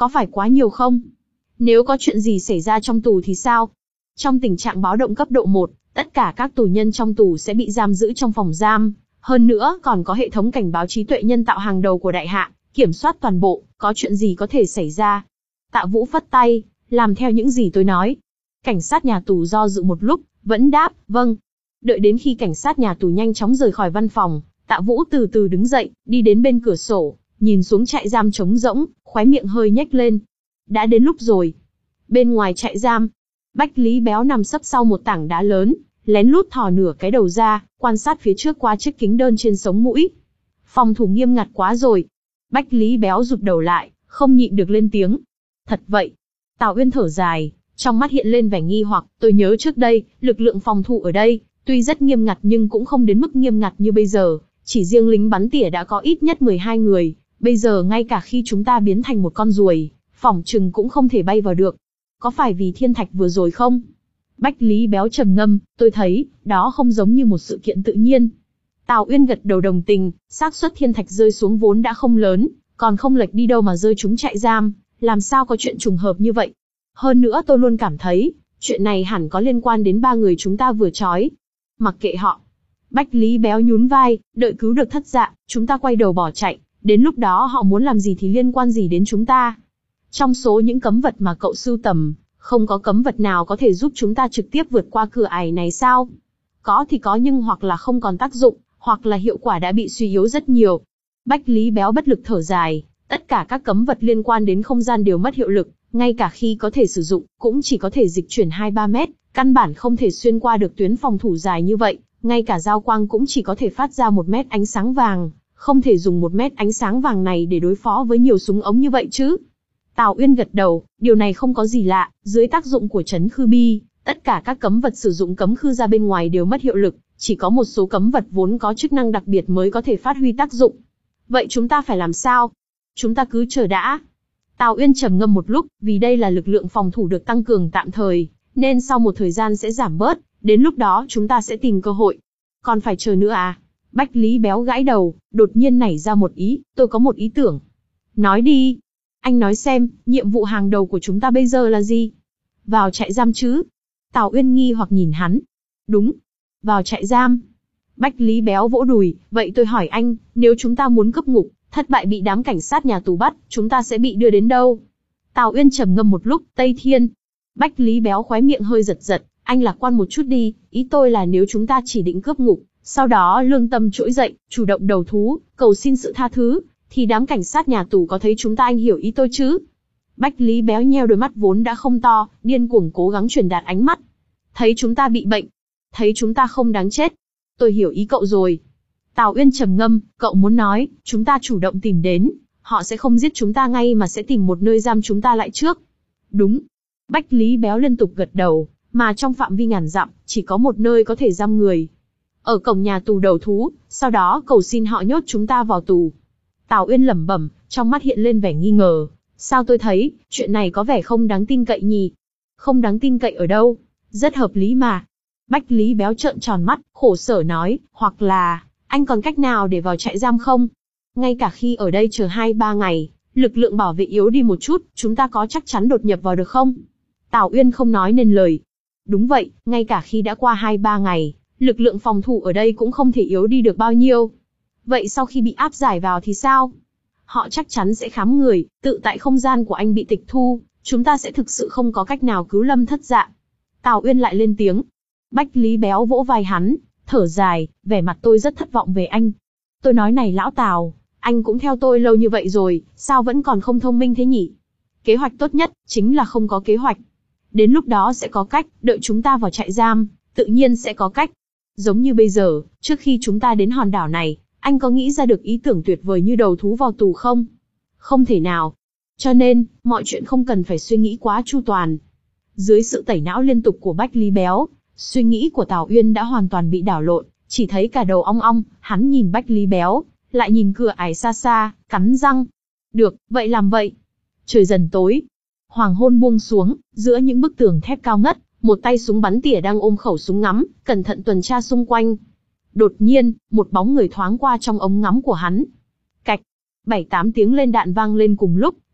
Có phải quá nhiều không? Nếu có chuyện gì xảy ra trong tù thì sao? Trong tình trạng báo động cấp độ một, tất cả các tù nhân trong tù sẽ bị giam giữ trong phòng giam. Hơn nữa còn có hệ thống cảnh báo trí tuệ nhân tạo hàng đầu của đại hạ, kiểm soát toàn bộ, có chuyện gì có thể xảy ra. Tạ Vũ phất tay, làm theo những gì tôi nói. Cảnh sát nhà tù do dự một lúc, vẫn đáp, vâng. Đợi đến khi cảnh sát nhà tù nhanh chóng rời khỏi văn phòng, Tạ Vũ từ từ đứng dậy, đi đến bên cửa sổ, nhìn xuống trại giam trống rỗng, khóe miệng hơi nhếch lên. Đã đến lúc rồi. Bên ngoài trại giam, Bách Lý Béo nằm sấp sau một tảng đá lớn, lén lút thò nửa cái đầu ra, quan sát phía trước qua chiếc kính đơn trên sống mũi. Phòng thủ nghiêm ngặt quá rồi. Bách Lý Béo rụt đầu lại, không nhịn được lên tiếng. Thật vậy. Tào Uyên thở dài, trong mắt hiện lên vẻ nghi hoặc, tôi nhớ trước đây, lực lượng phòng thủ ở đây, tuy rất nghiêm ngặt nhưng cũng không đến mức nghiêm ngặt như bây giờ, chỉ riêng lính bắn tỉa đã có ít nhất mười hai người, bây giờ ngay cả khi chúng ta biến thành một con ruồi, phỏng chừng cũng không thể bay vào được. Có phải vì thiên thạch vừa rồi không? Bách Lý Béo trầm ngâm, tôi thấy, đó không giống như một sự kiện tự nhiên. Tào Uyên gật đầu đồng tình, xác suất thiên thạch rơi xuống vốn đã không lớn, còn không lệch đi đâu mà rơi trúng trại giam, làm sao có chuyện trùng hợp như vậy. Hơn nữa tôi luôn cảm thấy, chuyện này hẳn có liên quan đến ba người chúng ta vừa trói. Mặc kệ họ. Bách Lý Béo nhún vai, đợi cứu được Thất Dạ, chúng ta quay đầu bỏ chạy, đến lúc đó họ muốn làm gì thì liên quan gì đến chúng ta. Trong số những cấm vật mà cậu sưu tầm, không có cấm vật nào có thể giúp chúng ta trực tiếp vượt qua cửa ải này sao? Có thì có nhưng hoặc là không còn tác dụng, hoặc là hiệu quả đã bị suy yếu rất nhiều. Bách Lý Béo bất lực thở dài, tất cả các cấm vật liên quan đến không gian đều mất hiệu lực, ngay cả khi có thể sử dụng, cũng chỉ có thể dịch chuyển hai ba mét, căn bản không thể xuyên qua được tuyến phòng thủ dài như vậy, ngay cả giao quang cũng chỉ có thể phát ra một mét ánh sáng vàng, không thể dùng một mét ánh sáng vàng này để đối phó với nhiều súng ống như vậy chứ. Tào Uyên gật đầu, điều này không có gì lạ, dưới tác dụng của trấn khư bi, tất cả các cấm vật sử dụng cấm khư ra bên ngoài đều mất hiệu lực, chỉ có một số cấm vật vốn có chức năng đặc biệt mới có thể phát huy tác dụng. Vậy chúng ta phải làm sao? Chúng ta cứ chờ đã. Tào Uyên trầm ngâm một lúc, vì đây là lực lượng phòng thủ được tăng cường tạm thời, nên sau một thời gian sẽ giảm bớt, đến lúc đó chúng ta sẽ tìm cơ hội. Còn phải chờ nữa à? Bách Lý Béo gãi đầu, đột nhiên nảy ra một ý, tôi có một ý tưởng. Nói đi. Anh nói xem, nhiệm vụ hàng đầu của chúng ta bây giờ là gì? Vào trại giam chứ? Tào Uyên nghi hoặc nhìn hắn. Đúng. Vào trại giam. Bách Lý Béo vỗ đùi, vậy tôi hỏi anh, nếu chúng ta muốn cướp ngục, thất bại bị đám cảnh sát nhà tù bắt, chúng ta sẽ bị đưa đến đâu? Tào Uyên trầm ngâm một lúc, Tây Thiên. Bách Lý Béo khóe miệng hơi giật giật, anh lạc quan một chút đi, ý tôi là nếu chúng ta chỉ định cướp ngục, sau đó lương tâm trỗi dậy, chủ động đầu thú, cầu xin sự tha thứ, thì đám cảnh sát nhà tù có thấy chúng ta anh hiểu ý tôi chứ? Bách Lý Béo nheo đôi mắt vốn đã không to, điên cuồng cố gắng truyền đạt ánh mắt. Thấy chúng ta bị bệnh, thấy chúng ta không đáng chết. Tôi hiểu ý cậu rồi. Tào Uyên trầm ngâm, cậu muốn nói, chúng ta chủ động tìm đến, họ sẽ không giết chúng ta ngay mà sẽ tìm một nơi giam chúng ta lại trước. Đúng. Bách Lý Béo liên tục gật đầu, mà trong phạm vi ngàn dặm, chỉ có một nơi có thể giam người. Ở cổng nhà tù đầu thú, sau đó cầu xin họ nhốt chúng ta vào tù. Tào Uyên lẩm bẩm, trong mắt hiện lên vẻ nghi ngờ. Sao tôi thấy, chuyện này có vẻ không đáng tin cậy nhỉ? Không đáng tin cậy ở đâu? Rất hợp lý mà. Bách Lý Béo trợn tròn mắt, khổ sở nói, hoặc là, anh còn cách nào để vào trại giam không? Ngay cả khi ở đây chờ hai ba ngày, lực lượng bảo vệ yếu đi một chút, chúng ta có chắc chắn đột nhập vào được không? Tào Uyên không nói nên lời. Đúng vậy, ngay cả khi đã qua hai ba ngày, lực lượng phòng thủ ở đây cũng không thể yếu đi được bao nhiêu. Vậy sau khi bị áp giải vào thì sao? Họ chắc chắn sẽ khám người, tự tại không gian của anh bị tịch thu, chúng ta sẽ thực sự không có cách nào cứu Lâm Thất Dạ. Tào Uyên lại lên tiếng. Bách Lý Béo vỗ vai hắn, thở dài, vẻ mặt tôi rất thất vọng về anh. Tôi nói này lão Tào, anh cũng theo tôi lâu như vậy rồi, sao vẫn còn không thông minh thế nhỉ? Kế hoạch tốt nhất, chính là không có kế hoạch. Đến lúc đó sẽ có cách, đợi chúng ta vào trại giam, tự nhiên sẽ có cách. Giống như bây giờ, trước khi chúng ta đến hòn đảo này, anh có nghĩ ra được ý tưởng tuyệt vời như đầu thú vào tù không? Không thể nào. Cho nên, mọi chuyện không cần phải suy nghĩ quá chu toàn. Dưới sự tẩy não liên tục của Bách Lý Béo, suy nghĩ của Tào Uyên đã hoàn toàn bị đảo lộn, chỉ thấy cả đầu ong ong, hắn nhìn Bách Lý Béo, lại nhìn cửa ải xa xa, cắn răng. Được, vậy làm vậy. Trời dần tối. Hoàng hôn buông xuống, giữa những bức tường thép cao ngất, một tay súng bắn tỉa đang ôm khẩu súng ngắm, cẩn thận tuần tra xung quanh. Đột nhiên, một bóng người thoáng qua trong ống ngắm của hắn. Cạch, bảy tám tiếng lên đạn vang lên cùng lúc,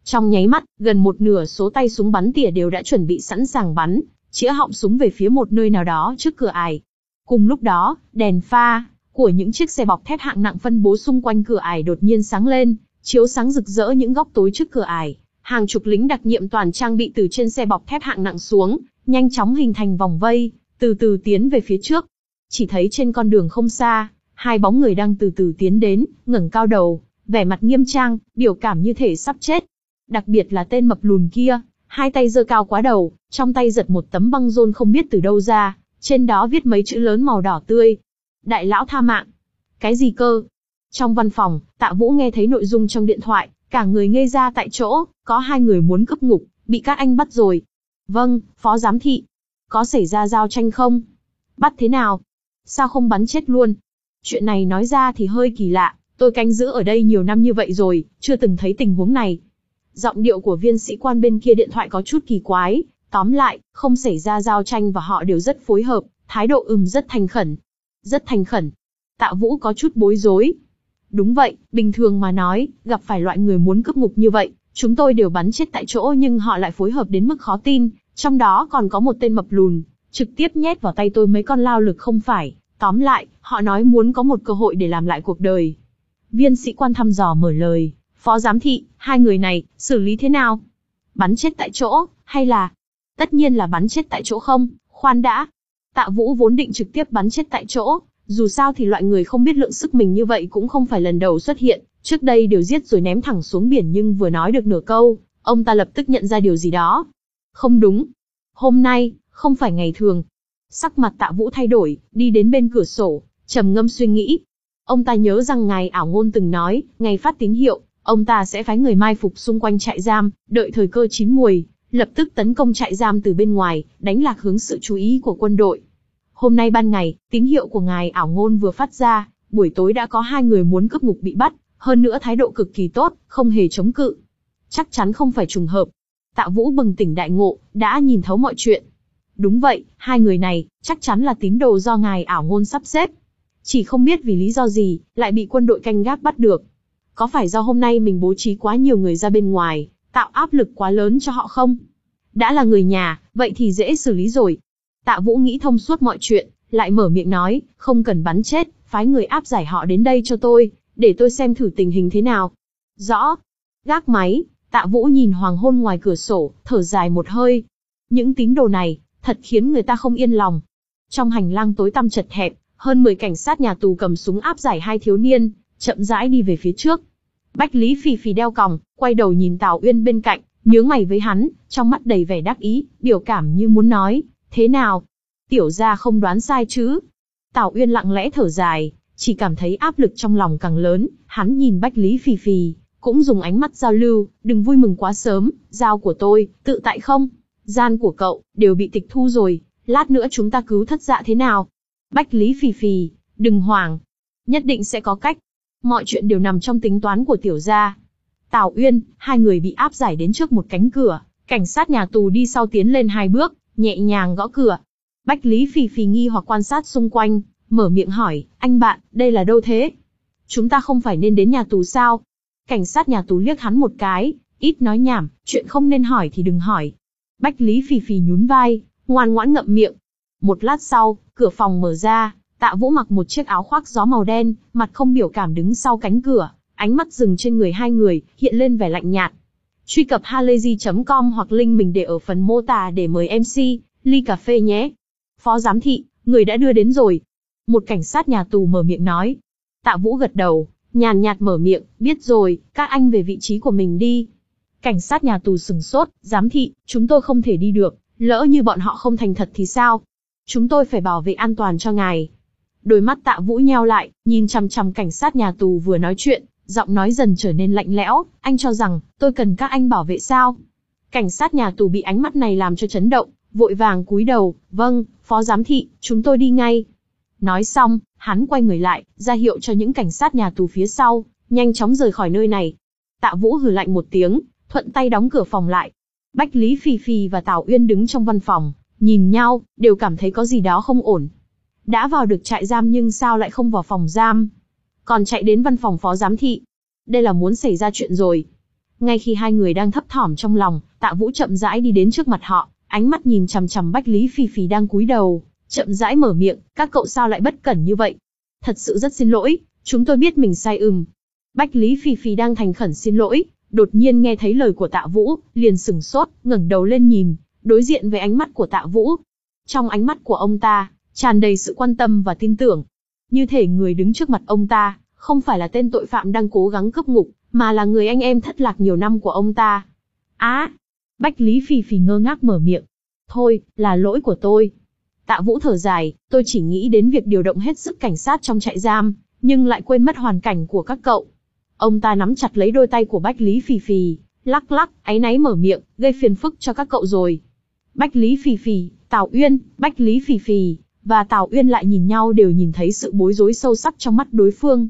Trong nháy mắt, gần một nửa số tay súng bắn tỉa đều đã chuẩn bị sẵn sàng bắn, chĩa họng súng về phía một nơi nào đó trước cửa ải. Cùng lúc đó, đèn pha của những chiếc xe bọc thép hạng nặng phân bố xung quanh cửa ải đột nhiên sáng lên, chiếu sáng rực rỡ những góc tối trước cửa ải. Hàng chục lính đặc nhiệm toàn trang bị từ trên xe bọc thép hạng nặng xuống, nhanh chóng hình thành vòng vây, từ từ tiến về phía trước. Chỉ thấy trên con đường không xa, hai bóng người đang từ từ tiến đến, ngẩng cao đầu, vẻ mặt nghiêm trang, biểu cảm như thể sắp chết. Đặc biệt là tên mập lùn kia, hai tay giơ cao quá đầu, trong tay giật một tấm băng rôn không biết từ đâu ra, trên đó viết mấy chữ lớn màu đỏ tươi. Đại lão tha mạng. Cái gì cơ? Trong văn phòng, Tạ Vũ nghe thấy nội dung trong điện thoại, cả người ngây ra tại chỗ, có hai người muốn cướp ngục, bị các anh bắt rồi. Vâng, phó giám thị. Có xảy ra giao tranh không? Bắt thế nào? Sao không bắn chết luôn? Chuyện này nói ra thì hơi kỳ lạ, tôi canh giữ ở đây nhiều năm như vậy rồi, chưa từng thấy tình huống này. Giọng điệu của viên sĩ quan bên kia điện thoại có chút kỳ quái, tóm lại, không xảy ra giao tranh và họ đều rất phối hợp, thái độ ừm rất thành khẩn. Rất thành khẩn. Tạ Vũ có chút bối rối. Đúng vậy, bình thường mà nói, gặp phải loại người muốn cướp ngục như vậy, chúng tôi đều bắn chết tại chỗ nhưng họ lại phối hợp đến mức khó tin, trong đó còn có một tên mập lùn, trực tiếp nhét vào tay tôi mấy con lao lực không phải. Tóm lại, họ nói muốn có một cơ hội để làm lại cuộc đời. Viên sĩ quan thăm dò mở lời, phó giám thị, hai người này, xử lý thế nào? Bắn chết tại chỗ, hay là... Tất nhiên là bắn chết tại chỗ không, khoan đã. Tạ Vũ vốn định trực tiếp bắn chết tại chỗ, dù sao thì loại người không biết lượng sức mình như vậy cũng không phải lần đầu xuất hiện, trước đây đều giết rồi ném thẳng xuống biển nhưng vừa nói được nửa câu, ông ta lập tức nhận ra điều gì đó. Không đúng. Hôm nay, không phải ngày thường. Sắc mặt Tạ Vũ thay đổi, đi đến bên cửa sổ, trầm ngâm suy nghĩ. Ông ta nhớ rằng ngài ảo ngôn từng nói, ngày phát tín hiệu, ông ta sẽ phái người mai phục xung quanh trại giam, đợi thời cơ chín muồi, lập tức tấn công trại giam từ bên ngoài, đánh lạc hướng sự chú ý của quân đội. Hôm nay ban ngày, tín hiệu của ngài ảo ngôn vừa phát ra, buổi tối đã có hai người muốn cướp ngục bị bắt, hơn nữa thái độ cực kỳ tốt, không hề chống cự. Chắc chắn không phải trùng hợp. Tạ Vũ bừng tỉnh đại ngộ, đã nhìn thấu mọi chuyện. Đúng vậy, hai người này, chắc chắn là tín đồ do ngài ảo ngôn sắp xếp. Chỉ không biết vì lý do gì, lại bị quân đội canh gác bắt được. Có phải do hôm nay mình bố trí quá nhiều người ra bên ngoài, tạo áp lực quá lớn cho họ không? Đã là người nhà, vậy thì dễ xử lý rồi. Tạ Vũ nghĩ thông suốt mọi chuyện, lại mở miệng nói, không cần bắn chết, phái người áp giải họ đến đây cho tôi, để tôi xem thử tình hình thế nào. Rõ. Gác máy, Tạ Vũ nhìn hoàng hôn ngoài cửa sổ, thở dài một hơi. Những tín đồ này, thật khiến người ta không yên lòng. Trong hành lang tối tăm chật hẹp, hơn mười cảnh sát nhà tù cầm súng áp giải hai thiếu niên, chậm rãi đi về phía trước. Bách Lý phì phì đeo còng, quay đầu nhìn Tào Uyên bên cạnh, nhướng mày với hắn, trong mắt đầy vẻ đắc ý, biểu cảm như muốn nói, thế nào? Tiểu gia không đoán sai chứ? Tào Uyên lặng lẽ thở dài, chỉ cảm thấy áp lực trong lòng càng lớn, hắn nhìn Bách Lý phì phì, cũng dùng ánh mắt giao lưu, đừng vui mừng quá sớm, dao của tôi, tự tại không? Gian của cậu, đều bị tịch thu rồi, lát nữa chúng ta cứu thất dạ thế nào? Bách Lý phì phì, đừng hoảng, nhất định sẽ có cách. Mọi chuyện đều nằm trong tính toán của tiểu gia. Tào Uyên, hai người bị áp giải đến trước một cánh cửa, cảnh sát nhà tù đi sau tiến lên hai bước, nhẹ nhàng gõ cửa. Bách Lý phì phì nghi hoặc quan sát xung quanh, mở miệng hỏi, anh bạn, đây là đâu thế? Chúng ta không phải nên đến nhà tù sao? Cảnh sát nhà tù liếc hắn một cái, ít nói nhảm, chuyện không nên hỏi thì đừng hỏi. Bách Lý phì phì nhún vai, ngoan ngoãn ngậm miệng. Một lát sau, cửa phòng mở ra, Tạ Vũ mặc một chiếc áo khoác gió màu đen, mặt không biểu cảm đứng sau cánh cửa, ánh mắt dừng trên người hai người, hiện lên vẻ lạnh nhạt. Truy cập halayzi chấm com hoặc link mình để ở phần mô tả để mời em xê, ly cà phê nhé. Phó giám thị, người đã đưa đến rồi. Một cảnh sát nhà tù mở miệng nói. Tạ Vũ gật đầu, nhàn nhạt mở miệng, biết rồi, các anh về vị trí của mình đi. Cảnh sát nhà tù sừng sốt, giám thị, chúng tôi không thể đi được, lỡ như bọn họ không thành thật thì sao? Chúng tôi phải bảo vệ an toàn cho ngài. Đôi mắt Tạ Vũ nheo lại, nhìn chằm chằm cảnh sát nhà tù vừa nói chuyện, giọng nói dần trở nên lạnh lẽo, anh cho rằng, tôi cần các anh bảo vệ sao? Cảnh sát nhà tù bị ánh mắt này làm cho chấn động, vội vàng cúi đầu, vâng, phó giám thị, chúng tôi đi ngay. Nói xong, hắn quay người lại, ra hiệu cho những cảnh sát nhà tù phía sau, nhanh chóng rời khỏi nơi này. Tạ Vũ hừ lạnh một tiếng, thuận tay đóng cửa phòng lại. Bách Lý phì phì và Tào Uyên đứng trong văn phòng, nhìn nhau, đều cảm thấy có gì đó không ổn. Đã vào được trại giam nhưng sao lại không vào phòng giam? Còn chạy đến văn phòng phó giám thị. Đây là muốn xảy ra chuyện rồi. Ngay khi hai người đang thấp thỏm trong lòng, Tạ Vũ chậm rãi đi đến trước mặt họ, ánh mắt nhìn chằm chằm Bách Lý Phì Phì đang cúi đầu, chậm rãi mở miệng, các cậu sao lại bất cẩn như vậy? Thật sự rất xin lỗi, chúng tôi biết mình sai ừm. Bách Lý Phì Phì đang thành khẩn xin lỗi, đột nhiên nghe thấy lời của Tạ Vũ, liền sửng sốt, ngẩng đầu lên nhìn, đối diện với ánh mắt của Tạ Vũ. Trong ánh mắt của ông ta, tràn đầy sự quan tâm và tin tưởng. Như thể người đứng trước mặt ông ta, không phải là tên tội phạm đang cố gắng cướp ngục, mà là người anh em thất lạc nhiều năm của ông ta. Á! À, Bách Lý Phì Phì ngơ ngác mở miệng. Thôi, là lỗi của tôi. Tạ Vũ thở dài, tôi chỉ nghĩ đến việc điều động hết sức cảnh sát trong trại giam, nhưng lại quên mất hoàn cảnh của các cậu. Ông ta nắm chặt lấy đôi tay của Bách Lý Phì Phì, lắc lắc, áy náy mở miệng, gây phiền phức cho các cậu rồi. Bách Lý Phì Phì, Tào Uyên, Bách Lý Phì Phì và Tào Uyên lại nhìn nhau, đều nhìn thấy sự bối rối sâu sắc trong mắt đối phương.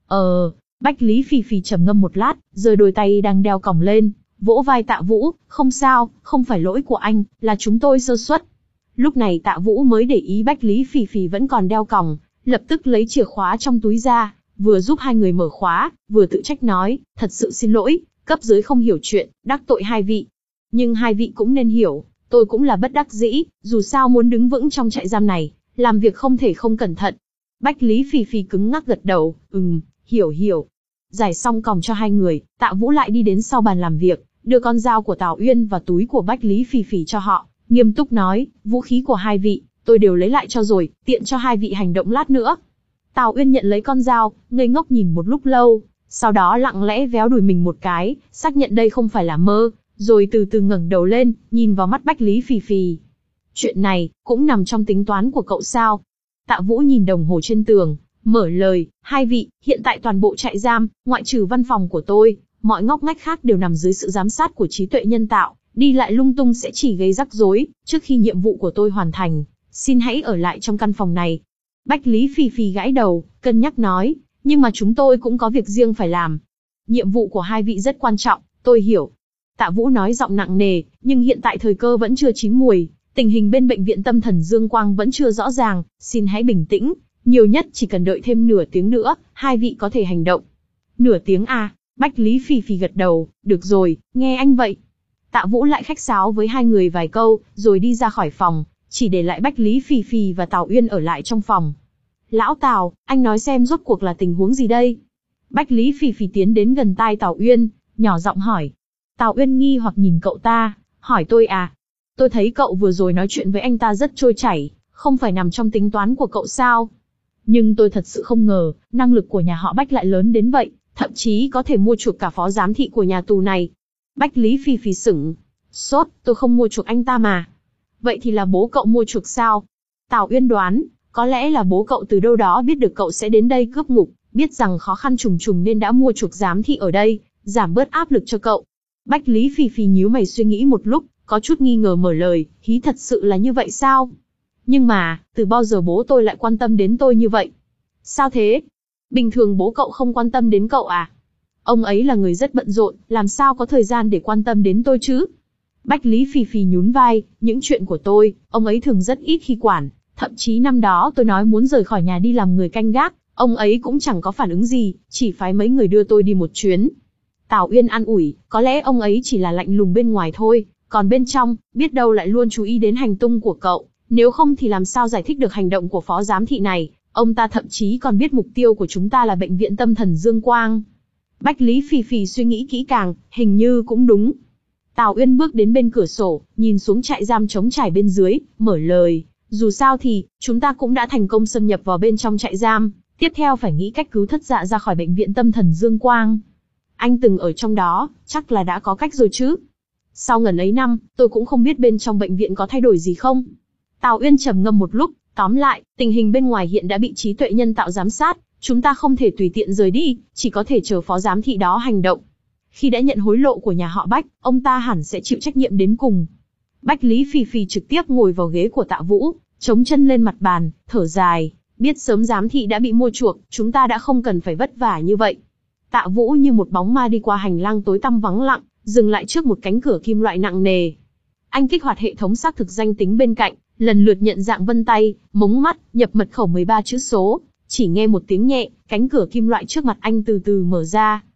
Ờ, Bách Lý Phì Phì trầm ngâm một lát, giơ đôi tay đang đeo còng lên, vỗ vai Tạ Vũ, không sao, không phải lỗi của anh, là chúng tôi sơ suất. Lúc này Tạ Vũ mới để ý Bách Lý Phì Phì vẫn còn đeo còng, lập tức lấy chìa khóa trong túi ra, vừa giúp hai người mở khóa, vừa tự trách nói, thật sự xin lỗi, cấp dưới không hiểu chuyện, đắc tội hai vị. Nhưng hai vị cũng nên hiểu, tôi cũng là bất đắc dĩ, dù sao muốn đứng vững trong trại giam này, làm việc không thể không cẩn thận. Bách Lý Phì Phì cứng ngắc gật đầu, ừm, hiểu hiểu. Giải xong còng cho hai người, Tạ Vũ lại đi đến sau bàn làm việc, đưa con dao của Tào Uyên và túi của Bách Lý Phì Phì cho họ, nghiêm túc nói, vũ khí của hai vị, tôi đều lấy lại cho rồi, tiện cho hai vị hành động lát nữa. Tào Uyên nhận lấy con dao, ngây ngốc nhìn một lúc lâu, sau đó lặng lẽ véo đùi mình một cái, xác nhận đây không phải là mơ, rồi từ từ ngẩng đầu lên, nhìn vào mắt Bách Lý Phì Phì. Chuyện này, cũng nằm trong tính toán của cậu sao? Tạ Vũ nhìn đồng hồ trên tường, mở lời, hai vị, hiện tại toàn bộ trại giam, ngoại trừ văn phòng của tôi, mọi ngóc ngách khác đều nằm dưới sự giám sát của trí tuệ nhân tạo, đi lại lung tung sẽ chỉ gây rắc rối, trước khi nhiệm vụ của tôi hoàn thành, xin hãy ở lại trong căn phòng này. Bách Lý Phì Phì gãi đầu, cân nhắc nói, nhưng mà chúng tôi cũng có việc riêng phải làm. Nhiệm vụ của hai vị rất quan trọng, tôi hiểu. Tạ Vũ nói giọng nặng nề, nhưng hiện tại thời cơ vẫn chưa chín muồi, tình hình bên bệnh viện tâm thần Dương Quang vẫn chưa rõ ràng, xin hãy bình tĩnh, nhiều nhất chỉ cần đợi thêm nửa tiếng nữa, hai vị có thể hành động. Nửa tiếng à? Bách Lý Phì Phì gật đầu, được rồi, nghe anh vậy. Tạ Vũ lại khách sáo với hai người vài câu, rồi đi ra khỏi phòng, chỉ để lại Bách Lý Phì Phì và Tào Uyên ở lại trong phòng. Lão Tào, anh nói xem rốt cuộc là tình huống gì đây? Bách Lý Phì Phì tiến đến gần tai Tào Uyên, nhỏ giọng hỏi. Tào Uyên nghi hoặc nhìn cậu ta, hỏi tôi à? Tôi thấy cậu vừa rồi nói chuyện với anh ta rất trôi chảy, không phải nằm trong tính toán của cậu sao? Nhưng tôi thật sự không ngờ, năng lực của nhà họ Bách lại lớn đến vậy, thậm chí có thể mua chuộc cả phó giám thị của nhà tù này. Bách Lý Phì Phì sững sốt, tôi không mua chuộc anh ta mà. Vậy thì là bố cậu mua chuộc sao? Tào Uyên đoán, có lẽ là bố cậu từ đâu đó biết được cậu sẽ đến đây cướp ngục, biết rằng khó khăn trùng trùng nên đã mua chuộc giám thị ở đây, giảm bớt áp lực cho cậu. Bách Lý Phì Phì nhíu mày suy nghĩ một lúc, có chút nghi ngờ mở lời, hí thật sự là như vậy sao? Nhưng mà, từ bao giờ bố tôi lại quan tâm đến tôi như vậy? Sao thế? Bình thường bố cậu không quan tâm đến cậu à? Ông ấy là người rất bận rộn, làm sao có thời gian để quan tâm đến tôi chứ? Bách Lý Phì Phì nhún vai, những chuyện của tôi, ông ấy thường rất ít khi quản. Thậm chí năm đó tôi nói muốn rời khỏi nhà đi làm người canh gác, ông ấy cũng chẳng có phản ứng gì, chỉ phái mấy người đưa tôi đi một chuyến. Tào Uyên an ủi, có lẽ ông ấy chỉ là lạnh lùng bên ngoài thôi, còn bên trong, biết đâu lại luôn chú ý đến hành tung của cậu, nếu không thì làm sao giải thích được hành động của phó giám thị này, ông ta thậm chí còn biết mục tiêu của chúng ta là bệnh viện tâm thần Dương Quang. Bách Lý Phì Phì suy nghĩ kỹ càng, hình như cũng đúng. Tào Uyên bước đến bên cửa sổ, nhìn xuống trại giam trống trải bên dưới, mở lời, dù sao thì, chúng ta cũng đã thành công xâm nhập vào bên trong trại giam, tiếp theo phải nghĩ cách cứu thất dạ ra khỏi bệnh viện tâm thần Dương Quang. Anh từng ở trong đó, chắc là đã có cách rồi chứ. Sau ngần ấy năm, tôi cũng không biết bên trong bệnh viện có thay đổi gì không. Tào Uyên trầm ngâm một lúc, tóm lại, tình hình bên ngoài hiện đã bị trí tuệ nhân tạo giám sát, chúng ta không thể tùy tiện rời đi, chỉ có thể chờ phó giám thị đó hành động. Khi đã nhận hối lộ của nhà họ Bách, ông ta hẳn sẽ chịu trách nhiệm đến cùng. Bách Lý Phì Phì trực tiếp ngồi vào ghế của Tạ Vũ, chống chân lên mặt bàn, thở dài, biết sớm giám thị đã bị mua chuộc, chúng ta đã không cần phải vất vả như vậy. Tạ Vũ như một bóng ma đi qua hành lang tối tăm vắng lặng, dừng lại trước một cánh cửa kim loại nặng nề. Anh kích hoạt hệ thống xác thực danh tính bên cạnh, lần lượt nhận dạng vân tay, mống mắt, nhập mật khẩu mười ba chữ số, chỉ nghe một tiếng nhẹ, cánh cửa kim loại trước mặt anh từ từ mở ra.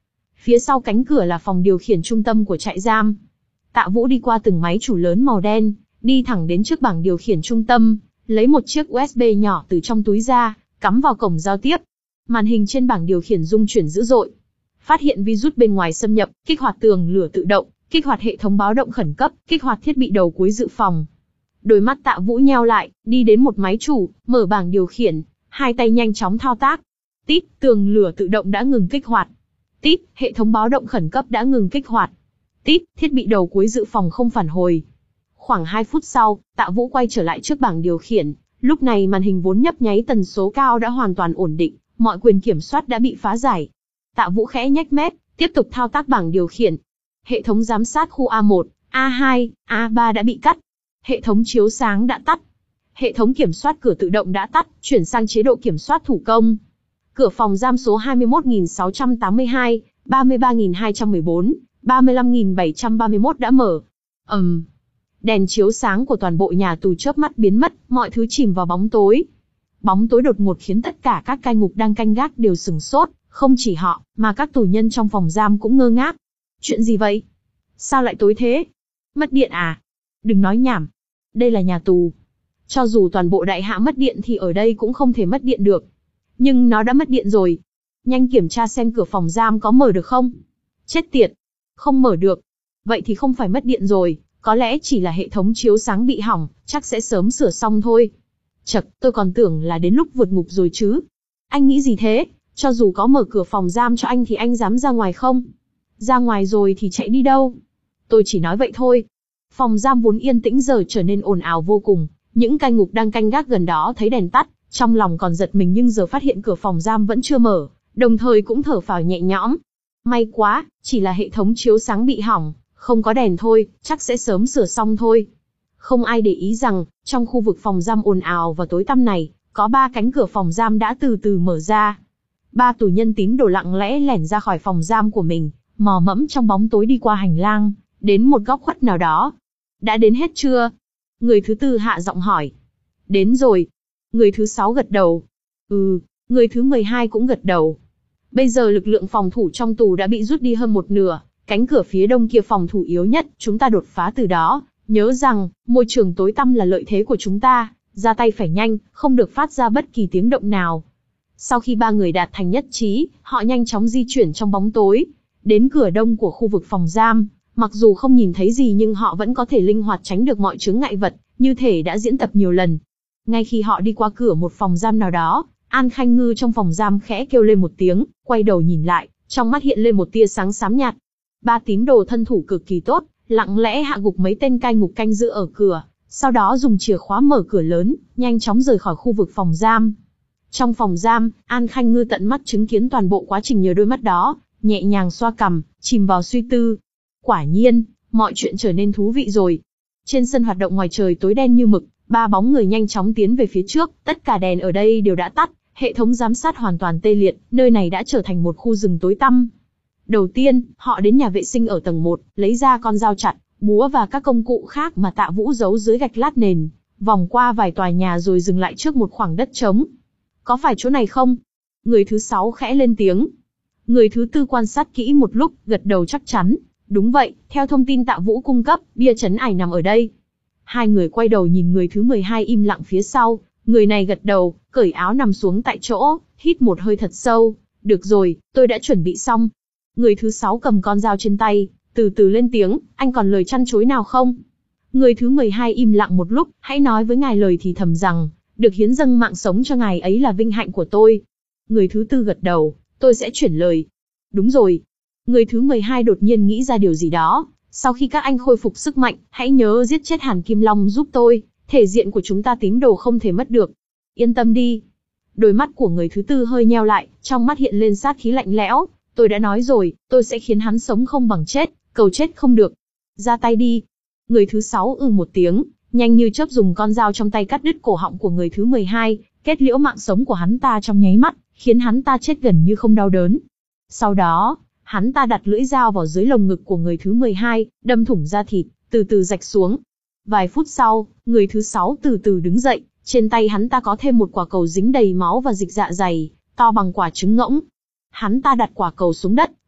Phía sau cánh cửa là phòng điều khiển trung tâm của trại giam. Tạ Vũ đi qua từng máy chủ lớn màu đen, đi thẳng đến trước bảng điều khiển trung tâm, lấy một chiếc u ét bê nhỏ từ trong túi ra, cắm vào cổng giao tiếp. Màn hình trên bảng điều khiển rung chuyển dữ dội. Phát hiện virus bên ngoài xâm nhập, kích hoạt tường lửa tự động, kích hoạt hệ thống báo động khẩn cấp, kích hoạt thiết bị đầu cuối dự phòng. Đôi mắt Tạ Vũ nheo lại, đi đến một máy chủ, mở bảng điều khiển, hai tay nhanh chóng thao tác. Tít, tường lửa tự động đã ngừng kích hoạt. Tít, hệ thống báo động khẩn cấp đã ngừng kích hoạt. Tít, thiết bị đầu cuối dự phòng không phản hồi. Khoảng hai phút sau, Tạ Vũ quay trở lại trước bảng điều khiển, lúc này màn hình vốn nhấp nháy tần số cao đã hoàn toàn ổn định, mọi quyền kiểm soát đã bị phá giải. Tạ Vũ khẽ nhếch mép, tiếp tục thao tác bảng điều khiển. Hệ thống giám sát khu A một, A hai, A ba đã bị cắt. Hệ thống chiếu sáng đã tắt. Hệ thống kiểm soát cửa tự động đã tắt, chuyển sang chế độ kiểm soát thủ công. Cửa phòng giam số hai mươi mốt nghìn sáu trăm tám mươi hai, ba mươi ba nghìn hai trăm mười bốn, ba mươi lăm nghìn bảy trăm ba mươi mốt đã mở. Ầm. Um. Đèn chiếu sáng của toàn bộ nhà tù chớp mắt biến mất, mọi thứ chìm vào bóng tối. Bóng tối đột ngột khiến tất cả các cai ngục đang canh gác đều sửng sốt, không chỉ họ, mà các tù nhân trong phòng giam cũng ngơ ngác. Chuyện gì vậy? Sao lại tối thế? Mất điện à? Đừng nói nhảm. Đây là nhà tù. Cho dù toàn bộ đại hạ mất điện thì ở đây cũng không thể mất điện được. Nhưng nó đã mất điện rồi. Nhanh kiểm tra xem cửa phòng giam có mở được không? Chết tiệt. Không mở được. Vậy thì không phải mất điện rồi, có lẽ chỉ là hệ thống chiếu sáng bị hỏng, chắc sẽ sớm sửa xong thôi. Chậc, tôi còn tưởng là đến lúc vượt ngục rồi chứ. Anh nghĩ gì thế? Cho dù có mở cửa phòng giam cho anh thì anh dám ra ngoài không? Ra ngoài rồi thì chạy đi đâu? Tôi chỉ nói vậy thôi. Phòng giam vốn yên tĩnh giờ trở nên ồn ào vô cùng. Những cai ngục đang canh gác gần đó thấy đèn tắt, trong lòng còn giật mình nhưng giờ phát hiện cửa phòng giam vẫn chưa mở, đồng thời cũng thở phào nhẹ nhõm. May quá, chỉ là hệ thống chiếu sáng bị hỏng, không có đèn thôi, chắc sẽ sớm sửa xong thôi. Không ai để ý rằng, trong khu vực phòng giam ồn ào và tối tăm này, có ba cánh cửa phòng giam đã từ từ mở ra. Ba tù nhân tín đồ lặng lẽ lẻn ra khỏi phòng giam của mình, mò mẫm trong bóng tối đi qua hành lang, đến một góc khuất nào đó. Đã đến hết chưa? Người thứ tư hạ giọng hỏi. Đến rồi. Người thứ sáu gật đầu. Ừ, người thứ mười hai cũng gật đầu. Bây giờ lực lượng phòng thủ trong tù đã bị rút đi hơn một nửa, cánh cửa phía đông kia phòng thủ yếu nhất, chúng ta đột phá từ đó. Nhớ rằng, môi trường tối tăm là lợi thế của chúng ta, ra tay phải nhanh, không được phát ra bất kỳ tiếng động nào. Sau khi ba người đạt thành nhất trí, họ nhanh chóng di chuyển trong bóng tối, đến cửa đông của khu vực phòng giam. Mặc dù không nhìn thấy gì nhưng họ vẫn có thể linh hoạt tránh được mọi chướng ngại vật, như thể đã diễn tập nhiều lần. Ngay khi họ đi qua cửa một phòng giam nào đó, An Khanh Ngư trong phòng giam khẽ kêu lên một tiếng, quay đầu nhìn lại, trong mắt hiện lên một tia sáng xám nhạt. Ba tín đồ thân thủ cực kỳ tốt, lặng lẽ hạ gục mấy tên cai ngục canh giữ ở cửa, sau đó dùng chìa khóa mở cửa lớn, nhanh chóng rời khỏi khu vực phòng giam. Trong phòng giam, An Khanh Ngư tận mắt chứng kiến toàn bộ quá trình nhờ đôi mắt đó, nhẹ nhàng xoa cằm, chìm vào suy tư. Quả nhiên, mọi chuyện trở nên thú vị rồi. Trên sân hoạt động ngoài trời tối đen như mực, ba bóng người nhanh chóng tiến về phía trước, tất cả đèn ở đây đều đã tắt, hệ thống giám sát hoàn toàn tê liệt, nơi này đã trở thành một khu rừng tối tăm. Đầu tiên, họ đến nhà vệ sinh ở tầng một, lấy ra con dao chặt, búa và các công cụ khác mà Tạ Vũ giấu dưới gạch lát nền, vòng qua vài tòa nhà rồi dừng lại trước một khoảng đất trống. Có phải chỗ này không? Người thứ sáu khẽ lên tiếng. Người thứ tư quan sát kỹ một lúc, gật đầu chắc chắn. Đúng vậy, theo thông tin Tạ Vũ cung cấp, bia trấn ải nằm ở đây. Hai người quay đầu nhìn người thứ mười hai im lặng phía sau, người này gật đầu, cởi áo nằm xuống tại chỗ, hít một hơi thật sâu. Được rồi, tôi đã chuẩn bị xong. Người thứ sáu cầm con dao trên tay, từ từ lên tiếng, anh còn lời chăn chối nào không? Người thứ mười hai im lặng một lúc, hãy nói với ngài lời thì thầm rằng, được hiến dâng mạng sống cho ngài ấy là vinh hạnh của tôi. Người thứ tư gật đầu, tôi sẽ chuyển lời. Đúng rồi. Người thứ mười hai đột nhiên nghĩ ra điều gì đó, sau khi các anh khôi phục sức mạnh, hãy nhớ giết chết Hàn Kim Long giúp tôi, thể diện của chúng ta tín đồ không thể mất được. Yên tâm đi. Đôi mắt của người thứ tư hơi nheo lại, trong mắt hiện lên sát khí lạnh lẽo. Tôi đã nói rồi, tôi sẽ khiến hắn sống không bằng chết, cầu chết không được. Ra tay đi. Người thứ sáu ư một tiếng, nhanh như chớp dùng con dao trong tay cắt đứt cổ họng của người thứ mười hai, kết liễu mạng sống của hắn ta trong nháy mắt, khiến hắn ta chết gần như không đau đớn. Sau đó, hắn ta đặt lưỡi dao vào dưới lồng ngực của người thứ mười hai, đâm thủng da thịt, từ từ rạch xuống. Vài phút sau, người thứ sáu từ từ đứng dậy, trên tay hắn ta có thêm một quả cầu dính đầy máu và dịch dạ dày, to bằng quả trứng ngỗng. Hắn ta đặt quả cầu xuống đất,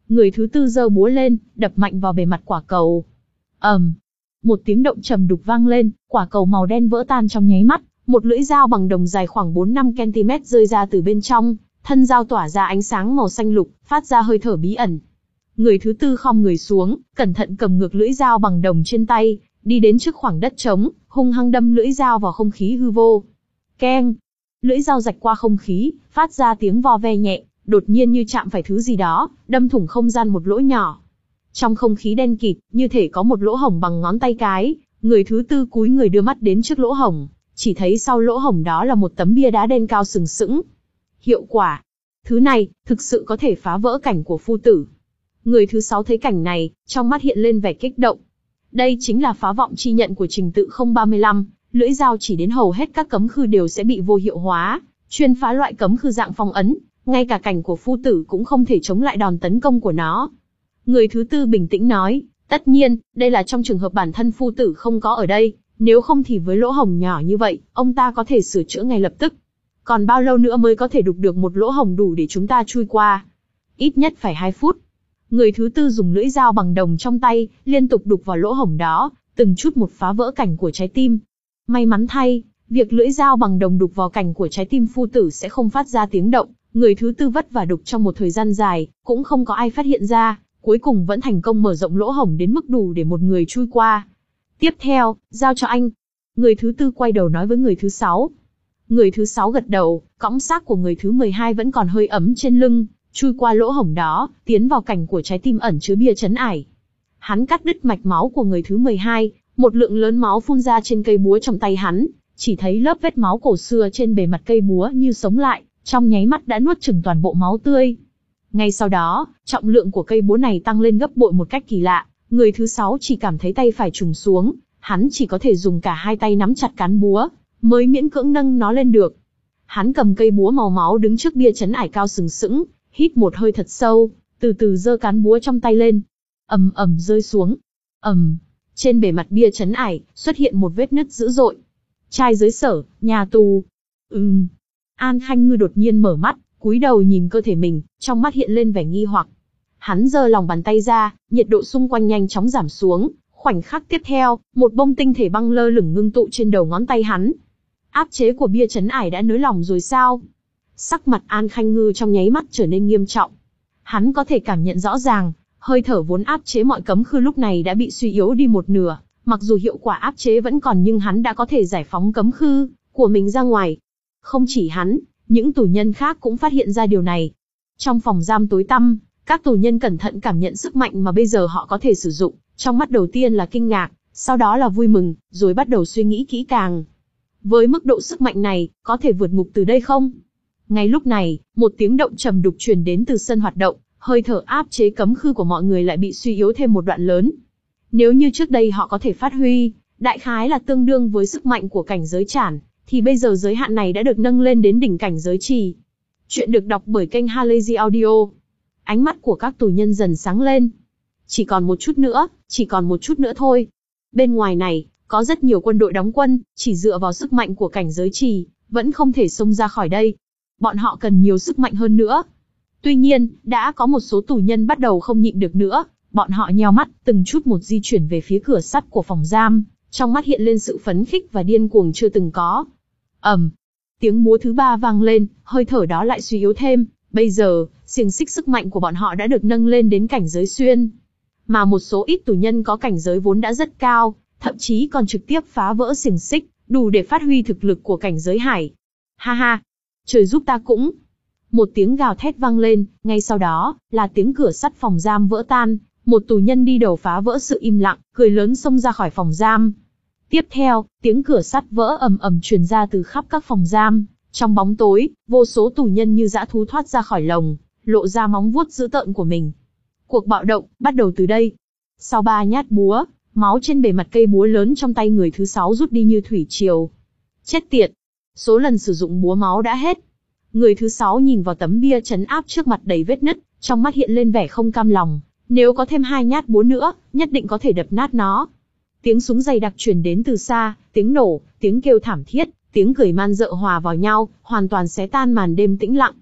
Người thứ tư giơ búa lên, đập mạnh vào bề mặt quả cầu. ầm, một tiếng động trầm đục vang lên, quả cầu màu đen vỡ tan trong nháy mắt, một lưỡi dao bằng đồng dài khoảng bốn năm ki-lô-mét rơi ra từ bên trong, thân dao tỏa ra ánh sáng màu xanh lục, phát ra hơi thở bí ẩn. Người thứ tư khom người xuống, cẩn thận cầm ngược lưỡi dao bằng đồng trên tay, đi đến trước khoảng đất trống, hung hăng đâm lưỡi dao vào không khí hư vô. Keng! Lưỡi dao rạch qua không khí, phát ra tiếng vo ve nhẹ, đột nhiên như chạm phải thứ gì đó, đâm thủng không gian một lỗ nhỏ. Trong không khí đen kịt, như thể có một lỗ hổng bằng ngón tay cái, người thứ tư cúi người đưa mắt đến trước lỗ hổng, chỉ thấy sau lỗ hổng đó là một tấm bia đá đen cao sừng sững. Hiệu quả! Thứ này, thực sự có thể phá vỡ cảnh của phu tử. Người thứ sáu thấy cảnh này, trong mắt hiện lên vẻ kích động. Đây chính là phá vọng chi nhận của trình tự không ba lăm, lưỡi dao chỉ đến hầu hết các cấm khư đều sẽ bị vô hiệu hóa, chuyên phá loại cấm khư dạng phong ấn, ngay cả cảnh của phu tử cũng không thể chống lại đòn tấn công của nó. Người thứ tư bình tĩnh nói, tất nhiên, đây là trong trường hợp bản thân phu tử không có ở đây, nếu không thì với lỗ hổng nhỏ như vậy, ông ta có thể sửa chữa ngay lập tức. Còn bao lâu nữa mới có thể đục được một lỗ hổng đủ để chúng ta chui qua? Ít nhất phải hai phút. Người thứ tư dùng lưỡi dao bằng đồng trong tay, liên tục đục vào lỗ hổng đó, từng chút một phá vỡ cảnh của trái tim. May mắn thay, việc lưỡi dao bằng đồng đục vào cảnh của trái tim phu tử sẽ không phát ra tiếng động. Người thứ tư vất vả đục trong một thời gian dài, cũng không có ai phát hiện ra, cuối cùng vẫn thành công mở rộng lỗ hổng đến mức đủ để một người chui qua. Tiếp theo, giao cho anh. Người thứ tư quay đầu nói với người thứ sáu. Người thứ sáu gật đầu, cõng xác của người thứ mười hai vẫn còn hơi ấm trên lưng, chui qua lỗ hổng đó, tiến vào cảnh của trái tim ẩn chứa bia trấn ải. Hắn cắt đứt mạch máu của người thứ mười hai, một lượng lớn máu phun ra trên cây búa trong tay hắn, chỉ thấy lớp vết máu cổ xưa trên bề mặt cây búa như sống lại, trong nháy mắt đã nuốt chửng toàn bộ máu tươi. Ngay sau đó, trọng lượng của cây búa này tăng lên gấp bội một cách kỳ lạ, người thứ sáu chỉ cảm thấy tay phải trùng xuống, hắn chỉ có thể dùng cả hai tay nắm chặt cán búa, mới miễn cưỡng nâng nó lên được. Hắn cầm cây búa màu máu đứng trước bia trấn ải cao sừng sững, hít một hơi thật sâu, từ từ giơ cán búa trong tay lên. Ầm ầm rơi xuống. Ầm. Trên bề mặt bia trấn ải, xuất hiện một vết nứt dữ dội. Trai giới sở, nhà tù. Ừm. An Khanh Ngư đột nhiên mở mắt, cúi đầu nhìn cơ thể mình, trong mắt hiện lên vẻ nghi hoặc. Hắn giơ lòng bàn tay ra, nhiệt độ xung quanh nhanh chóng giảm xuống. Khoảnh khắc tiếp theo, một bông tinh thể băng lơ lửng ngưng tụ trên đầu ngón tay hắn. Áp chế của bia trấn ải đã nới lỏng rồi sao? Sắc mặt An Khanh Ngư trong nháy mắt trở nên nghiêm trọng. Hắn có thể cảm nhận rõ ràng, hơi thở vốn áp chế mọi cấm khư lúc này đã bị suy yếu đi một nửa. Mặc dù hiệu quả áp chế vẫn còn nhưng hắn đã có thể giải phóng cấm khư của mình ra ngoài. Không chỉ hắn, những tù nhân khác cũng phát hiện ra điều này. Trong phòng giam tối tăm, các tù nhân cẩn thận cảm nhận sức mạnh mà bây giờ họ có thể sử dụng. Trong mắt đầu tiên là kinh ngạc, sau đó là vui mừng, rồi bắt đầu suy nghĩ kỹ càng. Với mức độ sức mạnh này, có thể vượt ngục từ đây không? Ngay lúc này, một tiếng động trầm đục truyền đến từ sân hoạt động, hơi thở áp chế cấm khư của mọi người lại bị suy yếu thêm một đoạn lớn. Nếu như trước đây họ có thể phát huy, đại khái là tương đương với sức mạnh của cảnh giới chản, thì bây giờ giới hạn này đã được nâng lên đến đỉnh cảnh giới trì. Chuyện được đọc bởi kênh Halazy Audio. Ánh mắt của các tù nhân dần sáng lên. Chỉ còn một chút nữa, chỉ còn một chút nữa thôi. Bên ngoài này, có rất nhiều quân đội đóng quân, chỉ dựa vào sức mạnh của cảnh giới trì, vẫn không thể xông ra khỏi đây. Bọn họ cần nhiều sức mạnh hơn nữa. Tuy nhiên, đã có một số tù nhân bắt đầu không nhịn được nữa, bọn họ nheo mắt, từng chút một di chuyển về phía cửa sắt của phòng giam, trong mắt hiện lên sự phấn khích và điên cuồng chưa từng có. Ầm, tiếng búa thứ ba vang lên, hơi thở đó lại suy yếu thêm. Bây giờ, xiềng xích sức mạnh của bọn họ đã được nâng lên đến cảnh giới xuyên, mà một số ít tù nhân có cảnh giới vốn đã rất cao, thậm chí còn trực tiếp phá vỡ xiềng xích, đủ để phát huy thực lực của cảnh giới hải. Ha ha, trời giúp ta cũng. Một tiếng gào thét vang lên, ngay sau đó, là tiếng cửa sắt phòng giam vỡ tan, một tù nhân đi đầu phá vỡ sự im lặng, cười lớn xông ra khỏi phòng giam. Tiếp theo, tiếng cửa sắt vỡ ầm ầm truyền ra từ khắp các phòng giam, trong bóng tối, vô số tù nhân như dã thú thoát ra khỏi lồng, lộ ra móng vuốt dữ tợn của mình. Cuộc bạo động, bắt đầu từ đây. Sau ba nhát búa, máu trên bề mặt cây búa lớn trong tay người thứ sáu rút đi như thủy triều. Chết tiệt! Số lần sử dụng búa máu đã hết. Người thứ sáu nhìn vào tấm bia trấn áp trước mặt đầy vết nứt, trong mắt hiện lên vẻ không cam lòng. Nếu có thêm hai nhát búa nữa, nhất định có thể đập nát nó. Tiếng súng dày đặc truyền đến từ xa, tiếng nổ, tiếng kêu thảm thiết, tiếng cười man rợ hòa vào nhau, hoàn toàn xé tan màn đêm tĩnh lặng.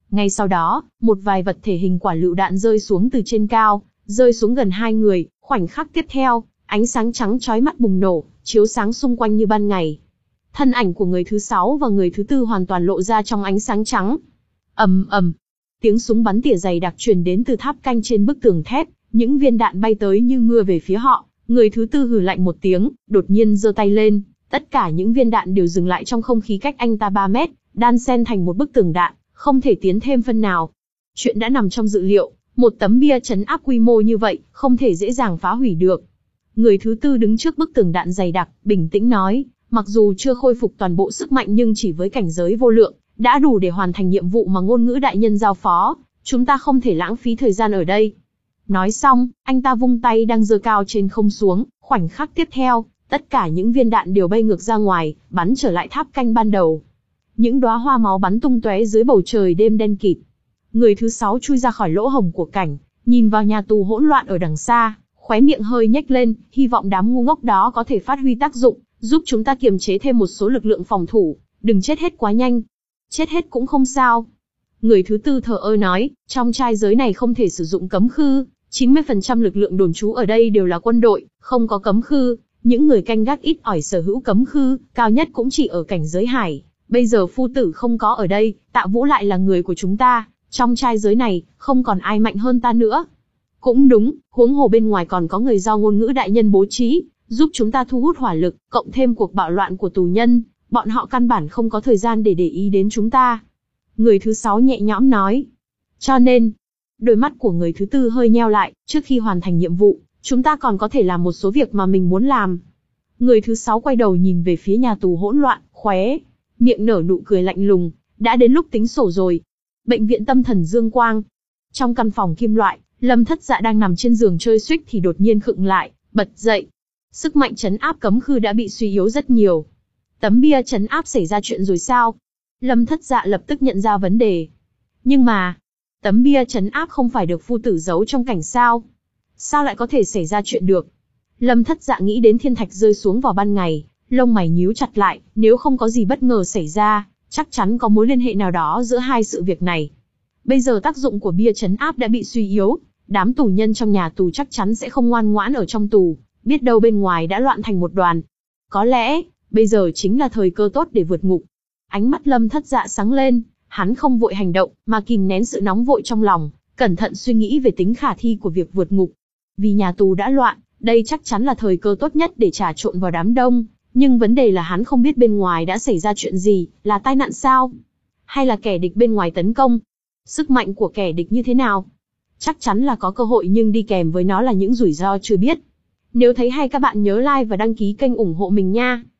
Ngay sau đó, một vài vật thể hình quả lựu đạn rơi xuống từ trên cao, rơi xuống gần hai người, khoảnh khắc tiếp theo, ánh sáng trắng chói mắt bùng nổ, chiếu sáng xung quanh như ban ngày. Thân ảnh của người thứ sáu và người thứ tư hoàn toàn lộ ra trong ánh sáng trắng. Ầm ầm, tiếng súng bắn tỉa dày đặc truyền đến từ tháp canh trên bức tường thép, những viên đạn bay tới như mưa về phía họ. Người thứ tư hừ lạnh một tiếng, đột nhiên giơ tay lên, tất cả những viên đạn đều dừng lại trong không khí cách anh ta ba mét, đan xen thành một bức tường đạn, không thể tiến thêm phân nào. Chuyện đã nằm trong dự liệu, một tấm bia trấn áp quy mô như vậy, không thể dễ dàng phá hủy được. Người thứ tư đứng trước bức tường đạn dày đặc, bình tĩnh nói, mặc dù chưa khôi phục toàn bộ sức mạnh nhưng chỉ với cảnh giới vô lượng, đã đủ để hoàn thành nhiệm vụ mà ngôn ngữ đại nhân giao phó, chúng ta không thể lãng phí thời gian ở đây. Nói xong, anh ta vung tay đang giơ cao trên không xuống, khoảnh khắc tiếp theo, tất cả những viên đạn đều bay ngược ra ngoài, bắn trở lại tháp canh ban đầu. Những đóa hoa máu bắn tung tóe dưới bầu trời đêm đen kịt. Người thứ sáu chui ra khỏi lỗ hổng của cảnh, nhìn vào nhà tù hỗn loạn ở đằng xa, khóe miệng hơi nhếch lên, hy vọng đám ngu ngốc đó có thể phát huy tác dụng, giúp chúng ta kiềm chế thêm một số lực lượng phòng thủ, đừng chết hết quá nhanh. Chết hết cũng không sao. Người thứ tư thờ ơ nói, trong trai giới này không thể sử dụng cấm khư, chín mươi phần trăm lực lượng đồn trú ở đây đều là quân đội, không có cấm khư, những người canh gác ít ỏi sở hữu cấm khư, cao nhất cũng chỉ ở cảnh giới hải. Bây giờ phu tử không có ở đây, Tạ Vũ lại là người của chúng ta, trong trai giới này, không còn ai mạnh hơn ta nữa. Cũng đúng, huống hồ bên ngoài còn có người do ngôn ngữ đại nhân bố trí, giúp chúng ta thu hút hỏa lực, cộng thêm cuộc bạo loạn của tù nhân, bọn họ căn bản không có thời gian để để ý đến chúng ta. Người thứ sáu nhẹ nhõm nói. Cho nên, đôi mắt của người thứ tư hơi nheo lại, trước khi hoàn thành nhiệm vụ, chúng ta còn có thể làm một số việc mà mình muốn làm. Người thứ sáu quay đầu nhìn về phía nhà tù hỗn loạn, khóe miệng nở nụ cười lạnh lùng, đã đến lúc tính sổ rồi. Bệnh viện tâm thần Dương Quang. Trong căn phòng kim loại, Lâm Thất Dạ đang nằm trên giường chơi suýt thì đột nhiên khựng lại, bật dậy. Sức mạnh trấn áp cấm khư đã bị suy yếu rất nhiều. Tấm bia trấn áp xảy ra chuyện rồi sao? Lâm Thất Dạ lập tức nhận ra vấn đề. Nhưng mà, tấm bia trấn áp không phải được phu tử giấu trong cảnh sao? Sao lại có thể xảy ra chuyện được? Lâm Thất Dạ nghĩ đến thiên thạch rơi xuống vào ban ngày, lông mày nhíu chặt lại, nếu không có gì bất ngờ xảy ra, chắc chắn có mối liên hệ nào đó giữa hai sự việc này. Bây giờ tác dụng của bia trấn áp đã bị suy yếu, đám tù nhân trong nhà tù chắc chắn sẽ không ngoan ngoãn ở trong tù, biết đâu bên ngoài đã loạn thành một đoàn. Có lẽ, bây giờ chính là thời cơ tốt để vượt ngục. Ánh mắt Lâm Thất Dạ sáng lên, hắn không vội hành động, mà kìm nén sự nóng vội trong lòng, cẩn thận suy nghĩ về tính khả thi của việc vượt ngục. Vì nhà tù đã loạn, đây chắc chắn là thời cơ tốt nhất để trà trộn vào đám đông, nhưng vấn đề là hắn không biết bên ngoài đã xảy ra chuyện gì, là tai nạn sao? Hay là kẻ địch bên ngoài tấn công? Sức mạnh của kẻ địch như thế nào? Chắc chắn là có cơ hội nhưng đi kèm với nó là những rủi ro chưa biết. Nếu thấy hay các bạn nhớ like và đăng ký kênh ủng hộ mình nha.